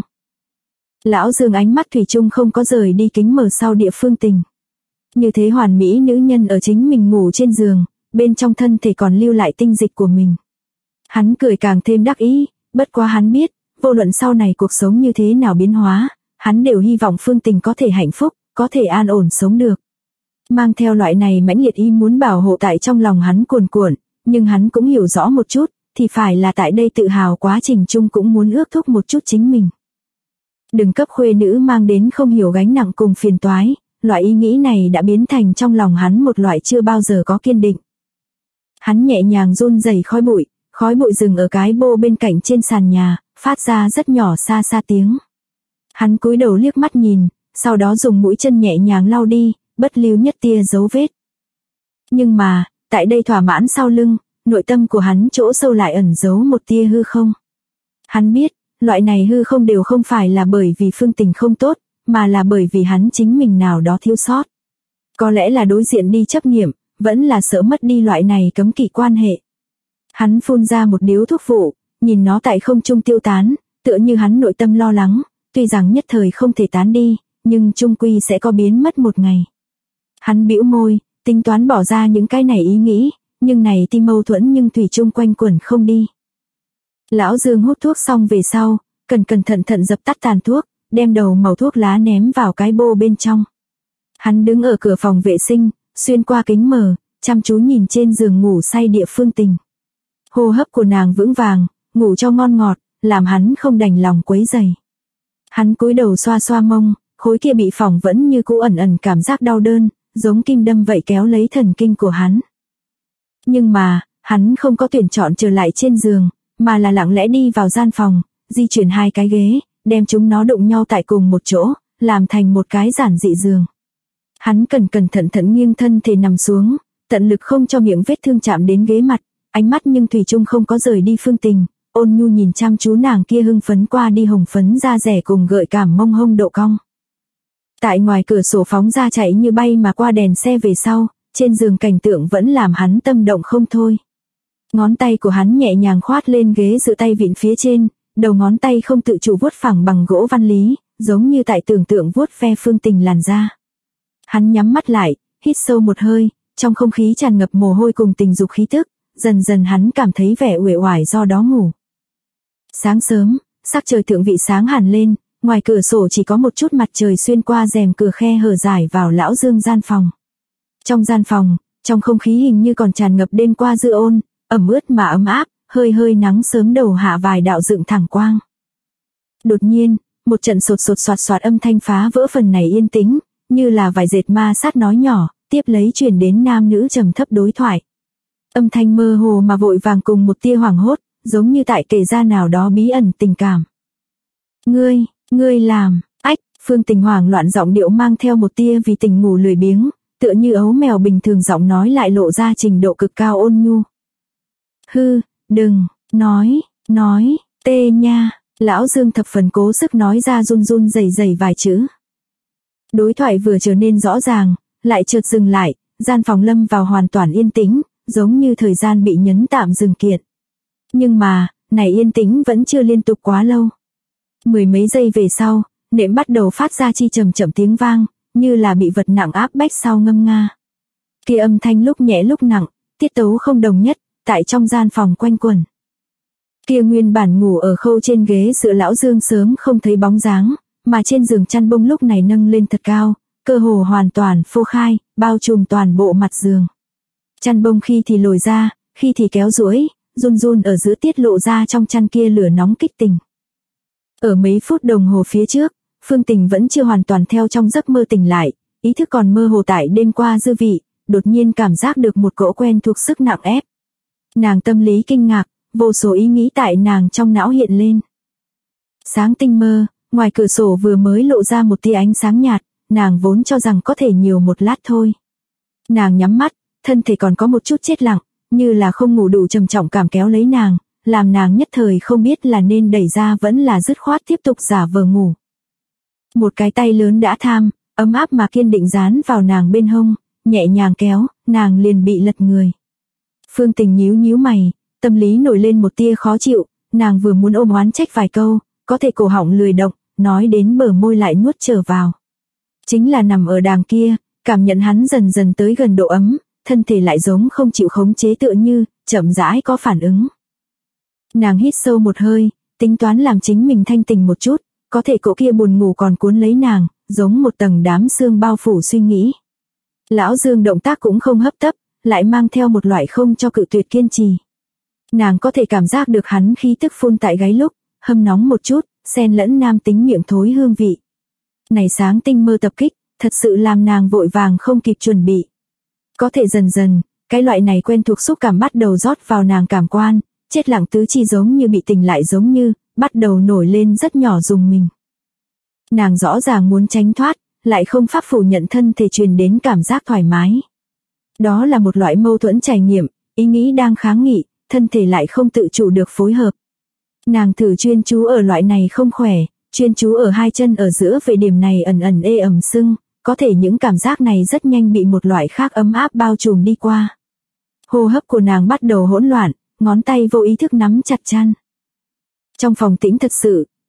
Speaker 1: Lão Dương ánh mắt thủy chung không có rời đi kính mở sau địa Phương Tình. Như thế hoàn mỹ nữ nhân ở chính mình ngủ trên giường, bên trong thân thể còn lưu lại tinh dịch của mình. Hắn cười càng thêm đắc ý, bất quá hắn biết, vô luận sau này cuộc sống như thế nào biến hóa, hắn đều hy vọng Phương Tình có thể hạnh phúc, có thể an ổn sống được. Mang theo loại này mãnh liệt ý muốn bảo hộ tại trong lòng hắn cuồn cuộn, nhưng hắn cũng hiểu rõ một chút, thì phải là tại đây tự hào quá trình chung cũng muốn ước thúc một chút chính mình. Đừng cấp khuê nữ mang đến không hiểu gánh nặng cùng phiền toái, loại ý nghĩ này đã biến thành trong lòng hắn một loại chưa bao giờ có kiên định. Hắn nhẹ nhàng run rẩy khói bụi dừng ở cái bô bên cạnh trên sàn nhà, phát ra rất nhỏ xa xa tiếng. Hắn cúi đầu liếc mắt nhìn, sau đó dùng mũi chân nhẹ nhàng lau đi, bất lưu nhất tia dấu vết. Nhưng mà, tại đây thỏa mãn sau lưng, nội tâm của hắn chỗ sâu lại ẩn giấu một tia hư không. Hắn biết, loại này hư không đều không phải là bởi vì Phương Tình không tốt, mà là bởi vì hắn chính mình nào đó thiếu sót. Có lẽ là đối diện đi chấp niệm, vẫn là sợ mất đi loại này cấm kỵ quan hệ. Hắn phun ra một điếu thuốc vụ, nhìn nó tại không trung tiêu tán, tựa như hắn nội tâm lo lắng, tuy rằng nhất thời không thể tán đi, nhưng chung quy sẽ có biến mất một ngày. Hắn bĩu môi, tính toán bỏ ra những cái này ý nghĩ, nhưng này tim mâu thuẫn nhưng thủy chung quanh quẩn không đi. Lão Dương hút thuốc xong về sau, cẩn thận dập tắt tàn thuốc, đem đầu mẩu thuốc lá ném vào cái bô bên trong. Hắn đứng ở cửa phòng vệ sinh, xuyên qua kính mờ, chăm chú nhìn trên giường ngủ say địa Phương Tình. Hô hấp của nàng vững vàng, ngủ cho ngon ngọt, làm hắn không đành lòng quấy rầy. Hắn cúi đầu xoa xoa mông, khối kia bị phỏng vẫn như cũ ẩn cảm giác đau đớn, giống kim đâm vậy kéo lấy thần kinh của hắn. Nhưng mà, hắn không có tuyển chọn trở lại trên giường, mà là lặng lẽ đi vào gian phòng, di chuyển hai cái ghế, đem chúng nó đụng nhau tại cùng một chỗ, làm thành một cái giản dị giường. Hắn cẩn thận nghiêng thân thể nằm xuống, tận lực không cho miệng vết thương chạm đến ghế mặt, ánh mắt nhưng thủy chung không có rời đi Phương Tình, ôn nhu nhìn chăm chú nàng kia hưng phấn qua đi hồng phấn da rẻ cùng gợi cảm mông hông độ cong. Tại ngoài cửa sổ phóng ra chạy như bay mà qua đèn xe về sau, trên giường cảnh tượng vẫn làm hắn tâm động không thôi. Ngón tay của hắn nhẹ nhàng khoát lên ghế dựa tay vịn phía trên, đầu ngón tay không tự chủ vuốt phẳng bằng gỗ văn lý, giống như tại tưởng tượng vuốt ve Phương Tình làn da. Hắn nhắm mắt lại, hít sâu một hơi, trong không khí tràn ngập mồ hôi cùng tình dục khí tức, dần dần hắn cảm thấy vẻ uể oải do đó ngủ. Sáng sớm, sắc trời thượng vị sáng hẳn lên, ngoài cửa sổ chỉ có một chút mặt trời xuyên qua rèm cửa khe hở dài vào lão Dương gian phòng. Trong gian phòng, trong không khí hình như còn tràn ngập đêm qua dư ôn, ẩm ướt mà ấm áp, hơi nắng sớm đầu hạ vài đạo dựng thẳng quang. Đột nhiên, một trận sột soạt âm thanh phá vỡ phần này yên tĩnh, như là vài dệt ma sát nói nhỏ, tiếp lấy truyền đến nam nữ trầm thấp đối thoại. Âm thanh mơ hồ mà vội vàng cùng một tia hoảng hốt, giống như tại kể ra nào đó bí ẩn tình cảm. Ngươi làm, ách, Phương Tình hoảng loạn giọng điệu mang theo một tia vì tình ngủ lười biếng, tựa như ấu mèo bình thường giọng nói lại lộ ra trình độ cực cao ôn nhu. Đừng, nói, tê nha, lão Dương thập phần cố sức nói ra run rẩy vài chữ. Đối thoại vừa trở nên rõ ràng, lại chợt dừng lại, gian phòng lâm vào hoàn toàn yên tĩnh, giống như thời gian bị nhấn tạm dừng kiện. Nhưng mà, này yên tĩnh vẫn chưa liên tục quá lâu. Mười mấy giây về sau, nệm bắt đầu phát ra chi chậm tiếng vang, như là bị vật nặng áp bách sau ngâm nga. Kia âm thanh lúc nhẹ lúc nặng, tiết tấu không đồng nhất, tại trong gian phòng quanh quẩn. Kia nguyên bản ngủ ở khâu trên ghế dựa lão Dương sớm không thấy bóng dáng, mà trên giường chăn bông lúc này nâng lên thật cao, cơ hồ hoàn toàn phô khai, bao trùm toàn bộ mặt giường. Chăn bông khi thì lồi ra, khi thì kéo duỗi, run ở giữa tiết lộ ra trong chăn kia lửa nóng kích tình. Ở mấy phút đồng hồ phía trước, Phương Tình vẫn chưa hoàn toàn theo trong giấc mơ tỉnh lại, ý thức còn mơ hồ tại đêm qua dư vị, đột nhiên cảm giác được một cỗ quen thuộc sức nặng ép. Nàng tâm lý kinh ngạc, vô số ý nghĩ tại nàng trong não hiện lên. Sáng tinh mơ, ngoài cửa sổ vừa mới lộ ra một tia ánh sáng nhạt, nàng vốn cho rằng có thể nhiều một lát thôi. Nàng nhắm mắt, thân thể còn có một chút chết lặng, như là không ngủ đủ trầm trọng cảm kéo lấy nàng, làm nàng nhất thời không biết là nên đẩy ra vẫn là dứt khoát tiếp tục giả vờ ngủ. Một cái tay lớn đã tham, ấm áp mà kiên định dán vào nàng bên hông, nhẹ nhàng kéo, nàng liền bị lật người. Phương Tình nhíu mày, tâm lý nổi lên một tia khó chịu, nàng vừa muốn ôm oán trách vài câu, có thể cổ họng lười động, nói đến bờ môi lại nuốt trở vào. Chính là nằm ở đàng kia, cảm nhận hắn dần tới gần độ ấm, thân thể lại giống không chịu khống chế tựa như, chậm rãi có phản ứng. Nàng hít sâu một hơi, tính toán làm chính mình thanh tỉnh một chút, có thể cỗ kia buồn ngủ còn cuốn lấy nàng, giống một tầng đám sương bao phủ suy nghĩ. Lão Dương động tác cũng không hấp tấp, lại mang theo một loại không cho cự tuyệt kiên trì. Nàng có thể cảm giác được hắn khí tức phun tại gáy lúc, hâm nóng một chút, xen lẫn nam tính miệng thối hương vị. Này sáng tinh mơ tập kích, thật sự làm nàng vội vàng không kịp chuẩn bị. Có thể dần, cái loại này quen thuộc xúc cảm bắt đầu rót vào nàng cảm quan, chết lặng tứ chi giống như bị tỉnh lại giống như, bắt đầu nổi lên rất nhỏ rùng mình. Nàng rõ ràng muốn tránh thoát, lại không pháp phủ nhận thân thể truyền đến cảm giác thoải mái. Đó là một loại mâu thuẫn trải nghiệm, ý nghĩ đang kháng nghị, thân thể lại không tự chủ được phối hợp. Nàng thử chuyên chú ở loại này không khỏe, chuyên chú ở hai chân ở giữa về điểm này ẩn ê ẩm sưng, có thể những cảm giác này rất nhanh bị một loại khác ấm áp bao trùm đi qua. Hô hấp của nàng bắt đầu hỗn loạn, ngón tay vô ý thức nắm chặt chăn. Trong phòng tĩnh thật sự,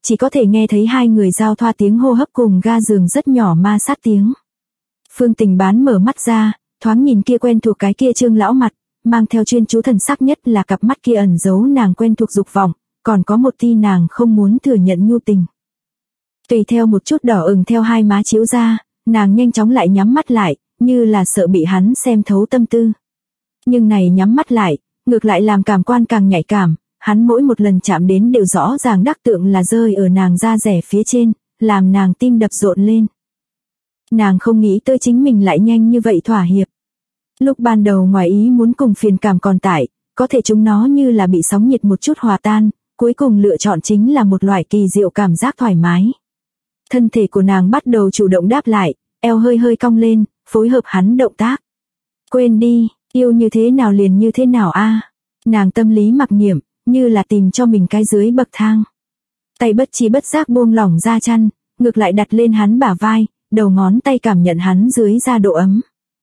Speaker 1: chỉ có thể nghe thấy hai người giao thoa tiếng hô hấp cùng ga giường rất nhỏ ma sát tiếng. Phương Tình Bán mở mắt ra, thoáng nhìn kia quen thuộc cái kia trương lão mặt, mang theo chuyên chú thần sắc, nhất là cặp mắt kia ẩn giấu nàng quen thuộc dục vọng, còn có một tia nàng không muốn thừa nhận nhu tình. Tùy theo một chút đỏ ửng theo hai má chiếu ra, nàng nhanh chóng lại nhắm mắt lại, như là sợ bị hắn xem thấu tâm tư. Nhưng này nhắm mắt lại, ngược lại làm cảm quan càng nhạy cảm, hắn mỗi một lần chạm đến đều rõ ràng đắc tượng là rơi ở nàng da rẻ phía trên, làm nàng tim đập rộn lên. Nàng không nghĩ tới chính mình lại nhanh như vậy thỏa hiệp. Lúc ban đầu ngoài ý muốn cùng phiền cảm còn tại, có thể chúng nó như là bị sóng nhiệt một chút hòa tan, cuối cùng lựa chọn chính là một loại kỳ diệu cảm giác thoải mái. Thân thể của nàng bắt đầu chủ động đáp lại, eo hơi hơi cong lên, phối hợp hắn động tác. Quên đi, yêu như thế nào liền như thế nào a. Nàng tâm lý mặc niệm, như là tìm cho mình cái dưới bậc thang. Tay bất chi bất giác buông lỏng ra chăn, ngược lại đặt lên hắn bả vai, đầu ngón tay cảm nhận hắn dưới da độ ấm.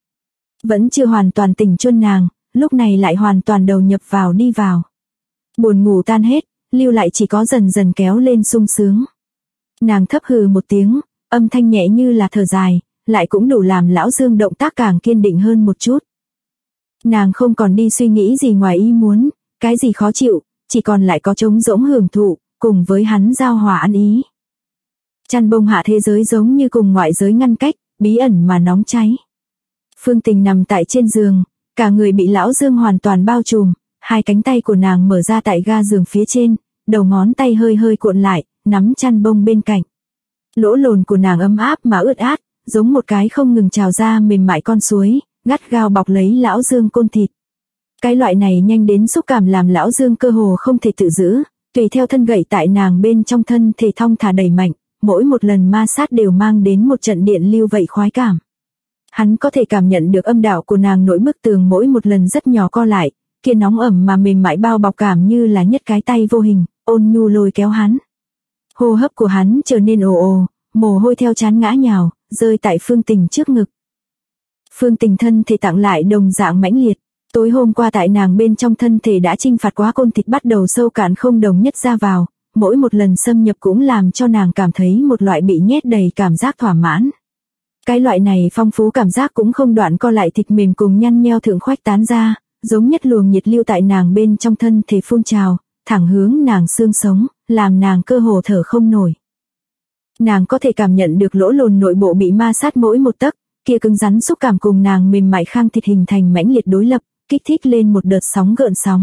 Speaker 1: Vẫn chưa hoàn toàn tỉnh chuân nàng, lúc này lại hoàn toàn đầu nhập vào đi vào. Buồn ngủ tan hết, lưu lại chỉ có dần dần kéo lên sung sướng. Nàng thấp hừ một tiếng, âm thanh nhẹ như là thở dài, lại cũng đủ làm lão Dương động tác càng kiên định hơn một chút. Nàng không còn đi suy nghĩ gì ngoài ý muốn, cái gì khó chịu, chỉ còn lại có trống rỗng hưởng thụ, cùng với hắn giao hòa ăn ý. Chăn bông hạ thế giới giống như cùng ngoại giới ngăn cách, bí ẩn mà nóng cháy. Phương Tình nằm tại trên giường, cả người bị lão Dương hoàn toàn bao trùm, hai cánh tay của nàng mở ra tại ga giường phía trên, đầu ngón tay hơi hơi cuộn lại, nắm chăn bông bên cạnh. Lỗ lồn của nàng ấm áp mà ướt át, giống một cái không ngừng trào ra mềm mại con suối, gắt gao bọc lấy lão Dương côn thịt. Cái loại này nhanh đến xúc cảm làm lão Dương cơ hồ không thể tự giữ, tùy theo thân gậy tại nàng bên trong thân thể thong thả đẩy mạnh, mỗi một lần ma sát đều mang đến một trận điện lưu vậy khoái cảm. Hắn có thể cảm nhận được âm đạo của nàng nỗi bức tường mỗi một lần rất nhỏ co lại, kia nóng ẩm mà mềm mại bao bọc cảm như là nhất cái tay vô hình, ôn nhu lôi kéo hắn. Hô hấp của hắn trở nên ồ ồ, mồ hôi theo trán ngã nhào, rơi tại Phương Tình trước ngực. Phương Tình thân thể tặng lại đồng dạng mãnh liệt. Tối hôm qua tại nàng bên trong thân thể đã chinh phạt quá côn thịt bắt đầu sâu cạn không đồng nhất ra vào, mỗi một lần xâm nhập cũng làm cho nàng cảm thấy một loại bị nhét đầy cảm giác thỏa mãn. Cái loại này phong phú cảm giác cũng không đoạn co lại thịt mềm cùng nhăn nheo thượng khoách tán ra, giống nhất luồng nhiệt lưu tại nàng bên trong thân thể phun trào, thẳng hướng nàng xương sống, làm nàng cơ hồ thở không nổi. Nàng có thể cảm nhận được lỗ lồn nội bộ bị ma sát mỗi một tấc, kia cứng rắn xúc cảm cùng nàng mềm mại khang thịt hình thành mãnh liệt đối lập, kích thích lên một đợt sóng gợn sóng.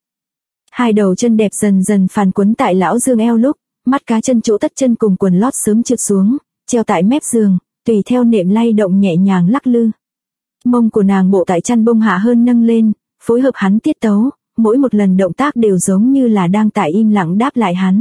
Speaker 1: Hai đầu chân đẹp dần dần phàn quấn tại lão Dương eo lúc, mắt cá chân chỗ tất chân cùng quần lót sớm trượt xuống, treo tại mép giường, tùy theo nệm lay động nhẹ nhàng lắc lư. Mông của nàng bộ tại chăn bông hạ hơn nâng lên, phối hợp hắn tiết tấu, mỗi một lần động tác đều giống như là đang tại im lặng đáp lại hắn.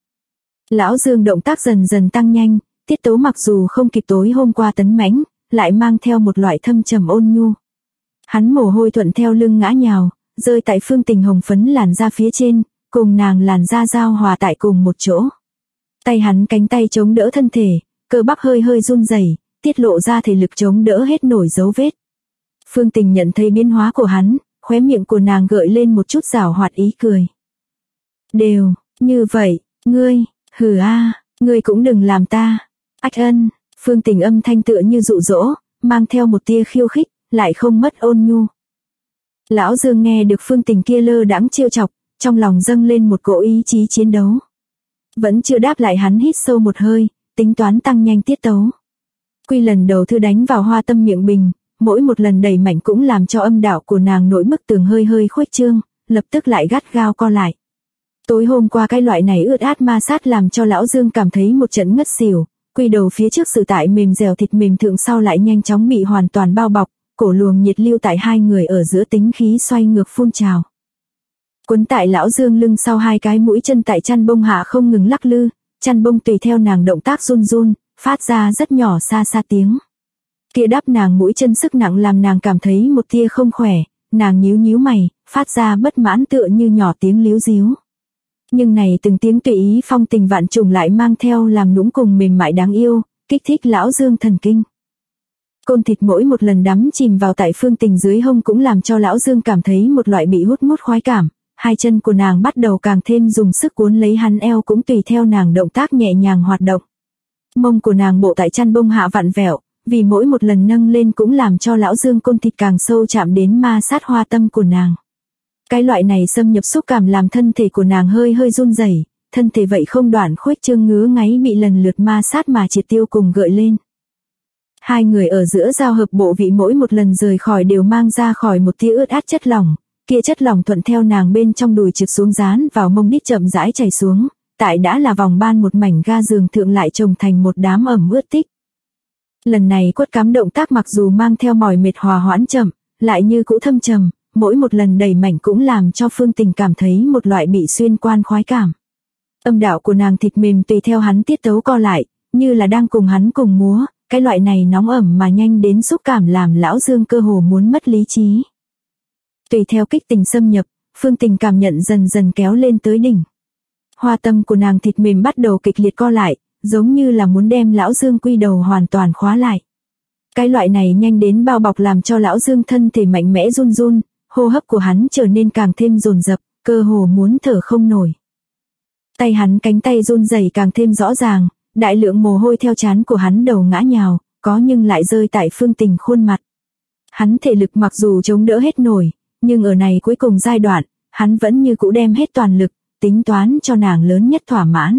Speaker 1: Lão Dương động tác dần dần tăng nhanh, tiết tấu mặc dù không kịp tối hôm qua tấn mãnh, lại mang theo một loại thâm trầm ôn nhu. Hắn mồ hôi thuận theo lưng ngã nhào, rơi tại Phương Tình hồng phấn làn da phía trên, cùng nàng làn da giao hòa tại cùng một chỗ. Tay hắn cánh tay chống đỡ thân thể, cơ bắp hơi hơi run rẩy, tiết lộ ra thể lực chống đỡ hết nổi dấu vết. Phương Tình nhận thấy biến hóa của hắn, khóe miệng của nàng gợi lên một chút giảo hoạt ý cười. Đều, như vậy, ngươi, hừ a, ngươi cũng đừng làm ta. Ách ân, Phương Tình âm thanh tựa như dụ dỗ, mang theo một tia khiêu khích, lại không mất ôn nhu. Lão Dương nghe được Phương Tình kia lơ đãng trêu chọc, trong lòng dâng lên một cỗ ý chí chiến đấu. Vẫn chưa đáp lại hắn hít sâu một hơi, tính toán tăng nhanh tiết tấu. Quy lần đầu thư đánh vào hoa tâm miệng bình, mỗi một lần đẩy mạnh cũng làm cho âm đạo của nàng nổi bức tường hơi hơi khuếch trương, lập tức lại gắt gao co lại. Tối hôm qua cái loại này ướt át ma sát làm cho lão Dương cảm thấy một trận ngất xỉu, quy đầu phía trước sự tại mềm dẻo thịt mềm thượng sau lại nhanh chóng bị hoàn toàn bao bọc, cổ luồng nhiệt lưu tại hai người ở giữa tính khí xoay ngược phun trào. Quấn tại lão Dương lưng sau hai cái mũi chân tại chăn bông hạ không ngừng lắc lư, chăn bông tùy theo nàng động tác run run, phát ra rất nhỏ xa xa tiếng. Kia đắp nàng mũi chân sức nặng làm nàng cảm thấy một tia không khỏe, nàng nhíu nhíu mày, phát ra bất mãn tựa như nhỏ tiếng líu díu. Nhưng này từng tiếng tùy ý phong tình vạn trùng lại mang theo làm nũng cùng mềm mại đáng yêu, kích thích lão Dương thần kinh. Côn thịt mỗi một lần đắm chìm vào tại Phương Tình dưới hông cũng làm cho lão Dương cảm thấy một loại bị hút mút khoái cảm, hai chân của nàng bắt đầu càng thêm dùng sức cuốn lấy hắn, eo cũng tùy theo nàng động tác nhẹ nhàng hoạt động. Mông của nàng bộ tại chăn bông hạ vặn vẹo, vì mỗi một lần nâng lên cũng làm cho lão dương côn thịt càng sâu chạm đến ma sát hoa tâm của nàng. Cái loại này xâm nhập xúc cảm làm thân thể của nàng hơi hơi run rẩy, thân thể vậy không đoạn khuếch trương ngứa ngáy bị lần lượt ma sát mà triệt tiêu cùng gợi lên. Hai người ở giữa giao hợp bộ vị mỗi một lần rời khỏi đều mang ra khỏi một tia ướt át chất lỏng, kia chất lỏng thuận theo nàng bên trong đùi trượt xuống dán vào mông đít chậm rãi chảy xuống, tại đã là vòng ban một mảnh ga giường thượng lại chồng thành một đám ẩm ướt tích. Lần này quất cắm động tác mặc dù mang theo mỏi mệt hòa hoãn chậm, lại như cũ thâm trầm, mỗi một lần đẩy mạnh cũng làm cho Phương Tình cảm thấy một loại bị xuyên quan khoái cảm. Âm đạo của nàng thịt mềm tùy theo hắn tiết tấu co lại, như là đang cùng hắn cùng múa, cái loại này nóng ẩm mà nhanh đến xúc cảm làm lão dương cơ hồ muốn mất lý trí. Tùy theo kích tình xâm nhập, Phương Tình cảm nhận dần dần kéo lên tới đỉnh. Hoa tâm của nàng thịt mềm bắt đầu kịch liệt co lại, giống như là muốn đem lão dương quy đầu hoàn toàn khóa lại. Cái loại này nhanh đến bao bọc làm cho lão dương thân thể mạnh mẽ run run, hô hấp của hắn trở nên càng thêm dồn dập, cơ hồ muốn thở không nổi. Tay hắn cánh tay run rẩy càng thêm rõ ràng, đại lượng mồ hôi theo trán của hắn đầu ngã nhào, có nhưng lại rơi tại Phương Tình khuôn mặt. Hắn thể lực mặc dù chống đỡ hết nổi, nhưng ở này cuối cùng giai đoạn, hắn vẫn như cũ đem hết toàn lực, tính toán cho nàng lớn nhất thỏa mãn.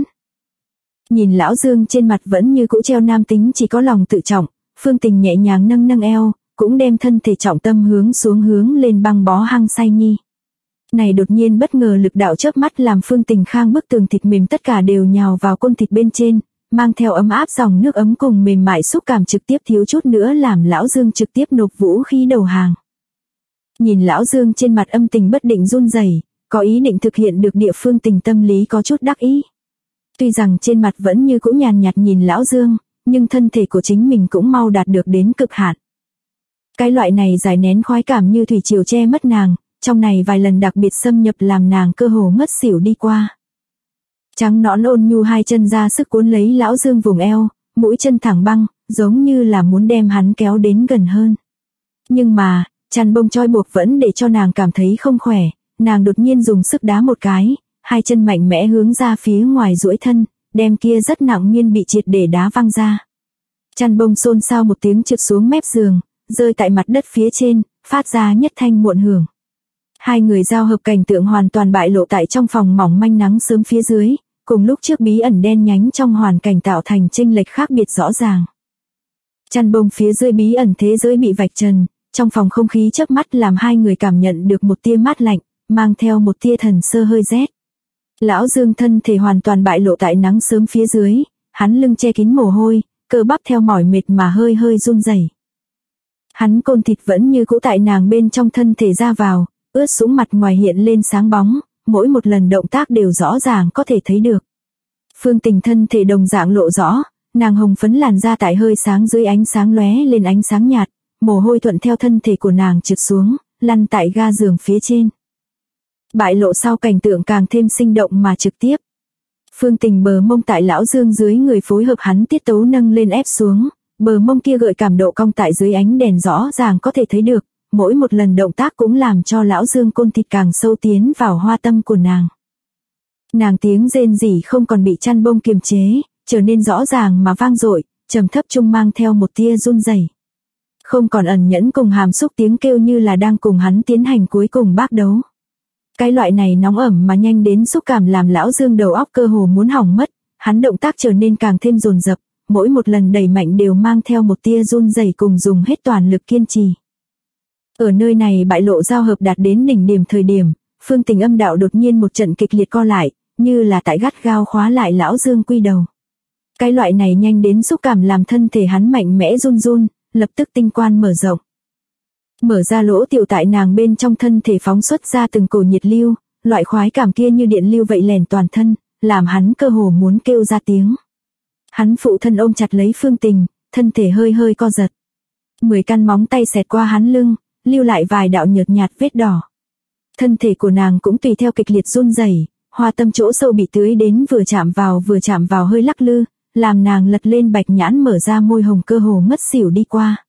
Speaker 1: Nhìn lão dương trên mặt vẫn như cũ treo nam tính chỉ có lòng tự trọng, Phương Tình nhẹ nhàng nâng nâng eo, cũng đem thân thể trọng tâm hướng xuống hướng lên băng bó hăng say nhi. Này đột nhiên bất ngờ lực đạo chớp mắt làm Phương Tình khang bức tường thịt mềm tất cả đều nhào vào côn thịt bên trên, mang theo ấm áp dòng nước ấm cùng mềm mại xúc cảm trực tiếp thiếu chút nữa làm lão dương trực tiếp nộp vũ khí đầu hàng. Nhìn lão dương trên mặt âm tình bất định run rẩy, có ý định thực hiện được địa Phương Tình tâm lý có chút đắc ý. Tuy rằng trên mặt vẫn như cũ nhàn nhạt nhìn lão dương, nhưng thân thể của chính mình cũng mau đạt được đến cực hạn. Cái loại này giải nén khoái cảm như thủy triều che mất nàng, trong này vài lần đặc biệt xâm nhập làm nàng cơ hồ ngất xỉu đi qua. Trắng nõn ôn nhu hai chân ra sức cuốn lấy lão dương vùng eo, mũi chân thẳng băng, giống như là muốn đem hắn kéo đến gần hơn. Nhưng mà, chăn bông trói buộc vẫn để cho nàng cảm thấy không khỏe, nàng đột nhiên dùng sức đá một cái, hai chân mạnh mẽ hướng ra phía ngoài duỗi thân, đem kia rất nặng miên bị triệt để đá văng ra. Chăn bông xôn xao một tiếng trượt xuống mép giường, rơi tại mặt đất phía trên, phát ra nhất thanh muộn hưởng. Hai người giao hợp cảnh tượng hoàn toàn bại lộ tại trong phòng mỏng manh nắng sớm phía dưới, cùng lúc trước bí ẩn đen nhánh trong hoàn cảnh tạo thành chênh lệch khác biệt rõ ràng. Chăn bông phía dưới bí ẩn thế giới bị vạch trần, trong phòng không khí chớp mắt làm hai người cảm nhận được một tia mát lạnh, mang theo một tia thần sơ hơi rét. Lão dương thân thể hoàn toàn bại lộ tại nắng sớm phía dưới, hắn lưng che kín mồ hôi, cơ bắp theo mỏi mệt mà hơi hơi run rẩy. Hắn côn thịt vẫn như cũ tại nàng bên trong thân thể ra vào, ướt sũng mặt ngoài hiện lên sáng bóng, mỗi một lần động tác đều rõ ràng có thể thấy được. Phương Tình thân thể đồng dạng lộ rõ, nàng hồng phấn làn da tại hơi sáng dưới ánh sáng lóe lên ánh sáng nhạt, mồ hôi thuận theo thân thể của nàng trượt xuống, lăn tại ga giường phía trên. Bại lộ sau cảnh tượng càng thêm sinh động mà trực tiếp. Phương Tình bờ mông tại lão dương dưới người phối hợp hắn tiết tấu nâng lên ép xuống, bờ mông kia gợi cảm độ cong tại dưới ánh đèn rõ ràng có thể thấy được, mỗi một lần động tác cũng làm cho lão dương côn thịt càng sâu tiến vào hoa tâm của nàng. Nàng tiếng rên rỉ không còn bị chăn bông kiềm chế, trở nên rõ ràng mà vang dội, trầm thấp trung mang theo một tia run rẩy. Không còn ẩn nhẫn cùng hàm xúc tiếng kêu như là đang cùng hắn tiến hành cuối cùng bác đấu. Cái loại này nóng ẩm mà nhanh đến xúc cảm làm lão dương đầu óc cơ hồ muốn hỏng mất, hắn động tác trở nên càng thêm dồn dập, mỗi một lần đẩy mạnh đều mang theo một tia run rẩy cùng dùng hết toàn lực kiên trì. Ở nơi này bại lộ giao hợp đạt đến đỉnh điểm thời điểm, Phương Tình âm đạo đột nhiên một trận kịch liệt co lại, như là tại gắt gao khóa lại lão dương quy đầu. Cái loại này nhanh đến xúc cảm làm thân thể hắn mạnh mẽ run run, lập tức tinh quan mở rộng. Mở ra lỗ tiểu tại nàng bên trong thân thể phóng xuất ra từng cổ nhiệt lưu, loại khoái cảm kia như điện lưu vậy lèn toàn thân, làm hắn cơ hồ muốn kêu ra tiếng. Hắn phụ thân ôm chặt lấy Phương Tình, thân thể hơi hơi co giật. 10 căn móng tay xẹt qua hắn lưng, lưu lại vài đạo nhợt nhạt vết đỏ. Thân thể của nàng cũng tùy theo kịch liệt run rẩy, hoa tâm chỗ sâu bị tưới đến vừa chạm vào hơi lắc lư, làm nàng lật lên bạch nhãn mở ra môi hồng cơ hồ ngất xỉu đi qua.